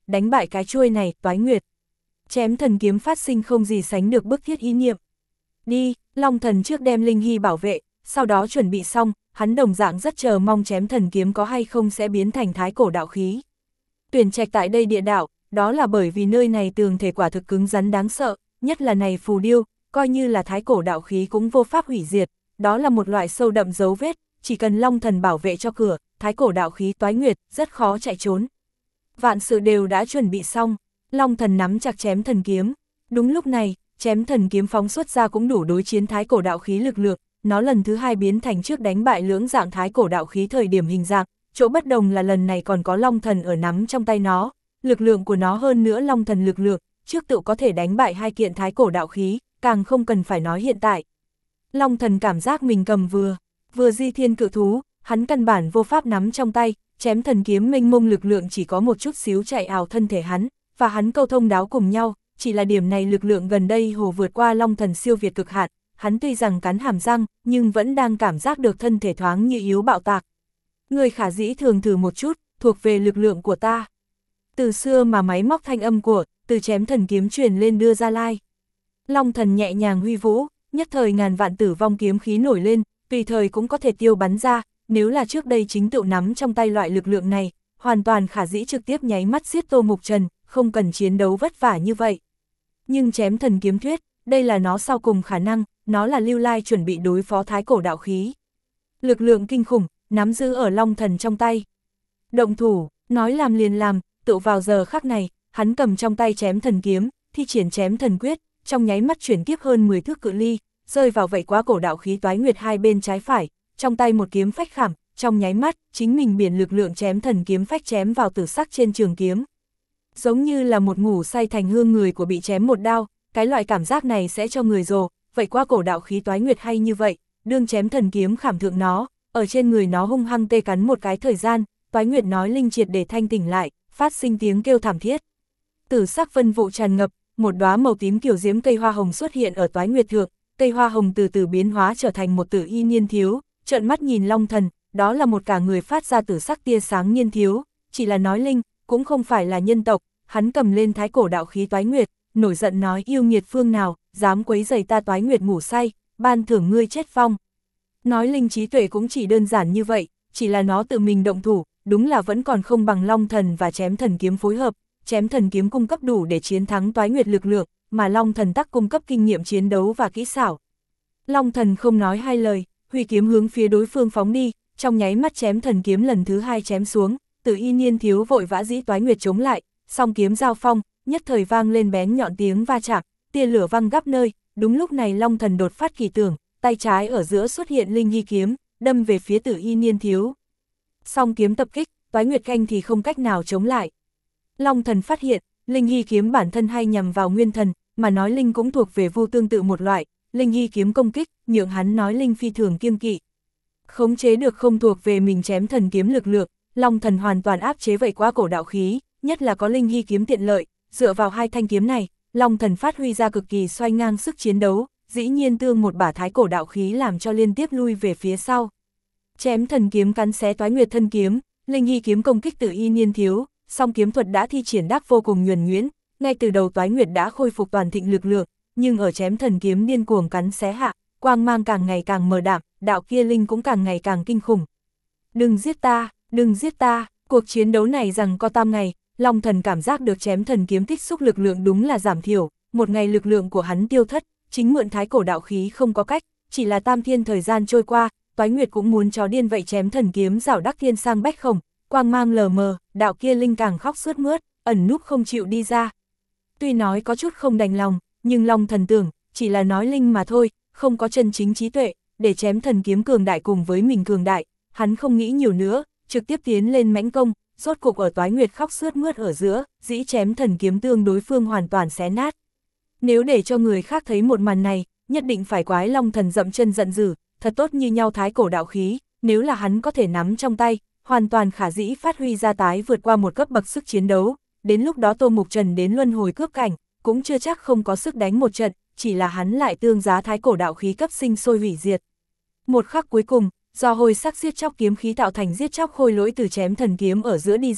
đánh bại cái chuôi này, Toái Nguyệt. Chém thần kiếm phát sinh không gì sánh được bức thiết ý niệm. Đi, Long Thần trước đem Linh Hy bảo vệ, sau đó chuẩn bị xong, hắn đồng dạng rất chờ mong chém thần kiếm có hay không sẽ biến thành thái cổ đạo khí. Tuyển trạch tại đây địa đạo, đó là bởi vì nơi này tường thể quả thực cứng rắn đáng sợ, nhất là này phù điêu, coi như là thái cổ đạo khí cũng vô pháp hủy diệt, đó là một loại sâu đậm dấu vết, chỉ cần Long Thần bảo vệ cho cửa, thái cổ đạo khí Toái Nguyệt, rất khó chạy trốn. Vạn sự đều đã chuẩn bị xong, Long Thần nắm chặt chém thần kiếm. Đúng lúc này, chém thần kiếm phóng xuất ra cũng đủ đối chiến thái cổ đạo khí lực lượng, nó lần thứ hai biến thành trước đánh bại lưỡng dạng thái cổ đạo khí thời điểm hình dạng, chỗ bất đồng là lần này còn có Long Thần ở nắm trong tay nó, lực lượng của nó hơn nữa Long Thần lực lượng, trước tự có thể đánh bại hai kiện thái cổ đạo khí, càng không cần phải nói hiện tại. Long Thần cảm giác mình cầm vừa, vừa di thiên cự thú, hắn căn bản vô pháp nắm trong tay, chém thần kiếm mênh mông lực lượng chỉ có một chút xíu chạy ảo thân thể hắn, và hắn câu thông đáo cùng nhau, chỉ là điểm này lực lượng gần đây hồ vượt qua Long Thần siêu việt cực hạn, hắn tuy rằng cắn hàm răng, nhưng vẫn đang cảm giác được thân thể thoáng như yếu bạo tạc. Người khả dĩ thường thử một chút, thuộc về lực lượng của ta. Từ xưa mà máy móc thanh âm của, từ chém thần kiếm truyền lên đưa ra lai. Long Thần nhẹ nhàng huy vũ, nhất thời ngàn vạn tử vong kiếm khí nổi lên, tùy thời cũng có thể tiêu bắn ra, nếu là trước đây chính tự nắm trong tay loại lực lượng này, hoàn toàn khả dĩ trực tiếp nháy mắt giết Tô Mục Trần, không cần chiến đấu vất vả như vậy. Nhưng chém thần kiếm thuyết, đây là nó sau cùng khả năng, nó là lưu lai chuẩn bị đối phó thái cổ đạo khí. Lực lượng kinh khủng, nắm giữ ở Long Thần trong tay. Động thủ, nói làm liền làm, tự vào giờ khắc này, hắn cầm trong tay chém thần kiếm, thi triển chém thần quyết, trong nháy mắt chuyển tiếp hơn mười thước cự ly, rơi vào vậy quá cổ đạo khí Toái Nguyệt hai bên trái phải, trong tay một kiếm phách khảm, trong nháy mắt, chính mình biển lực lượng chém thần kiếm phách chém vào tử sắc trên trường kiếm. Giống như là một ngủ say thành hương người của bị chém một đao, cái loại cảm giác này sẽ cho người rồ, vậy quá cổ đạo khí Toái Nguyệt hay như vậy, đương chém thần kiếm khảm thượng nó, ở trên người nó hung hăng tê cắn một cái thời gian, Toái Nguyệt nói linh triệt để thanh tỉnh lại, phát sinh tiếng kêu thảm thiết. Tử sắc vân vụ tràn ngập, một đóa màu tím kiểu diễm cây hoa hồng xuất hiện ở Toái Nguyệt thượng, cây hoa hồng từ từ biến hóa trở thành một tử y niên thiếu, trợn mắt nhìn Long Thần, đó là một cả người phát ra tử sắc tia sáng niên thiếu, chỉ là nói linh, cũng không phải là nhân tộc, hắn cầm lên thái cổ đạo khí Toái Nguyệt, nổi giận nói yêu nghiệt phương nào, dám quấy rầy ta Toái Nguyệt ngủ say, ban thưởng ngươi chết vong. Nói linh trí tuệ cũng chỉ đơn giản như vậy, chỉ là nó tự mình động thủ, đúng là vẫn còn không bằng Long Thần và chém thần kiếm phối hợp, chém thần kiếm cung cấp đủ để chiến thắng Toái Nguyệt lực lượng, mà Long Thần tắc cung cấp kinh nghiệm chiến đấu và kỹ xảo. Long Thần không nói hai lời, huy kiếm hướng phía đối phương phóng đi, trong nháy mắt chém thần kiếm lần thứ hai chém xuống, Tử Y niên thiếu vội vã dĩ Toái Nguyệt chống lại, song kiếm giao phong, nhất thời vang lên bén nhọn tiếng va chạm, tia lửa văng gấp nơi, đúng lúc này Long Thần đột phát kỳ tưởng, tay trái ở giữa xuất hiện linh hy kiếm, đâm về phía Tử Y niên thiếu. Song kiếm tập kích, Toái Nguyệt canh thì không cách nào chống lại. Long Thần phát hiện, linh hy kiếm bản thân hay nhằm vào nguyên thần, mà nói linh cũng thuộc về vu tương tự một loại, linh hy kiếm công kích, nhượng hắn nói linh phi thường kiêng kỵ. Khống chế được không thuộc về mình chém thần kiếm lực lượng, Long Thần hoàn toàn áp chế vậy quá cổ đạo khí, nhất là có linh hy kiếm tiện lợi, dựa vào hai thanh kiếm này, Long Thần phát huy ra cực kỳ xoay ngang sức chiến đấu, dĩ nhiên tương một bả thái cổ đạo khí làm cho liên tiếp lui về phía sau. Chém thần kiếm cắn xé Toái Nguyệt thân kiếm, linh hy kiếm công kích Tử Y niên thiếu, song kiếm thuật đã thi triển đắc vô cùng nhuần nhuyễn, ngay từ đầu Toái Nguyệt đã khôi phục toàn thịnh lực lượng, nhưng ở chém thần kiếm điên cuồng cắn xé hạ, quang mang càng ngày càng mờ đạm, đạo kia linh cũng càng ngày càng kinh khủng. Đừng giết ta, đừng giết ta, cuộc chiến đấu này rằng có tam ngày, Long Thần cảm giác được chém thần kiếm tích xúc lực lượng đúng là giảm thiểu, một ngày lực lượng của hắn tiêu thất, chính mượn thái cổ đạo khí không có cách, chỉ là tam thiên thời gian trôi qua, Toái Nguyệt cũng muốn chó điên vậy chém thần kiếm rảo đắc thiên sang bách khổng, quang mang lờ mờ, đạo kia linh càng khóc sướt mướt, ẩn núp không chịu đi ra. Tuy nói có chút không đành lòng, nhưng Long Thần tưởng, chỉ là nói linh mà thôi, không có chân chính trí tuệ, để chém thần kiếm cường đại cùng với mình cường đại, hắn không nghĩ nhiều nữa, trực tiếp tiến lên mãnh công, rốt cục ở Toái Nguyệt khóc sướt mướt ở giữa, dĩ chém thần kiếm tương đối phương hoàn toàn xé nát. Nếu để cho người khác thấy một màn này, nhất định phải quái Long Thần dậm chân giận dữ, thật tốt như nhau thái cổ đạo khí, nếu là hắn có thể nắm trong tay, hoàn toàn khả dĩ phát huy ra tái vượt qua một cấp bậc sức chiến đấu, đến lúc đó Tô Mục Trần đến luân hồi cướp cảnh, cũng chưa chắc không có sức đánh một trận, chỉ là hắn lại tương giá thái cổ đạo khí cấp sinh sôi hủy diệt. Một khắc cuối cùng, do hồi sắc giết chóc kiếm khí tạo thành giết chóc khôi lỗi từ chém thần kiếm ở giữa đi ra,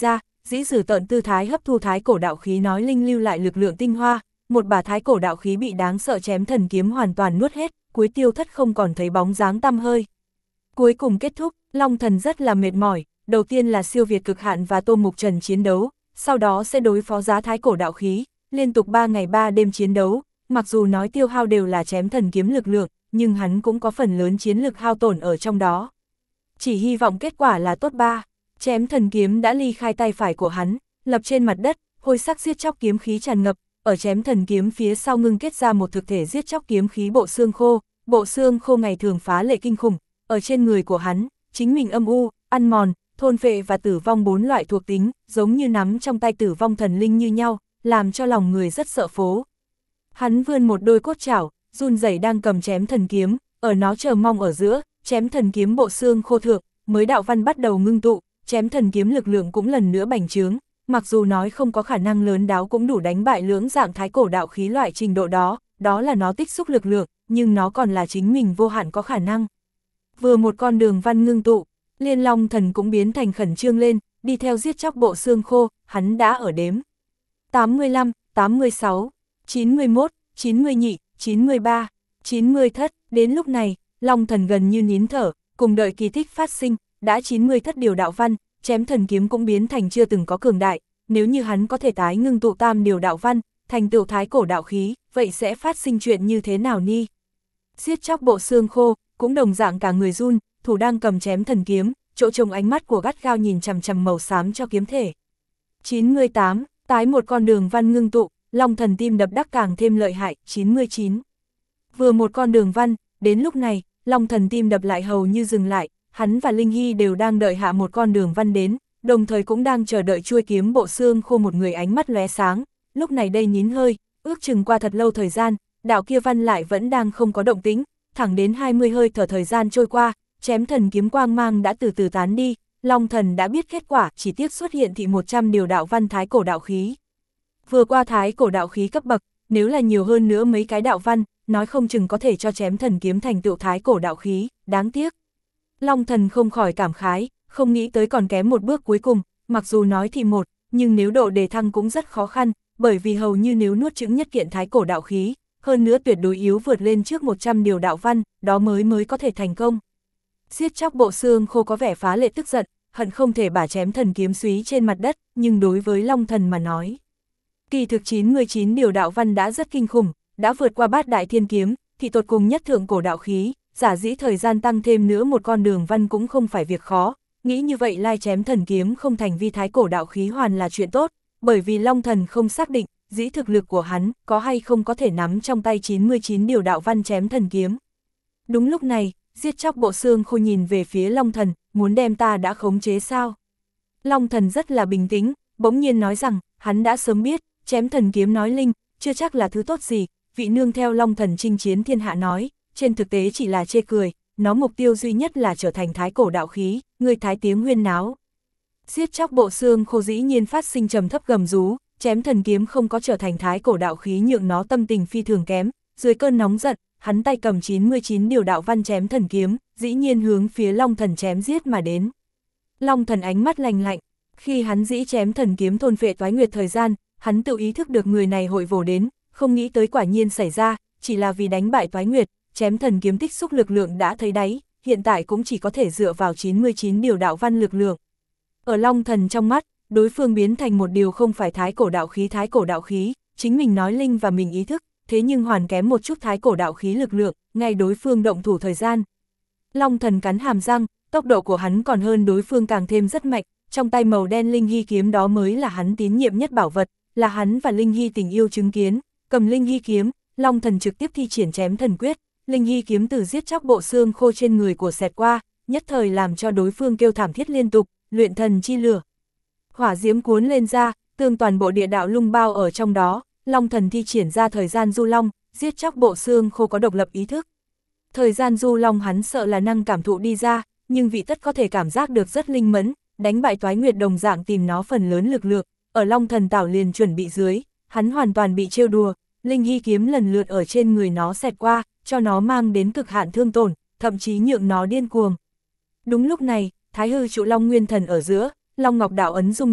dĩ dử tợn tư thái hấp thu thái cổ đạo khí nói linh lưu lại lực lượng tinh hoa, một bả thái cổ đạo khí bị đáng sợ chém thần kiếm hoàn toàn nuốt hết, cuối tiêu thất không còn thấy bóng dáng tăm hơi. Cuối cùng kết thúc, Long Thần rất là mệt mỏi, đầu tiên là siêu việt cực hạn và Tô Mục Trần chiến đấu, sau đó sẽ đối phó giá thái cổ đạo khí, liên tục ba ngày ba đêm chiến đấu, mặc dù nói tiêu hao đều là chém thần kiếm lực lượng, nhưng hắn cũng có phần lớn chiến lực hao tổn ở trong đó. Chỉ hy vọng kết quả là tốt ba, chém thần kiếm đã ly khai tay phải của hắn, lập trên mặt đất, hôi sắc giết chóc kiếm khí tràn ngập, ở chém thần kiếm phía sau ngưng kết ra một thực thể giết chóc kiếm khí bộ xương khô, bộ xương khô ngày thường phá lệ kinh khủng, ở trên người của hắn, chính mình âm u, ăn mòn, thôn phệ và tử vong bốn loại thuộc tính, giống như nắm trong tay tử vong thần linh như nhau, làm cho lòng người rất sợ phố. Hắn vươn một đôi cốt chảo, run rẩy đang cầm chém thần kiếm, ở nó chờ mong ở giữa, chém thần kiếm bộ xương khô thượng, mới đạo văn bắt đầu ngưng tụ, chém thần kiếm lực lượng cũng lần nữa bành trướng, mặc dù nói không có khả năng lớn đáo cũng đủ đánh bại lưỡng dạng thái cổ đạo khí loại trình độ đó, đó là nó tích xúc lực lượng, nhưng nó còn là chính mình vô hạn có khả năng. Vừa một con đường văn ngưng tụ, Liên Long Thần cũng biến thành khẩn trương lên, đi theo giết chóc bộ xương khô, hắn đã ở đếm. tám mươi lăm, tám mươi sáu, chín mươi mốt, chín mươi nhị, chín mươi ba, chín mươi thất, đến lúc này, Long Thần gần như nín thở, cùng đợi kỳ tích phát sinh, đã chín mươi thất điều đạo văn, chém thần kiếm cũng biến thành chưa từng có cường đại, nếu như hắn có thể tái ngưng tụ tam điều đạo văn, thành tựu thái cổ đạo khí, vậy sẽ phát sinh chuyện như thế nào ni? Giết chóc bộ xương khô, cũng đồng dạng cả người run, thủ đang cầm chém thần kiếm, chỗ trông ánh mắt của gắt gao nhìn chằm chằm màu xám cho kiếm thể. chín mươi tám, tái một con đường văn ngưng tụ, Long Thần tim đập đắc càng thêm lợi hại, chín mươi chín. Vừa một con đường văn, đến lúc này, Long Thần tim đập lại hầu như dừng lại, hắn và Linh Hy đều đang đợi hạ một con đường văn đến, đồng thời cũng đang chờ đợi chuôi kiếm bộ xương khô một người ánh mắt lóe sáng, lúc này đây nín hơi, ước chừng qua thật lâu thời gian, đạo kia văn lại vẫn đang không có động tĩnh, thẳng đến hai mươi hơi thở thời gian trôi qua, chém thần kiếm quang mang đã từ từ tán đi, Long Thần đã biết kết quả, chỉ tiếc xuất hiện thị một trăm điều đạo văn thái cổ đạo khí. Vừa qua thái cổ đạo khí cấp bậc, nếu là nhiều hơn nữa mấy cái đạo văn, nói không chừng có thể cho chém thần kiếm thành tựu thái cổ đạo khí, đáng tiếc. Long Thần không khỏi cảm khái, không nghĩ tới còn kém một bước cuối cùng, mặc dù nói thì một, nhưng nếu độ đề thăng cũng rất khó khăn, bởi vì hầu như nếu nuốt chửng nhất kiện thái cổ đạo khí, hơn nữa tuyệt đối yếu vượt lên trước một trăm điều đạo văn, đó mới mới có thể thành công. Giết chóc bộ xương khô có vẻ phá lệ tức giận, hận không thể bả chém thần kiếm súy trên mặt đất, nhưng đối với Long Thần mà nói, kỳ thực chín mươi chín điều đạo văn đã rất kinh khủng, đã vượt qua bát đại thiên kiếm, thì tột cùng nhất thượng cổ đạo khí, giả dĩ thời gian tăng thêm nữa một con đường văn cũng không phải việc khó, nghĩ như vậy lai chém thần kiếm không thành vi thái cổ đạo khí hoàn là chuyện tốt, bởi vì Long Thần không xác định, dĩ thực lực của hắn có hay không có thể nắm trong tay chín mươi chín điều đạo văn chém thần kiếm. Đúng lúc này, giết chóc bộ xương khô nhìn về phía Long Thần, muốn đem ta đã khống chế sao? Long Thần rất là bình tĩnh, bỗng nhiên nói rằng, hắn đã sớm biết, chém thần kiếm nói linh, chưa chắc là thứ tốt gì, vị nương theo Long Thần chinh chiến thiên hạ nói, trên thực tế chỉ là chê cười, nó mục tiêu duy nhất là trở thành thái cổ đạo khí, người thái tiếng huyên náo. Giết chóc bộ xương khô dĩ nhiên phát sinh trầm thấp gầm rú, chém thần kiếm không có trở thành thái cổ đạo khí nhượng nó tâm tình phi thường kém, dưới cơn nóng giận, hắn tay cầm chín mươi chín điều đạo văn chém thần kiếm, dĩ nhiên hướng phía Long Thần chém giết mà đến. Long Thần ánh mắt lành lạnh, khi hắn dĩ chém thần kiếm thôn phệ toái nguyệt thời gian, hắn tự ý thức được người này hội vồ đến, không nghĩ tới quả nhiên xảy ra, chỉ là vì đánh bại toái nguyệt, chém thần kiếm tích xúc lực lượng đã thấy đáy, hiện tại cũng chỉ có thể dựa vào chín mươi chín điều đạo văn lực lượng. Ở Long Thần trong mắt, đối phương biến thành một điều không phải thái cổ đạo khí thái cổ đạo khí, chính mình nói linh và mình ý thức, thế nhưng hoàn kém một chút thái cổ đạo khí lực lượng, ngay đối phương động thủ thời gian. Long Thần cắn hàm răng, tốc độ của hắn còn hơn đối phương càng thêm rất mạnh, trong tay màu đen linh hy kiếm đó mới là hắn tín nhiệm nhất bảo vật, là hắn và Linh Hy tình yêu chứng kiến, cầm Linh Hy kiếm, Long Thần trực tiếp thi triển chém thần quyết, Linh Hy kiếm từ giết chóc bộ xương khô trên người của xẹt qua, nhất thời làm cho đối phương kêu thảm thiết liên tục, luyện thần chi lửa. Hỏa diễm cuốn lên ra, tương toàn bộ địa đạo lung bao ở trong đó, Long Thần thi triển ra thời gian du long, giết chóc bộ xương khô có độc lập ý thức. Thời gian du long hắn sợ là năng cảm thụ đi ra, nhưng vị tất có thể cảm giác được rất linh mẫn, đánh bại toái nguyệt đồng dạng tìm nó phần lớn lực lượng, ở Long Thần tảo liền chuẩn bị dưới, hắn hoàn toàn bị trêu đùa, Linh Hy kiếm lần lượt ở trên người nó xẹt qua, cho nó mang đến cực hạn thương tổn, thậm chí nhượng nó điên cuồng. Đúng lúc này, Thái Hư Trụ Long Nguyên Thần ở giữa, Long Ngọc đạo ấn rung động,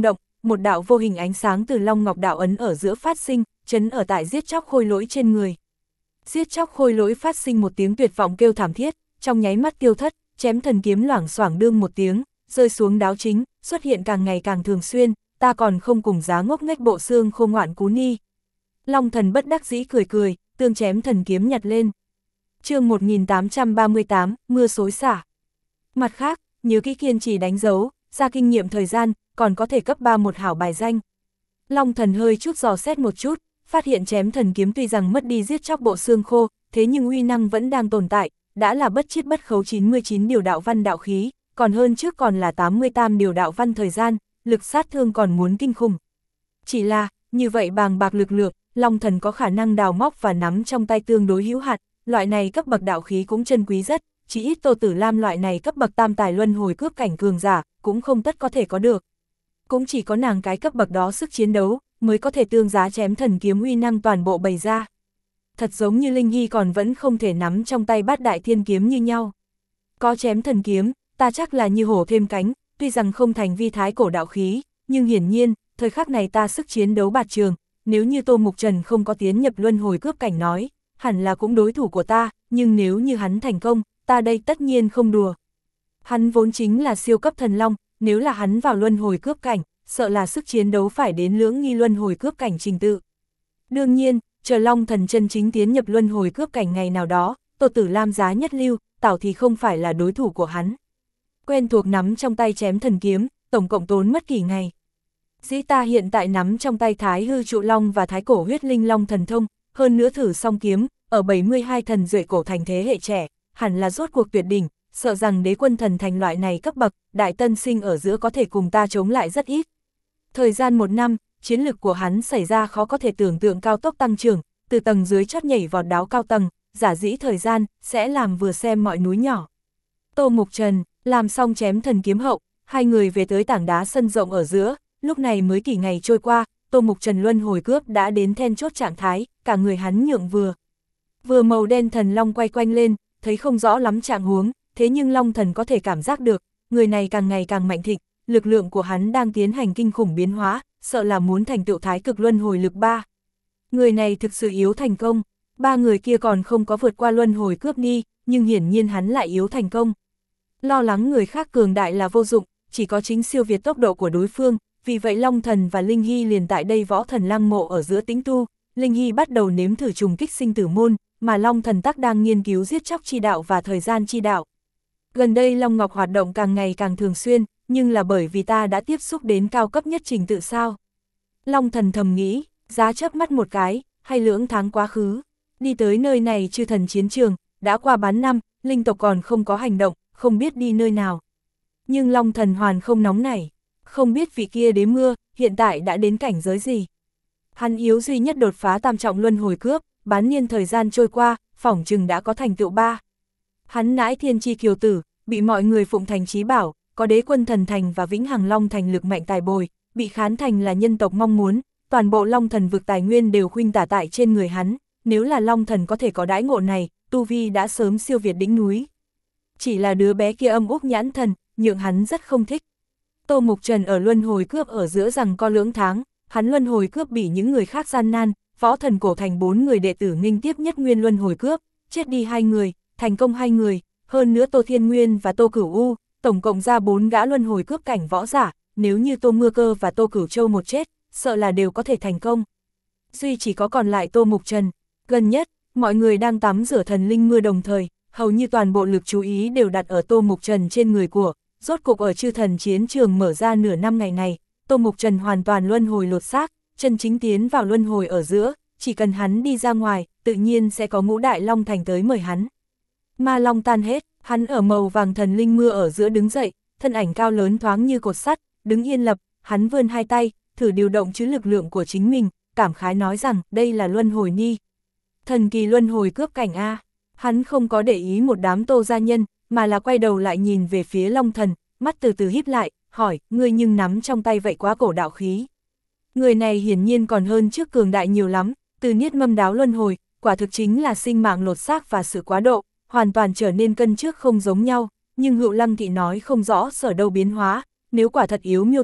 một đạo vô hình ánh sáng từ Long Ngọc đạo ấn ở giữa phát sinh, chấn ở tại giết chóc khôi lỗi trên người. Giết chóc khôi lỗi phát sinh một tiếng tuyệt vọng kêu thảm thiết, trong nháy mắt tiêu thất, chém thần kiếm loảng xoảng đương một tiếng, rơi xuống đáo chính, xuất hiện càng ngày càng thường xuyên, ta còn không cùng giá ngốc nghếch bộ xương khô ngoạn cú ni. Long thần bất đắc dĩ cười cười, tương chém thần kiếm nhặt lên. chương một nghìn tám trăm ba mươi tám, mưa xối xả. Mặt khác, nhớ kỹ kiên trì đánh dấu, ra kinh nghiệm thời gian, còn có thể cấp ba một hảo bài danh. Long thần hơi chút dò xét một chút, phát hiện chém thần kiếm tuy rằng mất đi giết chóc bộ xương khô, thế nhưng uy năng vẫn đang tồn tại, đã là bất chiết bất khấu chín mươi chín điều đạo văn đạo khí, còn hơn trước còn là tám mươi tam điều đạo văn thời gian, lực sát thương còn muốn kinh khủng. Chỉ là, như vậy bàng bạc lực lượng, Long thần có khả năng đào móc và nắm trong tay tương đối hữu hạn, loại này cấp bậc đạo khí cũng chân quý rất, chỉ ít Tô Tử Lam loại này cấp bậc tam tài luân hồi cướp cảnh cường giả, cũng không tất có thể có được. Cũng chỉ có nàng cái cấp bậc đó sức chiến đấu, mới có thể tương giá chém thần kiếm uy năng toàn bộ bày ra. Thật giống như Linh Hy còn vẫn không thể nắm trong tay bát đại thiên kiếm như nhau. Có chém thần kiếm, ta chắc là như hổ thêm cánh, tuy rằng không thành vi thái cổ đạo khí, nhưng hiển nhiên, thời khắc này ta sức chiến đấu bạt trường, nếu như Tô Mục Trần không có tiến nhập luân hồi cướp cảnh nói, hẳn là cũng đối thủ của ta, nhưng nếu như hắn thành công, ta đây tất nhiên không đùa. Hắn vốn chính là siêu cấp thần long, nếu là hắn vào luân hồi cướp cảnh, sợ là sức chiến đấu phải đến lưỡng nghi luân hồi cướp cảnh trình tự. Đương nhiên, chờ Long thần chân chính tiến nhập luân hồi cướp cảnh ngày nào đó, Tô Tử Lam giá nhất lưu, Tảo thì không phải là đối thủ của hắn. Quen thuộc nắm trong tay chém thần kiếm, tổng cộng tốn mất kỷ ngày. Dĩ ta hiện tại nắm trong tay Thái Hư Trụ Long và Thái Cổ Huyết Linh Long thần thông, hơn nữa thử song kiếm, ở bảy mươi hai thần duệ cổ thành thế hệ trẻ, hẳn là rốt cuộc tuyệt đỉnh, sợ rằng đế quân thần thành loại này cấp bậc, đại tân sinh ở giữa có thể cùng ta chống lại rất ít. Thời gian một năm, chiến lực của hắn xảy ra khó có thể tưởng tượng cao tốc tăng trưởng, từ tầng dưới chót nhảy vọt đáo cao tầng, giả dĩ thời gian, sẽ làm vừa xem mọi núi nhỏ. Tô Mục Trần, làm xong chém thần kiếm hậu, hai người về tới tảng đá sân rộng ở giữa, lúc này mới kỷ ngày trôi qua, Tô Mục Trần luân hồi cướp đã đến then chốt trạng thái, cả người hắn nhượng vừa. Vừa màu đen thần long quay quanh lên, thấy không rõ lắm trạng huống, thế nhưng Long thần có thể cảm giác được, người này càng ngày càng mạnh thịnh, lực lượng của hắn đang tiến hành kinh khủng biến hóa, sợ là muốn thành tựu thái cực luân hồi lực ba. Người này thực sự yếu thành công, ba người kia còn không có vượt qua luân hồi cướp đi, nhưng hiển nhiên hắn lại yếu thành công. Lo lắng người khác cường đại là vô dụng, chỉ có chính siêu việt tốc độ của đối phương, vì vậy Long thần và Linh Hy liền tại đây võ thần lăng mộ ở giữa tĩnh tu, Linh Hy bắt đầu nếm thử trùng kích sinh tử môn, mà Long thần tắc đang nghiên cứu giết chóc chi đạo và thời gian chi đạo. Gần đây Long Ngọc hoạt động càng ngày càng thường xuyên, nhưng là bởi vì ta đã tiếp xúc đến cao cấp nhất trình tự sao. Long thần thầm nghĩ, giá chớp mắt một cái, hay lưỡng tháng quá khứ, đi tới nơi này chư thần chiến trường, đã qua bán năm, linh tộc còn không có hành động, không biết đi nơi nào. Nhưng Long thần hoàn không nóng nảy, không biết vị kia đế mưa, hiện tại đã đến cảnh giới gì. Hắn yếu duy nhất đột phá tam trọng luân hồi cướp, bán niên thời gian trôi qua, phỏng chừng đã có thành tựu ba. Hắn nãi thiên chi kiều tử, bị mọi người phụng thành chí bảo, có đế quân thần thành và vĩnh hằng long thành lực mạnh tài bồi, bị khán thành là nhân tộc mong muốn, toàn bộ long thần vực tài nguyên đều khuynh tả tại trên người hắn, nếu là long thần có thể có đãi ngộ này, tu vi đã sớm siêu việt đỉnh núi. Chỉ là đứa bé kia âm úc nhãn thần, nhượng hắn rất không thích. Tô Mục Trần ở luân hồi cướp ở giữa rằng co lưỡng tháng, hắn luân hồi cướp bị những người khác gian nan, võ thần cổ thành bốn người đệ tử nghênh tiếp nhất nguyên luân hồi cướp, chết đi hai người, thành công hai người, hơn nữa Tô Thiên Nguyên và Tô Cửu U, tổng cộng ra bốn gã luân hồi cướp cảnh võ giả, nếu như Tô Mưa Cơ và Tô Cửu Châu một chết, sợ là đều có thể thành công. Duy chỉ có còn lại Tô Mục Trần, gần nhất, mọi người đang tắm rửa thần linh mưa đồng thời, hầu như toàn bộ lực chú ý đều đặt ở Tô Mục Trần trên người của, rốt cục ở chư thần chiến trường mở ra nửa năm ngày này, Tô Mục Trần hoàn toàn luân hồi lột xác, chân chính tiến vào luân hồi ở giữa, chỉ cần hắn đi ra ngoài, tự nhiên sẽ có ngũ đại long thành tới mời hắn. Ma long tan hết, hắn ở màu vàng thần linh mưa ở giữa đứng dậy, thân ảnh cao lớn thoáng như cột sắt, đứng yên lập, hắn vươn hai tay, thử điều động chứ lực lượng của chính mình, cảm khái nói rằng đây là luân hồi ni. Thần kỳ luân hồi cướp cảnh A, hắn không có để ý một đám Tô gia nhân, mà là quay đầu lại nhìn về phía Long thần, mắt từ từ híp lại, hỏi, ngươi nhưng nắm trong tay vậy quá cổ đạo khí. Người này hiển nhiên còn hơn trước cường đại nhiều lắm, từ niết mâm đáo luân hồi, quả thực chính là sinh mạng lột xác và sự quá độ, hoàn toàn trở nên cân trước không giống nhau, nhưng Hựu Lăng Thị nói không rõ sở đâu biến hóa, nếu quả thật yếu miêu tả,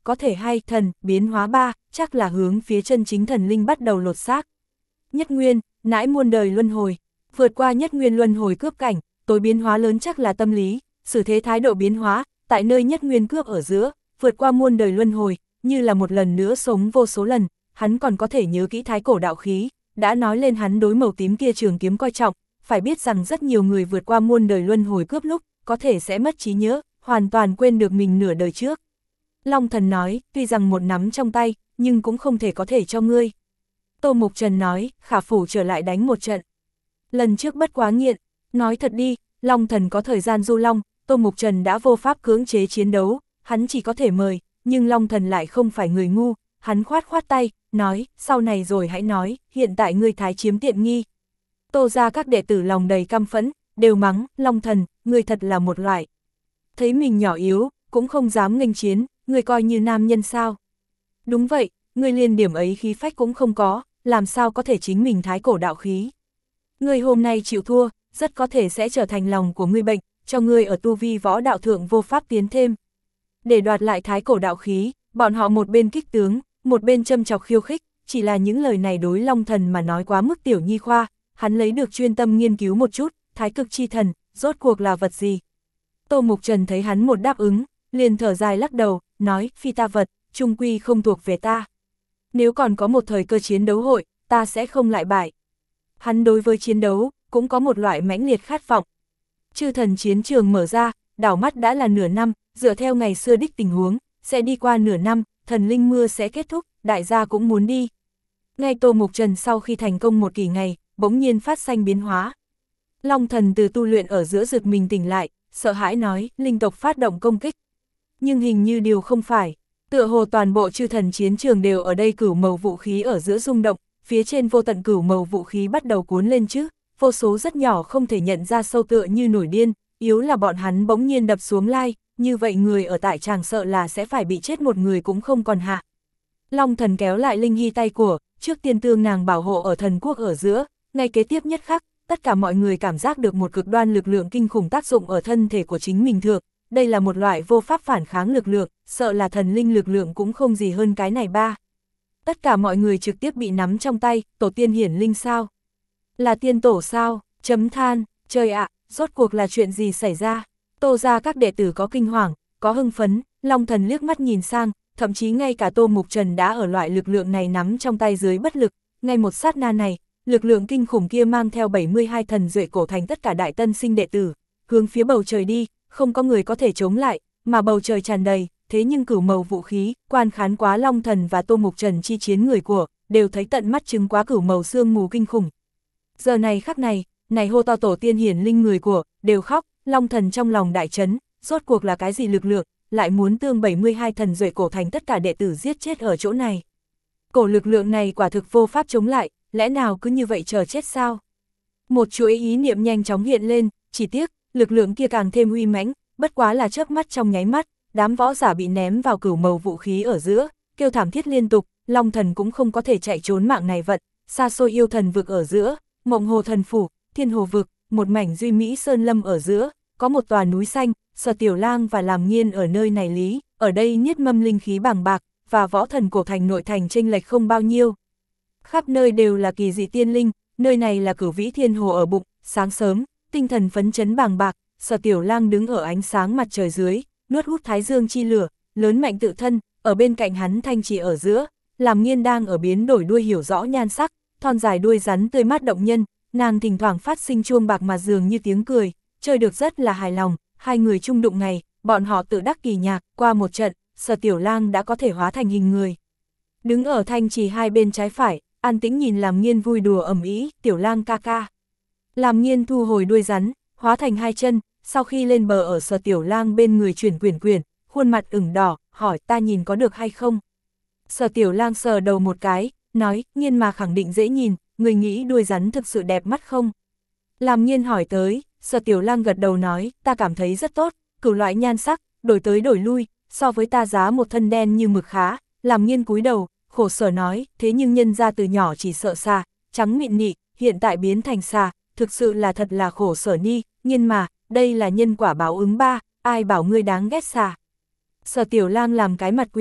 có thể hay thần, biến hóa ba, chắc là hướng phía chân chính thần linh bắt đầu lột xác. Nhất nguyên, nãi muôn đời luân hồi, vượt qua nhất nguyên luân hồi cướp cảnh, tối biến hóa lớn chắc là tâm lý, xử thế thái độ biến hóa, tại nơi nhất nguyên cướp ở giữa, vượt qua muôn đời luân hồi, như là một lần nữa sống vô số lần, hắn còn có thể nhớ kỹ thái cổ đạo khí, đã nói lên hắn đối màu tím kia trường kiếm coi trọng, phải biết rằng rất nhiều người vượt qua muôn đời luân hồi cướp lúc, có thể sẽ mất trí nhớ, hoàn toàn quên được mình nửa đời trước. Long Thần nói, tuy rằng một nắm trong tay, nhưng cũng không thể có thể cho ngươi. Tô Mục Trần nói, khả phủ trở lại đánh một trận. Lần trước bất quá nghiện, nói thật đi, Long Thần có thời gian du long, Tô Mục Trần đã vô pháp cưỡng chế chiến đấu, hắn chỉ có thể mời, nhưng Long Thần lại không phải người ngu, hắn khoát khoát tay, nói, sau này rồi hãy nói, hiện tại ngươi thái chiếm tiện nghi. Tô ra các đệ tử lòng đầy căm phẫn, đều mắng, Long Thần, ngươi thật là một loại. Thấy mình nhỏ yếu, cũng không dám nghênh chiến, ngươi coi như nam nhân sao. Đúng vậy, ngươi liên điểm ấy khí phách cũng không có, làm sao có thể chính mình thái cổ đạo khí. Ngươi hôm nay chịu thua, rất có thể sẽ trở thành lòng của ngươi bệnh, cho ngươi ở tu vi võ đạo thượng vô pháp tiến thêm. Để đoạt lại thái cổ đạo khí, bọn họ một bên kích tướng, một bên châm chọc khiêu khích, chỉ là những lời này đối Long Thần mà nói quá mức tiểu nhi khoa, hắn lấy được chuyên tâm nghiên cứu một chút, thái cực chi thần, rốt cuộc là vật gì. Tô Mục Trần thấy hắn một đáp ứng, liền thở dài lắc đầu, nói, phi ta vật, chung quy không thuộc về ta. Nếu còn có một thời cơ chiến đấu hội, ta sẽ không lại bại. Hắn đối với chiến đấu, cũng có một loại mãnh liệt khát vọng. Chư thần chiến trường mở ra, đảo mắt đã là nửa năm, dựa theo ngày xưa đích tình huống, sẽ đi qua nửa năm, thần linh mưa sẽ kết thúc, đại gia cũng muốn đi. Ngay Tô Mục Trần sau khi thành công một kỳ ngày, bỗng nhiên phát sinh biến hóa. Long Thần từ tu luyện ở giữa giật mình tỉnh lại, sợ hãi nói, linh tộc phát động công kích. Nhưng hình như điều không phải, tựa hồ toàn bộ chư thần chiến trường đều ở đây cửu màu vũ khí ở giữa rung động, phía trên vô tận cửu màu vũ khí bắt đầu cuốn lên chứ, vô số rất nhỏ không thể nhận ra sâu tựa như nổi điên, yếu là bọn hắn bỗng nhiên đập xuống lai, như vậy người ở tại tràng sợ là sẽ phải bị chết một người cũng không còn hạ. Long Thần kéo lại Linh Hy tay của, trước tiên tương nàng bảo hộ ở thần quốc ở giữa, ngay kế tiếp nhất khắc, tất cả mọi người cảm giác được một cực đoan lực lượng kinh khủng tác dụng ở thân thể của chính mình thượng, đây là một loại vô pháp phản kháng lực lượng, sợ là thần linh lực lượng cũng không gì hơn cái này ba. Tất cả mọi người trực tiếp bị nắm trong tay, tổ tiên hiển linh sao? Là tiên tổ sao? Chấm than, trời ạ, rốt cuộc là chuyện gì xảy ra? Tô ra các đệ tử có kinh hoàng, có hưng phấn, Long Thần liếc mắt nhìn sang, thậm chí ngay cả Tô Mục Trần đã ở loại lực lượng này nắm trong tay dưới bất lực, ngay một sát na này, lực lượng kinh khủng kia mang theo bảy mươi hai thần duệ cổ thành tất cả đại tân sinh đệ tử, hướng phía bầu trời đi, không có người có thể chống lại, mà bầu trời tràn đầy, thế nhưng cửu màu vũ khí, quan khán quá Long Thần và Tô Mục Trần chi chiến người của, đều thấy tận mắt chứng quá cửu màu sương mù kinh khủng. Giờ này khắc này, này hô to tổ tiên hiển linh người của, đều khóc, Long Thần trong lòng đại chấn, rốt cuộc là cái gì lực lượng, lại muốn tương bảy mươi hai thần duệ cổ thành tất cả đệ tử giết chết ở chỗ này. Cổ lực lượng này quả thực vô pháp chống lại, lẽ nào cứ như vậy chờ chết sao? Một chuỗi ý niệm nhanh chóng hiện lên, chỉ tiếc, lực lượng kia càng thêm uy mãnh, bất quá là chớp mắt trong nháy mắt, đám võ giả bị ném vào cửu màu vũ khí ở giữa, kêu thảm thiết liên tục, Long Thần cũng không có thể chạy trốn mạng này vận, xa xôi yêu thần vực ở giữa, Mộng Hồ thần phủ, Thiên Hồ vực, một mảnh duy mỹ sơn lâm ở giữa, có một tòa núi xanh, Sở Tiểu Lang và Làm Nghiên ở nơi này lý, ở đây niết mâm linh khí bàng bạc, và võ thần cổ thành nội thành chênh lệch không bao nhiêu. Khắp nơi đều là kỳ dị tiên linh, nơi này là Cửu Vĩ Thiên Hồ ở bụng, sáng sớm, tinh thần phấn chấn bàng bạc, Sở Tiểu Lang đứng ở ánh sáng mặt trời dưới, nuốt hút thái dương chi lửa, lớn mạnh tự thân, ở bên cạnh hắn thanh trì ở giữa, Làm Nghiên đang ở biến đổi đuôi hiểu rõ nhan sắc, thon dài đuôi rắn tươi mát động nhân, nàng thỉnh thoảng phát sinh chuông bạc mà dường như tiếng cười, chơi được rất là hài lòng, hai người chung đụng ngày, bọn họ tự đắc kỳ nhạc, qua một trận, Sở Tiểu Lang đã có thể hóa thành hình người. Đứng ở thanh trì hai bên trái phải, an tĩnh nhìn Làm Nghiên vui đùa ầm ĩ, Tiểu Lang ca ca. Làm Nghiên thu hồi đuôi rắn, hóa thành hai chân, sau khi lên bờ ở Sở Tiểu Lang bên người chuyển quyển quyển, khuôn mặt ửng đỏ, hỏi ta nhìn có được hay không? Sở Tiểu Lang sờ đầu một cái, nói, Nghiên mà khẳng định dễ nhìn, người nghĩ đuôi rắn thực sự đẹp mắt không? Làm Nghiên hỏi tới, Sở Tiểu Lang gật đầu nói, ta cảm thấy rất tốt, cửu loại nhan sắc, đổi tới đổi lui, so với ta giá một thân đen như mực khá. Làm Nghiên cúi đầu, khổ sở nói, thế nhưng nhân ra từ nhỏ chỉ sợ xà, trắng mịn nị, hiện tại biến thành xà, thực sự là thật là khổ sở ni, Nghiên mà, đây là nhân quả báo ứng ba, ai bảo ngươi đáng ghét xà. Sở Tiểu Lang làm cái mặt quỷ,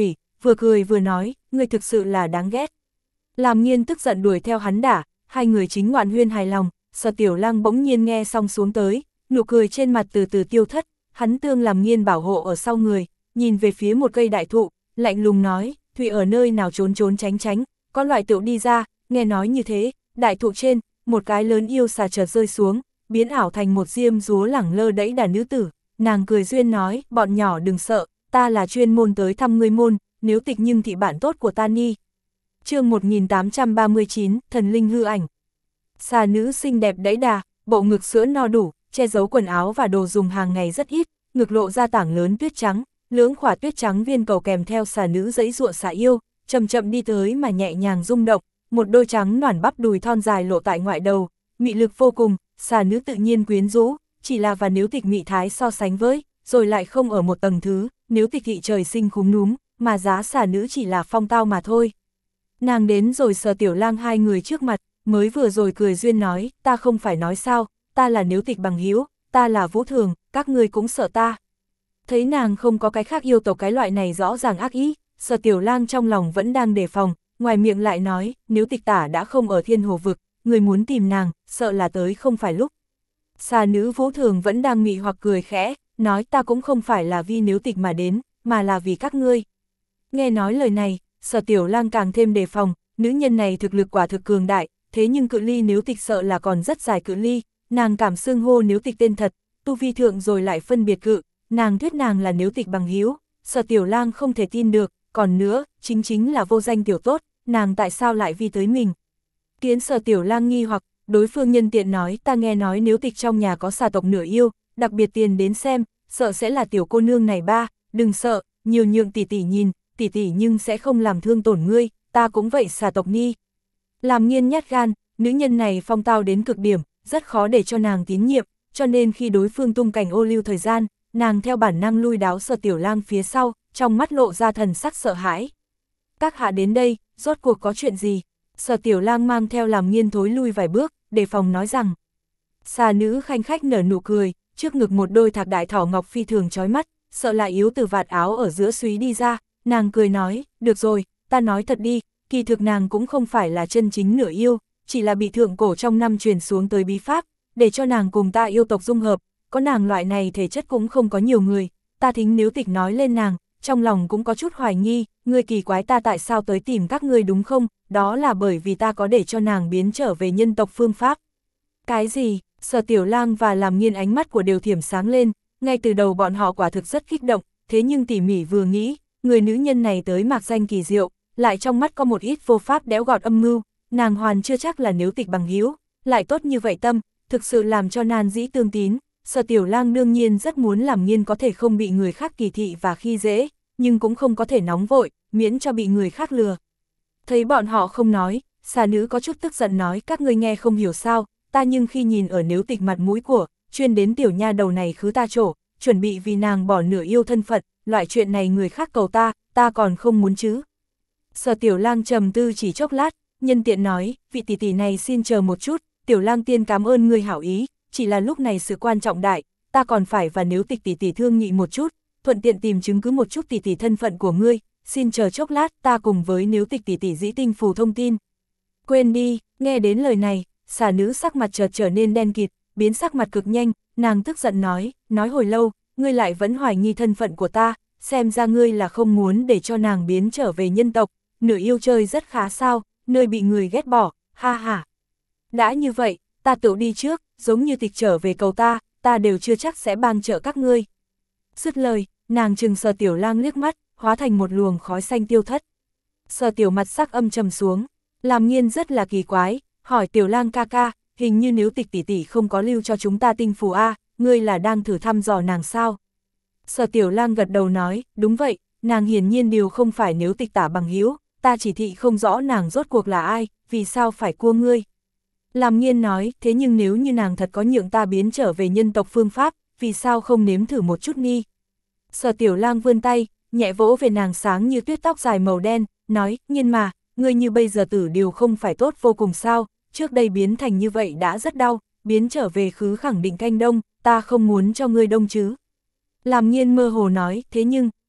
vừa cười vừa nói, ngươi thực sự là đáng ghét. Làm Nghiên tức giận đuổi theo hắn đả, hai người chính ngoạn huyên hài lòng, Sở Tiểu Lăng bỗng nhiên nghe xong xuống tới, nụ cười trên mặt từ từ tiêu thất, hắn tương Làm Nghiên bảo hộ ở sau người, nhìn về phía một cây đại thụ, lạnh lùng nói, Thụy ở nơi nào trốn trốn tránh tránh, có loại tựu đi ra, nghe nói như thế, đại thụ trên, một cái lớn yêu xà chợt rơi xuống, biến ảo thành một diêm dúa lẳng lơ đẫy đà nữ tử, nàng cười duyên nói, bọn nhỏ đừng sợ, ta là chuyên môn tới thăm ngươi môn, nếu tịch nhưng thị bạn tốt của ta ni. Chương một nghìn tám trăm ba mươi chín, thần linh hư ảnh. Xà nữ xinh đẹp đẫy đà, bộ ngực sữa no đủ, che giấu quần áo và đồ dùng hàng ngày rất ít, ngực lộ ra tảng lớn tuyết trắng, lưỡng khỏa tuyết trắng viên cầu kèm theo xà nữ giãy giụa xà yêu, chậm chậm đi tới mà nhẹ nhàng rung động, một đôi trắng nõn bắp đùi thon dài lộ tại ngoại đầu, mị lực vô cùng, xà nữ tự nhiên quyến rũ, chỉ là và nếu tịch mị thái so sánh với, rồi lại không ở một tầng thứ, nếu tịch thị trời sinh khúm núm, mà giá xà nữ chỉ là phong tao mà thôi. Nàng đến rồi Sở Tiểu Lang hai người trước mặt, mới vừa rồi cười duyên nói, ta không phải nói sao, ta là nếu tịch bằng hữu, ta là Vũ Thường, các ngươi cũng sợ ta. Thấy nàng không có cái khác yêu tộc cái loại này rõ ràng ác ý, Sở Tiểu Lang trong lòng vẫn đang đề phòng, ngoài miệng lại nói, nếu tịch tả đã không ở Thiên Hồ Vực, người muốn tìm nàng, sợ là tới không phải lúc. Xà nữ Vũ Thường vẫn đang mị hoặc cười khẽ, nói ta cũng không phải là vì nếu tịch mà đến, mà là vì các ngươi. Nghe nói lời này, Sở Tiểu Lang càng thêm đề phòng, nữ nhân này thực lực quả thực cường đại, thế nhưng cự ly nếu tịch sợ là còn rất dài cự ly, nàng cảm xưng hô nếu tịch tên thật, tu vi thượng rồi lại phân biệt cự, nàng thuyết nàng là nếu tịch bằng hữu, Sở Tiểu Lang không thể tin được, còn nữa, chính chính là vô danh tiểu tốt, nàng tại sao lại vi tới mình. Kiến Sở Tiểu Lang nghi hoặc, đối phương nhân tiện nói ta nghe nói nếu tịch trong nhà có xà tộc nửa yêu, đặc biệt tiền đến xem, sợ sẽ là tiểu cô nương này ba, đừng sợ, nhiều nhượng tỷ tỷ nhìn, tỷ tỷ nhưng sẽ không làm thương tổn ngươi, ta cũng vậy xà tộc ni. Làm Nghiên nhát gan, nữ nhân này phong tao đến cực điểm, rất khó để cho nàng tín nhiệm, cho nên khi đối phương tung cảnh ô lưu thời gian, nàng theo bản năng lui đáo Sở Tiểu Lang phía sau, trong mắt lộ ra thần sắc sợ hãi. Các hạ đến đây, rốt cuộc có chuyện gì? Sở Tiểu Lang mang theo Làm Nghiên thối lui vài bước, đề phòng nói rằng. Xà nữ khanh khách nở nụ cười, trước ngực một đôi thạc đại thỏ ngọc phi thường chói mắt, sợ lại yếu từ vạt áo ở giữa súy đi ra, nàng cười nói, được rồi, ta nói thật đi, kỳ thực nàng cũng không phải là chân chính nửa yêu, chỉ là bị thượng cổ trong năm truyền xuống tới bí pháp, để cho nàng cùng ta yêu tộc dung hợp, có nàng loại này thể chất cũng không có nhiều người, ta thính nếu tịch nói lên nàng, trong lòng cũng có chút hoài nghi, ngươi kỳ quái ta tại sao tới tìm các ngươi đúng không, đó là bởi vì ta có để cho nàng biến trở về nhân tộc phương pháp. Cái gì? Sở Tiểu Lang và Làm Nghiên ánh mắt của đều thiểm sáng lên, ngay từ đầu bọn họ quả thực rất kích động, thế nhưng tỉ mỉ vừa nghĩ, người nữ nhân này tới mạc danh kỳ diệu, lại trong mắt có một ít vô pháp đẽo gọt âm mưu, nàng hoàn chưa chắc là nếu tịch bằng hữu, lại tốt như vậy tâm, thực sự làm cho nan dĩ tương tín. Sở Tiểu Lang đương nhiên rất muốn Làm Nghiên có thể không bị người khác kỳ thị và khi dễ, nhưng cũng không có thể nóng vội, miễn cho bị người khác lừa. Thấy bọn họ không nói, xà nữ có chút tức giận nói các ngươi nghe không hiểu sao, ta nhưng khi nhìn ở nếu tịch mặt mũi của, chuyên đến tiểu nha đầu này khứ ta chỗ, chuẩn bị vì nàng bỏ nửa yêu thân phận, loại chuyện này người khác cầu ta, ta còn không muốn chứ. Sở Tiểu Lang trầm tư chỉ chốc lát, nhân tiện nói, vị tỷ tỷ này xin chờ một chút, Tiểu Lang tiên cảm ơn ngươi hảo ý, chỉ là lúc này sự quan trọng đại, ta còn phải và nếu tịch tỷ tỷ thương nghị một chút, thuận tiện tìm chứng cứ một chút tỷ tỷ thân phận của ngươi, xin chờ chốc lát ta cùng với nếu tịch tỷ tỷ dĩ tinh phù thông tin. Quên đi, nghe đến lời này, xà nữ sắc mặt chợt trở nên đen kịt, biến sắc mặt cực nhanh, nàng tức giận nói, nói hồi lâu, ngươi lại vẫn hoài nghi thân phận của ta, xem ra ngươi là không muốn để cho nàng biến trở về nhân tộc, nửa yêu chơi rất khá sao, nơi bị người ghét bỏ, ha ha. Đã như vậy, ta tự đi trước, giống như tịch trở về cầu ta, ta đều chưa chắc sẽ ban trợ các ngươi. Dứt lời, nàng trừng Sở Tiểu Lang liếc mắt, hóa thành một luồng khói xanh tiêu thất. Sở Tiểu mặt sắc âm trầm xuống, Làm Nghiên rất là kỳ quái, hỏi Tiểu Lang ca ca, hình như nếu tịch tỷ tỷ không có lưu cho chúng ta tinh phù a, ngươi là đang thử thăm dò nàng sao? Sở Tiểu Lang gật đầu nói, đúng vậy, nàng hiển nhiên điều không phải nếu tịch tả bằng hữu, ta chỉ thị không rõ nàng rốt cuộc là ai, vì sao phải cua ngươi. Làm Nghiên nói, thế nhưng nếu như nàng thật có nhượng ta biến trở về nhân tộc phương pháp, vì sao không nếm thử một chút nghi. Sở Tiểu Lang vươn tay, nhẹ vỗ về nàng sáng như tuyết tóc dài màu đen, nói, Nghiên mà, ngươi như bây giờ tử điều không phải tốt vô cùng sao, trước đây biến thành như vậy đã rất đau, biến trở về khứ khẳng định canh đông, ta không muốn cho ngươi đông chứ. Làm Nghiên mơ hồ nói, thế nhưng,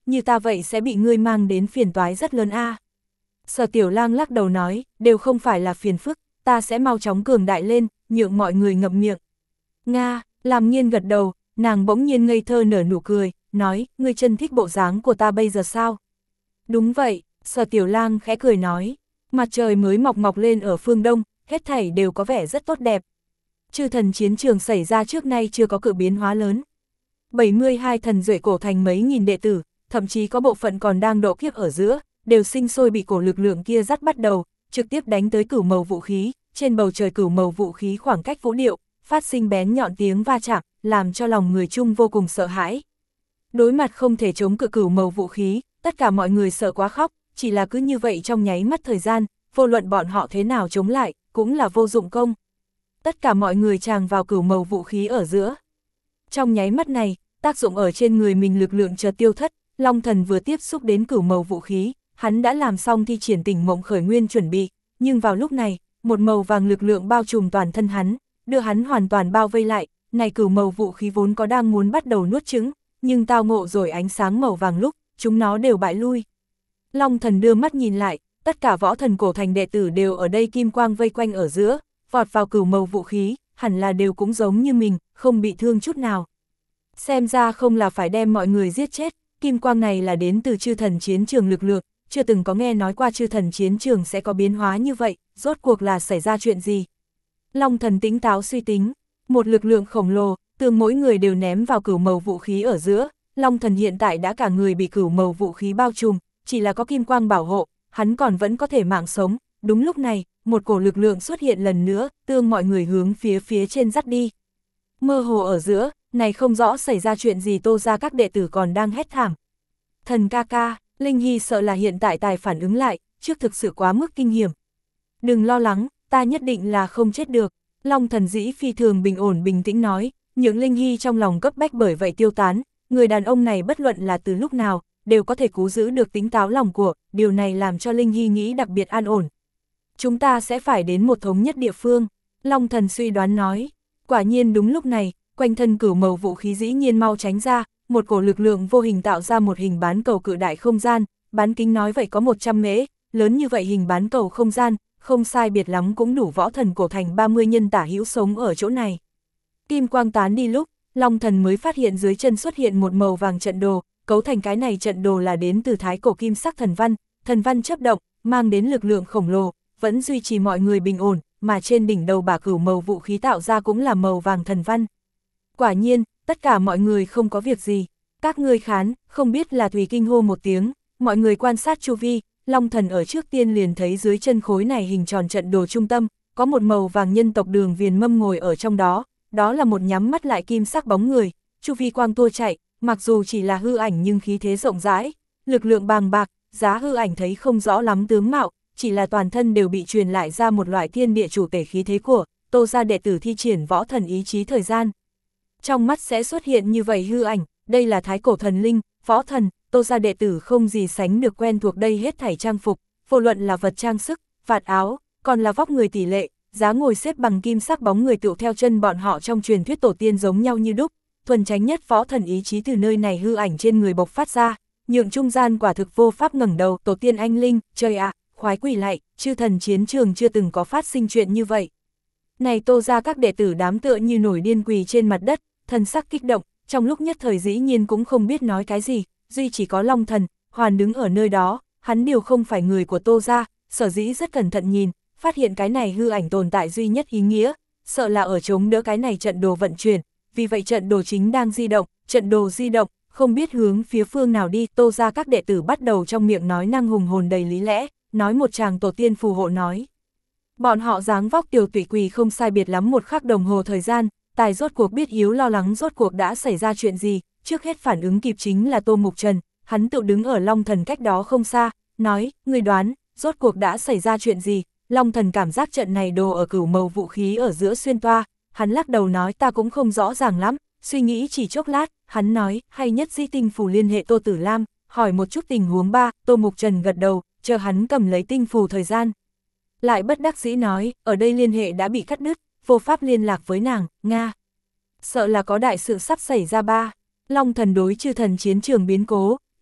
như ta vậy sẽ bị ngươi mang đến phiền toái rất lớn a. À. Sở Tiểu Lang lắc đầu nói, đều không phải là phiền phức, ta sẽ mau chóng cường đại lên, nhượng mọi người ngậm miệng. Nga, làm Nghiên gật đầu, nàng bỗng nhiên ngây thơ nở nụ cười, nói, ngươi chân thích bộ dáng của ta bây giờ sao? Đúng vậy, Sở Tiểu Lang khẽ cười nói, mặt trời mới mọc mọc lên ở phương đông, hết thảy đều có vẻ rất tốt đẹp. Chư thần chiến trường xảy ra trước nay chưa có cự biến hóa lớn. bảy mươi hai thần duệ cổ thành mấy nghìn đệ tử, thậm chí có bộ phận còn đang độ kiếp ở giữa, đều sinh sôi bị cổ lực lượng kia dắt bắt đầu, trực tiếp đánh tới cửu màu vũ khí, trên bầu trời cửu màu vũ khí khoảng cách vũ điệu, phát sinh bén nhọn tiếng va chạm, làm cho lòng người chung vô cùng sợ hãi. Đối mặt không thể chống cự cửu màu vũ khí, tất cả mọi người sợ quá khóc, chỉ là cứ như vậy trong nháy mắt thời gian, vô luận bọn họ thế nào chống lại, cũng là vô dụng công. Tất cả mọi người tràn vào cửu màu vũ khí ở giữa. Trong nháy mắt này, tác dụng ở trên người mình lực lượng chợt tiêu thất, Long Thần vừa tiếp xúc đến cửu màu vũ khí, hắn đã làm xong thi triển tỉnh mộng khởi nguyên chuẩn bị, nhưng vào lúc này, một màu vàng lực lượng bao trùm toàn thân hắn, đưa hắn hoàn toàn bao vây lại, này cửu màu vũ khí vốn có đang muốn bắt đầu nuốt trứng, nhưng tao ngộ rồi ánh sáng màu vàng lúc, chúng nó đều bại lui. Long Thần đưa mắt nhìn lại, tất cả võ thần cổ thành đệ tử đều ở đây kim quang vây quanh ở giữa, vọt vào cửu màu vũ khí, hẳn là đều cũng giống như mình, không bị thương chút nào. Xem ra không là phải đem mọi người giết chết, kim quang này là đến từ chư thần chiến trường lực lượng, chưa từng có nghe nói qua chư thần chiến trường sẽ có biến hóa như vậy, rốt cuộc là xảy ra chuyện gì. Long Thần tĩnh táo suy tính, một lực lượng khổng lồ, tương mỗi người đều ném vào cửu màu vũ khí ở giữa, Long Thần hiện tại đã cả người bị cửu màu vũ khí bao trùm, chỉ là có kim quang bảo hộ, hắn còn vẫn có thể mạng sống. Đúng lúc này, một cổ lực lượng xuất hiện lần nữa, tương mọi người hướng phía phía trên dắt đi. Mơ hồ ở giữa, này không rõ xảy ra chuyện gì, Tô ra các đệ tử còn đang hét thảm. Thần ca ca, Linh Hy sợ là hiện tại tài phản ứng lại, trước thực sự quá mức kinh hiểm. Đừng lo lắng, ta nhất định là không chết được. Long Thần dĩ phi thường bình ổn bình tĩnh nói, những Linh Hy trong lòng cấp bách bởi vậy tiêu tán, người đàn ông này bất luận là từ lúc nào, đều có thể cứu giữ được tính táo lòng của, điều này làm cho Linh Hy nghĩ đặc biệt an ổn. Chúng ta sẽ phải đến một thống nhất địa phương, Long Thần suy đoán nói. Quả nhiên đúng lúc này, quanh thân cửu màu vũ khí dĩ nhiên mau tránh ra, một cổ lực lượng vô hình tạo ra một hình bán cầu cự đại không gian, bán kính nói vậy có một trăm mễ, lớn như vậy hình bán cầu không gian, không sai biệt lắm cũng đủ võ thần cổ thành ba mươi nhân tả hữu sống ở chỗ này. Kim quang tán đi lúc, Long Thần mới phát hiện dưới chân xuất hiện một màu vàng trận đồ, cấu thành cái này trận đồ là đến từ thái cổ kim sắc thần văn, thần văn chấp động, mang đến lực lượng khổng lồ, vẫn duy trì mọi người bình ổn, mà trên đỉnh đầu bả cửu màu vũ khí tạo ra cũng là màu vàng thần văn. Quả nhiên, tất cả mọi người không có việc gì. Các ngươi khán, không biết là Thùy kinh hô một tiếng, mọi người quan sát chu vi, Long Thần ở trước tiên liền thấy dưới chân khối này hình tròn trận đồ trung tâm, có một màu vàng nhân tộc Đường Viền Mâm ngồi ở trong đó, đó là một nhắm mắt lại kim sắc bóng người, chu vi quang tua chạy, mặc dù chỉ là hư ảnh nhưng khí thế rộng rãi, lực lượng bàng bạc, giá hư ảnh thấy không rõ lắm tướng mạo, chỉ là toàn thân đều bị truyền lại ra một loại thiên địa chủ tể khí thế của Tô gia đệ tử thi triển võ thần ý chí thời gian. Trong mắt sẽ xuất hiện như vậy hư ảnh, đây là thái cổ thần linh, võ thần, Tô gia đệ tử không gì sánh được quen thuộc đây hết thảy trang phục, vô luận là vật trang sức, vạt áo, còn là vóc người tỷ lệ, giá ngồi xếp bằng kim sắc bóng người tựu theo chân bọn họ trong truyền thuyết tổ tiên giống nhau như đúc, thuần tránh nhất võ thần ý chí từ nơi này hư ảnh trên người bộc phát ra, nhượng trung gian quả thực vô pháp ngẩng đầu, tổ tiên anh linh, trời ạ, à, khoái quỷ lại, chư thần chiến trường chưa từng có phát sinh chuyện như vậy. Này Tô gia các đệ tử đám tựa như nổi điên quỳ trên mặt đất, thần sắc kích động, trong lúc nhất thời dĩ nhiên cũng không biết nói cái gì, duy chỉ có Long Thần, hoàn đứng ở nơi đó, hắn điều không phải người của Tô gia, sở dĩ rất cẩn thận nhìn, phát hiện cái này hư ảnh tồn tại duy nhất ý nghĩa, sợ là ở chống đỡ cái này trận đồ vận chuyển, vì vậy trận đồ chính đang di động, trận đồ di động, không biết hướng phía phương nào đi, Tô gia các đệ tử bắt đầu trong miệng nói năng hùng hồn đầy lý lẽ, nói một tràng tổ tiên phù hộ nói. Bọn họ dáng vóc tiểu tụy quỳ không sai biệt lắm một khắc đồng hồ thời gian, tài rốt cuộc biết yếu lo lắng rốt cuộc đã xảy ra chuyện gì, trước hết phản ứng kịp chính là Tô Mục Trần, hắn tự đứng ở Long Thần cách đó không xa, nói, người đoán, rốt cuộc đã xảy ra chuyện gì, Long Thần cảm giác trận này đồ ở cửu màu vũ khí ở giữa xuyên toa, hắn lắc đầu nói ta cũng không rõ ràng lắm, suy nghĩ chỉ chốc lát, hắn nói, hay nhất di tinh phù liên hệ Tô Tử Lam, hỏi một chút tình huống ba, Tô Mục Trần gật đầu, chờ hắn cầm lấy tinh phù thời gian. Lại bất đắc dĩ nói, ở đây liên hệ đã bị cắt đứt, vô pháp liên lạc với nàng, Nga. Sợ là có đại sự sắp xảy ra ba. Long Thần đối chư thần chiến trường biến cố,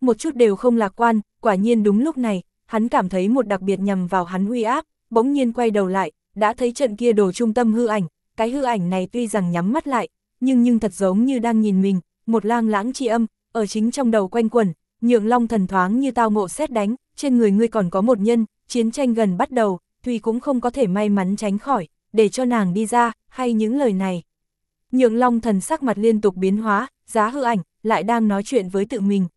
một chút đều không lạc quan, quả nhiên đúng lúc này, hắn cảm thấy một đặc biệt nhằm vào hắn uy áp, bỗng nhiên quay đầu lại, đã thấy trận kia đồ trung tâm hư ảnh, cái hư ảnh này tuy rằng nhắm mắt lại, nhưng nhưng thật giống như đang nhìn mình, một lang lãng chi âm, ở chính trong đầu quanh quẩn, Nhượng Long Thần thoáng như tao ngộ sét đánh, trên người ngươi còn có một nhân, chiến tranh gần bắt đầu, tuy cũng không có thể may mắn tránh khỏi, để cho nàng đi ra, hay những lời này. Nhượng Long Thần sắc mặt liên tục biến hóa, giá hư ảnh, lại đang nói chuyện với tự mình.